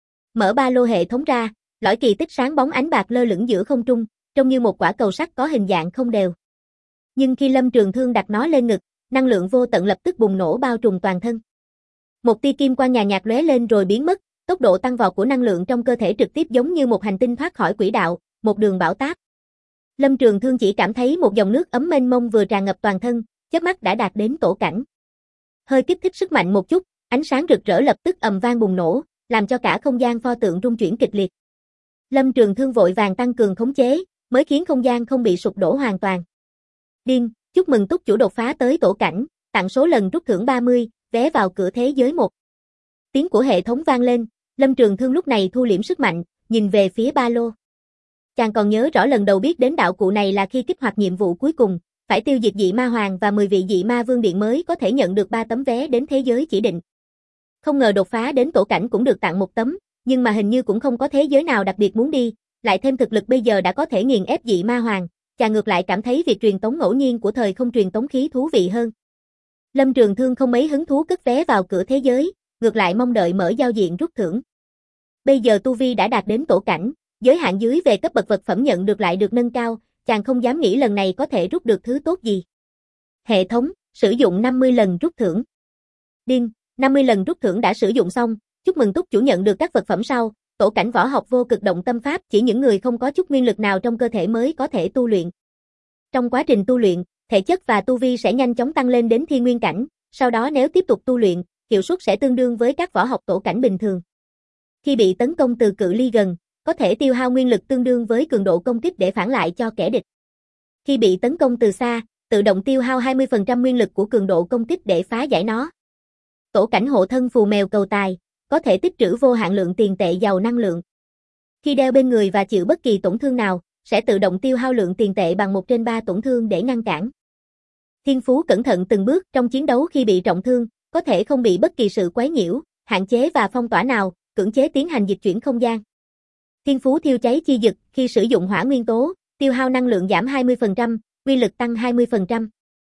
S1: Mở ba lô hệ thống ra, lõi kỳ tích sáng bóng ánh bạc lơ lửng giữa không trung, trông như một quả cầu sắt có hình dạng không đều. Nhưng khi Lâm Trường Thương đặt nó lên ngực, năng lượng vô tận lập tức bùng nổ bao trùm toàn thân. Một tia kim quang nhàn nhạt lóe lên rồi biến mất, tốc độ tăng vọt của năng lượng trong cơ thể trực tiếp giống như một hành tinh thoát khỏi quỹ đạo, một đường bão táp. Lâm Trường Thương chỉ cảm thấy một dòng nước ấm mênh mông vừa tràn ngập toàn thân, chớp mắt đã đạt đến tổ cảnh. Hơi kích thích sức mạnh một chút, ánh sáng rực rỡ lập tức ầm vang bùng nổ, làm cho cả không gian pho tượng rung chuyển kịch liệt. Lâm Trường Thương vội vàng tăng cường khống chế, mới khiến không gian không bị sụp đổ hoàn toàn. Điên, chúc mừng túc chủ đột phá tới tổ cảnh, tặng số lần rút thưởng 30, vé vào cửa thế giới 1. Tiếng của hệ thống vang lên, Lâm Trường Thương lúc này thu liễm sức mạnh, nhìn về phía ba lô. Chàng còn nhớ rõ lần đầu biết đến đạo cụ này là khi kích hoạt nhiệm vụ cuối cùng, phải tiêu diệt dị ma hoàng và 10 vị dị ma vương điện mới có thể nhận được 3 tấm vé đến thế giới chỉ định. Không ngờ đột phá đến tổ cảnh cũng được tặng 1 tấm, nhưng mà hình như cũng không có thế giới nào đặc biệt muốn đi, lại thêm thực lực bây giờ đã có thể nghiền ép dị ma hoàng, chàng ngược lại cảm thấy việc truyền tống ngẫu nhiên của thời không truyền tống khí thú vị hơn. Lâm Trường Thương không mấy hứng thú cất vé vào cửa thế giới, ngược lại mong đợi mở giao diện rút thưởng. Bây giờ tu vi đã đạt đến tổ cảnh, giới hạn dưới về cấp bậc vật phẩm nhận được lại được nâng cao, chàng không dám nghĩ lần này có thể rút được thứ tốt gì. Hệ thống, sử dụng 50 lần rút thưởng. Điên, 50 lần rút thưởng đã sử dụng xong, chúc mừng túc chủ nhận được các vật phẩm sau, tổ cảnh võ học vô cực động tâm pháp chỉ những người không có chút nguyên lực nào trong cơ thể mới có thể tu luyện. Trong quá trình tu luyện, thể chất và tu vi sẽ nhanh chóng tăng lên đến thiên nguyên cảnh, sau đó nếu tiếp tục tu luyện, hiệu suất sẽ tương đương với các võ học tổ cảnh bình thường. Khi bị tấn công từ cự ly gần, có thể tiêu hao nguyên lực tương đương với cường độ công kích để phản lại cho kẻ địch. Khi bị tấn công từ xa, tự động tiêu hao 20% nguyên lực của cường độ công kích để phá giải nó. Tổ cảnh hộ thân phù mèo cầu tài, có thể tích trữ vô hạn lượng tiền tệ giàu năng lượng. Khi đeo bên người và chịu bất kỳ tổn thương nào, sẽ tự động tiêu hao lượng tiền tệ bằng 1/3 tổn thương để ngăn cản. Thiên phú cẩn thận từng bước trong chiến đấu khi bị trọng thương, có thể không bị bất kỳ sự quấy nhiễu, hạn chế và phong tỏa nào, cưỡng chế tiến hành dịch chuyển không gian. Thiên phú thiêu cháy chi dực, khi sử dụng hỏa nguyên tố, tiêu hao năng lượng giảm 20%, uy lực tăng 20%.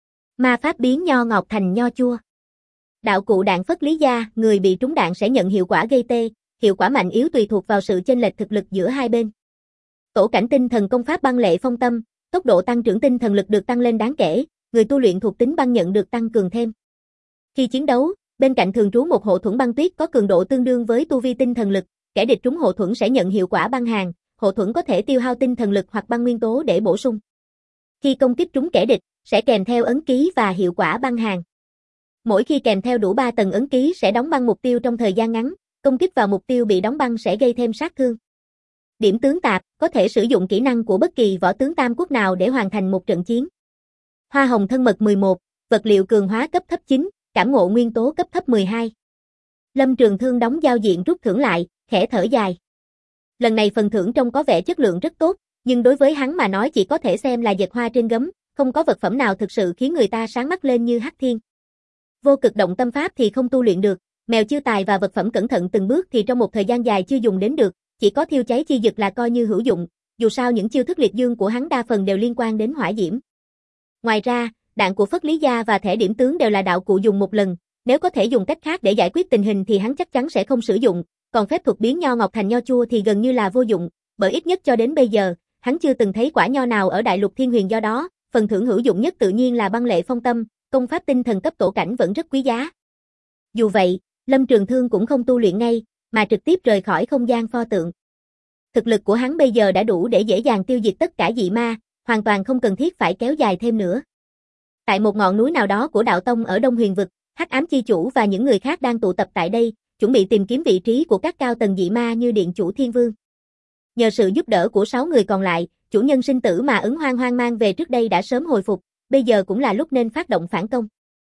S1: Ma pháp biến nho ngọt thành nho chua. Đạo cụ đạn phất lý gia, người bị trúng đạn sẽ nhận hiệu quả gây tê, hiệu quả mạnh yếu tùy thuộc vào sự chênh lệch thực lực giữa hai bên. Tổ cảnh tinh thần công pháp băng lệ phong tâm, tốc độ tăng trưởng tinh thần lực được tăng lên đáng kể, người tu luyện thuộc tính băng nhận được tăng cường thêm. Khi chiến đấu, bên cạnh thường trú một hộ thuẫn băng tuyết có cường độ tương đương với tu vi tinh thần lực, kẻ địch trúng hộ thuẫn sẽ nhận hiệu quả băng hàn, hộ thuẫn có thể tiêu hao tinh thần lực hoặc băng nguyên tố để bổ sung. Khi công kích trúng kẻ địch, sẽ kèm theo ấn ký và hiệu quả băng hàn. Mỗi khi kèm theo đủ 3 tầng ấn ký sẽ đóng băng mục tiêu trong thời gian ngắn, công kích vào mục tiêu bị đóng băng sẽ gây thêm sát thương. Điểm tướng tạp, có thể sử dụng kỹ năng của bất kỳ võ tướng tam quốc nào để hoàn thành một trận chiến. Hoa hồng thân mật 11, vật liệu cường hóa cấp thấp 9, cảm ngộ nguyên tố cấp thấp 12. Lâm Trường Thương đóng giao diện rút thưởng lại, khẽ thở dài. Lần này phần thưởng trông có vẻ chất lượng rất tốt, nhưng đối với hắn mà nói chỉ có thể xem là dệt hoa trên gấm, không có vật phẩm nào thực sự khiến người ta sáng mắt lên như Hắc Thiên. Vô cực động tâm pháp thì không tu luyện được, mèo chiêu tài và vật phẩm cẩn thận từng bước thì trong một thời gian dài chưa dùng đến được, chỉ có thiêu cháy chi dực là coi như hữu dụng, dù sao những chiêu thức liệt dương của hắn đa phần đều liên quan đến hỏa diễm. Ngoài ra, đạn của Phất Lý Gia và thẻ điểm tướng đều là đạo cụ dùng một lần, nếu có thể dùng cách khác để giải quyết tình hình thì hắn chắc chắn sẽ không sử dụng, còn phép thuật biến nho ngọt thành nho chua thì gần như là vô dụng, bởi ít nhất cho đến bây giờ, hắn chưa từng thấy quả nho nào ở đại lục thiên huyền do đó, phần thưởng hữu dụng nhất tự nhiên là băng lệ phong tâm, công pháp tinh thần cấp tổ cảnh vẫn rất quý giá. Dù vậy, Lâm Trường Thương cũng không tu luyện ngay, mà trực tiếp rời khỏi không gian pho tượng. Thực lực của hắn bây giờ đã đủ để dễ dàng tiêu diệt tất cả dị ma, hoàn toàn không cần thiết phải kéo dài thêm nữa. Tại một ngọn núi nào đó của đạo tông ở Đông Huyền vực, Hắc Ám chi chủ và những người khác đang tụ tập tại đây, chuẩn bị tìm kiếm vị trí của các cao tầng dị ma như Điện chủ Thiên Vương. Nhờ sự giúp đỡ của 6 người còn lại, chủ nhân sinh tử mà Ứng Hoang Hoang mang về trước đây đã sớm hồi phục, bây giờ cũng là lúc nên phát động phản công.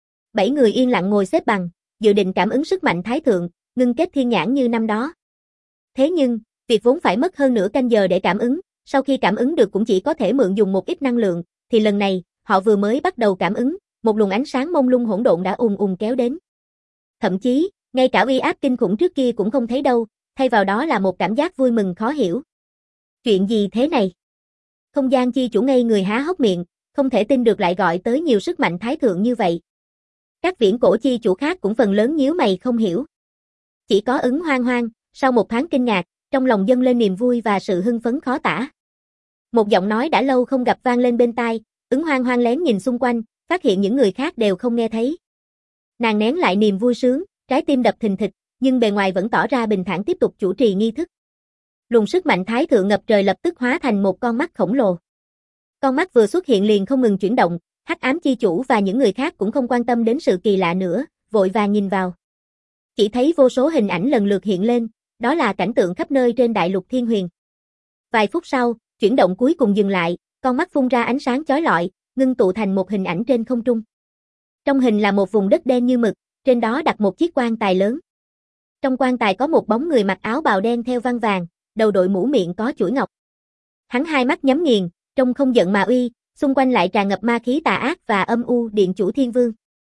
S1: 7 người yên lặng ngồi xếp bằng, dự định cảm ứng sức mạnh thái thượng, ngưng kết thiên nhãn như năm đó. Thế nhưng, việc vốn phải mất hơn nửa canh giờ để cảm ứng, sau khi cảm ứng được cũng chỉ có thể mượn dùng một ít năng lượng, thì lần này, họ vừa mới bắt đầu cảm ứng, một luồng ánh sáng mông lung hỗn độn đã ùn ùn kéo đến. Thậm chí, ngay cả uy áp kinh khủng trước kia cũng không thấy đâu, thay vào đó là một cảm giác vui mừng khó hiểu. Chuyện gì thế này? Không gian chi chủ ngây người há hốc miệng, không thể tin được lại gọi tới nhiều sức mạnh thái thượng như vậy. Các viễn cổ chi chủ khác cũng phần lớn nhíu mày không hiểu. Chỉ có Ứng Hoang Hoang, sau một thoáng kinh ngạc, trong lòng dâng lên niềm vui và sự hưng phấn khó tả. Một giọng nói đã lâu không gặp vang lên bên tai, Ứng Hoang Hoang lén nhìn xung quanh, phát hiện những người khác đều không nghe thấy. Nàng nén lại niềm vui sướng, trái tim đập thình thịch, nhưng bề ngoài vẫn tỏ ra bình thản tiếp tục chủ trì nghi thức. Luồng sức mạnh thái thượng ngập trời lập tức hóa thành một con mắt khổng lồ. Con mắt vừa xuất hiện liền không ngừng chuyển động, Hắc Ám chi chủ và những người khác cũng không quan tâm đến sự kỳ lạ nữa, vội vàng nhìn vào. Chỉ thấy vô số hình ảnh lần lượt hiện lên, đó là cảnh tượng khắp nơi trên đại lục Thiên Huyền. Vài phút sau, chuyển động cuối cùng dừng lại, con mắt phun ra ánh sáng chói lọi, ngưng tụ thành một hình ảnh trên không trung. Trong hình là một vùng đất đen như mực, trên đó đặt một chiếc quan tài lớn. Trong quan tài có một bóng người mặc áo bào đen theo văn vàng, đầu đội mũ miệng có chuỗi ngọc. Hắn hai mắt nhắm nghiền, trông không giận mà uy, xung quanh lại tràn ngập ma khí tà ác và âm u. Điện chủ Thiên Vương.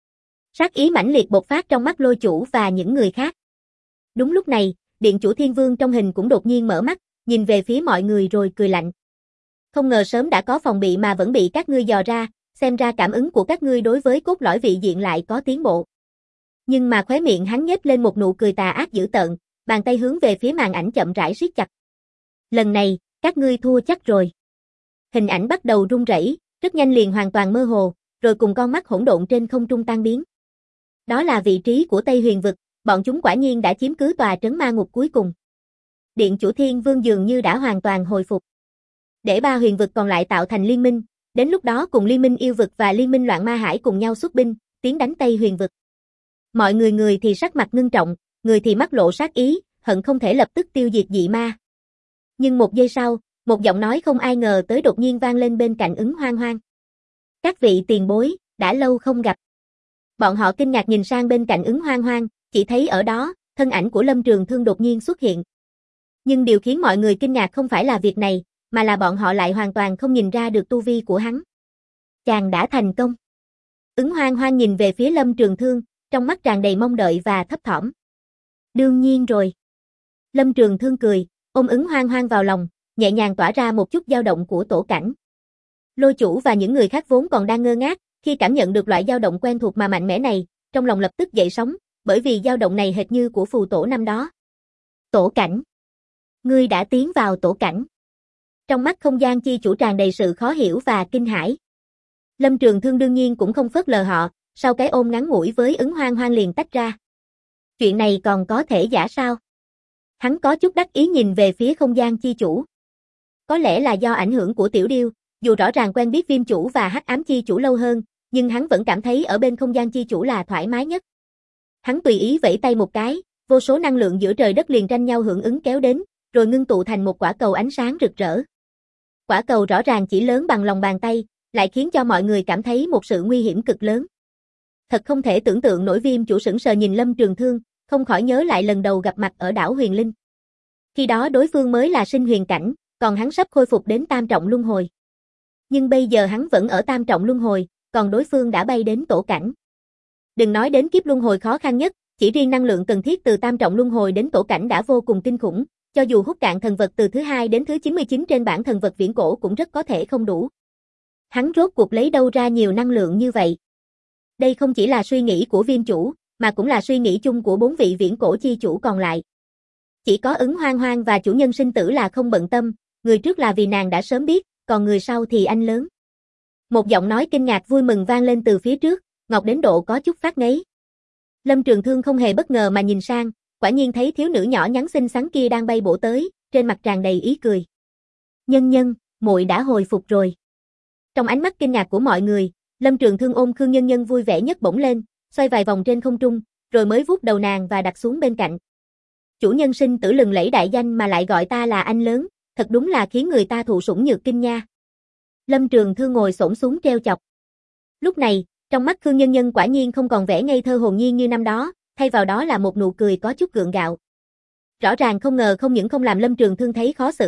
S1: Sát ý mãnh liệt bộc phát trong mắt Lôi chủ và những người khác. Đúng lúc này, Điện chủ Thiên Vương trong hình cũng đột nhiên mở mắt, nhìn về phía mọi người rồi cười lạnh. Không ngờ sớm đã có phòng bị mà vẫn bị các ngươi dò ra, xem ra cảm ứng của các ngươi đối với cốt lõi vị diện lại có tiến bộ. Nhưng mà khóe miệng hắn nhếch lên một nụ cười tà ác dữ tợn, bàn tay hướng về phía màn ảnh chậm rãi siết chặt. Lần này, các ngươi thua chắc rồi. Hình ảnh bắt đầu rung rẩy, rất nhanh liền hoàn toàn mơ hồ, rồi cùng con mắt hỗn độn trên không trung tan biến. Đó là vị trí của Tây Huyền vực, bọn chúng quả nhiên đã chiếm cứ tòa trấn ma ngục cuối cùng. Điện chủ Thiên Vương dường như đã hoàn toàn hồi phục. Để ba huyền vực còn lại tạo thành liên minh, đến lúc đó cùng liên minh yêu vực và liên minh loạn ma hải cùng nhau xuất binh, tiến đánh Tây Huyền vực. Mọi người thì sắc mặt ngưng trọng, người thì mắt lộ sát ý, hận không thể lập tức tiêu diệt dị ma. Nhưng một giây sau, một giọng nói không ai ngờ tới đột nhiên vang lên bên cạnh Ứng Hoang Hoang. Các vị tiền bối, đã lâu không gặp. Bọn họ kinh ngạc nhìn sang bên cạnh Ứng Hoang Hoang, chỉ thấy ở đó, thân ảnh của Lâm Trường Thương đột nhiên xuất hiện. Nhưng điều khiến mọi người kinh ngạc không phải là việc này, mà là bọn họ lại hoàn toàn không nhìn ra được tu vi của hắn. Chàng đã thành công. Ứng Hoang Hoang nhìn về phía Lâm Trường Thương, trong mắt tràn đầy mong đợi và thấp thỏm. Đương nhiên rồi. Lâm Trường Thương cười, ôm Ứng Hoang Hoang vào lòng, nhẹ nhàng tỏa ra một chút dao động của tổ cảnh. Lôi chủ và những người khác vốn còn đang ngơ ngác, khi cảm nhận được loại dao động quen thuộc mà mạnh mẽ này, trong lòng lập tức dậy sóng, bởi vì dao động này hệt như của phù tổ năm đó. Tổ cảnh. Ngươi đã tiến vào tổ cảnh. Trong mắt không gian chi chủ tràn đầy sự khó hiểu và kinh hãi. Lâm Trường Thương đương nhiên cũng không phớt lờ họ, sau cái ôm ngắn ngủi với Ứng Hoang Hoang liền tách ra. Chuyện này còn có thể giả sao? Hắn có chút đắc ý nhìn về phía không gian chi chủ. Có lẽ là do ảnh hưởng của Tiểu Điêu, dù rõ ràng quen biết Viêm chủ và Hắc Ám chi chủ lâu hơn, nhưng hắn vẫn cảm thấy ở bên không gian chi chủ là thoải mái nhất. Hắn tùy ý vẫy tay một cái, vô số năng lượng giữa trời đất liền tranh nhau hưởng ứng kéo đến, rồi ngưng tụ thành một quả cầu ánh sáng rực rỡ. Quả cầu rõ ràng chỉ lớn bằng lòng bàn tay, lại khiến cho mọi người cảm thấy một sự nguy hiểm cực lớn. Thật không thể tưởng tượng nổi. Viêm chủ sững sờ nhìn Lâm Trường Thương, không khỏi nhớ lại lần đầu gặp mặt ở đảo Huyền Linh. Khi đó đối phương mới là sinh huyền cảnh, còn hắn sắp khôi phục đến tam trọng luân hồi. Nhưng bây giờ hắn vẫn ở tam trọng luân hồi, còn đối phương đã bay đến tổ cảnh. Đừng nói đến kiếp luân hồi khó khăn nhất, chỉ riêng năng lượng cần thiết từ tam trọng luân hồi đến tổ cảnh đã vô cùng kinh khủng, cho dù hút cạn thần vật từ thứ 2 đến thứ 99 trên bảng thần vật viễn cổ cũng rất có thể không đủ. Hắn rốt cuộc lấy đâu ra nhiều năng lượng như vậy? Đây không chỉ là suy nghĩ của Viêm chủ, mà cũng là suy nghĩ chung của 4 vị viễn cổ chi chủ còn lại. Chỉ có Ứng Hoang Hoang và chủ nhân sinh tử là không bận tâm, người trước là vì nàng đã sớm biết, còn người sau thì anh lớn. Một giọng nói kinh ngạc vui mừng vang lên từ phía trước, ngọc đến độ có chút phát ngấy. Lâm Trường Thương không hề bất ngờ mà nhìn sang, quả nhiên thấy thiếu nữ nhỏ nhắn xinh xắn kia đang bay bổ tới, trên mặt tràn đầy ý cười. Nhân nhân, muội đã hồi phục rồi. Trong ánh mắt kinh ngạc của mọi người, Lâm Trường Thương ôm Khương Nhân Nhân vui vẻ nhất bổng lên, xoay vài vòng trên không trung, rồi mới vuốt đầu nàng và đặt xuống bên cạnh. Chủ nhân sinh tử lừng lẫy đại danh mà lại gọi ta là anh lớn, thật đúng là khiến người ta thụ sủng nhược kinh nha. Lâm Trường Thương ngồi xổm xuống treo chọc. Lúc này, trong mắt Khương Nhân Nhân quả nhiên không còn vẻ ngây thơ hồn nhiên như năm đó, thay vào đó là một nụ cười có chút gượng gạo. Rõ ràng không ngờ không những không làm Lâm Trường Thương thấy khó xử,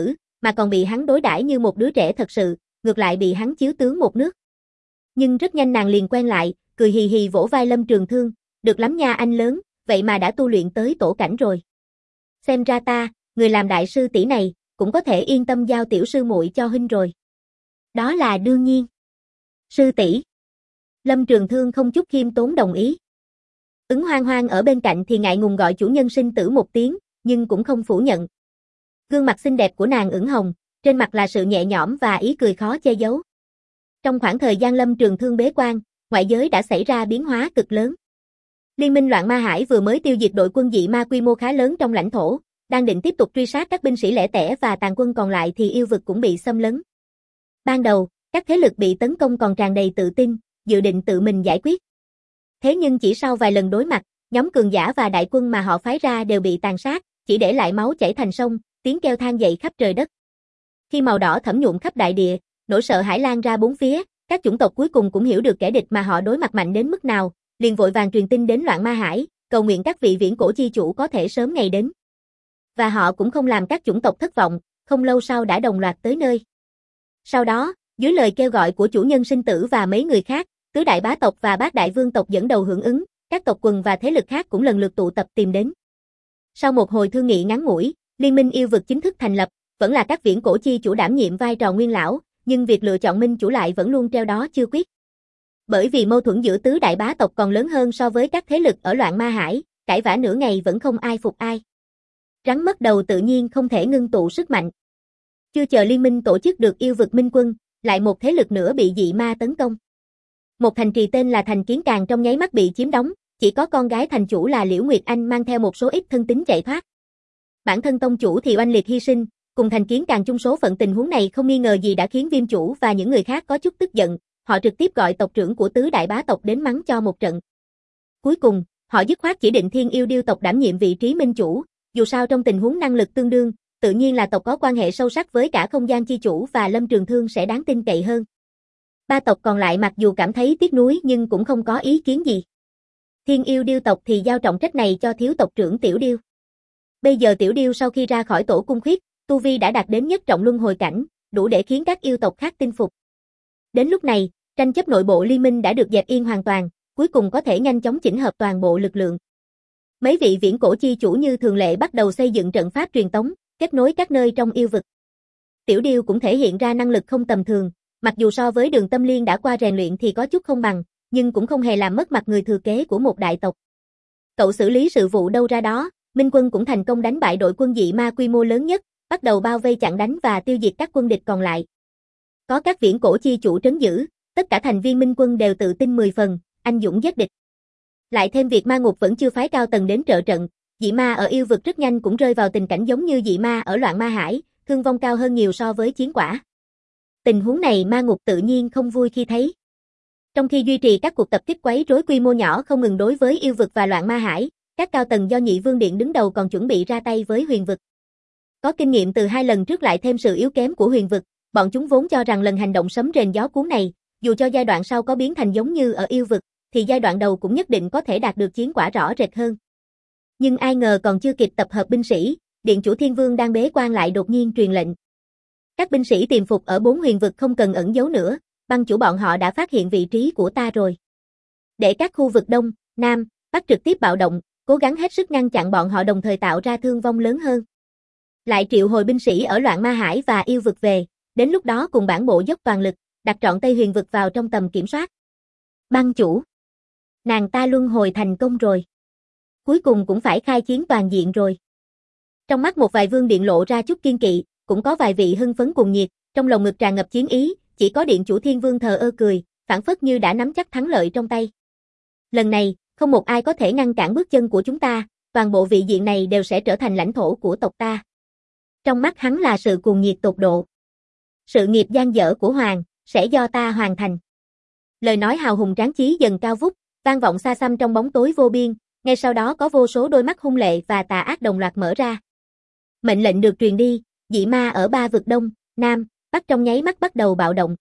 S1: mà còn bị hắn đối đãi như một đứa trẻ thật sự, ngược lại bị hắn chiếu tướng một nước. Nhưng rất nhanh nàng liền quen lại, cười hì hì vỗ vai Lâm Trường Thương, được lắm nha anh lớn, vậy mà đã tu luyện tới tổ cảnh rồi. Xem ra ta, người làm đại sư tỷ này, cũng có thể yên tâm giao tiểu sư muội cho huynh rồi. Đó là đương nhiên. Sư tỷ. Lâm Trường Thương không chút khiêm tốn đồng ý. Ứng Hoang Hoang ở bên cạnh thì ngại ngùng gọi chủ nhân sinh tử một tiếng, nhưng cũng không phủ nhận. Gương mặt xinh đẹp của nàng ửng hồng, trên mặt là sự nhẹ nhõm và ý cười khó che giấu. Trong khoảng thời gian Lâm Trường Thương bế quan, ngoại giới đã xảy ra biến hóa cực lớn. Liên minh Loạn Ma Hải vừa mới tiêu diệt đội quân dị ma quy mô khá lớn trong lãnh thổ, đang định tiếp tục truy sát các binh sĩ lẻ tẻ và tàn quân còn lại thì yêu vực cũng bị xâm lấn. Ban đầu, các thế lực bị tấn công còn tràn đầy tự tin, dự định tự mình giải quyết. Thế nhưng chỉ sau vài lần đối mặt, nhóm cường giả và đại quân mà họ phái ra đều bị tàn sát, chỉ để lại máu chảy thành sông, tiếng kêu than dậy khắp trời đất. Khi màu đỏ thẫm nhuộm khắp đại địa, nỗi sợ hãi lan ra bốn phía, các chủng tộc cuối cùng cũng hiểu được kẻ địch mà họ đối mặt mạnh đến mức nào, liền vội vàng truyền tin đến Loạn Ma Hải, cầu nguyện các vị viễn cổ chi chủ có thể sớm ngày đến. Và họ cũng không làm các chủng tộc thất vọng, không lâu sau đã đồng loạt tới nơi. Sau đó, dưới lời kêu gọi của chủ nhân sinh tử và mấy người khác, tứ đại bá tộc và bát đại vương tộc dẫn đầu hưởng ứng, các tộc quần và thế lực khác cũng lần lượt tụ tập tìm đến. Sau một hồi thương nghị ngắn ngủi, Liên minh yêu vực chính thức thành lập, vẫn là các viễn cổ chi chủ đảm nhiệm vai trò nguyên lão, nhưng việc lựa chọn minh chủ lại vẫn luôn treo đó chưa quyết. Bởi vì mâu thuẫn giữa tứ đại bá tộc còn lớn hơn so với các thế lực ở Loạn Ma Hải, cãi vã nửa ngày vẫn không ai phục ai. Rắn mất đầu tự nhiên không thể ngưng tụ sức mạnh. Chưa chờ liên minh tổ chức được yêu vực minh quân, lại một thế lực nữa bị dị ma tấn công. Một thành trì tên là Thành Kiến Càng trong nháy mắt bị chiếm đóng, chỉ có con gái thành chủ là Liễu Nguyệt Anh mang theo một số ít thân tín chạy thoát. Bản thân tông chủ thì oanh liệt hy sinh, cùng Thành Kiến Càng chung số phận. Tình huống này không nghi ngờ gì đã khiến Viêm chủ và những người khác có chút tức giận, họ trực tiếp gọi tộc trưởng của tứ đại bá tộc đến mắng cho một trận. Cuối cùng, họ dứt khoát chỉ định Thiên Yêu Điêu tộc đảm nhiệm vị trí minh chủ, dù sao trong tình huống năng lực tương đương, tự nhiên là tộc có quan hệ sâu sắc với cả Không Gian chi chủ và Lâm Trường Thương sẽ đáng tin cậy hơn. Ba tộc còn lại mặc dù cảm thấy tiếc nuối nhưng cũng không có ý kiến gì. Thiên Yêu Điêu tộc thì giao trọng trách này cho thiếu tộc trưởng Tiểu Điêu. Bây giờ Tiểu Điêu sau khi ra khỏi tổ cung khuyết, tu vi đã đạt đến nhất trọng luân hồi cảnh, đủ để khiến các yêu tộc khác tin phục. Đến lúc này, tranh chấp nội bộ liên minh đã được dẹp yên hoàn toàn, cuối cùng có thể nhanh chóng chỉnh hợp toàn bộ lực lượng. Mấy vị viễn cổ chi chủ như thường lệ bắt đầu xây dựng trận pháp truyền tống, kết nối các nơi trong yêu vực. Tiểu Điêu cũng thể hiện ra năng lực không tầm thường, mặc dù so với Đường Tâm Liên đã qua rèn luyện thì có chút không bằng, nhưng cũng không hề làm mất mặt người thừa kế của một đại tộc. Cậu xử lý sự vụ đâu ra đó, Minh quân cũng thành công đánh bại đội quân dị ma quy mô lớn nhất, bắt đầu bao vây chặn đánh và tiêu diệt các quân địch còn lại. Có các viễn cổ chi chủ trấn giữ, tất cả thành viên Minh quân đều tự tin 10 phần, anh dũng giết địch. Lại thêm việc ma ngục vẫn chưa phái cao tầng đến trợ trận, dị ma ở yêu vực rất nhanh cũng rơi vào tình cảnh giống như dị ma ở Loạn Ma Hải, thương vong cao hơn nhiều so với chiến quả. Tình huống này ma ngục tự nhiên không vui khi thấy. Trong khi duy trì các cuộc tập kích quấy rối quy mô nhỏ không ngừng đối với yêu vực và Loạn Ma Hải, các cao tầng do Nhị Vương Điện đứng đầu còn chuẩn bị ra tay với Huyền vực. Có kinh nghiệm từ 2 lần trước lại thêm sự yếu kém của Huyền vực, bọn chúng vốn cho rằng lần hành động sấm rền gió cuốn này, dù cho giai đoạn sau có biến thành giống như ở yêu vực, thì giai đoạn đầu cũng nhất định có thể đạt được chiến quả rõ rệt hơn. Nhưng ai ngờ còn chưa kịp tập hợp binh sĩ, Điện chủ Thiên Vương đang bế quan lại đột nhiên truyền lệnh. Các binh sĩ tiềm phục ở 4 huyền vực không cần ẩn giấu nữa, băng chủ bọn họ đã phát hiện vị trí của ta rồi. Để các khu vực Đông, Nam, Bắc trực tiếp bạo động, cố gắng hết sức ngăn chặn bọn họ đồng thời tạo ra thương vong lớn hơn. Lại triệu hồi binh sĩ ở Loạn Ma Hải và yêu vực về, đến lúc đó cùng bản bộ dốc toàn lực, đặt trọn Tây Huyền vực vào trong tầm kiểm soát. Băng chủ, nàng ta luân hồi thành công rồi. Cuối cùng cũng phải khai chiến toàn diện rồi. Trong mắt một vài vương điện lộ ra chút kiên kỵ, cũng có vài vị hưng phấn cuồng nhiệt, trong lòng ngực tràn ngập chiến ý, chỉ có Điện chủ Thiên Vương thờ ơ cười, phảng phất như đã nắm chắc thắng lợi trong tay. Lần này, không một ai có thể ngăn cản bước chân của chúng ta, toàn bộ vị diện này đều sẽ trở thành lãnh thổ của tộc ta. Trong mắt hắn là sự cuồng nhiệt tột độ. Sự nghiệp dang dở của Hoàng, sẽ do ta hoàn thành. Lời nói hào hùng tráng chí dần cao vút, vang vọng xa xăm trong bóng tối vô biên, ngay sau đó có vô số đôi mắt hung lệ và tà ác đồng loạt mở ra. Mệnh lệnh được truyền đi, dị ma ở 3 vực Đông, Nam, Bắc trong nháy mắt bắt đầu bạo động.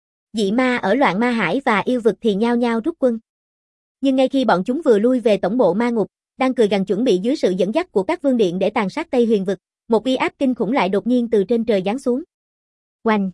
S1: Dị ma ở Loạn Ma Hải và yêu vực thì nhao nhao rút quân. Nhưng ngay khi bọn chúng vừa lui về tổng bộ ma ngục, đang cười gằn chuẩn bị dưới sự dẫn dắt của các vương điện để tàn sát Tây Huyền vực, một uy áp kinh khủng lại đột nhiên từ trên trời giáng xuống. Oanh!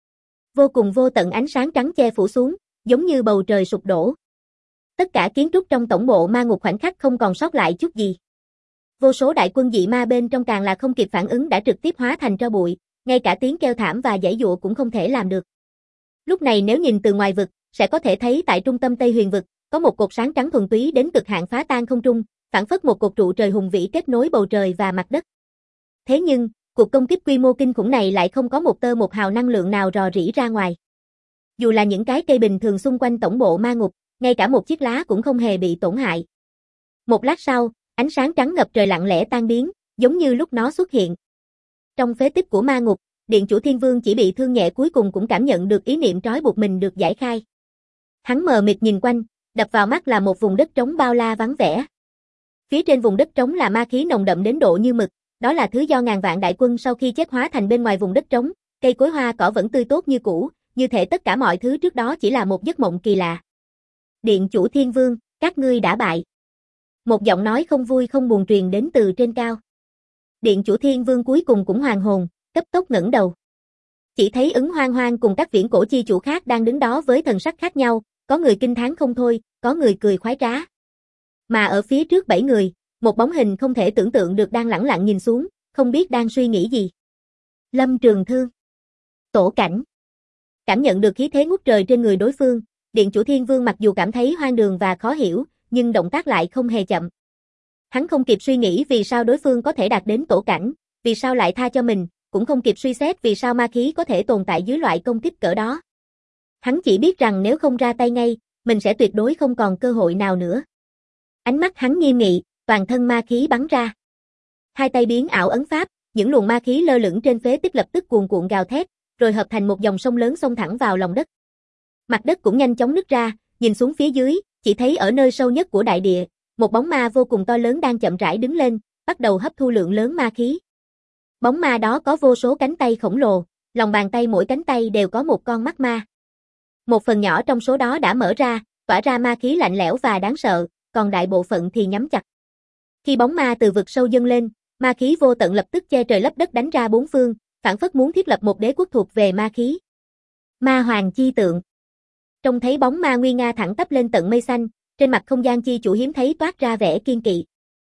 S1: Vô cùng vô tận ánh sáng trắng che phủ xuống, giống như bầu trời sụp đổ. Tất cả kiến trúc trong tổng bộ ma ngục khoảnh khắc không còn sót lại chút gì. Vô số đại quân dị ma bên trong càng là không kịp phản ứng đã trực tiếp hóa thành tro bụi, ngay cả tiếng kêu thảm và giãy giụa cũng không thể làm được. Lúc này nếu nhìn từ ngoài vực, sẽ có thể thấy tại trung tâm Tây Huyền vực, có một cột sáng trắng thuần túy đến cực hạn phá tan không trung, phảng phất một cột trụ trời hùng vĩ kết nối bầu trời và mặt đất. Thế nhưng, cuộc công kích quy mô kinh khủng này lại không có một tơ một hào năng lượng nào rò rỉ ra ngoài. Dù là những cái cây bình thường xung quanh tổng bộ ma ngục, ngay cả một chiếc lá cũng không hề bị tổn hại. Một lát sau, ánh sáng trắng ngập trời lặng lẽ tan biến, giống như lúc nó xuất hiện. Trong phế tích của ma ngục, Điện chủ Thiên Vương chỉ bị thương nhẹ cuối cùng cũng cảm nhận được ý niệm trói buộc mình được giải khai. Hắn mờ mịt nhìn quanh, đập vào mắt là một vùng đất trống bao la vắng vẻ. Phía trên vùng đất trống là ma khí nồng đậm đến độ như mực, đó là thứ do ngàn vạn đại quân sau khi chết hóa thành. Bên ngoài vùng đất trống, cây cối hoa cỏ vẫn tươi tốt như cũ, như thể tất cả mọi thứ trước đó chỉ là một giấc mộng kỳ lạ. Điện chủ Thiên Vương, các ngươi đã bại. Một giọng nói không vui không buồn truyền đến từ trên cao. Điện chủ Thiên Vương cuối cùng cũng hoàn hồn, cấp tốc ngẩng đầu. Chỉ thấy Ứng Hoang Hoang cùng các viễn cổ chi chủ khác đang đứng đó với thần sắc khác nhau, có người kinh thán không thôi, có người cười khoái trá. Mà ở phía trước 7 người, một bóng hình không thể tưởng tượng được đang lẳng lặng nhìn xuống, không biết đang suy nghĩ gì. Lâm Trường Thương. Tổ Cảnh. Cảm nhận được khí thế ngút trời trên người đối phương, Điện chủ Thiên Vương mặc dù cảm thấy hoang đường và khó hiểu, nhưng động tác lại không hề chậm. Hắn không kịp suy nghĩ vì sao đối phương có thể đạt đến tổ cảnh, vì sao lại tha cho mình, cũng không kịp suy xét vì sao ma khí có thể tồn tại dưới loại công kích cỡ đó. Hắn chỉ biết rằng nếu không ra tay ngay, mình sẽ tuyệt đối không còn cơ hội nào nữa. Ánh mắt hắn nghiêm nghị, toàn thân ma khí bắn ra. Hai tay biến ảo ấn pháp, những luồng ma khí lơ lửng trên phế tích lập tức cuồn cuộn gào thét, rồi hợp thành một dòng sông lớn xông thẳng vào lòng đất. Mặt đất cũng nhanh chóng nứt ra, nhìn xuống phía dưới, chỉ thấy ở nơi sâu nhất của đại địa, một bóng ma vô cùng to lớn đang chậm rãi đứng lên, bắt đầu hấp thu lượng lớn ma khí. Bóng ma đó có vô số cánh tay khổng lồ, lòng bàn tay mỗi cánh tay đều có một con mắt ma. Một phần nhỏ trong số đó đã mở ra, tỏa ra ma khí lạnh lẽo và đáng sợ, còn đại bộ phận thì nhắm chặt. Khi bóng ma từ vực sâu dâng lên, ma khí vô tận lập tức che trời lấp đất đánh ra bốn phương, phảng phất muốn thiết lập một đế quốc thuộc về ma khí. Ma Hoàng chi tượng. Trông thấy bóng ma nguy nga thẳng tắp lên tận mây xanh, trên mặt không gian chi chủ hiếm thấy toát ra vẻ kiên kỵ.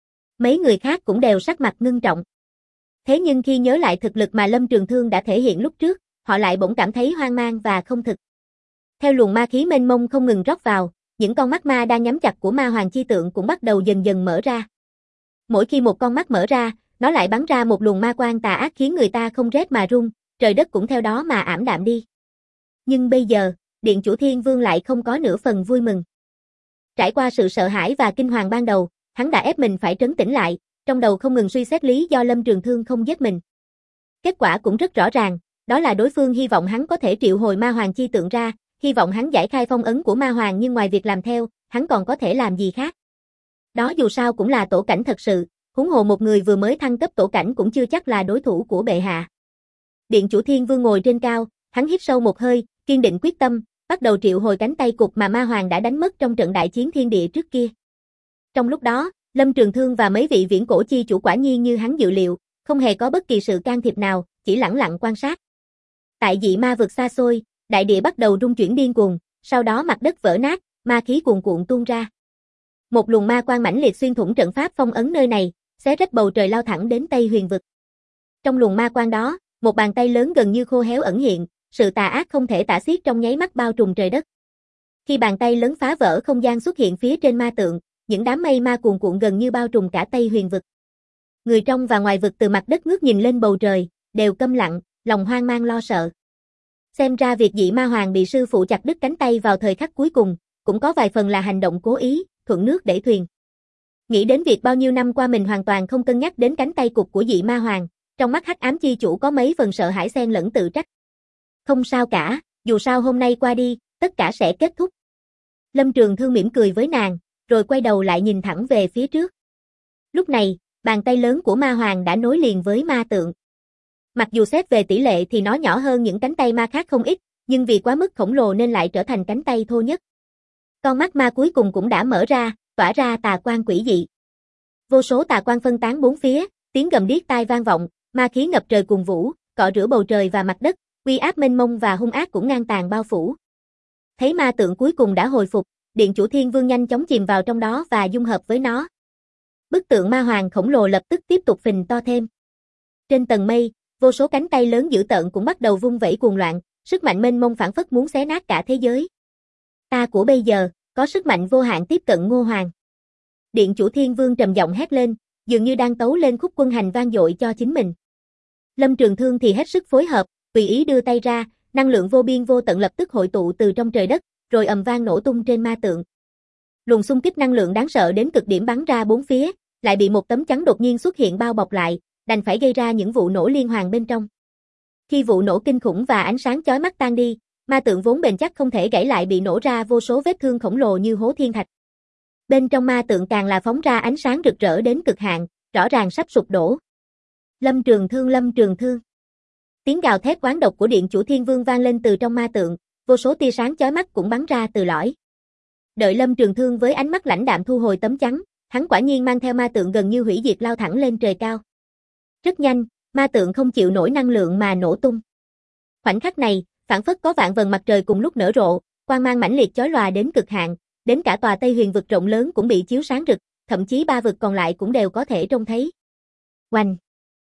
S1: Mấy người khác cũng đều sắc mặt ngưng trọng. Thế nhưng khi nhớ lại thực lực mà Lâm Trường Thương đã thể hiện lúc trước, họ lại bỗng cảm thấy hoang mang và không thực. Theo luồng ma khí mênh mông không ngừng rót vào, những con mắt ma đang nhắm chặt của Ma Hoàng chi tượng cũng bắt đầu dần dần mở ra. Mỗi khi một con mắt mở ra, nó lại bắn ra một luồng ma quang tà ác khiến người ta không rét mà run, trời đất cũng theo đó mà ảm đạm đi. Nhưng bây giờ, Điện chủ Thiên Vương lại không có nửa phần vui mừng. Trải qua sự sợ hãi và kinh hoàng ban đầu, hắn đã ép mình phải trấn tĩnh lại, trong đầu không ngừng suy xét lý do Lâm Trường Thương không giết mình. Kết quả cũng rất rõ ràng, đó là đối phương hy vọng hắn có thể triệu hồi Ma Hoàng chi tượng ra, hy vọng hắn giải khai phong ấn của Ma Hoàng, nhưng ngoài việc làm theo, hắn còn có thể làm gì khác. Đó dù sao cũng là tổ cảnh thật sự, huống hồ một người vừa mới thăng cấp tổ cảnh cũng chưa chắc là đối thủ của bệ hạ. Điện chủ Thiên Vương ngồi trên cao, hắn hít sâu một hơi, kiên định quyết tâm, bắt đầu triệu hồi cánh tay cụt mà Ma Hoàng đã đánh mất trong trận đại chiến thiên địa trước kia. Trong lúc đó, Lâm Trường Thương và mấy vị viễn cổ chi chủ quả nhiên như hắn dự liệu, không hề có bất kỳ sự can thiệp nào, chỉ lẳng lặng quan sát. Tại dị ma vực xa xôi, đại địa bắt đầu rung chuyển điên cuồng, sau đó mặt đất vỡ nát, ma khí cuồn cuộn tuôn ra. Một luồng ma quang mãnh liệt xuyên thủng trận pháp phong ấn nơi này, xé rách bầu trời lao thẳng đến Tây Huyền vực. Trong luồng ma quang đó, một bàn tay lớn gần như khô héo ẩn hiện, sự tà ác không thể tả xiết trong nháy mắt bao trùm trời đất. Khi bàn tay lớn phá vỡ không gian xuất hiện phía trên ma tượng, những đám mây ma cuồn cuộn gần như bao trùm cả Tây Huyền vực. Người trong và ngoài vực từ mặt đất ngước nhìn lên bầu trời, đều câm lặng, lòng hoang mang lo sợ. Xem ra việc dị ma hoàng bị sư phụ chặt đứt cánh tay vào thời khắc cuối cùng, cũng có vài phần là hành động cố ý, thuận nước đẩy thuyền. Nghĩ đến việc bao nhiêu năm qua mình hoàn toàn không cân nhắc đến cánh tay cụt của dị ma hoàng, trong mắt Hắc Ám chi chủ có mấy phần sợ hãi xen lẫn tự trách. Không sao cả, dù sao hôm nay qua đi, tất cả sẽ kết thúc. Lâm Trường Thương mỉm cười với nàng, rồi quay đầu lại nhìn thẳng về phía trước. Lúc này, bàn tay lớn của ma hoàng đã nối liền với ma tượng. Mặc dù xét về tỷ lệ thì nó nhỏ hơn những cánh tay ma khác không ít, nhưng vì quá mức khổng lồ nên lại trở thành cánh tay thô nhất. Con mắt ma cuối cùng cũng đã mở ra, tỏa ra tà quang quỷ dị. Vô số tà quang phân tán bốn phía, tiếng gầm điếc tai vang vọng, Ma khí ngập trời cuồn vũ, cọ rửa bầu trời và mặt đất, uy áp mênh mông và hung ác cũng ngang tàn bao phủ. Thấy ma tượng cuối cùng đã hồi phục, Điện Chủ Thiên Vương nhanh chóng chìm vào trong đó và dung hợp với nó. Bức tượng ma hoàng khổng lồ lập tức tiếp tục phình to thêm. Trên tầng mây, vô số cánh tay lớn dữ tợn cũng bắt đầu vung vẩy cuồng loạn, sức mạnh mênh mông phảng phất muốn xé nát cả thế giới. Ta của bây giờ, có sức mạnh vô hạn tiếp cận Ngô Hoàng. Điện Chủ Thiên Vương trầm giọng hét lên, dường như đang tấu lên khúc quân hành vang dội cho chính mình. Lâm Trường Thương thì hết sức phối hợp, tùy ý đưa tay ra, năng lượng vô biên vô tận lập tức hội tụ từ trong trời đất, rồi ầm vang nổ tung trên ma tượng. Luồng xung kích năng lượng đáng sợ đến cực điểm bắn ra bốn phía, lại bị một tấm chắn đột nhiên xuất hiện bao bọc lại, đành phải gây ra những vụ nổ liên hoàn bên trong. Khi vụ nổ kinh khủng và ánh sáng chói mắt tan đi, ma tượng vốn bền chắc không thể gãy lại bị nổ ra vô số vết thương khổng lồ như hố thiên thạch. Bên trong ma tượng càng là phóng ra ánh sáng rực rỡ đến cực hạn, rõ ràng sắp sụp đổ. Lâm Trường Thương, Lâm Trường Thương. Tiếng gào thét oán độc của Điện Chủ Thiên Vương vang lên từ trong ma tượng, vô số tia sáng chói mắt cũng bắn ra từ lõi. Đợi Lâm Trường Thương với ánh mắt lãnh đạm thu hồi tấm chắn, hắn quả nhiên mang theo ma tượng gần như hủy diệt lao thẳng lên trời cao. Rất nhanh, ma tượng không chịu nổi năng lượng mà nổ tung. Khoảnh khắc này, phảng phất có vạn vầng mặt trời cùng lúc nở rộ, quang mang mãnh liệt chói lòa đến cực hạn, đến cả tòa Tây Huyền vực rộng lớn cũng bị chiếu sáng rực, thậm chí ba vực còn lại cũng đều có thể trông thấy. Oanh!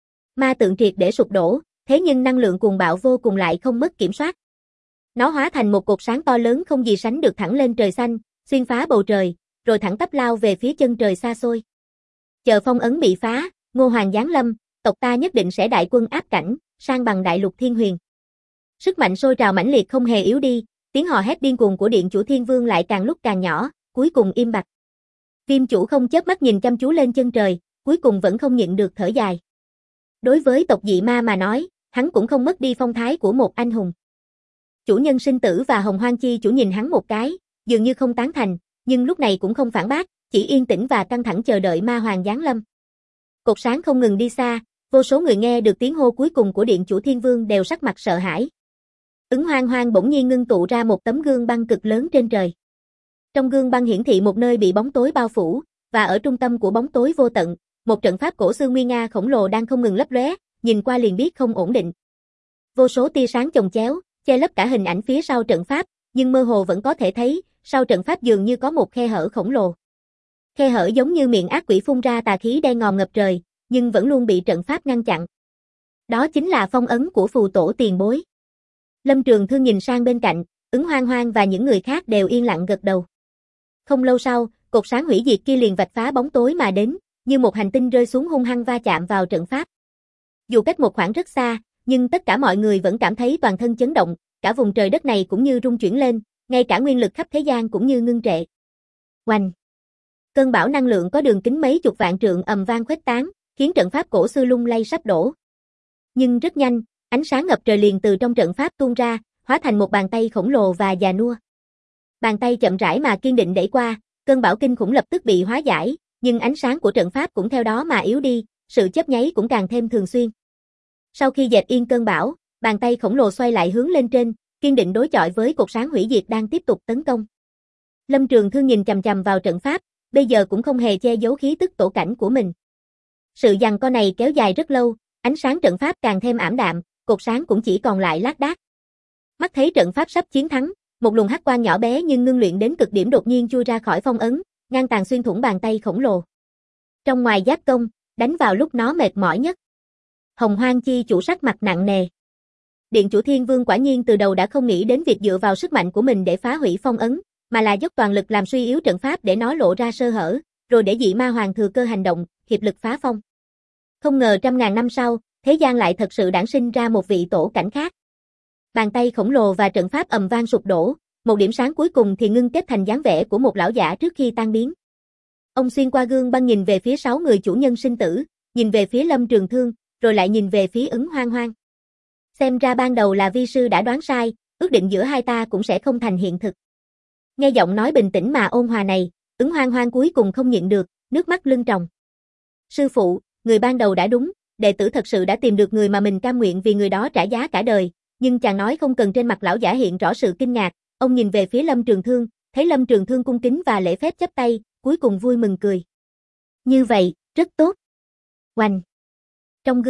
S1: Ma tượng triệt để sụp đổ, thế nhưng năng lượng cuồng bạo vô cùng lại không mất kiểm soát. Nó hóa thành một cột sáng to lớn không gì sánh được thẳng lên trời xanh, xuyên phá bầu trời, rồi thẳng tắp lao về phía chân trời xa xôi. Chờ phong ấn bị phá, Ngô Hoàng giáng lâm, tộc ta nhất định sẽ đại quân áp cảnh, sang bằng đại lục Thiên Huyền. Sức mạnh sôi trào mãnh liệt không hề yếu đi, tiếng hò hét điên cuồng của Điện Chủ Thiên Vương lại càng lúc càng nhỏ, cuối cùng im bặt. Viêm Chủ không chớp mắt nhìn chăm chú lên chân trời, cuối cùng vẫn không nhịn được thở dài. Đối với tộc dị ma mà nói, hắn cũng không mất đi phong thái của một anh hùng. Chủ nhân sinh tử và Hồng Hoang Chi chủ nhìn hắn một cái, dường như không tán thành, nhưng lúc này cũng không phản bác, chỉ yên tĩnh và căng thẳng chờ đợi ma hoàng giáng lâm. Cột sáng không ngừng đi xa, vô số người nghe được tiếng hô cuối cùng của Điện Chủ Thiên Vương đều sắc mặt sợ hãi. Ứng Hoang Hoang bỗng nhiên ngưng tụ ra một tấm gương băng cực lớn trên trời. Trong gương băng hiển thị một nơi bị bóng tối bao phủ, và ở trung tâm của bóng tối vô tận, một trận pháp cổ xưa nguy nga khổng lồ đang không ngừng lấp lóe, nhìn qua liền biết không ổn định. Vô số tia sáng chồng chéo, che lấp cả hình ảnh phía sau trận pháp, nhưng mơ hồ vẫn có thể thấy, sau trận pháp dường như có một khe hở khổng lồ. Khe hở giống như miệng ác quỷ phun ra tà khí đen ngòm ngập trời, nhưng vẫn luôn bị trận pháp ngăn chặn. Đó chính là phong ấn của phù tổ tiền bối. Lâm Trường Thương nhìn sang bên cạnh, Ứng Hoang Hoang và những người khác đều yên lặng gật đầu. Không lâu sau, cột sáng hủy diệt kia liền vạch phá bóng tối mà đến, như một hành tinh rơi xuống hung hăng va chạm vào trận pháp. Dù cách một khoảng rất xa, nhưng tất cả mọi người vẫn cảm thấy toàn thân chấn động, cả vùng trời đất này cũng như rung chuyển lên, ngay cả nguyên lực khắp thế gian cũng như ngưng trệ. Oanh! Cơn bão năng lượng có đường kính mấy chục vạn trượng ầm vang khuếch tán, khiến trận pháp cổ xưa lung lay sắp đổ. Nhưng rất nhanh, ánh sáng ngập trời liền từ trong trận pháp tuôn ra, hóa thành một bàn tay khổng lồ và già nua. Bàn tay chậm rãi mà kiên định đẩy qua, cơn bão kinh khủng lập tức bị hóa giải, nhưng ánh sáng của trận pháp cũng theo đó mà yếu đi, sự chớp nháy cũng càng thêm thường xuyên. Sau khi dẹp yên cơn bão, bàn tay khổng lồ xoay lại hướng lên trên, kiên định đối chọi với cột sáng hủy diệt đang tiếp tục tấn công. Lâm Trường Thương nhìn chằm chằm vào trận pháp, bây giờ cũng không hề che giấu khí tức tổ cảnh của mình. Sự giằng co này kéo dài rất lâu, ánh sáng trận pháp càng thêm ảm đạm, cột sáng cũng chỉ còn lại lác đác. Mắt thấy trận pháp sắp chiến thắng, một luồng hắc quang nhỏ bé nhưng ngưng luyện đến cực điểm đột nhiên chui ra khỏi phong ấn, ngang tàn xuyên thủng bàn tay khổng lồ. Trong ngoài giáp công, đánh vào lúc nó mệt mỏi nhất. Hồng Hoang Chi chủ sắc mặt nặng nề. Điện Chủ Thiên Vương quả nhiên từ đầu đã không nghĩ đến việc dựa vào sức mạnh của mình để phá hủy phong ấn, mà là dốc toàn lực làm suy yếu trận pháp để nó lộ ra sơ hở, rồi để dị ma hoàng thừa cơ hành động, hiệp lực phá phong. Không ngờ trăm ngàn năm sau, thế gian lại thật sự đản sinh ra một vị tổ cảnh khác. Bàn tay khổng lồ và trận pháp ầm vang sụp đổ, một điểm sáng cuối cùng thì ngưng kết thành dáng vẻ của một lão giả trước khi tan biến. Ông xuyên qua gương băng nhìn về phía 6 người chủ nhân sinh tử, nhìn về phía Lâm Trường Thương, rồi lại nhìn về phía Ứng Hoang Hoang. Xem ra ban đầu là vi sư đã đoán sai, ước định giữa hai ta cũng sẽ không thành hiện thực. Nghe giọng nói bình tĩnh mà ôn hòa này, Ứng Hoang Hoang cuối cùng không nhịn được, nước mắt lưng tròng. Sư phụ, người ban đầu đã đúng, đệ tử thật sự đã tìm được người mà mình cam nguyện vì người đó trả giá cả đời, nhưng chàng nói không cần. Trên mặt lão giả hiện rõ sự kinh ngạc, ông nhìn về phía Lâm Trường Thương, thấy Lâm Trường Thương cung kính và lễ phép chắp tay, cuối cùng vui mừng cười. Như vậy, rất tốt. Oanh! Trong gương,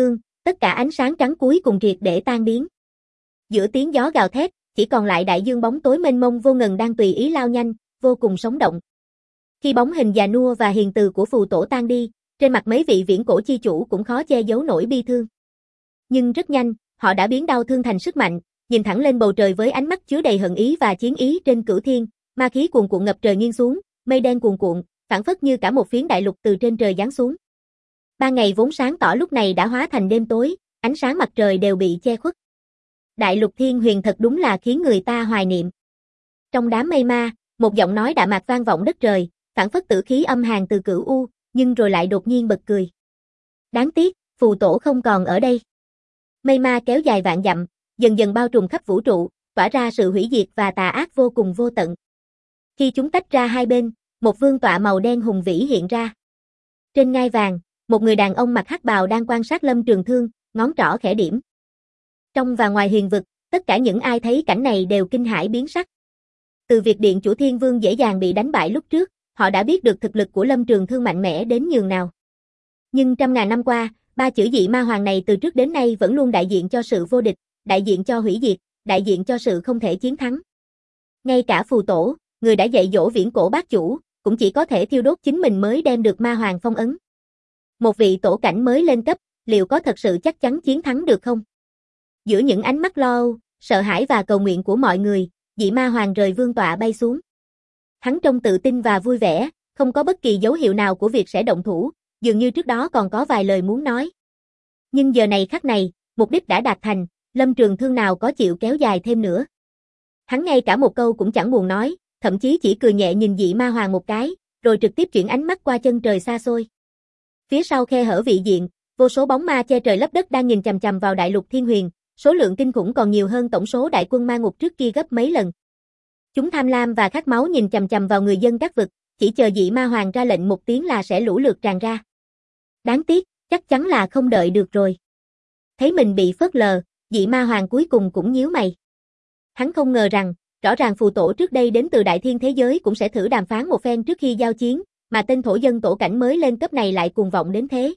S1: tất cả ánh sáng trắng cuối cùng triệt để tan biến. Giữa tiếng gió gào thét, chỉ còn lại đại dương bóng tối mênh mông vô ngần đang tùy ý lao nhanh, vô cùng sống động. Khi bóng hình già nua và hiền từ của phù tổ tan đi, trên mặt mấy vị viễn cổ chi chủ cũng khó che giấu nổi bi thương. Nhưng rất nhanh, họ đã biến đau thương thành sức mạnh, nhìn thẳng lên bầu trời với ánh mắt chứa đầy hận ý và chiến ý trên cửu thiên, ma khí cuồn cuộn ngập trời nghiêng xuống, mây đen cuồn cuộn, phảng phất như cả một phiến đại lục từ trên trời giáng xuống. Ban ngày vốn sáng tỏ lúc này đã hóa thành đêm tối, ánh sáng mặt trời đều bị che khuất. Đại lục thiên huyền thật đúng là khiến người ta hoài niệm. Trong đám mây ma, một giọng nói đạm mạc vang vọng đất trời, phảng phất tử khí âm hàn từ cửu u, nhưng rồi lại đột nhiên bật cười. Đáng tiếc, phù tổ không còn ở đây. Mây ma kéo dài vạn dặm, dần dần bao trùm khắp vũ trụ, tỏa ra sự hủy diệt và tà ác vô cùng vô tận. Khi chúng tách ra hai bên, một vương tọa màu đen hùng vĩ hiện ra. Trên ngai vàng, một người đàn ông mặc hắc bào đang quan sát Lâm Trường Thương, ngón trỏ khẽ điểm. Trong và ngoài huyền vực, tất cả những ai thấy cảnh này đều kinh hãi biến sắc. Từ việc Điện Chủ Thiên Vương dễ dàng bị đánh bại lúc trước, họ đã biết được thực lực của Lâm Trường Thương mạnh mẽ đến nhường nào. Nhưng trăm ngàn năm qua, ba chữ dị ma hoàng này từ trước đến nay vẫn luôn đại diện cho sự vô địch, đại diện cho hủy diệt, đại diện cho sự không thể chiến thắng. Ngay cả phù tổ, người đã dạy dỗ viễn cổ bát chủ, cũng chỉ có thể thiêu đốt chính mình mới đem được ma hoàng phong ấn. Một vị tổ cảnh mới lên cấp, liệu có thật sự chắc chắn chiến thắng được không? Giữa những ánh mắt lo âu, sợ hãi và cầu nguyện của mọi người, dị ma hoàng rời vương tọa bay xuống. Hắn trông tự tin và vui vẻ, không có bất kỳ dấu hiệu nào của việc sẽ động thủ, dường như trước đó còn có vài lời muốn nói. Nhưng giờ này khắc này, mục đích đã đạt thành, Lâm Trường Thương nào có chịu kéo dài thêm nữa. Hắn ngay cả một câu cũng chẳng buồn nói, thậm chí chỉ cười nhẹ nhìn dị ma hoàng một cái, rồi trực tiếp chuyển ánh mắt qua chân trời xa xôi. Phía sau khe hở vị diện, vô số bóng ma che trời lấp đất đang nhìn chằm chằm vào đại lục thiên huyền, số lượng kinh khủng còn nhiều hơn tổng số đại quân ma ngục trước kia gấp mấy lần. Chúng tham lam và khát máu nhìn chằm chằm vào người dân các vực, chỉ chờ dị ma hoàng ra lệnh một tiếng là sẽ lũ lượt tràn ra. Đáng tiếc, chắc chắn là không đợi được rồi. Thấy mình bị phớt lờ, dị ma hoàng cuối cùng cũng nhíu mày. Hắn không ngờ rằng, rõ ràng phù tổ trước đây đến từ đại thiên thế giới cũng sẽ thử đàm phán một phen trước khi giao chiến, mà tên thổ dân tổ cảnh mới lên cấp này lại cuồng vọng đến thế.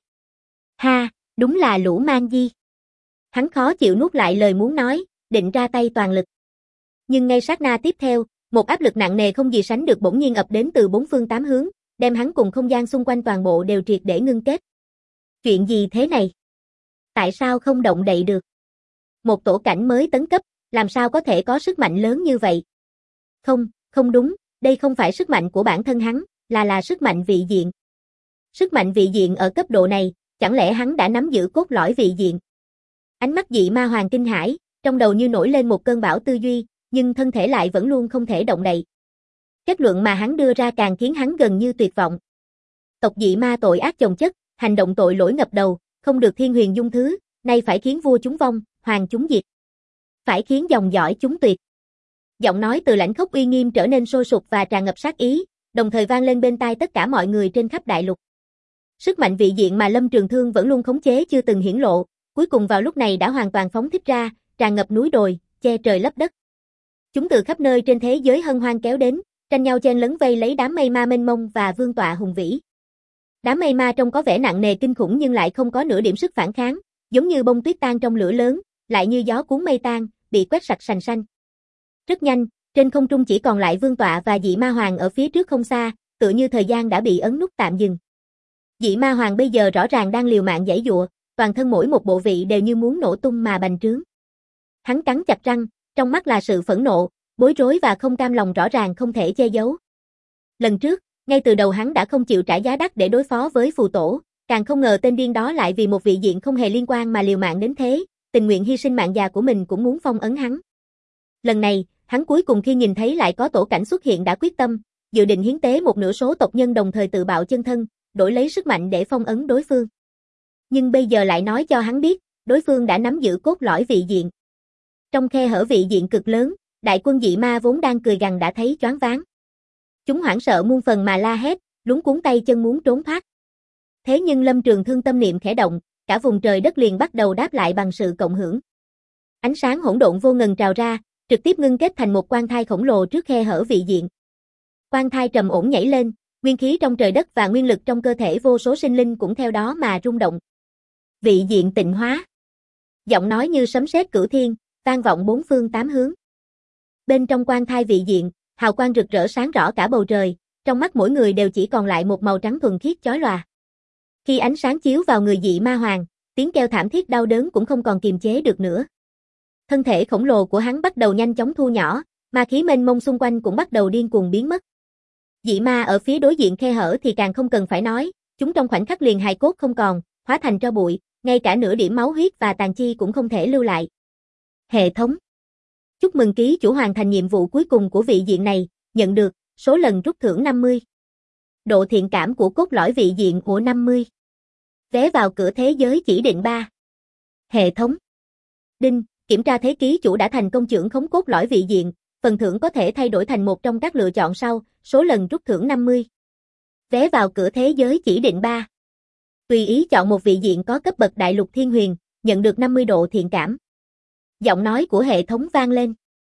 S1: Ha, đúng là lũ mang di. Hắn khó chịu nuốt lại lời muốn nói, định ra tay toàn lực. Nhưng ngay sát na tiếp theo, một áp lực nặng nề không gì sánh được bỗng nhiên ập đến từ bốn phương tám hướng, đem hắn cùng không gian xung quanh toàn bộ đều triệt để ngưng kết. Chuyện gì thế này? Tại sao không động đậy được? Một tổ cảnh mới tấn cấp, làm sao có thể có sức mạnh lớn như vậy? Không đúng, đây không phải sức mạnh của bản thân hắn, là sức mạnh vị diện. Sức mạnh vị diện ở cấp độ này, chẳng lẽ hắn đã nắm giữ cốt lõi vị diện? Ánh mắt dị ma hoàng kinh hãi, trong đầu như nổi lên một cơn bão tư duy, nhưng thân thể lại vẫn luôn không thể động đậy. Kết luận mà hắn đưa ra càng khiến hắn gần như tuyệt vọng. Tộc dị ma tội ác chồng chất, hành động tội lỗi ngập đầu, không được thiên huyền dung thứ, nay phải khiến vua chúng vong, hoàng chúng diệt. Phải khiến dòng dõi chúng tuyệt. Giọng nói từ lãnh khốc uy nghiêm trở nên sôi sục và tràn ngập sát ý, đồng thời vang lên bên tai tất cả mọi người trên khắp đại lục. Sức mạnh vị diện mà Lâm Trường Thương vẫn luôn khống chế chưa từng hiển lộ, cuối cùng vào lúc này đã hoàn toàn phóng thích ra, tràn ngập núi đồi, che trời lấp đất. Chúng từ khắp nơi trên thế giới hân hoan kéo đến, tranh nhau chen lấn vây lấy đám mây ma mênh mông và vương tọa hùng vĩ. Đám mây ma trông có vẻ nặng nề kinh khủng nhưng lại không có nửa điểm sức phản kháng, giống như bông tuyết tan trong lửa lớn, lại như gió cuốn mây tan, bị quét sạch sành sanh. Rất nhanh, trên không trung chỉ còn lại vương tọa và dị ma hoàng ở phía trước không xa, tựa như thời gian đã bị ấn nút tạm dừng. Dị ma hoàng bây giờ rõ ràng đang liều mạng giãy giụa, toàn thân mỗi một bộ vị đều như muốn nổ tung mà bành trướng. Hắn cắn chặt răng, trong mắt là sự phẫn nộ, bối rối và không cam lòng rõ ràng không thể che giấu. Lần trước, ngay từ đầu hắn đã không chịu trả giá đắt để đối phó với phù tổ, càng không ngờ tên điên đó lại vì một vị diện không hề liên quan mà liều mạng đến thế, tình nguyện hy sinh mạng già của mình cũng muốn phong ấn hắn. Lần này, hắn cuối cùng khi nhìn thấy lại có tổ cảnh xuất hiện đã quyết tâm, dự định hiến tế một nửa số tộc nhân đồng thời tự bạo chân thân, đổi lấy sức mạnh để phong ấn đối phương. Nhưng bây giờ lại nói cho hắn biết, đối phương đã nắm giữ cốt lõi vị diện. Trong khe hở vị diện cực lớn, đại quân dị ma vốn đang cười gằn đã thấy choáng váng. Chúng hoảng sợ muôn phần mà la hét, luống cuống tay chân muốn trốn thoát. Thế nhưng Lâm Trường Thương tâm niệm khẽ động, cả vùng trời đất liền bắt đầu đáp lại bằng sự cộng hưởng. Ánh sáng hỗn độn vô ngần trào ra, trực tiếp ngưng kết thành một quan thai khổng lồ trước khe hở vị diện. Quan thai trầm ổn nhảy lên, nguyên khí trong trời đất và nguyên lực trong cơ thể vô số sinh linh cũng theo đó mà rung động. Vị diện tịnh hóa. Giọng nói như sấm sét cửu thiên, vang vọng bốn phương tám hướng. Bên trong quan thai vị diện, hào quang rực rỡ sáng rõ cả bầu trời, trong mắt mỗi người đều chỉ còn lại một màu trắng thuần khiết chói lòa. Khi ánh sáng chiếu vào người dị ma hoàng, tiếng kêu thảm thiết đau đớn cũng không còn kiềm chế được nữa. Thân thể khổng lồ của hắn bắt đầu nhanh chóng thu nhỏ, ma khí mênh mông xung quanh cũng bắt đầu điên cuồng biến mất. Dị ma ở phía đối diện khe hở thì càng không cần phải nói, chúng trong khoảnh khắc liền hài cốt không còn, hóa thành tro bụi, ngay cả nửa điểm máu huyết và tàn chi cũng không thể lưu lại. Hệ thống. Chúc mừng ký chủ hoàn thành nhiệm vụ cuối cùng của vị diện này, nhận được số lần rút thưởng 50. Độ thiện cảm của cốt lõi vị diện của 50. Vé vào cửa thế giới chỉ định 3. Hệ thống. Đinh, kiểm tra thấy ký chủ đã thành công chưởng khống cốt lõi vị diện, phần thưởng có thể thay đổi thành một trong các lựa chọn sau, số lần rút thưởng 50. Vé vào cửa thế giới chỉ định 3. Tùy ý chọn một vị diện có cấp bậc đại lục thiên huyền, nhận được 50 độ thiện cảm. Giọng nói của hệ thống vang lên.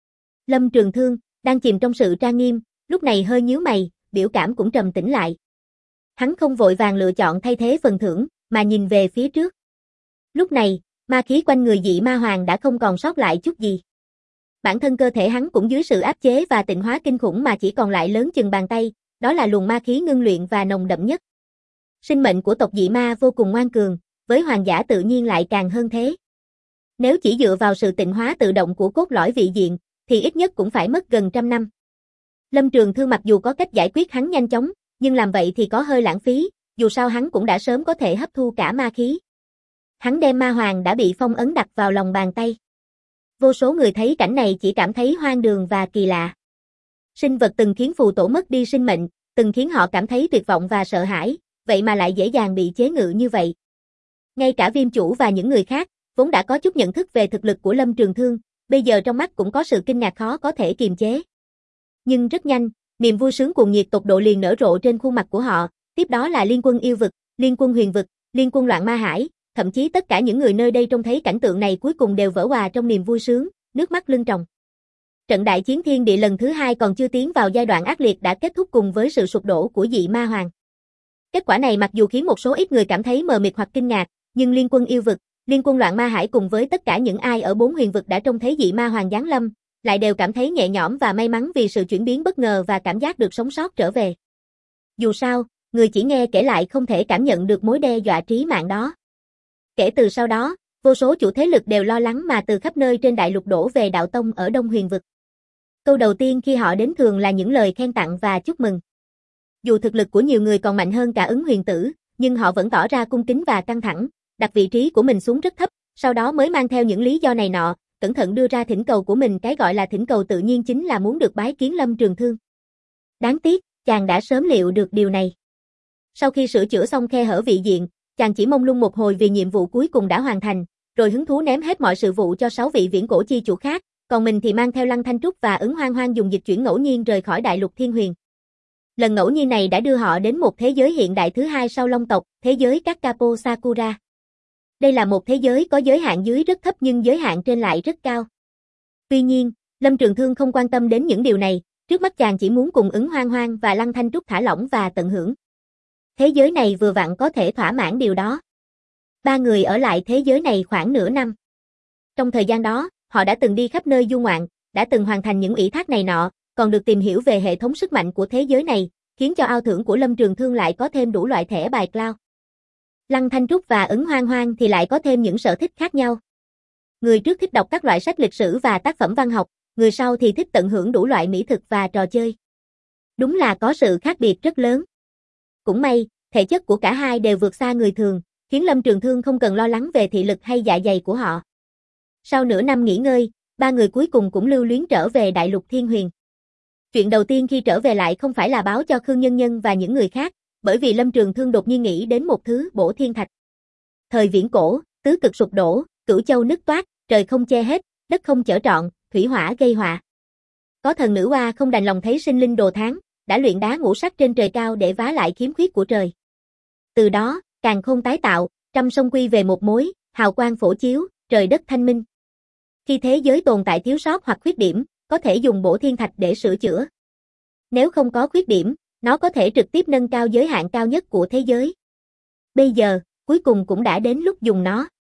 S1: Lâm Trường Thương, đang chìm trong sự trang nghiêm, lúc này hơi nhíu mày, biểu cảm cũng trầm tĩnh lại. Hắn không vội vàng lựa chọn thay thế phần thưởng, mà nhìn về phía trước. Lúc này, ma khí quanh người dị ma hoàng đã không còn sót lại chút gì. Bản thân cơ thể hắn cũng dưới sự áp chế và tịnh hóa kinh khủng mà chỉ còn lại lớn chừng bàn tay, đó là luồng ma khí ngưng luyện và nồng đậm nhất. Sinh mệnh của tộc dị ma vô cùng ngoan cường, với hoàng giả tự nhiên lại càng hơn thế. Nếu chỉ dựa vào sự tịnh hóa tự động của cốt lõi vị diện, thì ít nhất cũng phải mất gần 100 năm. Lâm Trường Thương mặc dù có cách giải quyết hắn nhanh chóng, nhưng làm vậy thì có hơi lãng phí, dù sao hắn cũng đã sớm có thể hấp thu cả ma khí. Hắn đem ma hoàng đã bị phong ấn đặt vào lòng bàn tay. Vô số người thấy cảnh này chỉ cảm thấy hoang đường và kỳ lạ. Sinh vật từng khiến phù tổ mất đi sinh mệnh, từng khiến họ cảm thấy tuyệt vọng và sợ hãi, vậy mà lại dễ dàng bị chế ngự như vậy. Ngay cả Viêm Chủ và những người khác, vốn đã có chút nhận thức về thực lực của Lâm Trường Thương, bây giờ trong mắt cũng có sự kinh ngạc khó có thể kiềm chế. Nhưng rất nhanh, niềm vui sướng cuồng nhiệt tột độ liền nở rộ trên khuôn mặt của họ, tiếp đó là liên quân yêu vực, liên quân huyền vực, liên quân loạn ma hải, thậm chí tất cả những người nơi đây trông thấy cảnh tượng này cuối cùng đều vỡ òa trong niềm vui sướng, nước mắt lưng tròng. Trận đại chiến thiên địa lần thứ 2 còn chưa tiến vào giai đoạn ác liệt đã kết thúc cùng với sự sụp đổ của dị ma hoàng. Kết quả này mặc dù khiến một số ít người cảm thấy mờ mịt hoặc kinh ngạc, nhưng liên quân yêu vực, liên quân loạn ma hải cùng với tất cả những ai ở 4 huyền vực đã trông thấy dị ma hoàng giáng lâm, lại đều cảm thấy nhẹ nhõm và may mắn vì sự chuyển biến bất ngờ và cảm giác được sống sót trở về. Dù sao, người chỉ nghe kể lại không thể cảm nhận được mối đe dọa trí mạng đó. Kể từ sau đó, vô số chủ thế lực đều lo lắng mà từ khắp nơi trên đại lục đổ về đạo tông ở Đông Huyền vực. Câu đầu tiên khi họ đến thường là những lời khen tặng và chúc mừng. Dù thực lực của nhiều người còn mạnh hơn cả Ứng Huyền Tử, nhưng họ vẫn tỏ ra cung kính và căng thẳng, đặt vị trí của mình xuống rất thấp, sau đó mới mang theo những lý do này nọ, cẩn thận đưa ra thỉnh cầu của mình. Cái gọi là thỉnh cầu tự nhiên chính là muốn được bái kiến Lâm Trường Thương. Đáng tiếc, chàng đã sớm liệu được điều này. Sau khi sửa chữa xong khe hở vị diện, chàng chỉ mông lung một hồi vì nhiệm vụ cuối cùng đã hoàn thành, rồi hứng thú ném hết mọi sự vụ cho 6 vị viễn cổ chi chủ khác, còn mình thì mang theo Lăng Thanh Trúc và Ứng Hoang Hoang dùng dịch chuyển ngẫu nhiên rời khỏi đại lục Thiên Huyền. Lần ngẫu nhiên này đã đưa họ đến một thế giới hiện đại thứ 2 sau Long tộc, thế giới các Capo Sakura. Đây là một thế giới có giới hạn dưới rất thấp nhưng giới hạn trên lại rất cao. Tuy nhiên, Lâm Trường Thương không quan tâm đến những điều này, trước mắt chàng chỉ muốn cùng Ứng Hoang Hoang và Lăng Thanh Trúc thả lỏng và tận hưởng. Thế giới này vừa vặn có thể thỏa mãn điều đó. 3 người ở lại thế giới này khoảng nửa năm. Trong thời gian đó, họ đã từng đi khắp nơi du ngoạn, đã từng hoàn thành những ủy thác này nọ, còn được tìm hiểu về hệ thống sức mạnh của thế giới này, khiến cho ao thưởng của Lâm Trường Thương lại có thêm đủ loại thẻ bài cloud. Lăng Thanh Trúc và Ứng Hoang Hoang thì lại có thêm những sở thích khác nhau. Người trước thích đọc các loại sách lịch sử và tác phẩm văn học, người sau thì thích tận hưởng đủ loại mỹ thực và trò chơi. Đúng là có sự khác biệt rất lớn. Cũng may, thể chất của cả hai đều vượt xa người thường, khiến Lâm Trường Thương không cần lo lắng về thị lực hay dạ dày của họ. Sau nửa năm nghỉ ngơi, 3 người cuối cùng cũng lưu luyến trở về đại lục Thiên Huyền. Chuyện đầu tiên khi trở về lại không phải là báo cho Khương Nhân Nhân và những người khác, bởi vì Lâm Trường Thương đột nhiên nghĩ đến một thứ bổ thiên thạch. Thời viễn cổ, tứ cực sụp đổ, cửu châu nứt toát, trời không che hết, đất không chở trọn, thủy hỏa gây họa. Có thần nữ oa không đành lòng thấy sinh linh đồ tháng, đã luyện đá ngũ sắc trên trời cao để vá lại khiếm khuyết của trời. Từ đó, càn khôn tái tạo, trăm sông quy về một mối, hào quang phổ chiếu, trời đất thanh minh. Khi thế giới tồn tại thiếu sót hoặc khuyết điểm, có thể dùng bổ thiên thạch để sửa chữa. Nếu không có khuyết điểm, nó có thể trực tiếp nâng cao giới hạn cao nhất của thế giới. Bây giờ, cuối cùng cũng đã đến lúc dùng nó.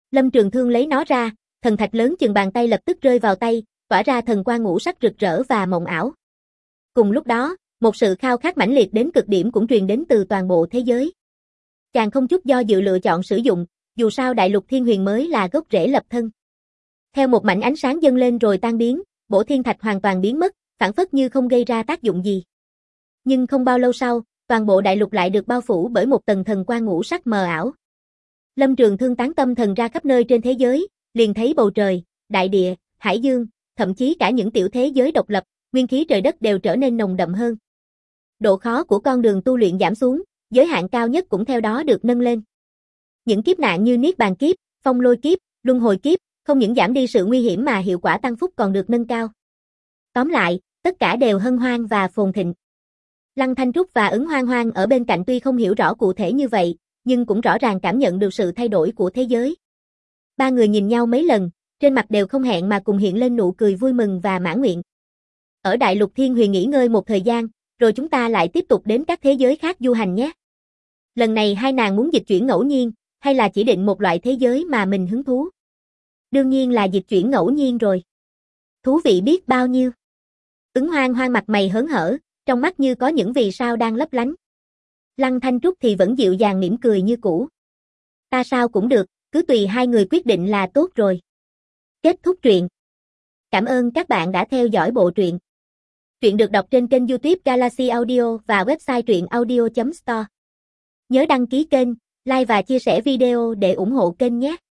S1: Lâm Trường Thương lấy nó ra, thần thạch lớn chừng bàn tay lập tức rơi vào tay, tỏa ra thần quang ngũ sắc rực rỡ và mộng ảo. Cùng lúc đó, một sự khao khát mãnh liệt đến cực điểm cũng truyền đến từ toàn bộ thế giới. Chàng không chút do dự lựa chọn sử dụng, dù sao đại lục thiên huyền mới là gốc rễ lập thân. Theo một mảnh ánh sáng dâng lên rồi tan biến, bổ thiên thạch hoàn toàn biến mất, phảng phất như không gây ra tác dụng gì. Nhưng không bao lâu sau, toàn bộ đại lục lại được bao phủ bởi một tầng thần quang ngũ sắc mờ ảo. Lâm Trường Thương tán tâm thần ra khắp nơi trên thế giới, liền thấy bầu trời, đại địa, hải dương, thậm chí cả những tiểu thế giới độc lập, nguyên khí trời đất đều trở nên nồng đậm hơn. Độ khó của con đường tu luyện giảm xuống, giới hạn cao nhất cũng theo đó được nâng lên. Những kiếp nạn như Niết Bàn kiếp, Phong Lôi kiếp, Luân Hồi kiếp, không những giảm đi sự nguy hiểm mà hiệu quả tăng phúc còn được nâng cao. Tóm lại, tất cả đều hân hoan và phồn thịnh. Lăng Thanh Trúc và Ứng Hoan Hoan ở bên cạnh tuy không hiểu rõ cụ thể như vậy, nhưng cũng rõ ràng cảm nhận được sự thay đổi của thế giới. Ba người nhìn nhau mấy lần, trên mặt đều không hẹn mà cùng hiện lên nụ cười vui mừng và mãn nguyện. Ở Đại Lục Thiên Huyền nghỉ ngơi một thời gian, rồi chúng ta lại tiếp tục đến các thế giới khác du hành nhé. Lần này hai nàng muốn dịch chuyển ngẫu nhiên, hay là chỉ định một loại thế giới mà mình hứng thú? Đương nhiên là dịch chuyển ngẫu nhiên rồi. Thú vị biết bao nhiêu. Ứng Hoan Hoan mặt mày hớn hở, trong mắt như có những vì sao đang lấp lánh. Lăng Thanh Trúc thì vẫn dịu dàng mỉm cười như cũ. Ta sao cũng được, cứ tùy hai người quyết định là tốt rồi. Kết thúc truyện. Cảm ơn các bạn đã theo dõi bộ truyện. Truyện được đọc trên kênh YouTube Galaxy Audio và website truyệnaudio.store. Nhớ đăng ký kênh, like và chia sẻ video để ủng hộ kênh nhé.